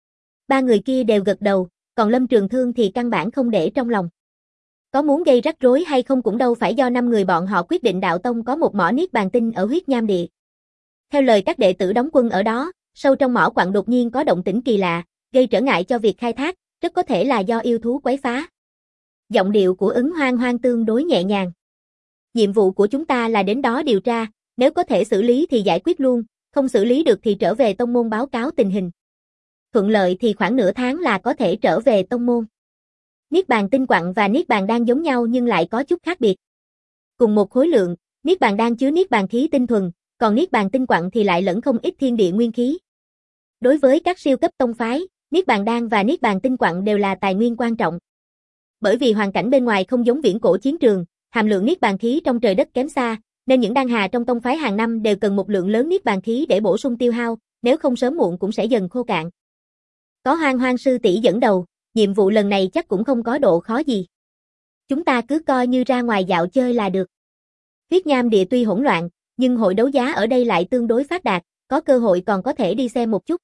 3 người kia đều gật đầu, còn Lâm Trường Thương thì căn bản không để trong lòng. Có muốn gây rắc rối hay không cũng đâu phải do 5 người bọn họ quyết định. Đạo tông có một mỏ niết bàn tinh ở huyết nham địa. Theo lời các đệ tử đóng quân ở đó, sâu trong mỏ quặng đột nhiên có động tĩnh kỳ lạ, gây trở ngại cho việc khai thác, rất có thể là do yêu thú quấy phá. Giọng điệu của Ứng Hoang Hoang tương đối nhẹ nhàng. Nhiệm vụ của chúng ta là đến đó điều tra, nếu có thể xử lý thì giải quyết luôn, không xử lý được thì trở về tông môn báo cáo tình hình. Thuận lợi thì khoảng nửa tháng là có thể trở về tông môn. Niết bàn tinh quặng và niết bàn đan giống nhau nhưng lại có chút khác biệt. Cùng một khối lượng, niết bàn đan chứa niết bàn khí tinh thuần, còn niết bàn tinh quặng thì lại lẫn không ít thiên địa nguyên khí. Đối với các siêu cấp tông phái, niết bàn đan và niết bàn tinh quặng đều là tài nguyên quan trọng. Bởi vì hoàn cảnh bên ngoài không giống viễn cổ chiến trường, hàm lượng niết bàn khí trong trời đất kém xa, nên những đan hà trong tông phái hàng năm đều cần một lượng lớn niết bàn khí để bổ sung tiêu hao, nếu không sớm muộn cũng sẽ dần khô cạn. Có Hoang Hoang sư tỷ dẫn đầu, nhiệm vụ lần này chắc cũng không có độ khó gì. Chúng ta cứ coi như ra ngoài dạo chơi là được. Huyết nham địa tuy hỗn loạn, nhưng hội đấu giá ở đây lại tương đối phát đạt, có cơ hội còn có thể đi xem một chút.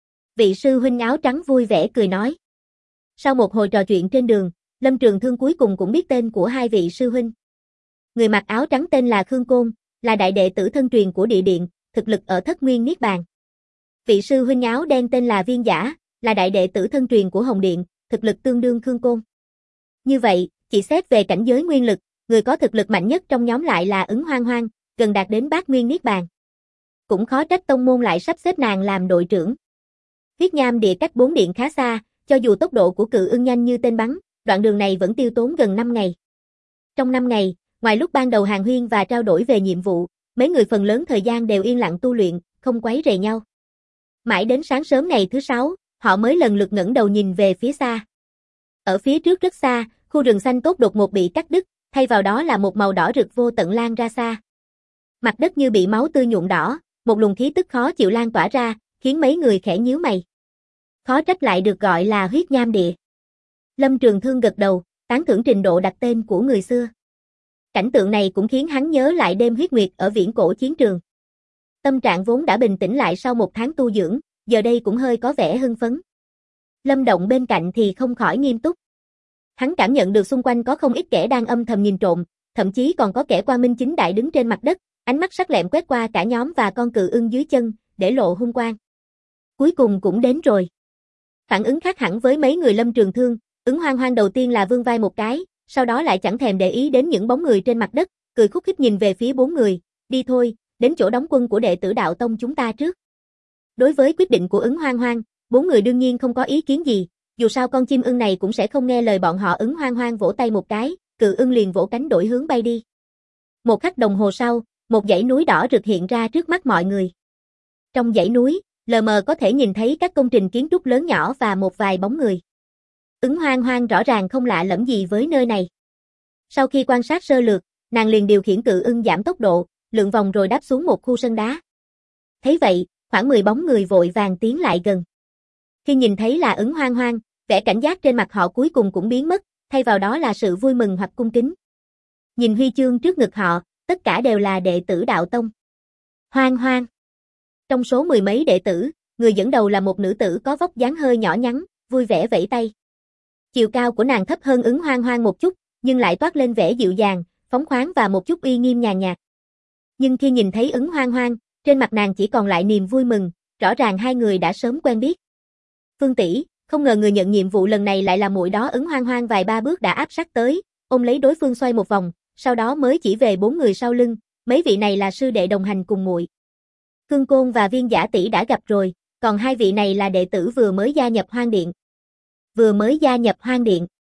Vị sư huynh áo trắng vui vẻ cười nói. Sau một hồi trò chuyện trên đường, Lâm Trường Thương cuối cùng cũng biết tên của hai vị sư huynh. Người mặc áo trắng tên là Khương Côn, là đại đệ tử thân truyền của địa điện, thực lực ở thất nguyên niết bàn. Vị sư huynh áo đen tên là Viên Giả, là đại đệ tử thân truyền của Hồng Điện, thực lực tương đương Khương Côn. Như vậy, chỉ xét về cảnh giới nguyên lực, người có thực lực mạnh nhất trong nhóm lại là Ứng Hoang Hoang, gần đạt đến bát nguyên niết bàn. Cũng khó trách tông môn lại sắp xếp nàng làm đội trưởng. Huyết nham địa cách 4 điện khá xa, cho dù tốc độ của Cự Ưng nhanh như tên bắn, đoạn đường này vẫn tiêu tốn gần 5 ngày. Trong 5 ngày, ngoài lúc ban đầu hàn huyên và trao đổi về nhiệm vụ, mấy người phần lớn thời gian đều yên lặng tu luyện, không quấy rầy nhau. Mãi đến sáng sớm ngày thứ 6, họ mới lần lượt ngẩng đầu nhìn về phía xa. Ở phía trước rất xa, khu rừng xanh tốt đột ngột bị cắt đứt, thay vào đó là một màu đỏ rực vô tận lan ra xa. Mặt đất như bị máu tươi nhuộm đỏ, một luồng khí tức khó chịu lan tỏa ra, khiến mấy người khẽ nhíu mày. Khó trách lại được gọi là huyết nham địa. Lâm Trường Thương gật đầu, tán thưởng trình độ đặt tên của người xưa. Cảnh tượng này cũng khiến hắn nhớ lại đêm huyết nguyệt ở viễn cổ chiến trường. Tâm trạng vốn đã bình tĩnh lại sau một tháng tu dưỡng, giờ đây cũng hơi có vẻ hưng phấn. Lâm Động bên cạnh thì không khỏi nghiêm túc. Hắn cảm nhận được xung quanh có không ít kẻ đang âm thầm nhìn trộm, thậm chí còn có kẻ Quang Minh chính đại đứng trên mặt đất, ánh mắt sắc lẹm quét qua cả nhóm và con Cự Ưng dưới chân, để lộ hung quang. Cuối cùng cũng đến rồi. Phản ứng khác hẳn với mấy người Lâm Trường Thương, Ứng Hoang Hoang đầu tiên là vươn vai một cái, sau đó lại chẳng thèm để ý đến những bóng người trên mặt đất, cười khúc khích nhìn về phía 4 người, đi thôi, đến chỗ đóng quân của đệ tử đạo tông chúng ta trước. Đối với quyết định của Ứng Hoang Hoang, 4 người đương nhiên không có ý kiến gì, dù sao con chim ưng này cũng sẽ không nghe lời bọn họ. Ứng Hoang Hoang vỗ tay một cái, Cự Ưng liền vỗ cánh đổi hướng bay đi. Một khắc đồng hồ sau, một dãy núi đỏ rực hiện ra trước mắt mọi người. Trong dãy núi, lờ mờ có thể nhìn thấy các công trình kiến trúc lớn nhỏ và một vài bóng người. Ứng Hoang Hoang rõ ràng không lạ lẫm gì với nơi này. Sau khi quan sát sơ lược, nàng liền điều khiển Cự Ưng giảm tốc độ, lượn vòng rồi đáp xuống một khu sân đá. Thấy vậy, khoảng 10 bóng người vội vàng tiến lại gần. Khi nhìn thấy là Ứng Hoang Hoang, vẻ cảnh giác trên mặt họ cuối cùng cũng biến mất, thay vào đó là sự vui mừng hoặc cung kính. Nhìn huy chương trước ngực họ, tất cả đều là đệ tử đạo tông. Hoang Hoang. Trong số 10 mấy đệ tử, người dẫn đầu là một nữ tử có vóc dáng hơi nhỏ nhắn, vui vẻ vẫy tay. Chiều cao của nàng thấp hơn Ứng Hoang Hoang một chút, nhưng lại toát lên vẻ dịu dàng, phóng khoáng và một chút uy nghiêm nhàn nhạt. Nhưng khi nhìn thấy Ứng Hoang Hoang, trên mặt nàng chỉ còn lại niềm vui mừng, rõ ràng hai người đã sớm quen biết. Phương tỷ, không ngờ người nhận nhiệm vụ lần này lại là muội đó. Ứng Hoang Hoang vài ba bước đã áp sát tới, ôm lấy đối phương xoay một vòng, sau đó mới chỉ về 4 người sau lưng, mấy vị này là sư đệ đồng hành cùng muội. Khương Côn và Viên Giả tỷ đã gặp rồi, còn hai vị này là đệ tử vừa mới gia nhập Hoang Điện. Vừa mới gia nhập Hoang Điện.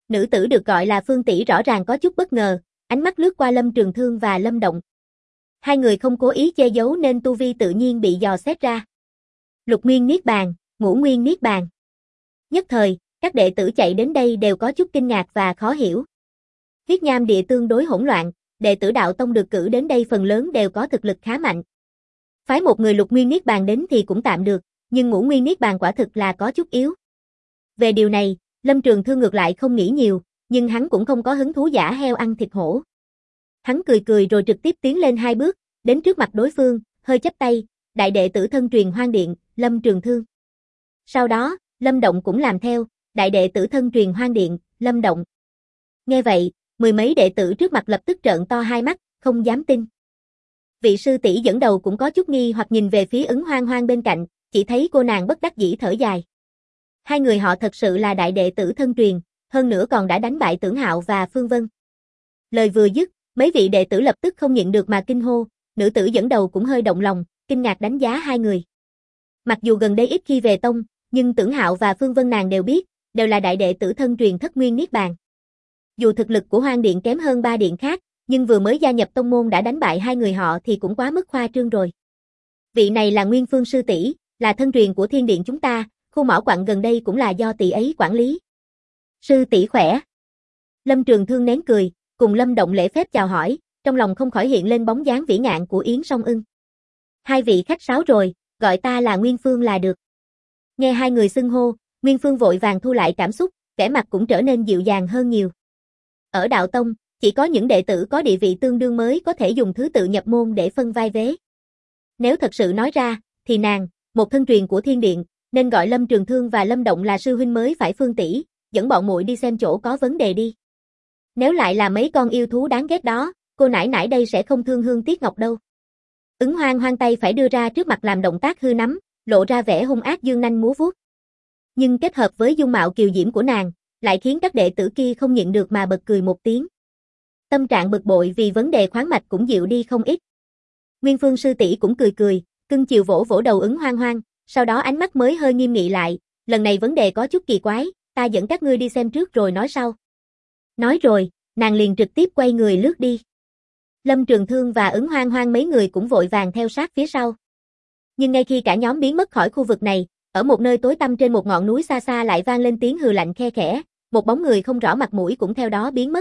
Nữ tử được gọi là Phương tỷ rõ ràng có chút bất ngờ, ánh mắt lướt qua Lâm Trường Thương và Lâm Động. Hai người không cố ý che giấu nên tu vi tự nhiên bị dò xét ra. Lục nguyên niết bàn, ngũ nguyên niết bàn. Nhất thời, các đệ tử chạy đến đây đều có chút kinh ngạc và khó hiểu. Huyết Nham địa tương đối hỗn loạn, đệ tử đạo tông được cử đến đây phần lớn đều có thực lực khá mạnh. Phái một người lục nguyên niết bàn đến thì cũng tạm được, nhưng ngũ nguyên niết bàn quả thực là có chút yếu. Về điều này, Lâm Trường Thương ngược lại không nghĩ nhiều, nhưng hắn cũng không có hứng thú giả heo ăn thịt hổ. Hắn cười cười rồi trực tiếp tiến lên 2 bước, đến trước mặt đối phương, hơi chắp tay, đại đệ tử thân truyền Hoang Điện, Lâm Trường Thương. Sau đó, Lâm Động cũng làm theo, đại đệ tử thân truyền Hoang Điện, Lâm Động. Nghe vậy, mười mấy đệ tử trước mặt lập tức trợn to hai mắt, không dám tin. Vị sư tỷ dẫn đầu cũng có chút nghi hoặc nhìn về phía Ứng Hoang Hoang bên cạnh, chỉ thấy cô nàng bất đắc dĩ thở dài. Hai người họ thật sự là đại đệ tử thân truyền, hơn nữa còn đã đánh bại Tưởng Hạo và Phương Vân. Lời vừa dứt, mấy vị đệ tử lập tức không nhịn được mà kinh hô, nữ tử dẫn đầu cũng hơi động lòng, kinh ngạc đánh giá hai người. Mặc dù gần đây ít khi về tông, nhưng Tưởng Hạo và Phương Vân nàng đều biết, đều là đại đệ tử thân truyền Thất Nguyên Niết Bàn. Dù thực lực của Hoang Điện kém hơn 3 điện khác, nhưng vừa mới gia nhập tông môn đã đánh bại hai người họ thì cũng quá mức khoa trương rồi. Vị này là Nguyên Phương sư tỷ, là thân truyền của Thiên Điện chúng ta, khu mỏ quặng gần đây cũng là do tỷ ấy quản lý. Sư tỷ khỏe. Lâm Trường Thương nén cười, cùng Lâm Động lễ phép chào hỏi, trong lòng không khỏi hiện lên bóng dáng vĩ ngạn của Yến Song Ưng. Hai vị khách sáo rồi, gọi ta là Nguyên Phương là được. Nghe hai người xưng hô, Nguyên Phương vội vàng thu lại cảm xúc, vẻ mặt cũng trở nên dịu dàng hơn nhiều. Ở đạo tông, chỉ có những đệ tử có địa vị tương đương mới có thể dùng thứ tự nhập môn để phân vai vế. Nếu thật sự nói ra, thì nàng, một thân truyền của Thiên Điện, nên gọi Lâm Trường Thương và Lâm Động là sư huynh mới phải. Phương tỷ, dẫn bọn muội đi xem chỗ có vấn đề đi. Nếu lại là mấy con yêu thú đáng ghét đó, cô nãi nãi đây sẽ không thương hương tiếc ngọc đâu. Ứng Hoang Hoang tay phải đưa ra trước mặt làm động tác hư nắm, lộ ra vẻ hung ác dương nanh múa vuốt. Nhưng kết hợp với dung mạo kiều diễm của nàng, lại khiến các đệ tử kia không nhịn được mà bật cười một tiếng. Tâm trạng bực bội vì vấn đề khoáng mạch cũng dịu đi không ít. Nguyên Phương sư tỷ cũng cười cười, cưng chiều vỗ vỗ đầu Ứng Hoang Hoang, sau đó ánh mắt mới hơi nghiêm nghị lại, lần này vấn đề có chút kỳ quái, ta dẫn các ngươi đi xem trước rồi nói sau. Nói rồi, nàng liền trực tiếp quay người lướt đi. Lâm Trường Thương và Ứng Hoang Hoang mấy người cũng vội vàng theo sát phía sau. Nhưng ngay khi cả nhóm biến mất khỏi khu vực này, ở một nơi tối tăm trên một ngọn núi xa xa lại vang lên tiếng hừ lạnh khe khẽ, một bóng người không rõ mặt mũi cũng theo đó biến mất.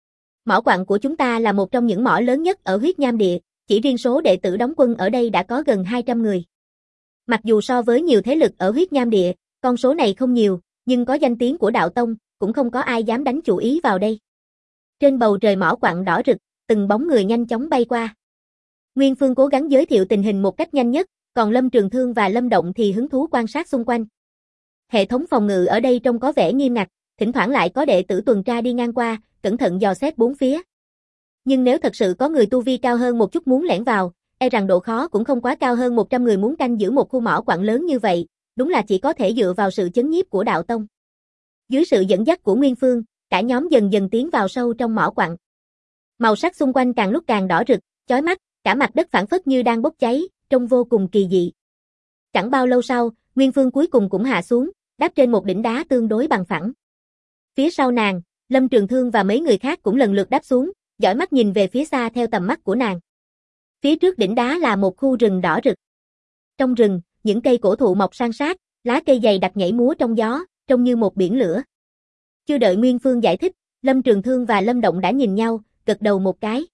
Mỏ quặng của chúng ta là một trong những mỏ lớn nhất ở Huyết Nham Địa, chỉ riêng số đệ tử đóng quân ở đây đã có gần 200 người. Mặc dù so với nhiều thế lực ở Huyết Nham Địa, con số này không nhiều, nhưng có danh tiếng của đạo tông, cũng không có ai dám đánh chủ ý vào đây. Trên bầu trời mỏ quặng đỏ rực, từng bóng người nhanh chóng bay qua. Nguyên Phương cố gắng giới thiệu tình hình một cách nhanh nhất, còn Lâm Trường Thương và Lâm Động thì hứng thú quan sát xung quanh. Hệ thống phòng ngự ở đây trông có vẻ nghiêm ngặt, thỉnh thoảng lại có đệ tử tuần tra đi ngang qua, cẩn thận dò xét bốn phía. Nhưng nếu thật sự có người tu vi cao hơn một chút muốn lẻn vào, e rằng độ khó cũng không quá cao hơn 100 người muốn canh giữ một khu mỏ quặng lớn như vậy, đúng là chỉ có thể dựa vào sự chấn nhiếp của đạo tông. Dưới sự dẫn dắt của Nguyên Phương, cả nhóm dần dần tiến vào sâu trong mỏ quặng. Màu sắc xung quanh càng lúc càng đỏ rực, chói mắt, cả mặt đất phảng phất như đang bốc cháy, trông vô cùng kỳ dị. Chẳng bao lâu sau, Nguyên Phương cuối cùng cũng hạ xuống, đáp trên một đỉnh đá tương đối bằng phẳng. Phía sau nàng, Lâm Trường Thương và mấy người khác cũng lần lượt đáp xuống, dõi mắt nhìn về phía xa theo tầm mắt của nàng. Phía trước đỉnh đá là một khu rừng đỏ rực. Trong rừng, những cây cổ thụ mọc san sát, lá cây dày đặc nhảy múa trong gió, trông như một biển lửa. Chưa đợi Nguyên Phương giải thích, Lâm Trường Thương và Lâm Động đã nhìn nhau, gật đầu một cái.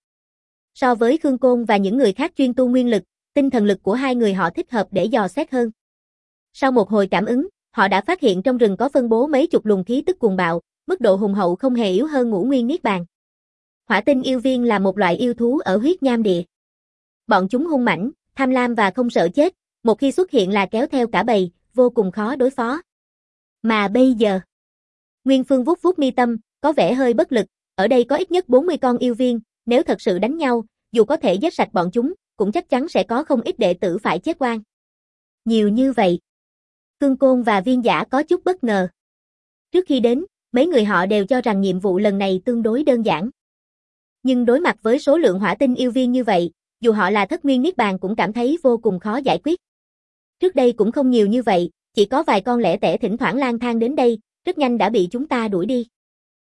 So với Khương Côn và những người khác chuyên tu nguyên lực, tinh thần lực của hai người họ thích hợp để dò xét hơn. Sau một hồi cảm ứng, họ đã phát hiện trong rừng có phân bố mấy chục luồng khí tức cuồng bạo, mức độ hùng hậu không hề yếu hơn ngũ nguyên niết bàn. Hỏa tinh yêu viên là một loại yêu thú ở Huyết Nham Địa. Bọn chúng hung mãnh, tham lam và không sợ chết, một khi xuất hiện là kéo theo cả bầy, vô cùng khó đối phó. Mà bây giờ, Nguyên Phương vuốt vuốt mi tâm, có vẻ hơi bất lực, ở đây có ít nhất 40 con yêu viên, nếu thật sự đánh nhau, dù có thể giết sạch bọn chúng, cũng chắc chắn sẽ có không ít đệ tử phải chết oan. Nhiều như vậy. Khương Côn và Viên Giả có chút bất ngờ. Trước khi đến, mấy người họ đều cho rằng nhiệm vụ lần này tương đối đơn giản. Nhưng đối mặt với số lượng hỏa tinh yêu viên như vậy, dù họ là Thất Nguyên Niết Bàn cũng cảm thấy vô cùng khó giải quyết. Trước đây cũng không nhiều như vậy, chỉ có vài con lẻ tẻ thỉnh thoảng lang thang đến đây, rất nhanh đã bị chúng ta đuổi đi.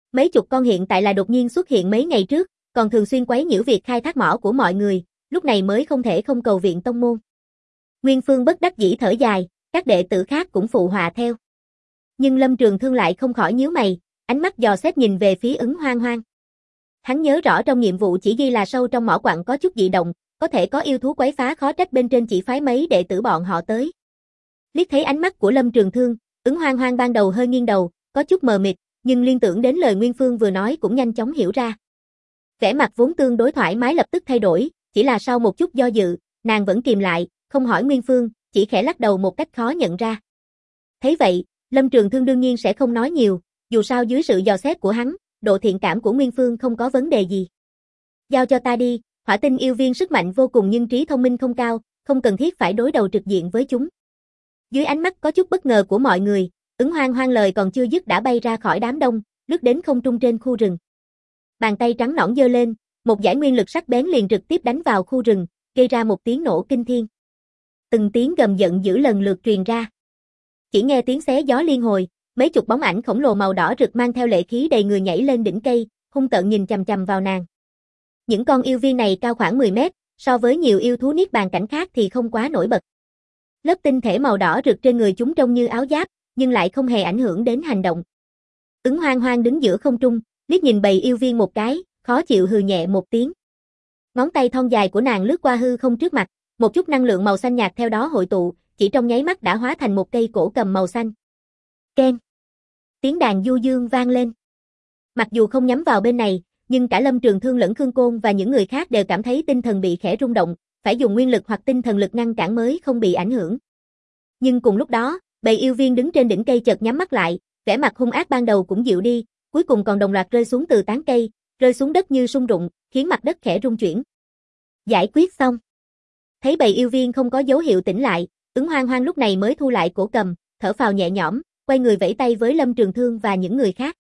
Mấy chục con hiện tại là đột nhiên xuất hiện mấy ngày trước, còn thường xuyên quấy nhiễu việc khai thác mỏ của mọi người, lúc này mới không thể không cầu viện tông môn. Nguyên Phương bất đắc dĩ thở dài, các đệ tử khác cũng phụ họa theo. Nhưng Lâm Trường Thương lại không khỏi nhíu mày, ánh mắt dò xét nhìn về phía Ứng Hoang Hoang. Hắn nhớ rõ trong nhiệm vụ chỉ ghi là sâu trong mỏ quặng có chút dị động, có thể có yêu thú quấy phá khó trách bên trên chỉ phái mấy đệ tử bọn họ tới. Liếc thấy ánh mắt của Lâm Trường Thương, Ứng Hoang Hoang ban đầu hơi nghiêng đầu, có chút mờ mịt, nhưng liên tưởng đến lời Nguyên Phương vừa nói cũng nhanh chóng hiểu ra. Vẻ mặt vốn tương đối thoải mái lập tức thay đổi, chỉ là sau một chút do dự, nàng vẫn kìm lại, không hỏi Nguyên Phương, chỉ khẽ lắc đầu một cách khó nhận ra. Thấy vậy, Lâm Trường Thương đương nhiên sẽ không nói nhiều, dù sao dưới sự dò xét của hắn, độ thiện cảm của Nguyên Phương không có vấn đề gì. Giao cho ta đi, hỏa tinh yêu viên sức mạnh vô cùng nhưng trí thông minh không cao, không cần thiết phải đối đầu trực diện với chúng. Dưới ánh mắt có chút bất ngờ của mọi người, Ứng Hoang Hoang lời còn chưa dứt đã bay ra khỏi đám đông, lướt đến không trung trên khu rừng. Bàn tay trắng nõn giơ lên, một dải nguyên lực sắc bén liền trực tiếp đánh vào khu rừng, gây ra một tiếng nổ kinh thiên. Từng tiếng gầm giận dữ lần lượt truyền ra. Chỉ nghe tiếng xé gió liên hồi, mấy chục bóng ảnh khổng lồ màu đỏ rực mang theo lệ khí đầy người nhảy lên đỉnh cây, hung tợn nhìn chằm chằm vào nàng. Những con yêu viên này cao khoảng 10 mét, so với nhiều yêu thú niết bàn cảnh khác thì không quá nổi bật. Lớp tinh thể màu đỏ rực trên người chúng trông như áo giáp, nhưng lại không hề ảnh hưởng đến hành động. Ứng Hoang Hoang đứng giữa không trung, liếc nhìn bầy yêu viên một cái, khó chịu hừ nhẹ một tiếng. Ngón tay thon dài của nàng lướt qua hư không trước mặt, một chút năng lượng màu xanh nhạt theo đó hội tụ, chỉ trong nháy mắt đã hóa thành một cây cổ cầm màu xanh. Keng. Tiếng đàn du dương vang lên. Mặc dù không nhắm vào bên này, nhưng cả Lâm Trường Thương lẫn Khương Côn và những người khác đều cảm thấy tinh thần bị khẽ rung động, phải dùng nguyên lực hoặc tinh thần lực ngăn cản mới không bị ảnh hưởng. Nhưng cùng lúc đó, bầy yêu viên đứng trên đỉnh cây chợt nhắm mắt lại, vẻ mặt hung ác ban đầu cũng dịu đi, cuối cùng còn đồng loạt rơi xuống từ tán cây, rơi xuống đất như sung rụng, khiến mặt đất khẽ rung chuyển. Giải quyết xong. Thấy bầy yêu viên không có dấu hiệu tỉnh lại, Ứng Hoang Hoang lúc này mới thu lại cổ cầm, thở phào nhẹ nhõm, quay người vẫy tay với Lâm Trường Thương và những người khác.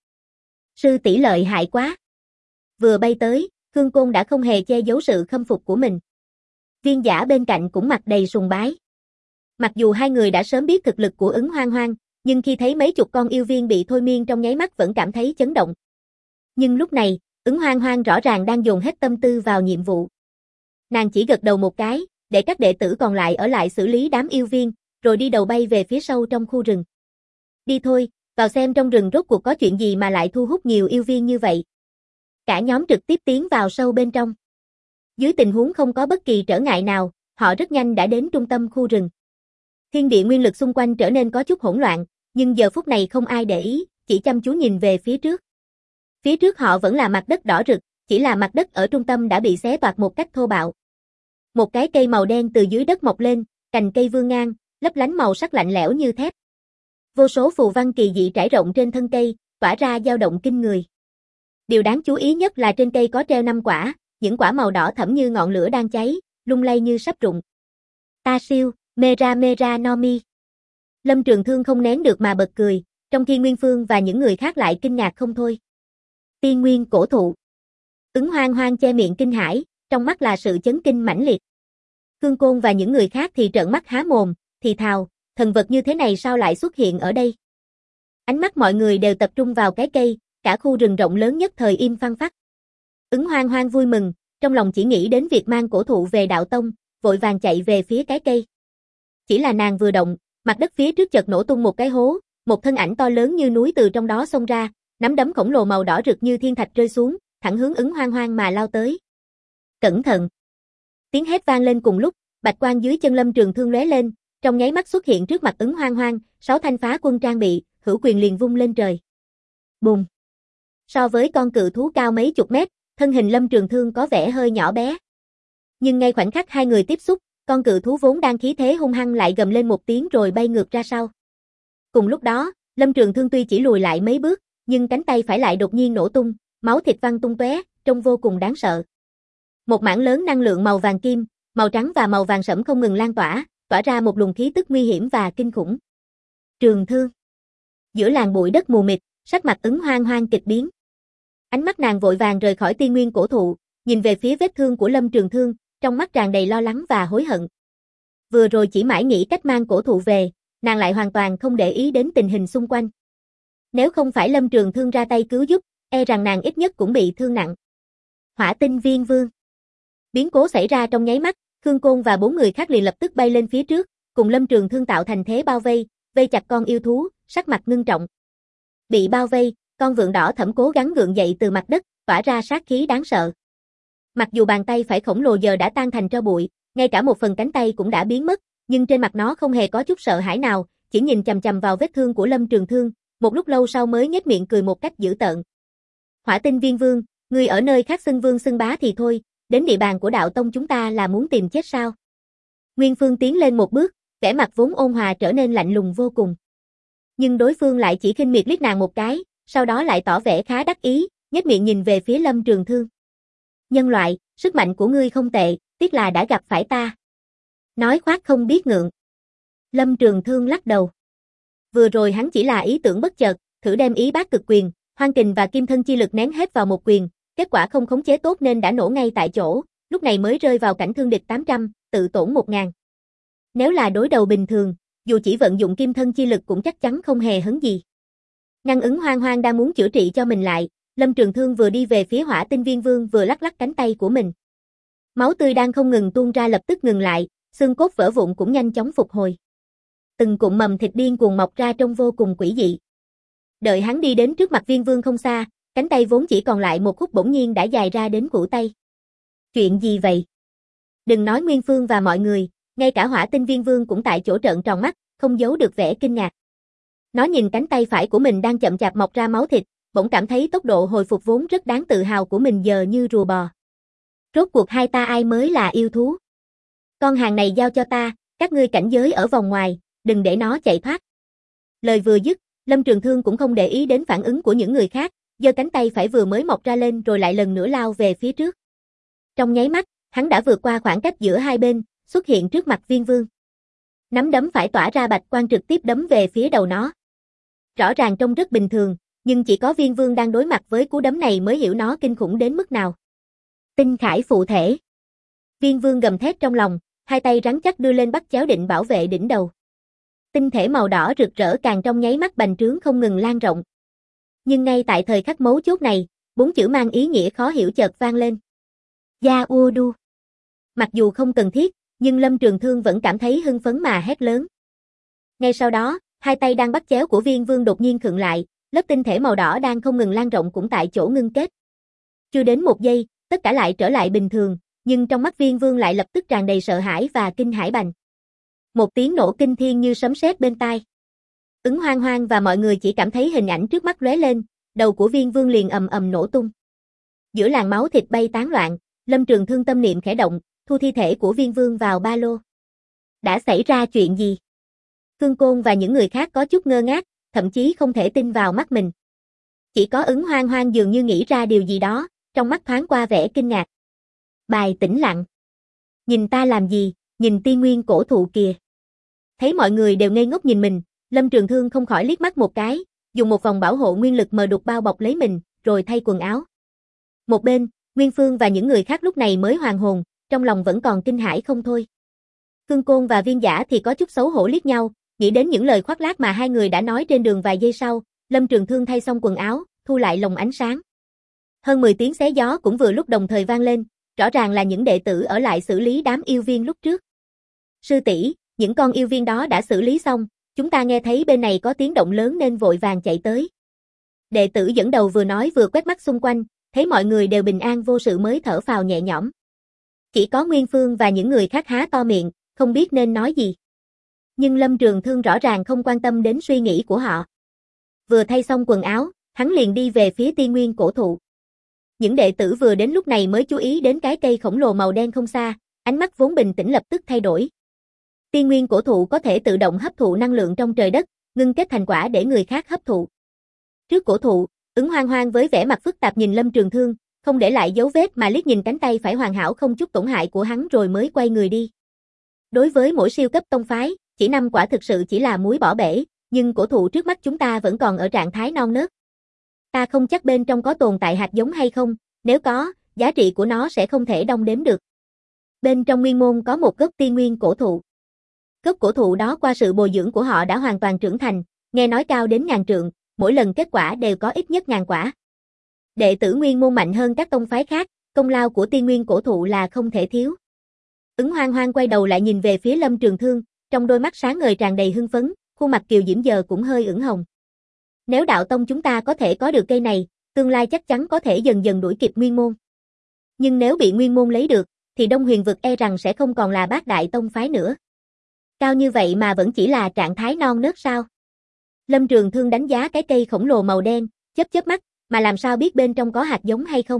Sư tỷ lợi hại quá. Vừa bay tới, Khương Côn đã không hề che giấu sự khâm phục của mình. Viên giả bên cạnh cũng mặt đầy sùng bái. Mặc dù hai người đã sớm biết thực lực của Ứng Hoang Hoang, nhưng khi thấy mấy chục con yêu viên bị thôi miên trong nháy mắt vẫn cảm thấy chấn động. Nhưng lúc này, Ứng Hoang Hoang rõ ràng đang dồn hết tâm tư vào nhiệm vụ. Nàng chỉ gật đầu một cái, để các đệ tử còn lại ở lại xử lý đám yêu viên, rồi đi đầu bay về phía sâu trong khu rừng. Đi thôi, vào xem trong rừng rốt cuộc có chuyện gì mà lại thu hút nhiều yêu viên như vậy. Cả nhóm trực tiếp tiến vào sâu bên trong. Dưới tình huống không có bất kỳ trở ngại nào, họ rất nhanh đã đến trung tâm khu rừng. Thiên địa nguyên lực xung quanh trở nên có chút hỗn loạn, nhưng giờ phút này không ai để ý, chỉ chăm chú nhìn về phía trước. Phía trước họ vẫn là mặt đất đỏ rực, chỉ là mặt đất ở trung tâm đã bị xé toạc một cách thô bạo. Một cái cây màu đen từ dưới đất mọc lên, cành cây vươn ngang, lấp lánh màu sắc lạnh lẽo như thép. Vô số phù văn kỳ dị trải rộng trên thân cây, tỏa ra dao động kinh người. Điều đáng chú ý nhất là trên cây có treo 5 quả, những quả màu đỏ thẫm như ngọn lửa đang cháy, lung lay như sắp rụng. Ta siêu, Mera Mera no Mi. Lâm Trường Thương không nén được mà bật cười, trong khi Nguyên Phương và những người khác lại kinh ngạc không thôi. Tiên nguyên cổ thụ. Ứng Hoang Hoang che miệng kinh hãi, trong mắt là sự chấn kinh mãnh liệt. Khương Côn và những người khác thì trợn mắt há mồm, thì thào, thần vật như thế này sao lại xuất hiện ở đây? Ánh mắt mọi người đều tập trung vào cái cây, cả khu rừng rộng lớn nhất thời im phăng phắc. Ứng Hoang Hoang vui mừng, trong lòng chỉ nghĩ đến việc mang cổ thụ về đạo tông, vội vàng chạy về phía cái cây. Chỉ là nàng vừa động, mặt đất phía trước chợt nổ tung một cái hố, một thân ảnh to lớn như núi từ trong đó xông ra, nắm đấm khổng lồ màu đỏ rực như thiên thạch rơi xuống, thẳng hướng Ứng Hoang Hoang mà lao tới. Cẩn thận! Tiếng hét vang lên cùng lúc, bạch quang dưới chân Lâm Trường Thương lóe lên, trong nháy mắt xuất hiện trước mặt Ứng Hoang Hoang, 6 thanh phá quân trang bị, hữu quyền liền vung lên trời. Bùng! So với con cự thú cao mấy chục mét, thân hình Lâm Trường Thương có vẻ hơi nhỏ bé. Nhưng ngay khoảnh khắc hai người tiếp xúc, con cự thú vốn đang khí thế hung hăng lại gầm lên một tiếng rồi bay ngược ra sau. Cùng lúc đó, Lâm Trường Thương tuy chỉ lùi lại mấy bước, nhưng cánh tay phải lại đột nhiên nổ tung, máu thịt văng tung tóe, trông vô cùng đáng sợ. Một mảng lớn năng lượng màu vàng kim, màu trắng và màu vàng sẫm không ngừng lan tỏa ra một luồng khí tức nguy hiểm và kinh khủng. Trường Thương. Giữa làn bụi đất mù mịt, sắc mặt Ứng Hoang Hoang kịch biến. Ánh mắt nàng vội vàng rời khỏi tiên nguyên cổ thụ, nhìn về phía vết thương của Lâm Trường Thương, trong mắt tràn đầy lo lắng và hối hận. Vừa rồi chỉ mãi nghĩ cách mang cổ thụ về, nàng lại hoàn toàn không để ý đến tình hình xung quanh. Nếu không phải Lâm Trường Thương ra tay cứu giúp, e rằng nàng ít nhất cũng bị thương nặng. Hỏa tinh viên vương. Biến cố xảy ra trong nháy mắt, Khương Côn và 4 người khác liền lập tức bay lên phía trước, cùng Lâm Trường Thương tạo thành thế bao vây, vây chặt con yêu thú, sắc mặt ngưng trọng. Bị bao vây, con vượn đỏ thẫm cố gắng gượng dậy từ mặt đất, tỏa ra sát khí đáng sợ. Mặc dù bàn tay phải khổng lồ giờ đã tan thành tro bụi, ngay cả một phần cánh tay cũng đã biến mất, nhưng trên mặt nó không hề có chút sợ hãi nào, chỉ nhìn chằm chằm vào vết thương của Lâm Trường Thương, một lúc lâu sau mới nhếch miệng cười một cách dữ tợn. Hỏa tinh viên vương, ngươi ở nơi khác xưng vương xưng bá thì thôi, đến địa bàn của đạo tông chúng ta là muốn tìm chết sao? Nguyên Phương tiến lên một bước, vẻ mặt vốn ôn hòa trở nên lạnh lùng vô cùng. Nhưng đối phương lại chỉ khinh miệt liếc nàng một cái, sau đó lại tỏ vẻ khá đắc ý, nhếch miệng nhìn về phía Lâm Trường Thương. Nhân loại, sức mạnh của ngươi không tệ, tiếc là đã gặp phải ta. Nói khoác không biết ngượng. Lâm Trường Thương lắc đầu. Vừa rồi hắn chỉ là ý tưởng bất chợt, thử đem ý bát cực quyền, hoang kình và kim thân chi lực nén hết vào một quyền, kết quả không khống chế tốt nên đã nổ ngay tại chỗ, lúc này mới rơi vào cảnh thương địch 800, tự tổn 1000. Nếu là đối đầu bình thường, dù chỉ vận dụng kim thân chi lực cũng chắc chắn không hề hấn gì. Ngăn ứng hoang hoang đang muốn chữa trị cho mình lại, Lâm Trường Thương vừa đi về phía Hỏa tinh viên vương vừa lắc lắc cánh tay của mình. Máu tươi đang không ngừng tuôn ra lập tức ngừng lại, xương cốt vỡ vụn cũng nhanh chóng phục hồi. Từng cụm mầm thịt điên cuồng mọc ra trông vô cùng quỷ dị. Đợi hắn đi đến trước mặt viên vương không xa, cánh tay vốn chỉ còn lại một khúc bỗng nhiên đã dài ra đến cổ tay. Chuyện gì vậy? Đừng nói Nguyên Phương và mọi người, ngay cả Hỏa tinh viên vương cũng tại chỗ trợn tròn mắt, không giấu được vẻ kinh ngạc. Nó nhìn cánh tay phải của mình đang chậm chạp mọc ra máu thịt, bỗng cảm thấy tốc độ hồi phục vốn rất đáng tự hào của mình giờ như rùa bò. Rốt cuộc hai ta ai mới là yêu thú? Con hàng này giao cho ta, các ngươi cảnh giới ở vòng ngoài, đừng để nó chạy thoát. Lời vừa dứt, Lâm Trường Thương cũng không để ý đến phản ứng của những người khác, giơ cánh tay phải vừa mới mọc ra lên rồi lại lần nữa lao về phía trước. Trong nháy mắt, hắn đã vượt qua khoảng cách giữa hai bên, xuất hiện trước mặt viên vương. Nắm đấm phải tỏa ra bạch quang trực tiếp đấm về phía đầu nó. Rõ ràng trông rất bình thường, nhưng chỉ có viên vương đang đối mặt với cú đấm này mới hiểu nó kinh khủng đến mức nào. Tinh khải phụ thể. Viên vương gầm thét trong lòng, hai tay rắn chắc đưa lên bắt chéo định bảo vệ đỉnh đầu. Tinh thể màu đỏ rực rỡ càng trong nháy mắt bành trướng không ngừng lan rộng. Nhưng ngay tại thời khắc mấu chốt này, 4 chữ mang ý nghĩa khó hiểu chợt vang lên. Ya Uodu. Mặc dù không cần thiết, nhưng Lâm Trường Thương vẫn cảm thấy hưng phấn mà hét lớn. Ngay sau đó, hai tay đang bắt chéo của viên vương đột nhiên khựng lại, lớp tinh thể màu đỏ đang không ngừng lan rộng cũng tại chỗ ngưng kết. Chưa đến một giây, tất cả lại trở lại bình thường, nhưng trong mắt viên vương lại lập tức tràn đầy sợ hãi và kinh hãi bành. Một tiếng nổ kinh thiên như sấm sét bên tai. Ứng hoang hoang và mọi người chỉ cảm thấy hình ảnh trước mắt lóe lên, đầu của viên vương liền ầm ầm nổ tung. Giữa làn máu thịt bay tán loạn, Lâm Trường Thương tâm niệm khẽ động, thu thi thể của viên vương vào ba lô. Đã xảy ra chuyện gì? Khương Côn và những người khác có chút ngơ ngác, thậm chí không thể tin vào mắt mình. Chỉ có ứng hoang hoang dường như nghĩ ra điều gì đó, trong mắt thoáng qua vẻ kinh ngạc. Bài tĩnh lặng. Nhìn ta làm gì, nhìn tiên nguyên cổ thụ kìa. Thấy mọi người đều ngây ngốc nhìn mình, Lâm Trường Thương không khỏi liếc mắt một cái, dùng một vòng bảo hộ nguyên lực mờ đục bao bọc lấy mình, rồi thay quần áo. Một bên, Nguyên Phương và những người khác lúc này mới hoàn hồn, trong lòng vẫn còn kinh hãi không thôi. Khương Côn và Viên Giả thì có chút xấu hổ liếc nhau, nghĩ đến những lời khoác lác mà hai người đã nói trên đường vài giây sau, Lâm Trường Thương thay xong quần áo, thu lại lồng ánh sáng. Hơn 10 tiếng xé gió cũng vừa lúc đồng thời vang lên, rõ ràng là những đệ tử ở lại xử lý đám yêu viên lúc trước. Sư tỷ, những con yêu viên đó đã xử lý xong, chúng ta nghe thấy bên này có tiếng động lớn nên vội vàng chạy tới. Đệ tử dẫn đầu vừa nói vừa quét mắt xung quanh, thấy mọi người đều bình an vô sự mới thở phào nhẹ nhõm. Chỉ có Nguyên Phương và những người khác há to miệng, không biết nên nói gì. Nhưng Lâm Trường Thương rõ ràng không quan tâm đến suy nghĩ của họ. Vừa thay xong quần áo, hắn liền đi về phía tiên nguyên cổ thụ. Những đệ tử vừa đến lúc này mới chú ý đến cái cây khổng lồ màu đen không xa, ánh mắt vốn bình tĩnh lập tức thay đổi. Tiên nguyên cổ thụ có thể tự động hấp thụ năng lượng trong trời đất, ngưng kết thành quả để người khác hấp thụ. Trước cổ thụ, Ứng Hoang Hoang với vẻ mặt phức tạp nhìn Lâm Trường Thương, không để lại dấu vết mà liếc nhìn cánh tay phải hoàn hảo không chút tổn hại của hắn rồi mới quay người đi. Đối với mỗi siêu cấp tông phái, chỉ 5 quả thực sự chỉ là muối bỏ bể, nhưng cổ thụ trước mắt chúng ta vẫn còn ở trạng thái non nớt. Ta không chắc bên trong có tồn tại hạt giống hay không, nếu có, giá trị của nó sẽ không thể đong đếm được. Bên trong nguyên môn có một gốc tiên nguyên cổ thụ. Gốc cổ thụ đó qua sự bồi dưỡng của họ đã hoàn toàn trưởng thành, nghe nói cao đến 1000 trượng, mỗi lần kết quả đều có ít nhất 1000 quả. Đệ tử Nguyên môn mạnh hơn các tông phái khác, công lao của Tiên Nguyên cổ thụ là không thể thiếu. Ứng Hoang Hoang quay đầu lại nhìn về phía Lâm Trường Thương, trong đôi mắt sáng ngời tràn đầy hưng phấn, khuôn mặt kiều diễm giờ cũng hơi ửng hồng. Nếu đạo tông chúng ta có thể có được cây này, tương lai chắc chắn có thể dần dần đuổi kịp Nguyên môn. Nhưng nếu bị Nguyên môn lấy được, thì Đông Huyền vực e rằng sẽ không còn là bát đại tông phái nữa. Cao như vậy mà vẫn chỉ là trạng thái non nớt sao? Lâm Trường Thương đánh giá cái cây khổng lồ màu đen, chớp mắt, mà làm sao biết bên trong có hạt giống hay không?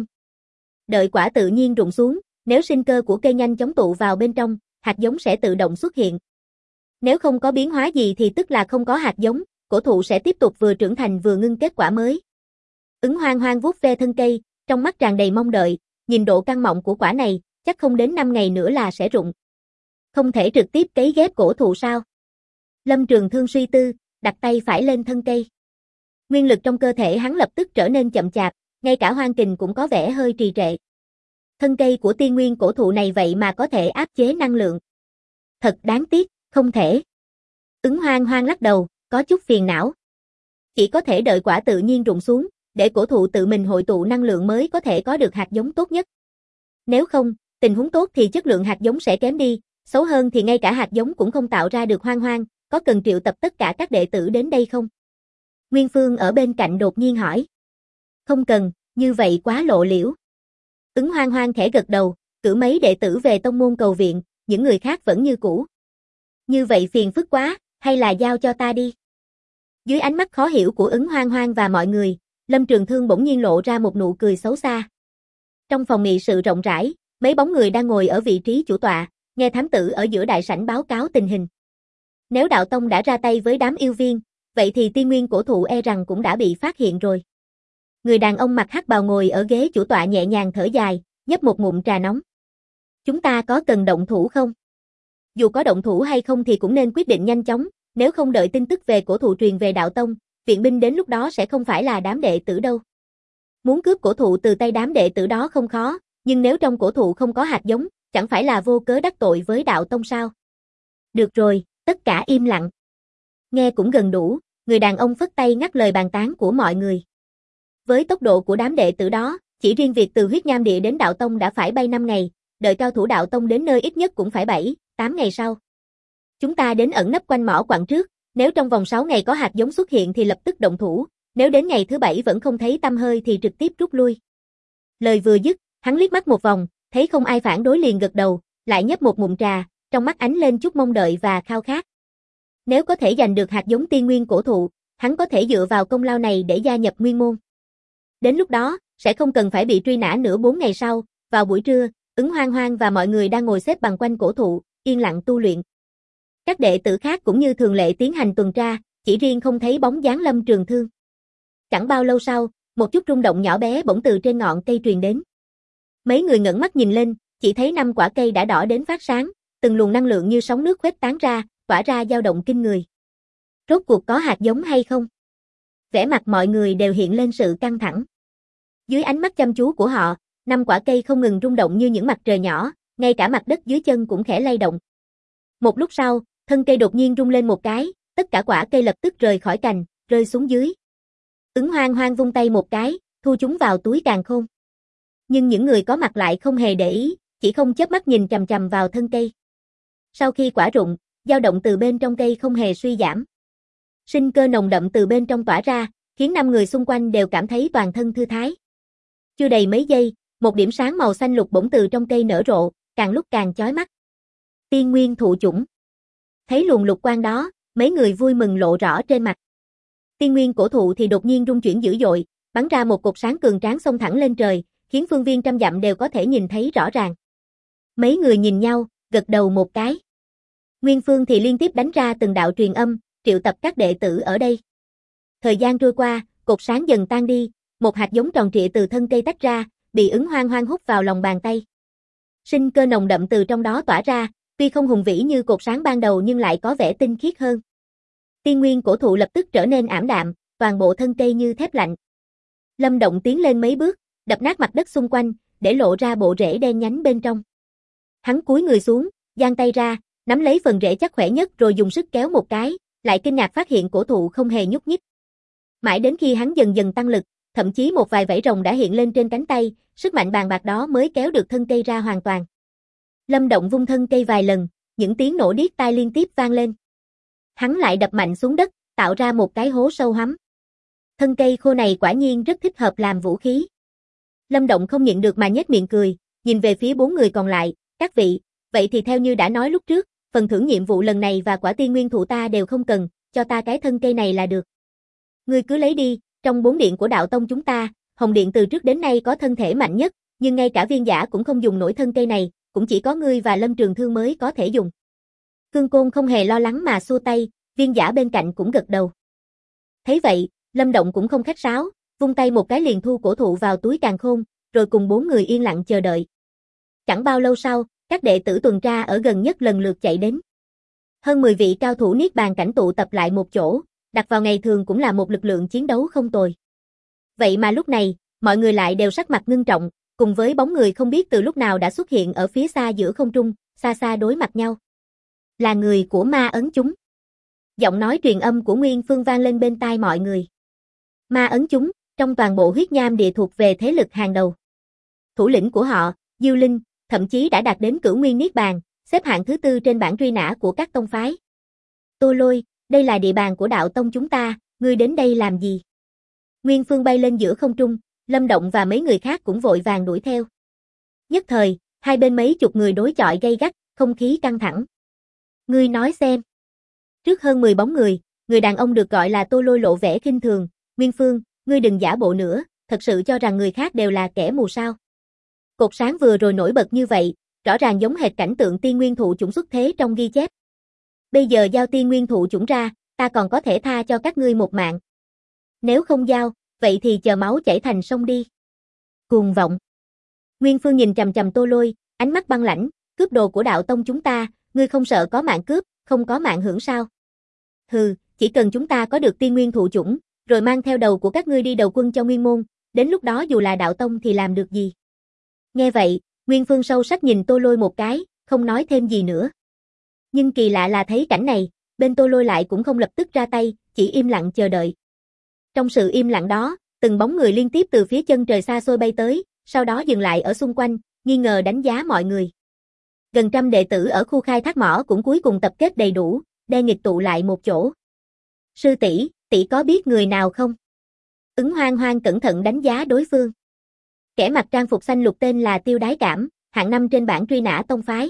Đợi quả tự nhiên rụng xuống, nếu sinh cơ của cây nhanh chóng tụ vào bên trong, hạt giống sẽ tự động xuất hiện. Nếu không có biến hóa gì thì tức là không có hạt giống, cổ thụ sẽ tiếp tục vừa trưởng thành vừa ngưng kết quả mới. Ứng Hoang Hoang vuốt ve thân cây, trong mắt tràn đầy mong đợi, nhìn độ căng mọng của quả này, chắc không đến 5 ngày nữa là sẽ rụng. Không thể trực tiếp cấy ghép cổ thụ sao? Lâm Trường Thương suy tư, đặt tay phải lên thân cây. Nguyên lực trong cơ thể hắn lập tức trở nên chậm chạp, ngay cả hoang kình cũng có vẻ hơi trì trệ. Thân cây của Tiên Nguyên cổ thụ này vậy mà có thể áp chế năng lượng. Thật đáng tiếc, không thể. Ứng Hoang Hoang lắc đầu, có chút phiền não. Chỉ có thể đợi quả tự nhiên rụng xuống, để cổ thụ tự mình hội tụ năng lượng mới có thể có được hạt giống tốt nhất. Nếu không, tình huống tốt thì chất lượng hạt giống sẽ kém đi, xấu hơn thì ngay cả hạt giống cũng không tạo ra được. Hoang Hoang, có cần triệu tập tất cả các đệ tử đến đây không? Nguyên Phương ở bên cạnh đột nhiên hỏi. Không cần, như vậy quá lộ liễu. Ứng Hoang Hoang khẽ gật đầu, cử mấy đệ tử về tông môn cầu viện, những người khác vẫn như cũ. Như vậy phiền phức quá, hay là giao cho ta đi? Dưới ánh mắt khó hiểu của Ứng Hoang Hoang và mọi người, Lâm Trường Thương bỗng nhiên lộ ra một nụ cười xấu xa. Trong phòng nghị sự rộng rãi, mấy bóng người đang ngồi ở vị trí chủ tọa, nghe thám tử ở giữa đại sảnh báo cáo tình hình. Nếu đạo tông đã ra tay với đám yêu viên, vậy thì Tiên Nguyên cổ thụ e rằng cũng đã bị phát hiện rồi. Người đàn ông mặc hắc bào ngồi ở ghế chủ tọa nhẹ nhàng thở dài, nhấp một ngụm trà nóng. Chúng ta có cần động thủ không? Dù có động thủ hay không thì cũng nên quyết định nhanh chóng, nếu không đợi tin tức về cổ thụ truyền về đạo tông, viện binh đến lúc đó sẽ không phải là đám đệ tử đâu. Muốn cướp cổ thụ từ tay đám đệ tử đó không khó, nhưng nếu trong cổ thụ không có hạt giống, chẳng phải là vô cớ đắc tội với đạo tông sao? Được rồi, tất cả im lặng. Nghe cũng gần đủ, người đàn ông phất tay ngắt lời bàn tán của mọi người. Với tốc độ của đám đệ tử đó, chỉ riêng việc từ huyết nham địa đến đạo tông đã phải bay 5 ngày, đợi cao thủ đạo tông đến nơi ít nhất cũng phải 7-8 ngày sau. Chúng ta đến ẩn nấp quanh mỏ quặng trước, nếu trong vòng 6 ngày có hạt giống xuất hiện thì lập tức động thủ, nếu đến ngày thứ 7 vẫn không thấy tăm hơi thì trực tiếp rút lui. Lời vừa dứt, hắn liếc mắt một vòng, thấy không ai phản đối liền gật đầu, lại nhấp một ngụm trà, trong mắt ánh lên chút mong đợi và khao khát. Nếu có thể giành được hạt giống Tiên Nguyên cổ thụ, hắn có thể dựa vào công lao này để gia nhập Nguyên môn. Đến lúc đó, sẽ không cần phải bị truy nã nữa. 4 ngày sau, vào buổi trưa, Ứng Hoang Hoang và mọi người đang ngồi xếp bằng quanh cổ thụ, yên lặng tu luyện. Các đệ tử khác cũng như thường lệ tiến hành tuần tra, chỉ riêng không thấy bóng dáng Lâm Trường Thương. Chẳng bao lâu sau, một chút rung động nhỏ bé bỗng từ trên ngọn cây truyền đến. Mấy người ngẩng mắt nhìn lên, chỉ thấy 5 quả cây đã đỏ đến phát sáng, từng luồng năng lượng như sóng nước khuếch tán ra, tỏa ra dao động kinh người. Rốt cuộc có hạt giống hay không? Vẻ mặt mọi người đều hiện lên sự căng thẳng. Dưới ánh mắt chăm chú của họ, 5 quả cây không ngừng rung động như những mặt trời nhỏ, ngay cả mặt đất dưới chân cũng khẽ lay động. Một lúc sau, thân cây đột nhiên rung lên một cái, tất cả quả cây lập tức rời khỏi cành, rơi xuống dưới. Ứng Hoang Hoang vung tay một cái, thu chúng vào túi càn khôn. Nhưng những người có mặt lại không hề để ý, chỉ không chớp mắt nhìn chằm chằm vào thân cây. Sau khi quả rụng, dao động từ bên trong cây không hề suy giảm. Sinh cơ nồng đậm từ bên trong tỏa ra, khiến 5 người xung quanh đều cảm thấy toàn thân thư thái. Chưa đầy mấy giây, một điểm sáng màu xanh lục bỗng từ trong cây nở rộ, càng lúc càng chói mắt. Tiên Nguyên thụ chủng. Thấy luồng lục quang đó, mấy người vui mừng lộ rõ trên mặt. Tiên Nguyên cổ thụ thì đột nhiên rung chuyển dữ dội, bắn ra một cột sáng cường tráng xông thẳng lên trời, khiến phương viên trăm dặm đều có thể nhìn thấy rõ ràng. Mấy người nhìn nhau, gật đầu một cái. Nguyên Phương thì liên tiếp đánh ra từng đạo truyền âm, triệu tập các đệ tử ở đây. Thời gian trôi qua, cột sáng dần tan đi, một hạt giống tròn trịa từ thân cây tách ra, bị Ứng Hoang Hoang hút vào lòng bàn tay. Sinh cơ nồng đậm từ trong đó tỏa ra, tuy không hùng vĩ như cột sáng ban đầu nhưng lại có vẻ tinh khiết hơn. Tiên Nguyên cổ thụ lập tức trở nên ảm đạm, toàn bộ thân cây như thép lạnh. Lâm Động tiến lên mấy bước, đập nát mặt đất xung quanh, để lộ ra bộ rễ đen nhánh bên trong. Hắn cúi người xuống, giang tay ra, nắm lấy phần rễ chắc khỏe nhất rồi dùng sức kéo một cái, lại kinh ngạc phát hiện cổ thụ không hề nhúc nhích. Mãi đến khi hắn dần dần tăng lực, thậm chí một vài vảy rồng đã hiện lên trên cánh tay, sức mạnh bàn bạc đó mới kéo được thân cây ra hoàn toàn. Lâm Động vung thân cây vài lần, những tiếng nổ điếc tai liên tiếp vang lên. Hắn lại đập mạnh xuống đất, tạo ra một cái hố sâu hoắm. Thân cây khô này quả nhiên rất thích hợp làm vũ khí. Lâm Động không nhịn được mà nhếch miệng cười, nhìn về phía 4 người còn lại, các vị, vậy thì theo như đã nói lúc trước, phần thưởng nhiệm vụ lần này và quả tiên nguyên thụ ta đều không cần, cho ta cái thân cây này là được. Ngươi cứ lấy đi, trong 4 điện của đạo tông chúng ta, Hồng Điện từ trước đến nay có thân thể mạnh nhất, nhưng ngay cả viên giả cũng không dùng nổi thân cây này, cũng chỉ có ngươi và Lâm Trường Thương mới có thể dùng. Khương Côn không hề lo lắng mà xua tay, viên giả bên cạnh cũng gật đầu. Thấy vậy, Lâm Động cũng không khách sáo, vung tay một cái liền thu cổ thụ vào túi càn khôn, rồi cùng 4 người yên lặng chờ đợi. Chẳng bao lâu sau, các đệ tử tuần tra ở gần nhất lần lượt chạy đến. Hơn 10 vị cao thủ niết bàn cảnh tụ tập lại một chỗ, đặt vào ngày thường cũng là một lực lượng chiến đấu không tồi. Vậy mà lúc này, mọi người lại đều sắc mặt ngưng trọng, cùng với bóng người không biết từ lúc nào đã xuất hiện ở phía xa giữa không trung, xa xa đối mặt nhau. Là người của Ma Ấn chúng. Giọng nói truyền âm của Nguyên Phương vang lên bên tai mọi người. Ma Ấn chúng, trong toàn bộ huyết nham địa thuộc về thế lực hàng đầu. Thủ lĩnh của họ, Diêu Linh, thậm chí đã đạt đến Cửu Nguyên Niết Bàn, xếp hạng thứ 4 trên bảng truy nã của các tông phái. Tô Lôi, đây là địa bàn của đạo tông chúng ta, ngươi đến đây làm gì? Nguyên Phương bay lên giữa không trung, Lâm Động và mấy người khác cũng vội vàng đuổi theo. Nhất thời, hai bên mấy chục người đối chọi gay gắt, không khí căng thẳng. Ngươi nói xem. Trước hơn 10 bóng người đàn ông được gọi là Tô Lôi lộ vẻ khinh thường, Nguyên Phương, ngươi đừng giả bộ nữa, thật sự cho rằng người khác đều là kẻ mù sao? Cột sáng vừa rồi nổi bật như vậy, rõ ràng giống hệt cảnh tượng tiên nguyên thụ chủng xuất thế trong ghi chép. Bây giờ giao tiên nguyên thụ chủng ra, ta còn có thể tha cho các ngươi một mạng. Nếu không giao, vậy thì chờ máu chảy thành sông đi. Cuồng vọng. Nguyên Phương nhìn chằm chằm Tô Lôi, ánh mắt băng lãnh, cướp đồ của đạo tông chúng ta, ngươi không sợ có mạng cướp, không có mạng hưởng sao? Hừ, chỉ cần chúng ta có được tiên nguyên thụ chủng, rồi mang theo đầu của các ngươi đi đầu quân cho Nguyên Môn, đến lúc đó dù là đạo tông thì làm được gì? Nghe vậy, Nguyên Phương sâu sắc nhìn Tô Lôi một cái, không nói thêm gì nữa. Nhưng kỳ lạ là thấy cảnh này, bên Tô Lôi lại cũng không lập tức ra tay, chỉ im lặng chờ đợi. Trong sự im lặng đó, từng bóng người liên tiếp từ phía chân trời xa xôi bay tới, sau đó dừng lại ở xung quanh, nghi ngờ đánh giá mọi người. Gần trăm đệ tử ở khu khai thác mỏ cũng cuối cùng tập kết đầy đủ, đe nghịch tụ lại một chỗ. Sư tỷ, tỷ có biết người nào không? Ứng Hoang Hoang cẩn thận đánh giá đối phương. Kẻ mặc trang phục xanh lục tên là Tiêu Đái Cảm, hạng 5 trên bảng truy nã tông phái.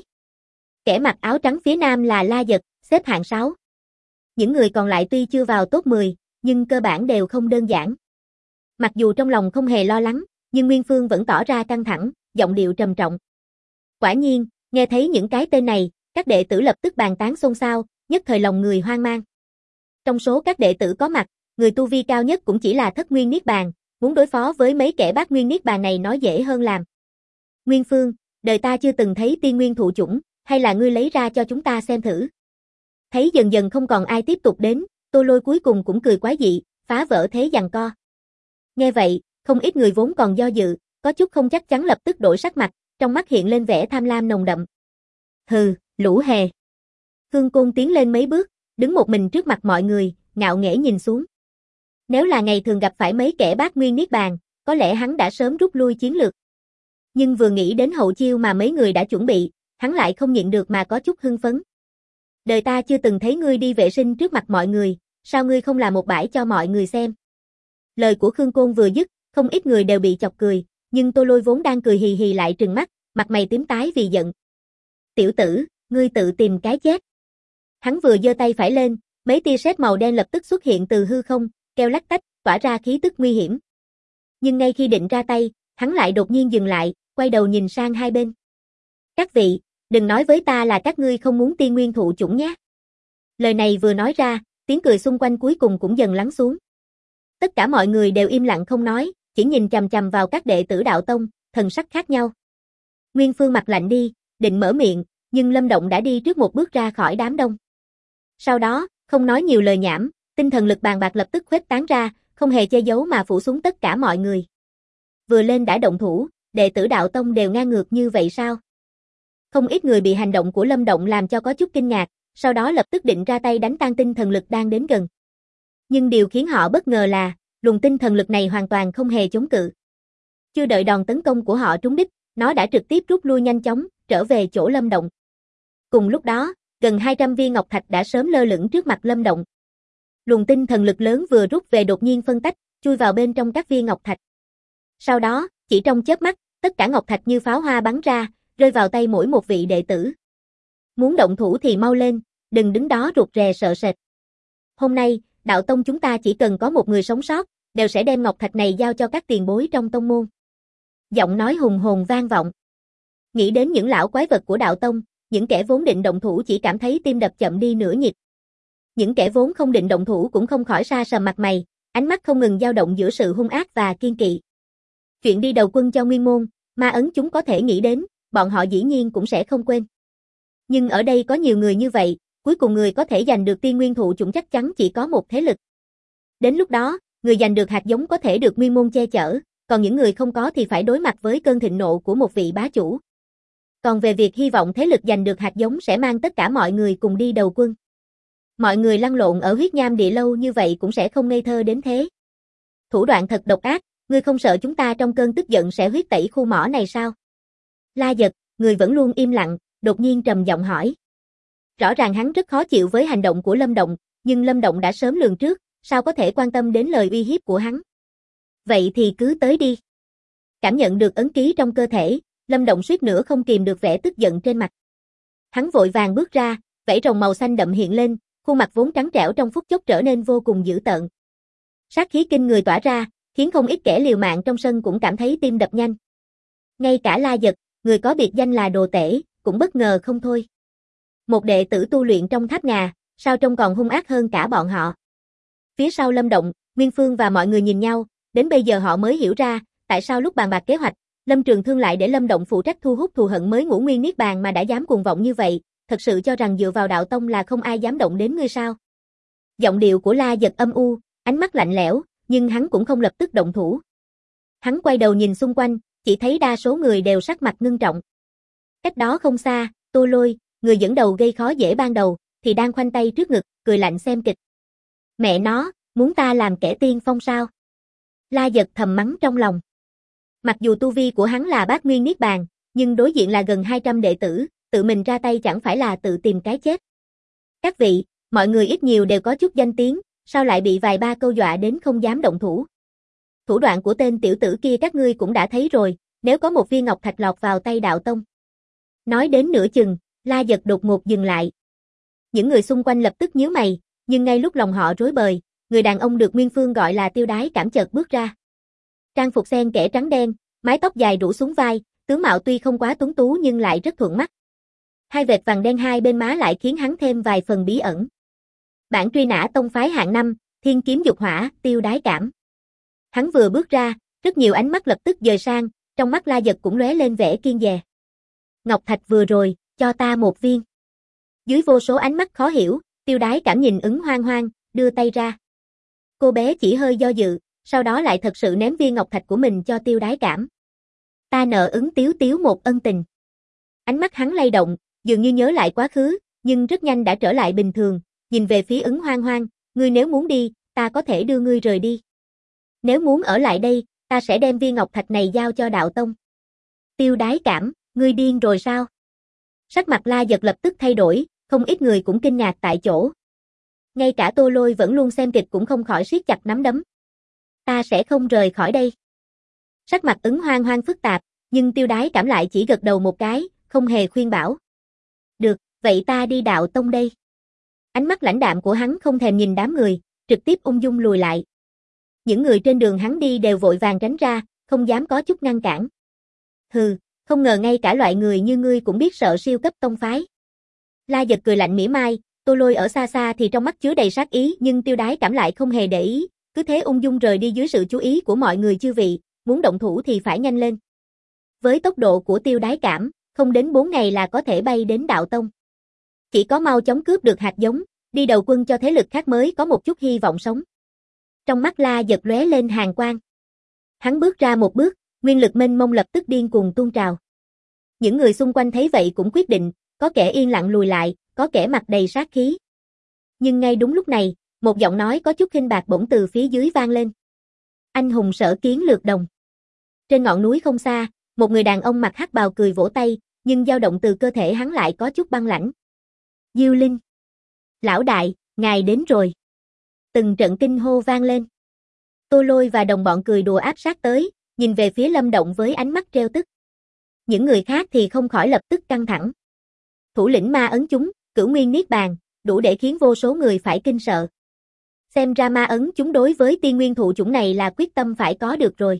Kẻ mặc áo trắng phía nam là La Giật, xếp hạng 6. Những người còn lại tuy chưa vào top 10, nhưng cơ bản đều không đơn giản. Mặc dù trong lòng không hề lo lắng, nhưng Nguyên Phương vẫn tỏ ra căng thẳng, giọng điệu trầm trọng. Quả nhiên, nghe thấy những cái tên này, các đệ tử lập tức bàn tán xôn xao, nhất thời lòng người hoang mang. Trong số các đệ tử có mặt, người tu vi cao nhất cũng chỉ là Thất Nguyên Niết Bàn, muốn đối phó với mấy kẻ Bát Nguyên Niết Bàn này nói dễ hơn làm. Nguyên Phương, đời ta chưa từng thấy tiên nguyên thụ chủng, hay là ngươi lấy ra cho chúng ta xem thử. Thấy dần dần không còn ai tiếp tục đến, Tô Lôi cuối cùng cũng cười quái dị, phá vỡ thế giằng co. Nghe vậy, không ít người vốn còn do dự, có chút không chắc chắn lập tức đổi sắc mặt, trong mắt hiện lên vẻ tham lam nồng đậm. Hừ, lũ hề. Khương Côn tiến lên mấy bước, đứng một mình trước mặt mọi người, ngạo nghễ nhìn xuống. Nếu là ngày thường gặp phải mấy kẻ Bát Nguyên Niết Bàn, có lẽ hắn đã sớm rút lui chiến lược. Nhưng vừa nghĩ đến hậu chiêu mà mấy người đã chuẩn bị, hắn lại không nhịn được mà có chút hưng phấn. Đời ta chưa từng thấy ngươi đi vệ sinh trước mặt mọi người, sao ngươi không làm một bãi cho mọi người xem? Lời của Khương Côn vừa dứt, không ít người đều bị chọc cười, nhưng Tô Lôi vốn đang cười hì hì lại trừng mắt, mặt mày tím tái vì giận. Tiểu tử, ngươi tự tìm cái chết. Hắn vừa giơ tay phải lên, mấy tia sét màu đen lập tức xuất hiện từ hư không, kêu lách tách, tỏa ra khí tức nguy hiểm. Nhưng ngay khi định ra tay, hắn lại đột nhiên dừng lại, quay đầu nhìn sang hai bên. Các vị, đừng nói với ta là các ngươi không muốn tiên nguyên thụ chủng nhé. Lời này vừa nói ra, tiếng cười xung quanh cuối cùng cũng dần lắng xuống. Tất cả mọi người đều im lặng không nói, chỉ nhìn chằm chằm vào các đệ tử đạo tông, thần sắc khác nhau. Nguyên Phương mặt lạnh đi, định mở miệng, nhưng Lâm Động đã đi trước một bước ra khỏi đám đông. Sau đó, không nói nhiều lời nhảm, tinh thần lực bàn bạc lập tức khuếch tán ra, không hề che giấu mà phủ xuống tất cả mọi người. Vừa lên đã động thủ, đệ tử đạo tông đều ngang ngược như vậy sao? Không ít người bị hành động của Lâm Động làm cho có chút kinh ngạc, sau đó lập tức định ra tay đánh tan tinh thần lực đang đến gần. Nhưng điều khiến họ bất ngờ là, luồng tinh thần lực này hoàn toàn không hề chống cự. Chưa đợi đòn tấn công của họ trúng đích, nó đã trực tiếp rút lui nhanh chóng, trở về chỗ Lâm Động. Cùng lúc đó, gần 200 viên ngọc thạch đã sớm lơ lửng trước mặt Lâm Động. Luồng tinh thần lực lớn vừa rút về đột nhiên phân tách, chui vào bên trong các viên ngọc thạch. Sau đó, chỉ trong chớp mắt, tất cả ngọc thạch như pháo hoa bắn ra, rơi vào tay mỗi một vị đệ tử. Muốn động thủ thì mau lên, đừng đứng đó rụt rè sợ sệt. Hôm nay, đạo tông chúng ta chỉ cần có một người sống sót, đều sẽ đem ngọc thạch này giao cho các tiền bối trong tông môn. Giọng nói hùng hồn vang vọng. Nghĩ đến những lão quái vật của đạo tông, những kẻ vốn định động thủ chỉ cảm thấy tim đập chậm đi nửa nhịp. Những kẻ vốn không định động thủ cũng không khỏi sa sầm mặt mày, ánh mắt không ngừng dao động giữa sự hung ác và kiên kỵ. Chuyện đi đầu quân cho Nguyên môn, ma ấn chúng có thể nghĩ đến, bọn họ dĩ nhiên cũng sẽ không quên. Nhưng ở đây có nhiều người như vậy, cuối cùng người có thể giành được tiên nguyên thụ chủng chắc chắn chỉ có một thế lực. Đến lúc đó, người giành được hạt giống có thể được Nguyên môn che chở, còn những người không có thì phải đối mặt với cơn thịnh nộ của một vị bá chủ. Còn về việc hy vọng thế lực giành được hạt giống sẽ mang tất cả mọi người cùng đi đầu quân. Mọi người lăn lộn ở huyết nham địa lâu như vậy cũng sẽ không ngây thơ đến thế. Thủ đoạn thật độc ác, ngươi không sợ chúng ta trong cơn tức giận sẽ huyết tẩy khu mỏ này sao? La Giật, người vẫn luôn im lặng, đột nhiên trầm giọng hỏi. Rõ ràng hắn rất khó chịu với hành động của Lâm Động, nhưng Lâm Động đã sớm lường trước, sao có thể quan tâm đến lời uy hiếp của hắn? Vậy thì cứ tới đi. Cảm nhận được ấn ký trong cơ thể, Lâm Động suýt nữa không kìm được vẻ tức giận trên mặt. Hắn vội vàng bước ra, vảy rồng màu xanh đậm hiện lên, khuôn mặt vốn trắng trẻo trong phút chốc trở nên vô cùng dữ tợn. Sát khí kinh người tỏa ra, khiến không ít kẻ liều mạng trong sân cũng cảm thấy tim đập nhanh. Ngay cả La Giật, người có biệt danh là đồ tể, cũng bất ngờ không thôi. Một đệ tử tu luyện trong tháp ngà, sao trông còn hung ác hơn cả bọn họ. Phía sau Lâm Động, Nguyên Phương và mọi người nhìn nhau, đến bây giờ họ mới hiểu ra, tại sao lúc bàn bạc kế hoạch, Lâm Trường Thương lại để Lâm Động phụ trách thu hút thù hận mới ngũ nguyên niết bàn mà đã dám cuồng vọng như vậy, thật sự cho rằng dựa vào đạo tông là không ai dám động đến ngươi sao? Giọng điệu của La Giật âm u, ánh mắt lạnh lẽo, nhưng hắn cũng không lập tức động thủ. Hắn quay đầu nhìn xung quanh, chỉ thấy đa số người đều sắc mặt ngưng trọng. Cách đó không xa, Tô Lôi, người dẫn đầu gây khó dễ ban đầu, thì đang khoanh tay trước ngực, cười lạnh xem kịch. Mẹ nó, muốn ta làm kẻ tiên phong sao? La Giật thầm mắng trong lòng. Mặc dù tu vi của hắn là bát nguyên niết bàn, nhưng đối diện là gần 200 đệ tử, tự mình ra tay chẳng phải là tự tìm cái chết. Các vị, mọi người ít nhiều đều có chút danh tiếng, sao lại bị vài ba câu dọa đến không dám động thủ? Thủ đoạn của tên tiểu tử kia các ngươi cũng đã thấy rồi, nếu có một viên ngọc thạch lọt vào tay đạo tông. Nói đến nửa chừng, La Giật đột ngột dừng lại. Những người xung quanh lập tức nhíu mày, nhưng ngay lúc lòng họ rối bời, người đàn ông được Nguyên Phương gọi là Tiêu Đái Cảm chợt bước ra. Trang phục xen kẽ trắng đen, mái tóc dài rủ xuống vai, tướng mạo tuy không quá tuấn tú nhưng lại rất thuận mắt. Hai vệt vàng đen hai bên má lại khiến hắn thêm vài phần bí ẩn. Bản truy nã tông phái hạng 5, Thiên Kiếm Dục Hỏa, Tiêu Đái Cảm. Hắn vừa bước ra, rất nhiều ánh mắt lập tức dời sang, trong mắt La Giật cũng lóe lên vẻ kiêng dè. Ngọc thạch vừa rồi, cho ta một viên. Dưới vô số ánh mắt khó hiểu, Tiêu Đái Cảm nhìn Ứng Hoang Hoang, đưa tay ra. Cô bé chỉ hơi do dự, sau đó lại thật sự ném viên ngọc thạch của mình cho Tiêu Đái Cảm. Ta nợ Ứng Tiếu Tiếu một ân tình. Ánh mắt hắn lay động, dường như nhớ lại quá khứ, nhưng rất nhanh đã trở lại bình thường, nhìn về phía Ứng Hoang Hoang, ngươi nếu muốn đi, ta có thể đưa ngươi rời đi. Nếu muốn ở lại đây, ta sẽ đem viên ngọc thạch này giao cho đạo tông. Tiêu Đái Cảm, ngươi điên rồi sao? Sắc mặt La Giật lập tức thay đổi, không ít người cũng kinh ngạc tại chỗ. Ngay cả Tô Lôi vẫn luôn xem kịch cũng không khỏi siết chặt nắm đấm. Ta sẽ không rời khỏi đây. Sắc mặt Ứng Hoang Hoang phức tạp, nhưng Tiêu Đái Cảm lại chỉ gật đầu một cái, không hề khuyên bảo. Được, vậy ta đi đạo tông đây. Ánh mắt lãnh đạm của hắn không thèm nhìn đám người, trực tiếp ung dung lùi lại. Những người trên đường hắn đi đều vội vàng tránh ra, không dám có chút ngăn cản. Hừ, không ngờ ngay cả loại người như ngươi cũng biết sợ siêu cấp tông phái. La Giật cười lạnh mỉa mai, Tô Lôi ở xa xa thì trong mắt chứa đầy sát ý nhưng Tiêu Đái Cảm lại không hề để ý, cứ thế ung dung rời đi dưới sự chú ý của mọi người chư vị, muốn động thủ thì phải nhanh lên. Với tốc độ của Tiêu Đái Cảm, không đến 4 ngày là có thể bay đến đạo tông. Chỉ có mau chóng cướp được hạt giống, đi đầu quân cho thế lực khác mới có một chút hy vọng sống. Trong mắt La Giật lóe lên hàn quang. Hắn bước ra một bước, nguyên lực mênh mông lập tức điên cuồng tuôn trào. Những người xung quanh thấy vậy cũng quyết định, có kẻ yên lặng lùi lại, có kẻ mặt đầy sát khí. Nhưng ngay đúng lúc này, một giọng nói có chút khinh bạc bỗng từ phía dưới vang lên. Anh hùng sở kiến lược đồng. Trên ngọn núi không xa, một người đàn ông mặc hắc bào cười vỗ tay, nhưng dao động từ cơ thể hắn lại có chút băng lãnh. Diêu Linh. Lão đại, ngài đến rồi. Từng trận kinh hô vang lên. Tô Lôi và đồng bọn cười đùa áp sát tới, nhìn về phía Lâm Động với ánh mắt trêu tức. Những người khác thì không khỏi lập tức căng thẳng. Thủ lĩnh ma ấn chúng, Cửu Nguyên Niết Bàn, đủ để khiến vô số người phải kinh sợ. Xem ra ma ấn chúng đối với tiên nguyên thụ chủng này là quyết tâm phải có được rồi.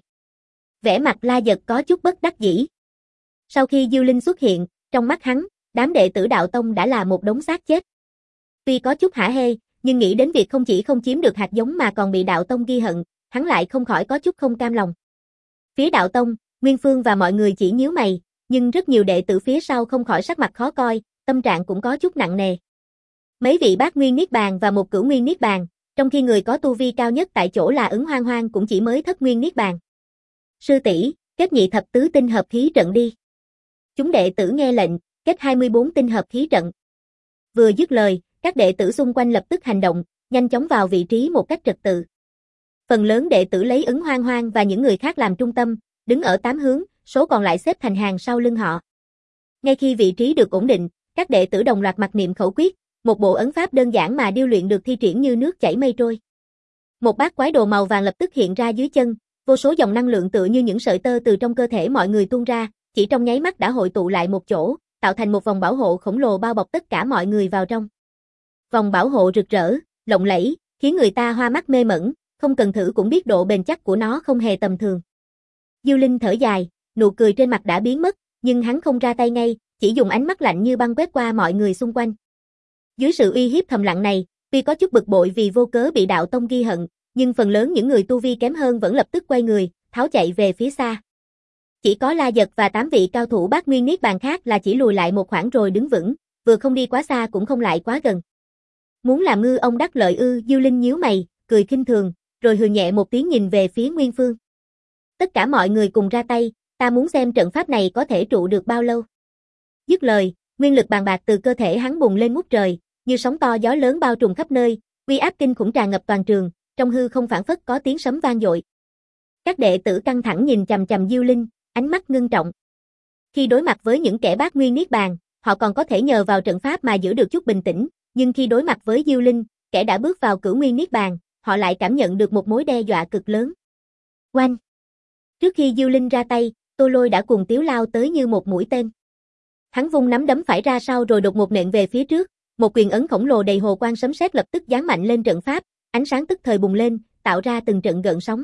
Vẻ mặt La Giật có chút bất đắc dĩ. Sau khi Diêu Linh xuất hiện, trong mắt hắn, đám đệ tử đạo tông đã là một đống xác chết. Tuy có chút hả hê, nhưng nghĩ đến việc không chỉ không chiếm được hạt giống mà còn bị đạo tông ghi hận, hắn lại không khỏi có chút không cam lòng. Phía đạo tông, Nguyên Phương và mọi người chỉ nhíu mày, nhưng rất nhiều đệ tử phía sau không khỏi sắc mặt khó coi, tâm trạng cũng có chút nặng nề. Mấy vị bát nguyên niết bàn và một cửu nguyên niết bàn, trong khi người có tu vi cao nhất tại chỗ là Ứng Hoang Hoang cũng chỉ mới thất nguyên niết bàn. Sư tỷ, kết nhị thập tứ tinh hợp khí trận đi. Chúng đệ tử nghe lệnh, kết 24 tinh hợp khí trận. Vừa dứt lời, các đệ tử xung quanh lập tức hành động, nhanh chóng vào vị trí một cách trật tự. Phần lớn đệ tử lấy Ứng Hoang Hoang và những người khác làm trung tâm, đứng ở 8 hướng, số còn lại xếp thành hàng sau lưng họ. Ngay khi vị trí được ổn định, các đệ tử đồng loạt mặc niệm khẩu quyết, một bộ ấn pháp đơn giản mà điêu luyện được thi triển như nước chảy mây trôi. Một bát quái đồ màu vàng lập tức hiện ra dưới chân, vô số dòng năng lượng tựa như những sợi tơ từ trong cơ thể mọi người tuôn ra, chỉ trong nháy mắt đã hội tụ lại một chỗ, tạo thành một vòng bảo hộ khổng lồ bao bọc tất cả mọi người vào trong. Vòng bảo hộ rực rỡ, lộng lẫy, khiến người ta hoa mắt mê mẩn, không cần thử cũng biết độ bền chắc của nó không hề tầm thường. Diêu Linh thở dài, nụ cười trên mặt đã biến mất, nhưng hắn không ra tay ngay, chỉ dùng ánh mắt lạnh như băng quét qua mọi người xung quanh. Dưới sự uy hiếp thầm lặng này, tuy có chút bực bội vì vô cớ bị đạo tông ghi hận, nhưng phần lớn những người tu vi kém hơn vẫn lập tức quay người, tháo chạy về phía xa. Chỉ có La Giật và 8 vị cao thủ bát nguyên niết bàn khác là chỉ lùi lại một khoảng rồi đứng vững, vừa không đi quá xa cũng không lại quá gần. Muốn làm ngư ông đắc lợi ư? Diêu Linh nhíu mày, cười khinh thường, rồi hừ nhẹ một tiếng nhìn về phía Nguyên Phương. Tất cả mọi người cùng ra tay, ta muốn xem trận pháp này có thể trụ được bao lâu. Dứt lời, nguyên lực bàn bạc từ cơ thể hắn bùng lên ngút trời, như sóng to gió lớn bao trùm khắp nơi, uy áp kinh khủng tràn ngập toàn trường, trong hư không phảng phất có tiếng sấm vang dội. Các đệ tử căng thẳng nhìn chằm chằm Diêu Linh, ánh mắt ngưng trọng. Khi đối mặt với những kẻ bát nguyên niết bàn, họ còn có thể nhờ vào trận pháp mà giữ được chút bình tĩnh, nhưng khi đối mặt với Diêu Linh, kẻ đã bước vào cửu nguyên niết bàn, họ lại cảm nhận được một mối đe dọa cực lớn. Oanh! Trước khi Diêu Linh ra tay, Tô Lôi đã cùng Tiếu lao tới như một mũi tên. Hắn vung nắm đấm phải ra sau rồi đột ngột nện về phía trước, một quyền ấn khổng lồ đầy hồ quang sấm sét lập tức giáng mạnh lên trận pháp, ánh sáng tức thời bùng lên, tạo ra từng trận gợn sóng.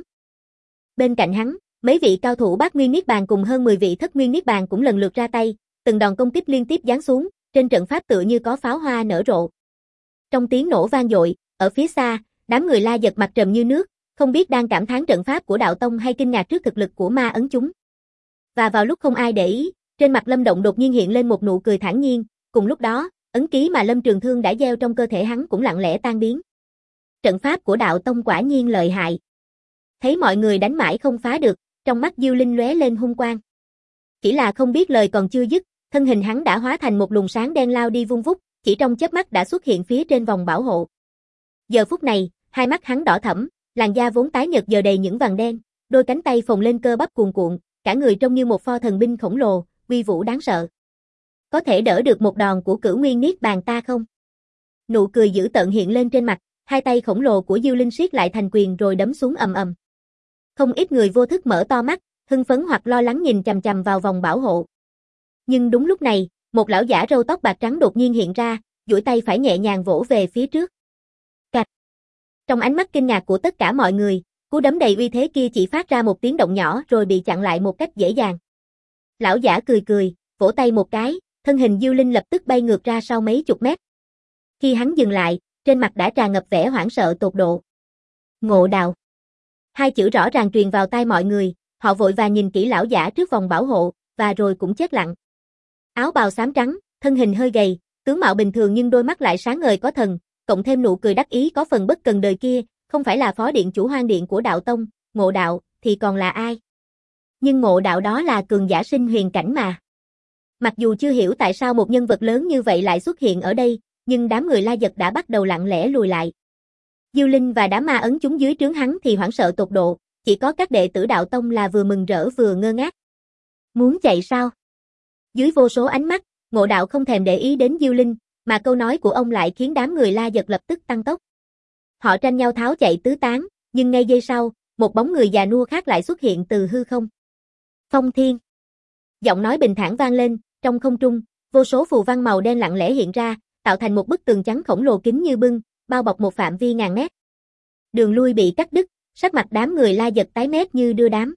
Bên cạnh hắn, mấy vị cao thủ bát nguyên niết bàn cùng hơn 10 vị thất nguyên niết bàn cũng lần lượt ra tay, từng đòn công kích liên tiếp giáng xuống, trên trận pháp tựa như có pháo hoa nở rộ. Trong tiếng nổ vang dội, ở phía xa, đám người La Giật mặt trầm như nước, không biết đang cảm thán trận pháp của đạo tông hay kinh ngạc trước thực lực của ma ấn chúng. Và vào lúc không ai để ý, trên mặt Lâm Động đột nhiên hiện lên một nụ cười thản nhiên, cùng lúc đó, ấn ký mà Lâm Trường Thương đã gieo trong cơ thể hắn cũng lặng lẽ tan biến. Trận pháp của đạo tông quả nhiên lợi hại. Thấy mọi người đánh mãi không phá được, trong mắt Diêu Linh lóe lên hung quang. Chỉ là không biết lời còn chưa dứt, thân hình hắn đã hóa thành một luồng sáng đen lao đi vung vút, chỉ trong chớp mắt đã xuất hiện phía trên vòng bảo hộ. Giờ phút này, hai mắt hắn đỏ thẫm, làn da vốn tái nhợt giờ đầy những vàng đen, đôi cánh tay phồng lên cơ bắp cuồn cuộn, cả người trông như một pho thần binh khổng lồ, uy vũ đáng sợ. Có thể đỡ được một đòn của cửu nguyên niết bàn ta không? Nụ cười dữ tợn hiện lên trên mặt, hai tay khổng lồ của Diêu Linh siết lại thành quyền rồi đấm xuống ầm ầm. Không ít người vô thức mở to mắt, hưng phấn hoặc lo lắng nhìn chằm chằm vào vòng bảo hộ. Nhưng đúng lúc này, một lão giả râu tóc bạc trắng đột nhiên hiện ra, duỗi tay phải nhẹ nhàng vỗ về phía trước. Cạch. Trong ánh mắt kinh ngạc của tất cả mọi người, cú đấm đầy uy thế kia chỉ phát ra một tiếng động nhỏ rồi bị chặn lại một cách dễ dàng. Lão giả cười cười, vỗ tay một cái, thân hình Diêu Linh lập tức bay ngược ra sau mấy chục mét. Khi hắn dừng lại, trên mặt đã tràn ngập vẻ hoảng sợ tột độ. Ngộ đạo. Hai chữ rõ ràng truyền vào tai mọi người, họ vội vàng nhìn kỹ lão giả trước vòng bảo hộ, và rồi cũng chết lặng. Áo bào xám trắng, thân hình hơi gầy, tướng mạo bình thường nhưng đôi mắt lại sáng ngời có thần, cộng thêm nụ cười đắc ý có phần bất cần đời kia, không phải là phó điện chủ Hoang Điện của đạo tông, Ngộ Đạo, thì còn là ai? Nhưng Ngộ Đạo đó là cường giả sinh huyền cảnh mà. Mặc dù chưa hiểu tại sao một nhân vật lớn như vậy lại xuất hiện ở đây, nhưng đám người La Giật đã bắt đầu lặng lẽ lùi lại. Diêu Linh và đám ma ấn chúng dưới trướng hắn thì hoảng sợ tột độ, chỉ có các đệ tử đạo tông là vừa mừng rỡ vừa ngơ ngác. Muốn chạy sao? Dưới vô số ánh mắt, Ngộ Đạo không thèm để ý đến Diêu Linh, mà câu nói của ông lại khiến đám người La Giật lập tức tăng tốc. Họ tranh nhau tháo chạy tứ tán, nhưng ngay giây sau, một bóng người già nua khác lại xuất hiện từ hư không. Phong Thiên. Giọng nói bình thản vang lên, trong không trung, vô số phù văn màu đen lặng lẽ hiện ra, tạo thành một bức tường trắng khổng lồ kín như bưng, bao bọc một phạm vi ngàn mét. Đường lui bị cắt đứt, sắc mặt đám người La Giật tái mét như đưa đám.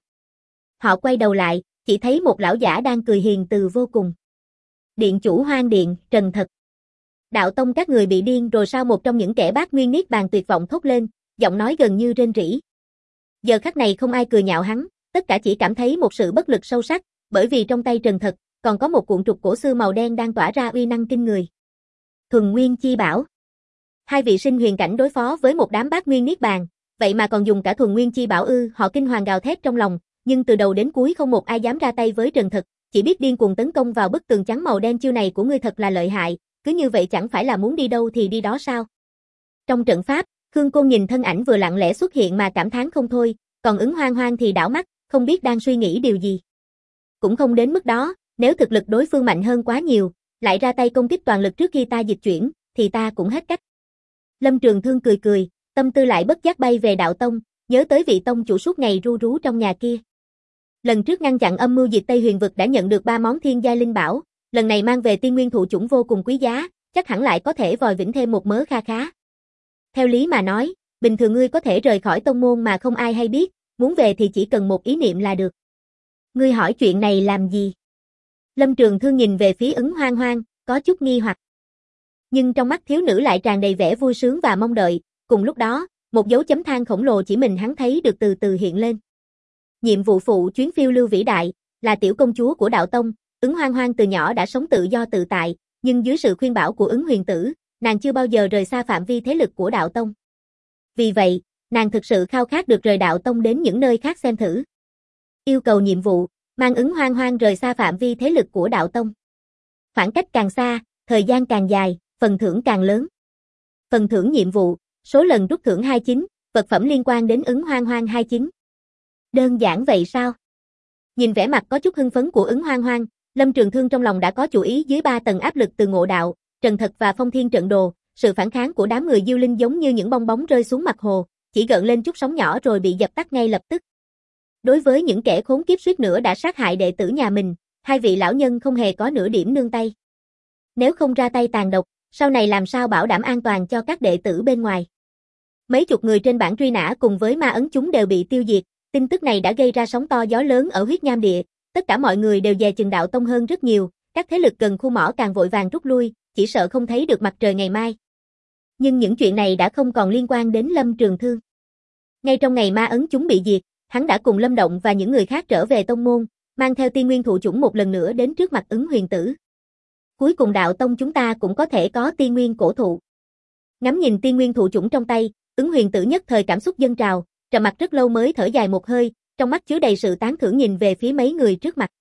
Họ quay đầu lại, chỉ thấy một lão giả đang cười hiền từ vô cùng. Điện chủ Hoang Điện, Trần Thật. Đạo tông các người bị điên rồi sao? Một trong những kẻ bát nguyên niết bàn tuyệt vọng thốt lên, giọng nói gần như rên rỉ. Giờ khắc này không ai cười nhạo hắn, tất cả chỉ cảm thấy một sự bất lực sâu sắc, bởi vì trong tay Trần Thật còn có một cuộn trục cổ xưa màu đen đang tỏa ra uy năng kinh người. Thuần Nguyên Chi Bảo. Hai vị sinh huyền cảnh đối phó với một đám bát nguyên niết bàn, vậy mà còn dùng cả Thuần Nguyên Chi Bảo ư? Họ kinh hoàng gào thét trong lòng, nhưng từ đầu đến cuối không một ai dám ra tay với Trần Thật, chỉ biết điên cuồng tấn công vào bức tường trắng màu đen. Chiêu này của ngươi thật là lợi hại, cứ như vậy chẳng phải là muốn đi đâu thì đi đó sao? Trong trận pháp, Khương Côn nhìn thân ảnh vừa lặng lẽ xuất hiện mà cảm thán không thôi, còn Ứng Hoang Hoang thì đảo mắt, không biết đang suy nghĩ điều gì. Cũng không đến mức đó, nếu thực lực đối phương mạnh hơn quá nhiều, lại ra tay công kích toàn lực trước khi ta dịch chuyển, thì ta cũng hết cách. Lâm Trường Thương cười cười, tâm tư lại bất giác bay về đạo tông, nhớ tới vị tông chủ suốt ngày ru rú trong nhà kia. Lần trước ngăn chặn âm mưu diệt Tây Huyền vực đã nhận được 3 món thiên giai linh bảo, lần này mang về tiên nguyên thụ chủng vô cùng quý giá, chắc hẳn lại có thể vòi vĩnh thêm một mớ kha khá. Theo lý mà nói, bình thường ngươi có thể rời khỏi tông môn mà không ai hay biết, muốn về thì chỉ cần một ý niệm là được. Ngươi hỏi chuyện này làm gì? Lâm Trường Thương nhìn về phía Ứng Hoang Hoang, có chút nghi hoặc. Nhưng trong mắt thiếu nữ lại tràn đầy vẻ vui sướng và mong đợi, cùng lúc đó, một dấu chấm than khổng lồ chỉ mình hắn thấy được từ từ hiện lên. Nhiệm vụ phụ chuyến phiêu lưu vĩ đại, là tiểu công chúa của đạo tông, Ứng Hoang Hoang từ nhỏ đã sống tự do tự tại, nhưng dưới sự khuyên bảo của Ứng Huyền Tử, nàng chưa bao giờ rời xa phạm vi thế lực của đạo tông. Vì vậy, nàng thực sự khao khát được rời đạo tông đến những nơi khác xem thử. Yêu cầu nhiệm vụ, mang Ứng Hoang Hoang rời xa phạm vi thế lực của đạo tông. Khoảng cách càng xa, thời gian càng dài, phần thưởng càng lớn. Phần thưởng nhiệm vụ, số lần rút thưởng 29, vật phẩm liên quan đến Ứng Hoang Hoang 29. Đơn giản vậy sao? Nhìn vẻ mặt có chút hưng phấn của Ứng Hoang Hoang, Lâm Trường Thương trong lòng đã có chủ ý. Dưới 3 tầng áp lực từ Ngộ Đạo, Trần Thật và Phong Thiên trận đồ, sự phản kháng của đám người Diêu Linh giống như những bong bóng rơi xuống mặt hồ, chỉ gợn lên chút sóng nhỏ rồi bị dập tắt ngay lập tức. Đối với những kẻ khốn kiếp suýt nữa đã sát hại đệ tử nhà mình, hai vị lão nhân không hề có nửa điểm nương tay. Nếu không ra tay tàn độc, sau này làm sao bảo đảm an toàn cho các đệ tử bên ngoài? Mấy chục người trên bảng truy nã cùng với ma ấn chúng đều bị tiêu diệt, tin tức này đã gây ra sóng to gió lớn ở huyết nham địa, tất cả mọi người đều dè chừng đạo tông hơn rất nhiều, các thế lực gần khu mỏ càng vội vàng rút lui, chỉ sợ không thấy được mặt trời ngày mai. Nhưng những chuyện này đã không còn liên quan đến Lâm Trường Thương. Ngay trong ngày ma ấn chúng bị diệt, hắn đã cùng Lâm Động và những người khác trở về tông môn, mang theo tiên nguyên thụ chủng một lần nữa đến trước mặt Ứng Huyền Tử. Cuối cùng đạo tông chúng ta cũng có thể có tiên nguyên cổ thụ. Ngắm nhìn tiên nguyên thụ chủng trong tay, Ứng Huyền Tử nhất thời cảm xúc dâng trào, trầm mặt rất lâu mới thở dài một hơi, trong mắt chứa đầy sự tán thưởng nhìn về phía mấy người trước mặt.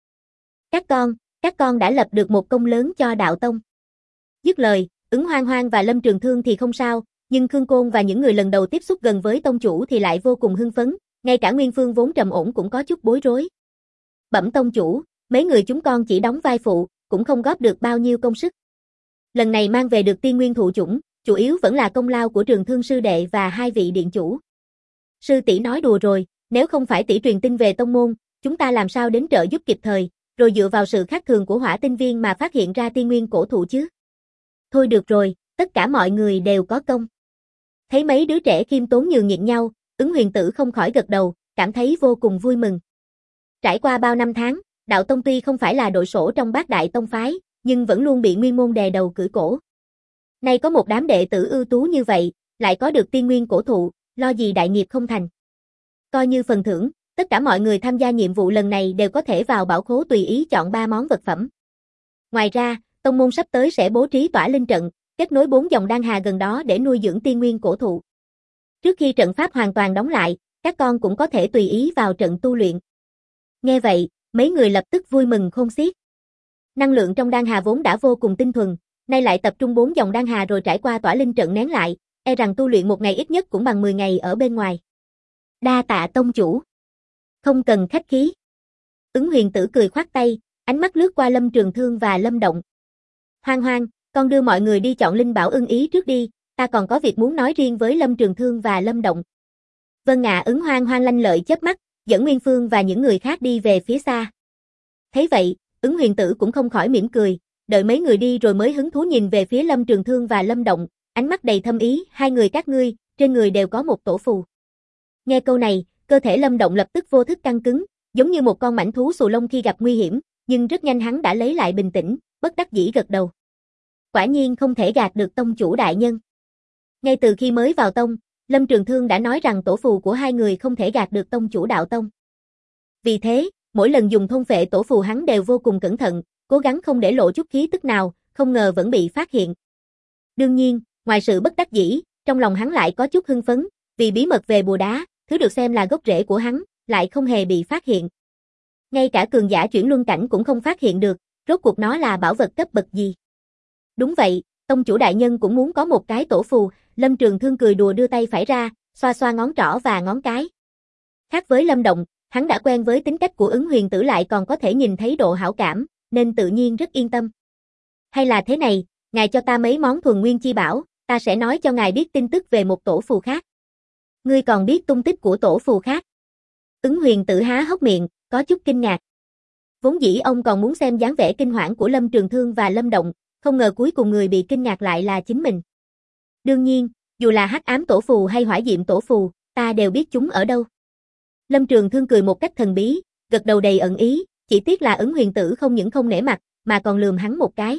Các con đã lập được một công lớn cho đạo tông. Dứt lời, Ứng Hoang Hoang và Lâm Trường Thương thì không sao, nhưng Khương Côn và những người lần đầu tiếp xúc gần với tông chủ thì lại vô cùng hưng phấn, ngay cả Nguyên Phương vốn trầm ổn cũng có chút bối rối. Bẩm tông chủ, mấy người chúng con chỉ đóng vai phụ, cũng không góp được bao nhiêu công sức. Lần này mang về được tiên nguyên thụ chủng, chủ yếu vẫn là công lao của Trường Thương sư đệ và hai vị điện chủ. Sư tỷ nói đùa rồi, nếu không phải tỷ truyền tin về tông môn, chúng ta làm sao đến trợ giúp kịp thời, rồi dựa vào sự khác thường của Hỏa Tinh Viên mà phát hiện ra tiên nguyên cổ thụ chứ. Thôi được rồi, tất cả mọi người đều có công. Thấy mấy đứa trẻ khiêm tốn nhường nhịn nhau, Ứng Huyền Tử không khỏi gật đầu, cảm thấy vô cùng vui mừng. Trải qua bao năm tháng, đạo tông tuy không phải là đội sổ trong bát đại tông phái, nhưng vẫn luôn bị nguyên môn đè đầu cưỡi cổ. Nay có một đám đệ tử ưu tú như vậy, lại có được tiên nguyên cổ thụ, lo gì đại nghiệp không thành. Coi như phần thưởng, tất cả mọi người tham gia nhiệm vụ lần này đều có thể vào bảo khố tùy ý chọn 3 món vật phẩm. Ngoài ra, tông môn sắp tới sẽ bố trí tỏa linh trận, kết nối 4 dòng đan hà gần đó để nuôi dưỡng tiên nguyên cổ thụ. Trước khi trận pháp hoàn toàn đóng lại, các con cũng có thể tùy ý vào trận tu luyện. Nghe vậy, mấy người lập tức vui mừng khôn xiết. Năng lượng trong đan hà vốn đã vô cùng tinh thuần, nay lại tập trung 4 dòng đan hà rồi trải qua tỏa linh trận nén lại, e rằng tu luyện một ngày ít nhất cũng bằng 10 ngày ở bên ngoài. Đa tạ tông chủ. Không cần khách khí. Ứng Huyền Tử cười khoát tay, ánh mắt lướt qua Lâm Trường Thương và Lâm Động. Hoang Hoang, con đưa mọi người đi chọn Linh Bảo ưng ý trước đi, ta còn có việc muốn nói riêng với Lâm Trường Thương và Lâm Động. Vâng ạ. Ứng Hoang Hoang lanh lợi chớp mắt, dẫn Nguyên Phương và những người khác đi về phía xa. Thấy vậy, Ứng Huyền Tử cũng không khỏi mỉm cười, đợi mấy người đi rồi mới hứng thú nhìn về phía Lâm Trường Thương và Lâm Động, ánh mắt đầy thâm ý, hai người các ngươi, trên người đều có một tổ phù. Nghe câu này, cơ thể Lâm Động lập tức vô thức căng cứng, giống như một con mãnh thú xù lông khi gặp nguy hiểm, nhưng rất nhanh hắn đã lấy lại bình tĩnh, bất đắc dĩ gật đầu. Quả nhiên không thể gạt được tông chủ đại nhân. Ngay từ khi mới vào tông, Lâm Trường Thương đã nói rằng tổ phù của hai người không thể gạt được tông chủ đạo tông. Vì thế, mỗi lần dùng thôn phệ tổ phù hắn đều vô cùng cẩn thận, cố gắng không để lộ chút khí tức nào, không ngờ vẫn bị phát hiện. Đương nhiên, ngoài sự bất đắc dĩ, trong lòng hắn lại có chút hưng phấn, vì bí mật về bùa đá, thứ được xem là gốc rễ của hắn, lại không hề bị phát hiện. Ngay cả cường giả chuyển luân cảnh cũng không phát hiện được, rốt cuộc nó là bảo vật cấp bậc gì. Đúng vậy, tông chủ đại nhân cũng muốn có một cái tổ phù. Lâm Trường Thương cười đùa đưa tay phải ra, xoa xoa ngón trỏ và ngón cái. Khác với Lâm Động, hắn đã quen với tính cách của Ứng Huyền Tử lại còn có thể nhìn thấy độ hảo cảm, nên tự nhiên rất yên tâm. Hay là thế này, ngài cho ta mấy món thuần nguyên chi bảo, ta sẽ nói cho ngài biết tin tức về một tổ phù khác. Ngươi còn biết tung tích của tổ phù khác? Ứng Huyền Tử há hốc miệng, có chút kinh ngạc. Vốn dĩ ông còn muốn xem dáng vẻ kinh hoảng của Lâm Trường Thương và Lâm Động, không ngờ cuối cùng người bị kinh ngạc lại là chính mình. Đương nhiên, dù là hắc ám tổ phù hay hỏa diệm tổ phù, ta đều biết chúng ở đâu. Lâm Trường Thương cười một cách thần bí, gật đầu đầy ẩn ý, chỉ tiếc là Ứng Huyền Tử không những không nể mặt, mà còn lườm hắn một cái.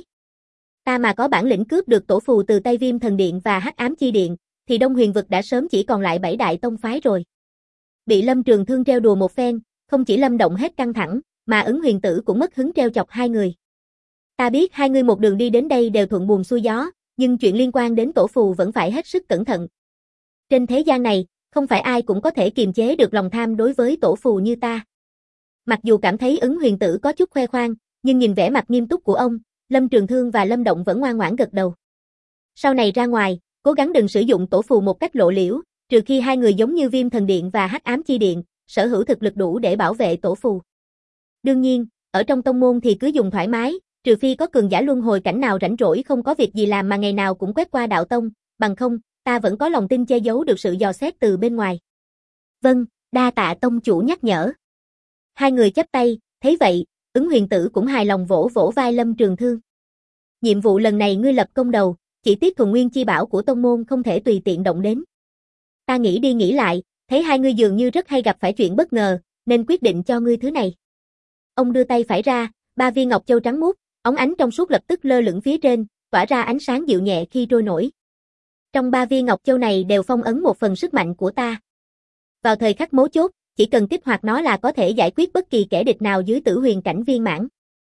Ta mà có bản lĩnh cướp được tổ phù từ tay Viêm Thần Điện và Hắc Ám Chi Điện, thì Đông Huyền vực đã sớm chỉ còn lại 7 đại tông phái rồi. Bị Lâm Trường Thương trêu đùa một phen, không chỉ Lâm Động hết căng thẳng, mà Ứng Huyền Tử cũng mất hứng trêu chọc hai người. Ta biết hai người một đường đi đến đây đều thuận buồm xuôi gió, nhưng chuyện liên quan đến tổ phù vẫn phải hết sức cẩn thận. Trên thế gian này, không phải ai cũng có thể kiềm chế được lòng tham đối với tổ phù như ta. Mặc dù cảm thấy Ứng Huyền Tử có chút khoe khoang, nhưng nhìn vẻ mặt nghiêm túc của ông, Lâm Trường Thương và Lâm Động vẫn ngoan ngoãn gật đầu. Sau này ra ngoài, cố gắng đừng sử dụng tổ phù một cách lộ liễu, trừ khi hai người giống như Viêm Thần Điện và Hắc Ám Chi Điện, sở hữu thực lực đủ để bảo vệ tổ phù. Đương nhiên, ở trong tông môn thì cứ dùng thoải mái, trừ phi có cường giả luân hồi cảnh nào rảnh rỗi không có việc gì làm mà ngày nào cũng quét qua đạo tông, bằng không, ta vẫn có lòng tin che giấu được sự dò xét từ bên ngoài. Vâng, đa tạ tông chủ nhắc nhở. Hai người chắp tay, thấy vậy, Ứng Huyền Tử cũng hài lòng vỗ vỗ vai Lâm Trường Thương. Nhiệm vụ lần này ngươi lập công đầu, chỉ tiếc thuần nguyên chi bảo của tông môn không thể tùy tiện động đến. Ta nghĩ đi nghĩ lại, thấy hai ngươi dường như rất hay gặp phải chuyện bất ngờ, nên quyết định cho ngươi thứ này. Ông đưa tay phải ra, 3 viên ngọc châu trắng muốt, óng ánh trong suốt lập tức lơ lửng phía trên, tỏa ra ánh sáng dịu nhẹ khi trôi nổi. Trong 3 viên ngọc châu này đều phong ấn một phần sức mạnh của ta. Vào thời khắc mấu chốt, chỉ cần kích hoạt nó là có thể giải quyết bất kỳ kẻ địch nào dưới tử huyền cảnh viên mãn.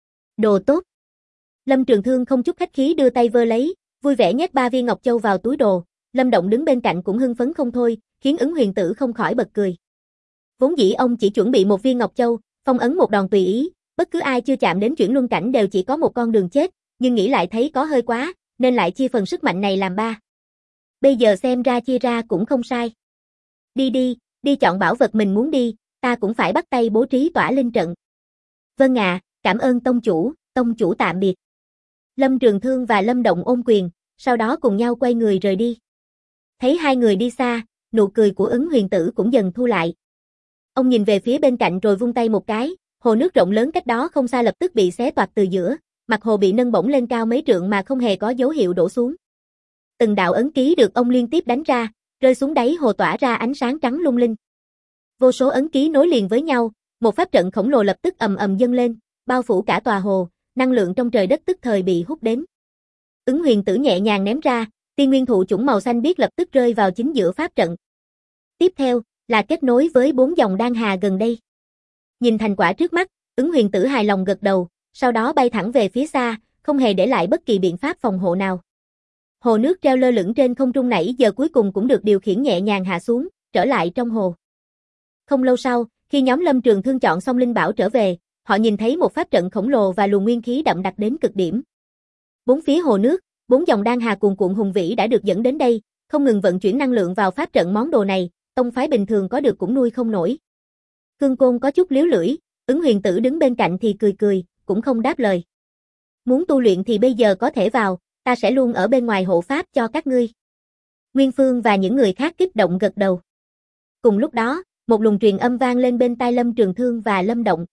Đồ tốt. Lâm Trường Thương không chút khách khí đưa tay vơ lấy, vui vẻ nhét 3 viên ngọc châu vào túi đồ. Lâm Động đứng bên cạnh cũng hưng phấn không thôi, khiến Ứng Huyền Tử không khỏi bật cười. Vốn dĩ ông chỉ chuẩn bị một viên ngọc châu, phong ấn một đòn tùy ý, bất cứ ai chưa chạm đến chuyển luân cảnh đều chỉ có một con đường chết, nhưng nghĩ lại thấy có hơi quá, nên lại chia phần sức mạnh này làm 3. Bây giờ xem ra chia ra cũng không sai. Đi chọn bảo vật mình muốn đi, ta cũng phải bắt tay bố trí tỏa linh trận. Vâng ạ, cảm ơn tông chủ tạm biệt. Lâm Trường Thương và Lâm Động ôm quyền, sau đó cùng nhau quay người rời đi. Thấy hai người đi xa, nụ cười của Ứng Huyền Tử cũng dần thu lại. Ông nhìn về phía bên cạnh rồi vung tay một cái, hồ nước rộng lớn cách đó không xa lập tức bị xé toạc từ giữa, mặt hồ bị nâng bổng lên cao mấy trượng mà không hề có dấu hiệu đổ xuống. Từng đạo ấn ký được ông liên tiếp đánh ra, rơi xuống đáy hồ tỏa ra ánh sáng trắng lung linh. Vô số ấn ký nối liền với nhau, một pháp trận khổng lồ lập tức ầm ầm dâng lên, bao phủ cả tòa hồ, năng lượng trong trời đất tức thời bị hút đến. Ứng Huyền Tử nhẹ nhàng ném ra, tiên nguyên thụ chủng màu xanh biếc lập tức rơi vào chính giữa pháp trận. Tiếp theo, là kết nối với 4 dòng đan hà gần đây. Nhìn thành quả trước mắt, Ứng Huyền Tử hài lòng gật đầu, sau đó bay thẳng về phía xa, không hề để lại bất kỳ biện pháp phòng hộ nào. Hồ nước treo lơ lửng trên không trung nãy giờ cuối cùng cũng được điều khiển nhẹ nhàng hạ xuống, trở lại trong hồ. Không lâu sau, khi nhóm Lâm Trường Thương chọn xong linh bảo trở về, họ nhìn thấy một pháp trận khổng lồ và luồng nguyên khí đậm đặc đến cực điểm. Bốn phía hồ nước, 4 dòng đan hà cuồn cuộn hùng vĩ đã được dẫn đến đây, không ngừng vận chuyển năng lượng vào pháp trận món đồ này, tông phái bình thường có được cũng nuôi không nổi. Cương Côn có chút liếu lưỡi, Ứng Huyền Tử đứng bên cạnh thì cười cười, cũng không đáp lời. Muốn tu luyện thì bây giờ có thể vào, ta sẽ luôn ở bên ngoài hộ pháp cho các ngươi. Nguyên Phương và những người khác kích động gật đầu. Cùng lúc đó, một luồng truyền âm vang lên bên tai Lâm Trường Thương và Lâm Động.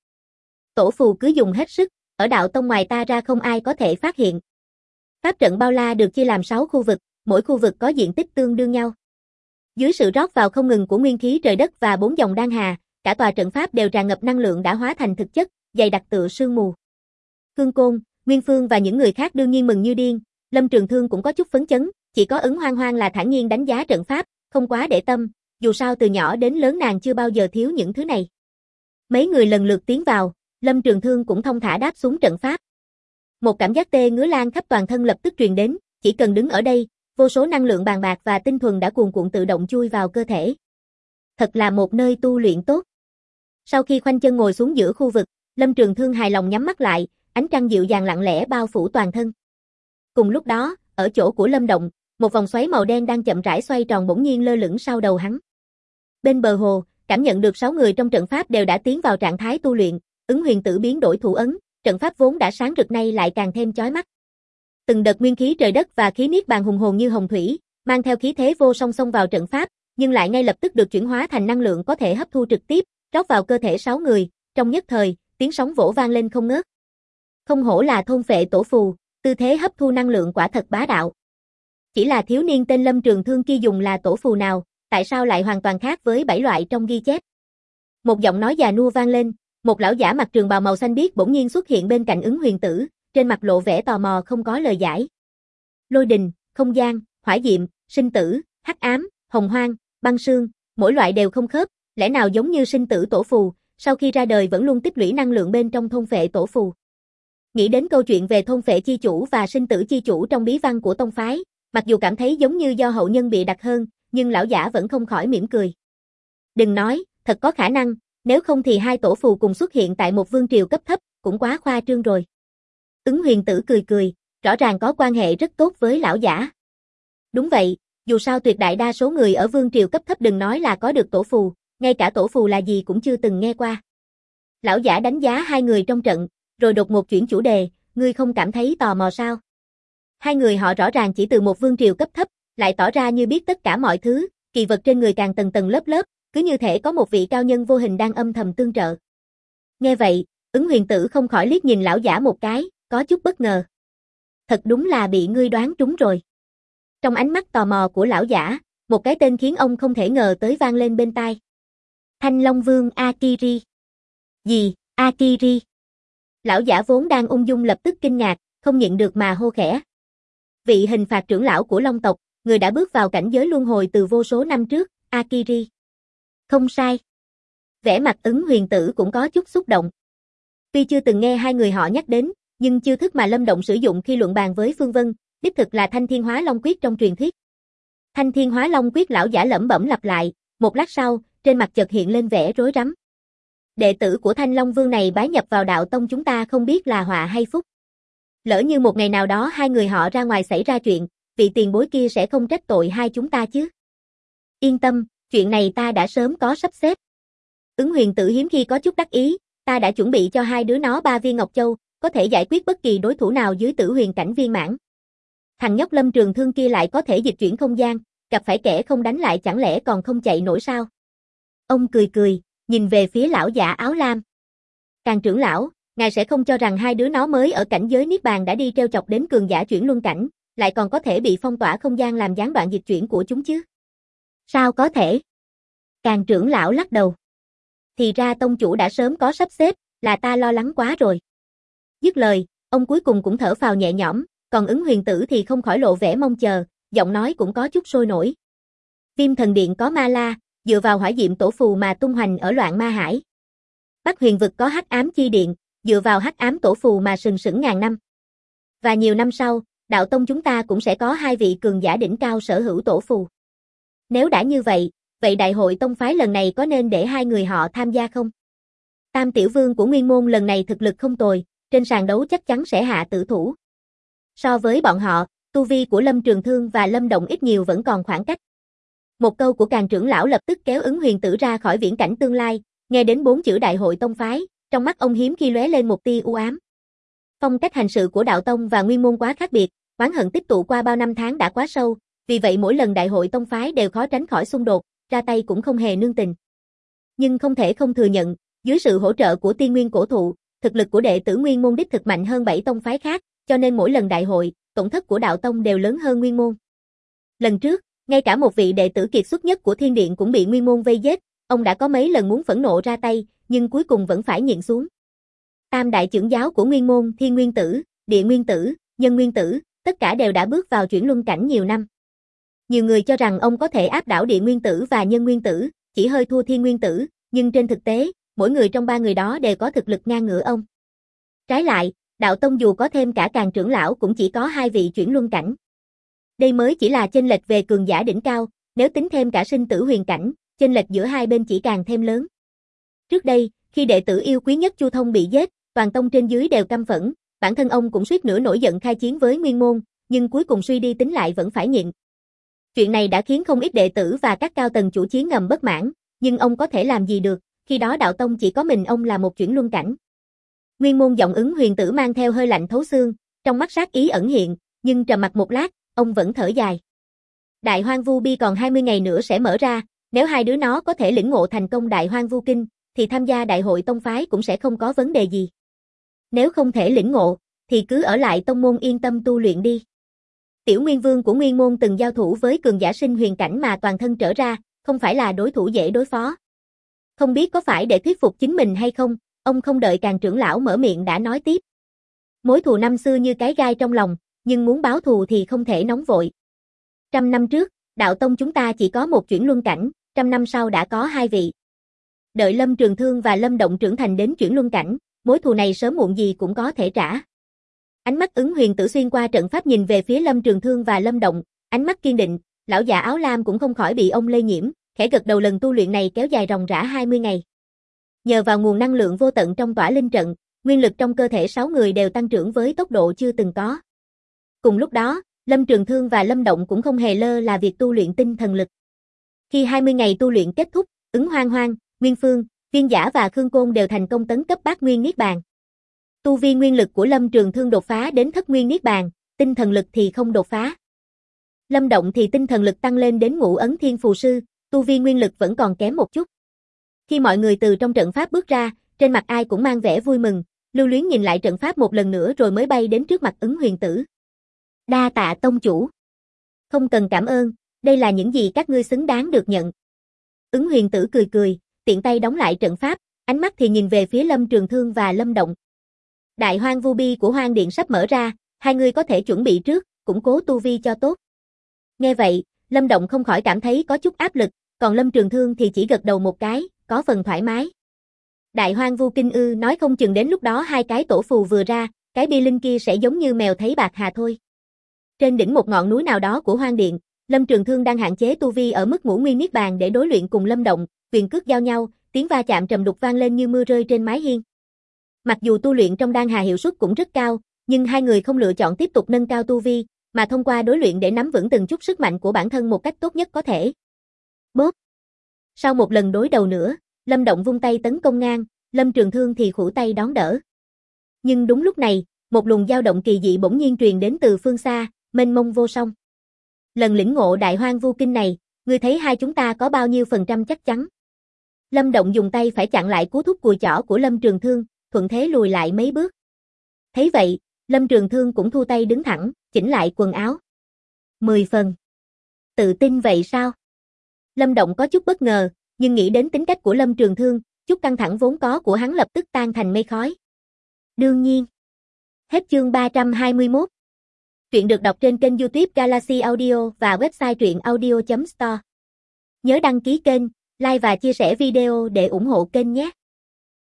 Tổ phù cứ dùng hết sức, ở đạo tông ngoài ta ra không ai có thể phát hiện. Pháp trận bao la được chia làm 6 khu vực, mỗi khu vực có diện tích tương đương nhau. Dưới sự rót vào không ngừng của nguyên khí trời đất và 4 dòng đan hà, cả tòa trận pháp đều tràn ngập năng lượng đã hóa thành thực chất, dày đặc tựa sương mù. Cương Côn, Nguyên Phương và những người khác đương nhiên mừng như điên, Lâm Trường Thương cũng có chút phấn chấn, chỉ có Ứng Hoang Hoang là thản nhiên đánh giá trận pháp, không quá để tâm, dù sao từ nhỏ đến lớn nàng chưa bao giờ thiếu những thứ này. Mấy người lần lượt tiến vào, Lâm Trường Thương cũng thông thả đáp xuống trận pháp. Một cảm giác tê ngứa lan khắp toàn thân lập tức truyền đến, chỉ cần đứng ở đây, vô số năng lượng bàn bạc và tinh thuần đã cuồn cuộn tự động chui vào cơ thể. Thật là một nơi tu luyện tốt. Sau khi khoanh chân ngồi xuống giữa khu vực, Lâm Trường Thương hài lòng nhắm mắt lại, ánh trăng dịu dàng lặng lẽ bao phủ toàn thân. Cùng lúc đó, ở chỗ của Lâm Động, một vòng xoáy màu đen đang chậm rãi xoay tròn bỗng nhiên lơ lửng sau đầu hắn. Bên bờ hồ, cảm nhận được 6 người trong trận pháp đều đã tiến vào trạng thái tu luyện, Ứng Huyền Tử biến đổi thủ ấn, trận pháp vốn đã sáng rực nay lại càng thêm chói mắt. Từng đợt nguyên khí trời đất và khí niết bàn hùng hồn như hồng thủy, mang theo khí thế vô song xông vào trận pháp, nhưng lại ngay lập tức được chuyển hóa thành năng lượng có thể hấp thu trực tiếp, rót vào cơ thể 6 người, trong nhất thời, tiếng sóng vỗ vang lên không ngớt. Không hổ là thôn phệ tổ phù, tư thế hấp thu năng lượng quả thật bá đạo. Chỉ là thiếu niên tên Lâm Trường Thương kia dùng là tổ phù nào, tại sao lại hoàn toàn khác với 7 loại trong ghi chép? Một giọng nói già nua vang lên, một lão giả mặc trường bào màu xanh biếc bỗng nhiên xuất hiện bên cạnh Ứng Huyền Tử, trên mặt lộ vẻ tò mò không có lời giải. Lôi đình, không gian, hỏa diệm, sinh tử, hắc ám, hồng hoang, băng sương, mỗi loại đều không khớp, lẽ nào giống như sinh tử tổ phù, sau khi ra đời vẫn luôn tích lũy năng lượng bên trong thôn phệ tổ phù. Nghĩ đến câu chuyện về thôn phệ chi chủ và sinh tử chi chủ trong bí văn của tông phái, mặc dù cảm thấy giống như do hậu nhân bịa đặt hơn, nhưng lão giả vẫn không khỏi mỉm cười. Đừng nói, thật có khả năng, nếu không thì 2 tổ phù cùng xuất hiện tại một vương triều cấp thấp, cũng quá khoa trương rồi. Ứng Huyền Tử cười cười, rõ ràng có quan hệ rất tốt với lão giả. Đúng vậy, dù sao tuyệt đại đa số người ở vương triều cấp thấp đừng nói là có được tổ phù, ngay cả tổ phù là gì cũng chưa từng nghe qua. Lão giả đánh giá 2 người trong trận, rồi đột ngột chuyển chủ đề, ngươi không cảm thấy tò mò sao? 2 người họ rõ ràng chỉ từ một vương triều cấp thấp, lại tỏ ra như biết tất cả mọi thứ, kỳ vật trên người càng tầng tầng lớp lớp, cứ như thể có một vị cao nhân vô hình đang âm thầm tương trợ. Nghe vậy, Ứng Huyền Tử không khỏi liếc nhìn lão giả một cái, có chút bất ngờ. Thật đúng là bị ngươi đoán trúng rồi. Trong ánh mắt tò mò của lão giả, một cái tên khiến ông không thể ngờ tới vang lên bên tai. Thanh Long Vương Akiri. Gì, Akiri? Lão giả vốn đang ung dung lập tức kinh ngạc, không nhịn được mà hô khẽ. Vị hình phạt trưởng lão của Long tộc, người đã bước vào cảnh giới luân hồi từ vô số năm trước, Akiri. Không sai. Vẻ mặt Ứng Huyền Tử cũng có chút xúc động. Tuy chưa từng nghe 2 người họ nhắc đến, nhưng chiêu thức mà Lâm Động sử dụng khi luận bàn với Phương Vân, đích thực là Thanh Thiên Hóa Long Quyết trong truyền thuyết. Thanh Thiên Hóa Long Quyết lão giả lẩm bẩm lặp lại, một lát sau, trên mặt chợt hiện lên vẻ rối rắm. Đệ tử của Thanh Long Vương này bái nhập vào đạo tông chúng ta không biết là họa hay phúc. Lỡ như một ngày nào đó 2 người họ ra ngoài xảy ra chuyện, vị tiền bối kia sẽ không trách tội hai chúng ta chứ. Yên tâm, chuyện này ta đã sớm có sắp xếp. Ứng Huyền Tử hiếm khi có chút đắc ý, ta đã chuẩn bị cho 2 đứa nó 3 viên ngọc châu, có thể giải quyết bất kỳ đối thủ nào dưới tử huyền cảnh viên mãn. Thằng nhóc Lâm Trường Thương kia lại có thể dịch chuyển không gian, gặp phải kẻ không đánh lại chẳng lẽ còn không chạy nổi sao? Ông cười cười, nhìn về phía lão giả áo lam. Càn trưởng lão, ngài sẽ không cho rằng 2 đứa nó mới ở cảnh giới niết bàn đã đi treo chọc đến cường giả chuyển luân cảnh, lại còn có thể bị phong tỏa không gian làm gián đoạn dịch chuyển của chúng chứ? Sao có thể? Càn trưởng lão lắc đầu. Thì ra tông chủ đã sớm có sắp xếp, là ta lo lắng quá rồi. Dứt lời, ông cuối cùng cũng thở phào nhẹ nhõm, còn Ứng Huyền Tử thì không khỏi lộ vẻ mong chờ, giọng nói cũng có chút sôi nổi. Viêm thần điện có ma la, dựa vào hỏa diệm tổ phù mà tung hoành ở loạn ma hải. Bắc huyền vực có hắc ám chi điện, dựa vào hắc ám tổ phù mà sừng sững ngàn năm. Và nhiều năm sau, đạo tông chúng ta cũng sẽ có 2 vị cường giả đỉnh cao sở hữu tổ phù. Nếu đã như vậy, vậy đại hội tông phái lần này có nên để 2 người họ tham gia không? Tam tiểu vương của Nguyên Môn lần này thực lực không tồi, trên sàn đấu chắc chắn sẽ hạ tử thủ. So với bọn họ, tu vi của Lâm Trường Thương và Lâm Động ít nhiều vẫn còn khoảng cách. Một câu của Càn trưởng lão lập tức kéo Ứng Huyền Tử ra khỏi viễn cảnh tương lai, Nghe đến 4 chữ Đại hội tông phái, trong mắt ông hiếm khi lóe lên một tia u ám. Phong cách hành sự của đạo tông và nguyên môn quá khác biệt, oán hận tích tụ qua bao năm tháng đã quá sâu, vì vậy mỗi lần đại hội tông phái đều khó tránh khỏi xung đột, ra tay cũng không hề nương tình. Nhưng không thể không thừa nhận, dưới sự hỗ trợ của Tiên Nguyên cổ thụ, thực lực của đệ tử nguyên môn đích thực mạnh hơn 7 tông phái khác, cho nên mỗi lần đại hội, tổn thất của đạo tông đều lớn hơn nguyên môn. Lần trước, ngay cả một vị đệ tử kiệt xuất nhất của Thiên Điện cũng bị nguyên môn vây giết, ông đã có mấy lần muốn phẫn nộ ra tay, nhưng cuối cùng vẫn phải nhịn xuống. Tam đại trưởng giáo của nguyên môn, Thiên Nguyên Tử, Địa Nguyên Tử, Nhân Nguyên Tử, tất cả đều đã bước vào chuyển luân cảnh nhiều năm. Nhiều người cho rằng ông có thể áp đảo Địa Nguyên Tử và Nhân Nguyên Tử, chỉ hơi thua Thiên Nguyên Tử, nhưng trên thực tế, mỗi người trong ba người đó đều có thực lực ngang ngửa ông. Trái lại, đạo tông dù có thêm cả Càn trưởng lão cũng chỉ có 2 vị chuyển luân cảnh. Đây mới chỉ là chênh lệch về cường giả đỉnh cao, nếu tính thêm cả sinh tử huyền cảnh, chênh lệch giữa hai bên chỉ càng thêm lớn. Trước đây, khi đệ tử yêu quý nhất Chu Thông bị giết, toàn tông trên dưới đều căm phẫn, bản thân ông cũng suýt nữa nổi giận khai chiến với nguyên môn, nhưng cuối cùng suy đi tính lại vẫn phải nhịn. Chuyện này đã khiến không ít đệ tử và các cao tầng chủ chiến ngầm bất mãn, nhưng ông có thể làm gì được, khi đó đạo tông chỉ có mình ông là một chuyển luân cảnh. Nguyên môn giọng Ứng Huyền Tử mang theo hơi lạnh thấu xương, trong mắt sát ý ẩn hiện, nhưng trầm mặc một lát, ông vẫn thở dài. Đại Hoang Vu Bi còn 20 ngày nữa sẽ mở ra, nếu hai đứa nó có thể lĩnh ngộ thành công Đại Hoang Vu Kinh, thì tham gia đại hội tông phái cũng sẽ không có vấn đề gì. Nếu không thể lĩnh ngộ, thì cứ ở lại tông môn yên tâm tu luyện đi. Tiểu Nguyên Vương của Nguyên môn từng giao thủ với cường giả sinh huyền cảnh mà toàn thân trở ra, không phải là đối thủ dễ đối phó. Không biết có phải để thuyết phục chính mình hay không, ông không đợi Càn trưởng lão mở miệng đã nói tiếp. Mối thù năm xưa như cái gai trong lòng, nhưng muốn báo thù thì không thể nóng vội. 100 năm trước, đạo tông chúng ta chỉ có một chuyển luân cảnh, 100 năm sau đã có 2 vị. Đợi Lâm Trường Thương và Lâm Động trưởng thành đến chuyển luân cảnh, mối thù này sớm muộn gì cũng có thể trả. Ánh mắt Ứng Huyền Tử xuyên qua trận pháp nhìn về phía Lâm Trường Thương và Lâm Động, ánh mắt kiên định, lão già áo lam cũng không khỏi bị ông lây nhiễm, khẽ gật đầu. Lần tu luyện này kéo dài ròng rã 20 ngày. Nhờ vào nguồn năng lượng vô tận trong tỏa linh trận, nguyên lực trong cơ thể 6 người đều tăng trưởng với tốc độ chưa từng có. Cùng lúc đó, Lâm Trường Thương và Lâm Động cũng không hề lơ là việc tu luyện tinh thần lực. Khi 20 ngày tu luyện kết thúc, Ứng Hoang Hoang, Nguyên Phương, Viên Giả và Khương Côn đều thành công tấn cấp Bát Nguyên Niết Bàn. Tu vi nguyên lực của Lâm Trường Thương đột phá đến Thất Nguyên Niết Bàn, tinh thần lực thì không đột phá. Lâm Động thì tinh thần lực tăng lên đến Ngũ Ấn Thiên Phù Sư, tu vi nguyên lực vẫn còn kém một chút. Khi mọi người từ trong trận pháp bước ra, trên mặt ai cũng mang vẻ vui mừng, lưu luyến nhìn lại trận pháp một lần nữa rồi mới bay đến trước mặt Ứng Huyền Tử. Đa tạ tông chủ. Không cần cảm ơn, đây là những gì các ngươi xứng đáng được nhận. Ứng Huyền Tử cười cười, tiện tay đóng lại trận pháp, ánh mắt thì nhìn về phía Lâm Trường Thương và Lâm Động. Đại Hoang Vu Bi của Hoang Điện sắp mở ra, hai người có thể chuẩn bị trước, củng cố tu vi cho tốt. Nghe vậy, Lâm Động không khỏi cảm thấy có chút áp lực, còn Lâm Trường Thương thì chỉ gật đầu một cái, có phần thoải mái. Đại Hoang Vu Kinh ư, nói không chừng đến lúc đó 2 cái tổ phù vừa ra, cái bia linh kia sẽ giống như mèo thấy bạc hà thôi. Trên đỉnh một ngọn núi nào đó của Hoang Điện, Lâm Trường Thương đang hạn chế tu vi ở mức Ngũ Nguyên Niết Bàn để đối luyện cùng Lâm Động, quyền cước giao nhau, tiếng va chạm trầm đục vang lên như mưa rơi trên mái hiên. Mặc dù tu luyện trong đan hà hiệu suất cũng rất cao, nhưng hai người không lựa chọn tiếp tục nâng cao tu vi, mà thông qua đối luyện để nắm vững từng chút sức mạnh của bản thân một cách tốt nhất có thể. Bốp. Sau một lần đối đầu nữa, Lâm Động vung tay tấn công ngang, Lâm Trường Thương thì khuỷu tay đón đỡ. Nhưng đúng lúc này, một luồng dao động kỳ dị bỗng nhiên truyền đến từ phương xa, mênh mông vô song. Lần lĩnh ngộ Đại Hoang Vu Kinh này, ngươi thấy hai chúng ta có bao nhiêu % chắc chắn? Lâm Động dùng tay phải chặn lại cú thúc cùi chỏ của Lâm Trường Thương, thuận thế lùi lại mấy bước. Thấy vậy, Lâm Trường Thương cũng thu tay đứng thẳng, chỉnh lại quần áo. 10 phần. Tự tin vậy sao? Lâm Động có chút bất ngờ, nhưng nghĩ đến tính cách của Lâm Trường Thương, chút căng thẳng vốn có của hắn lập tức tan thành mây khói. Đương nhiên. Hết chương 321. Truyện được đọc trên kênh YouTube Galaxy Audio và website truyệnaudio.store. Nhớ đăng ký kênh, like và chia sẻ video để ủng hộ kênh nhé.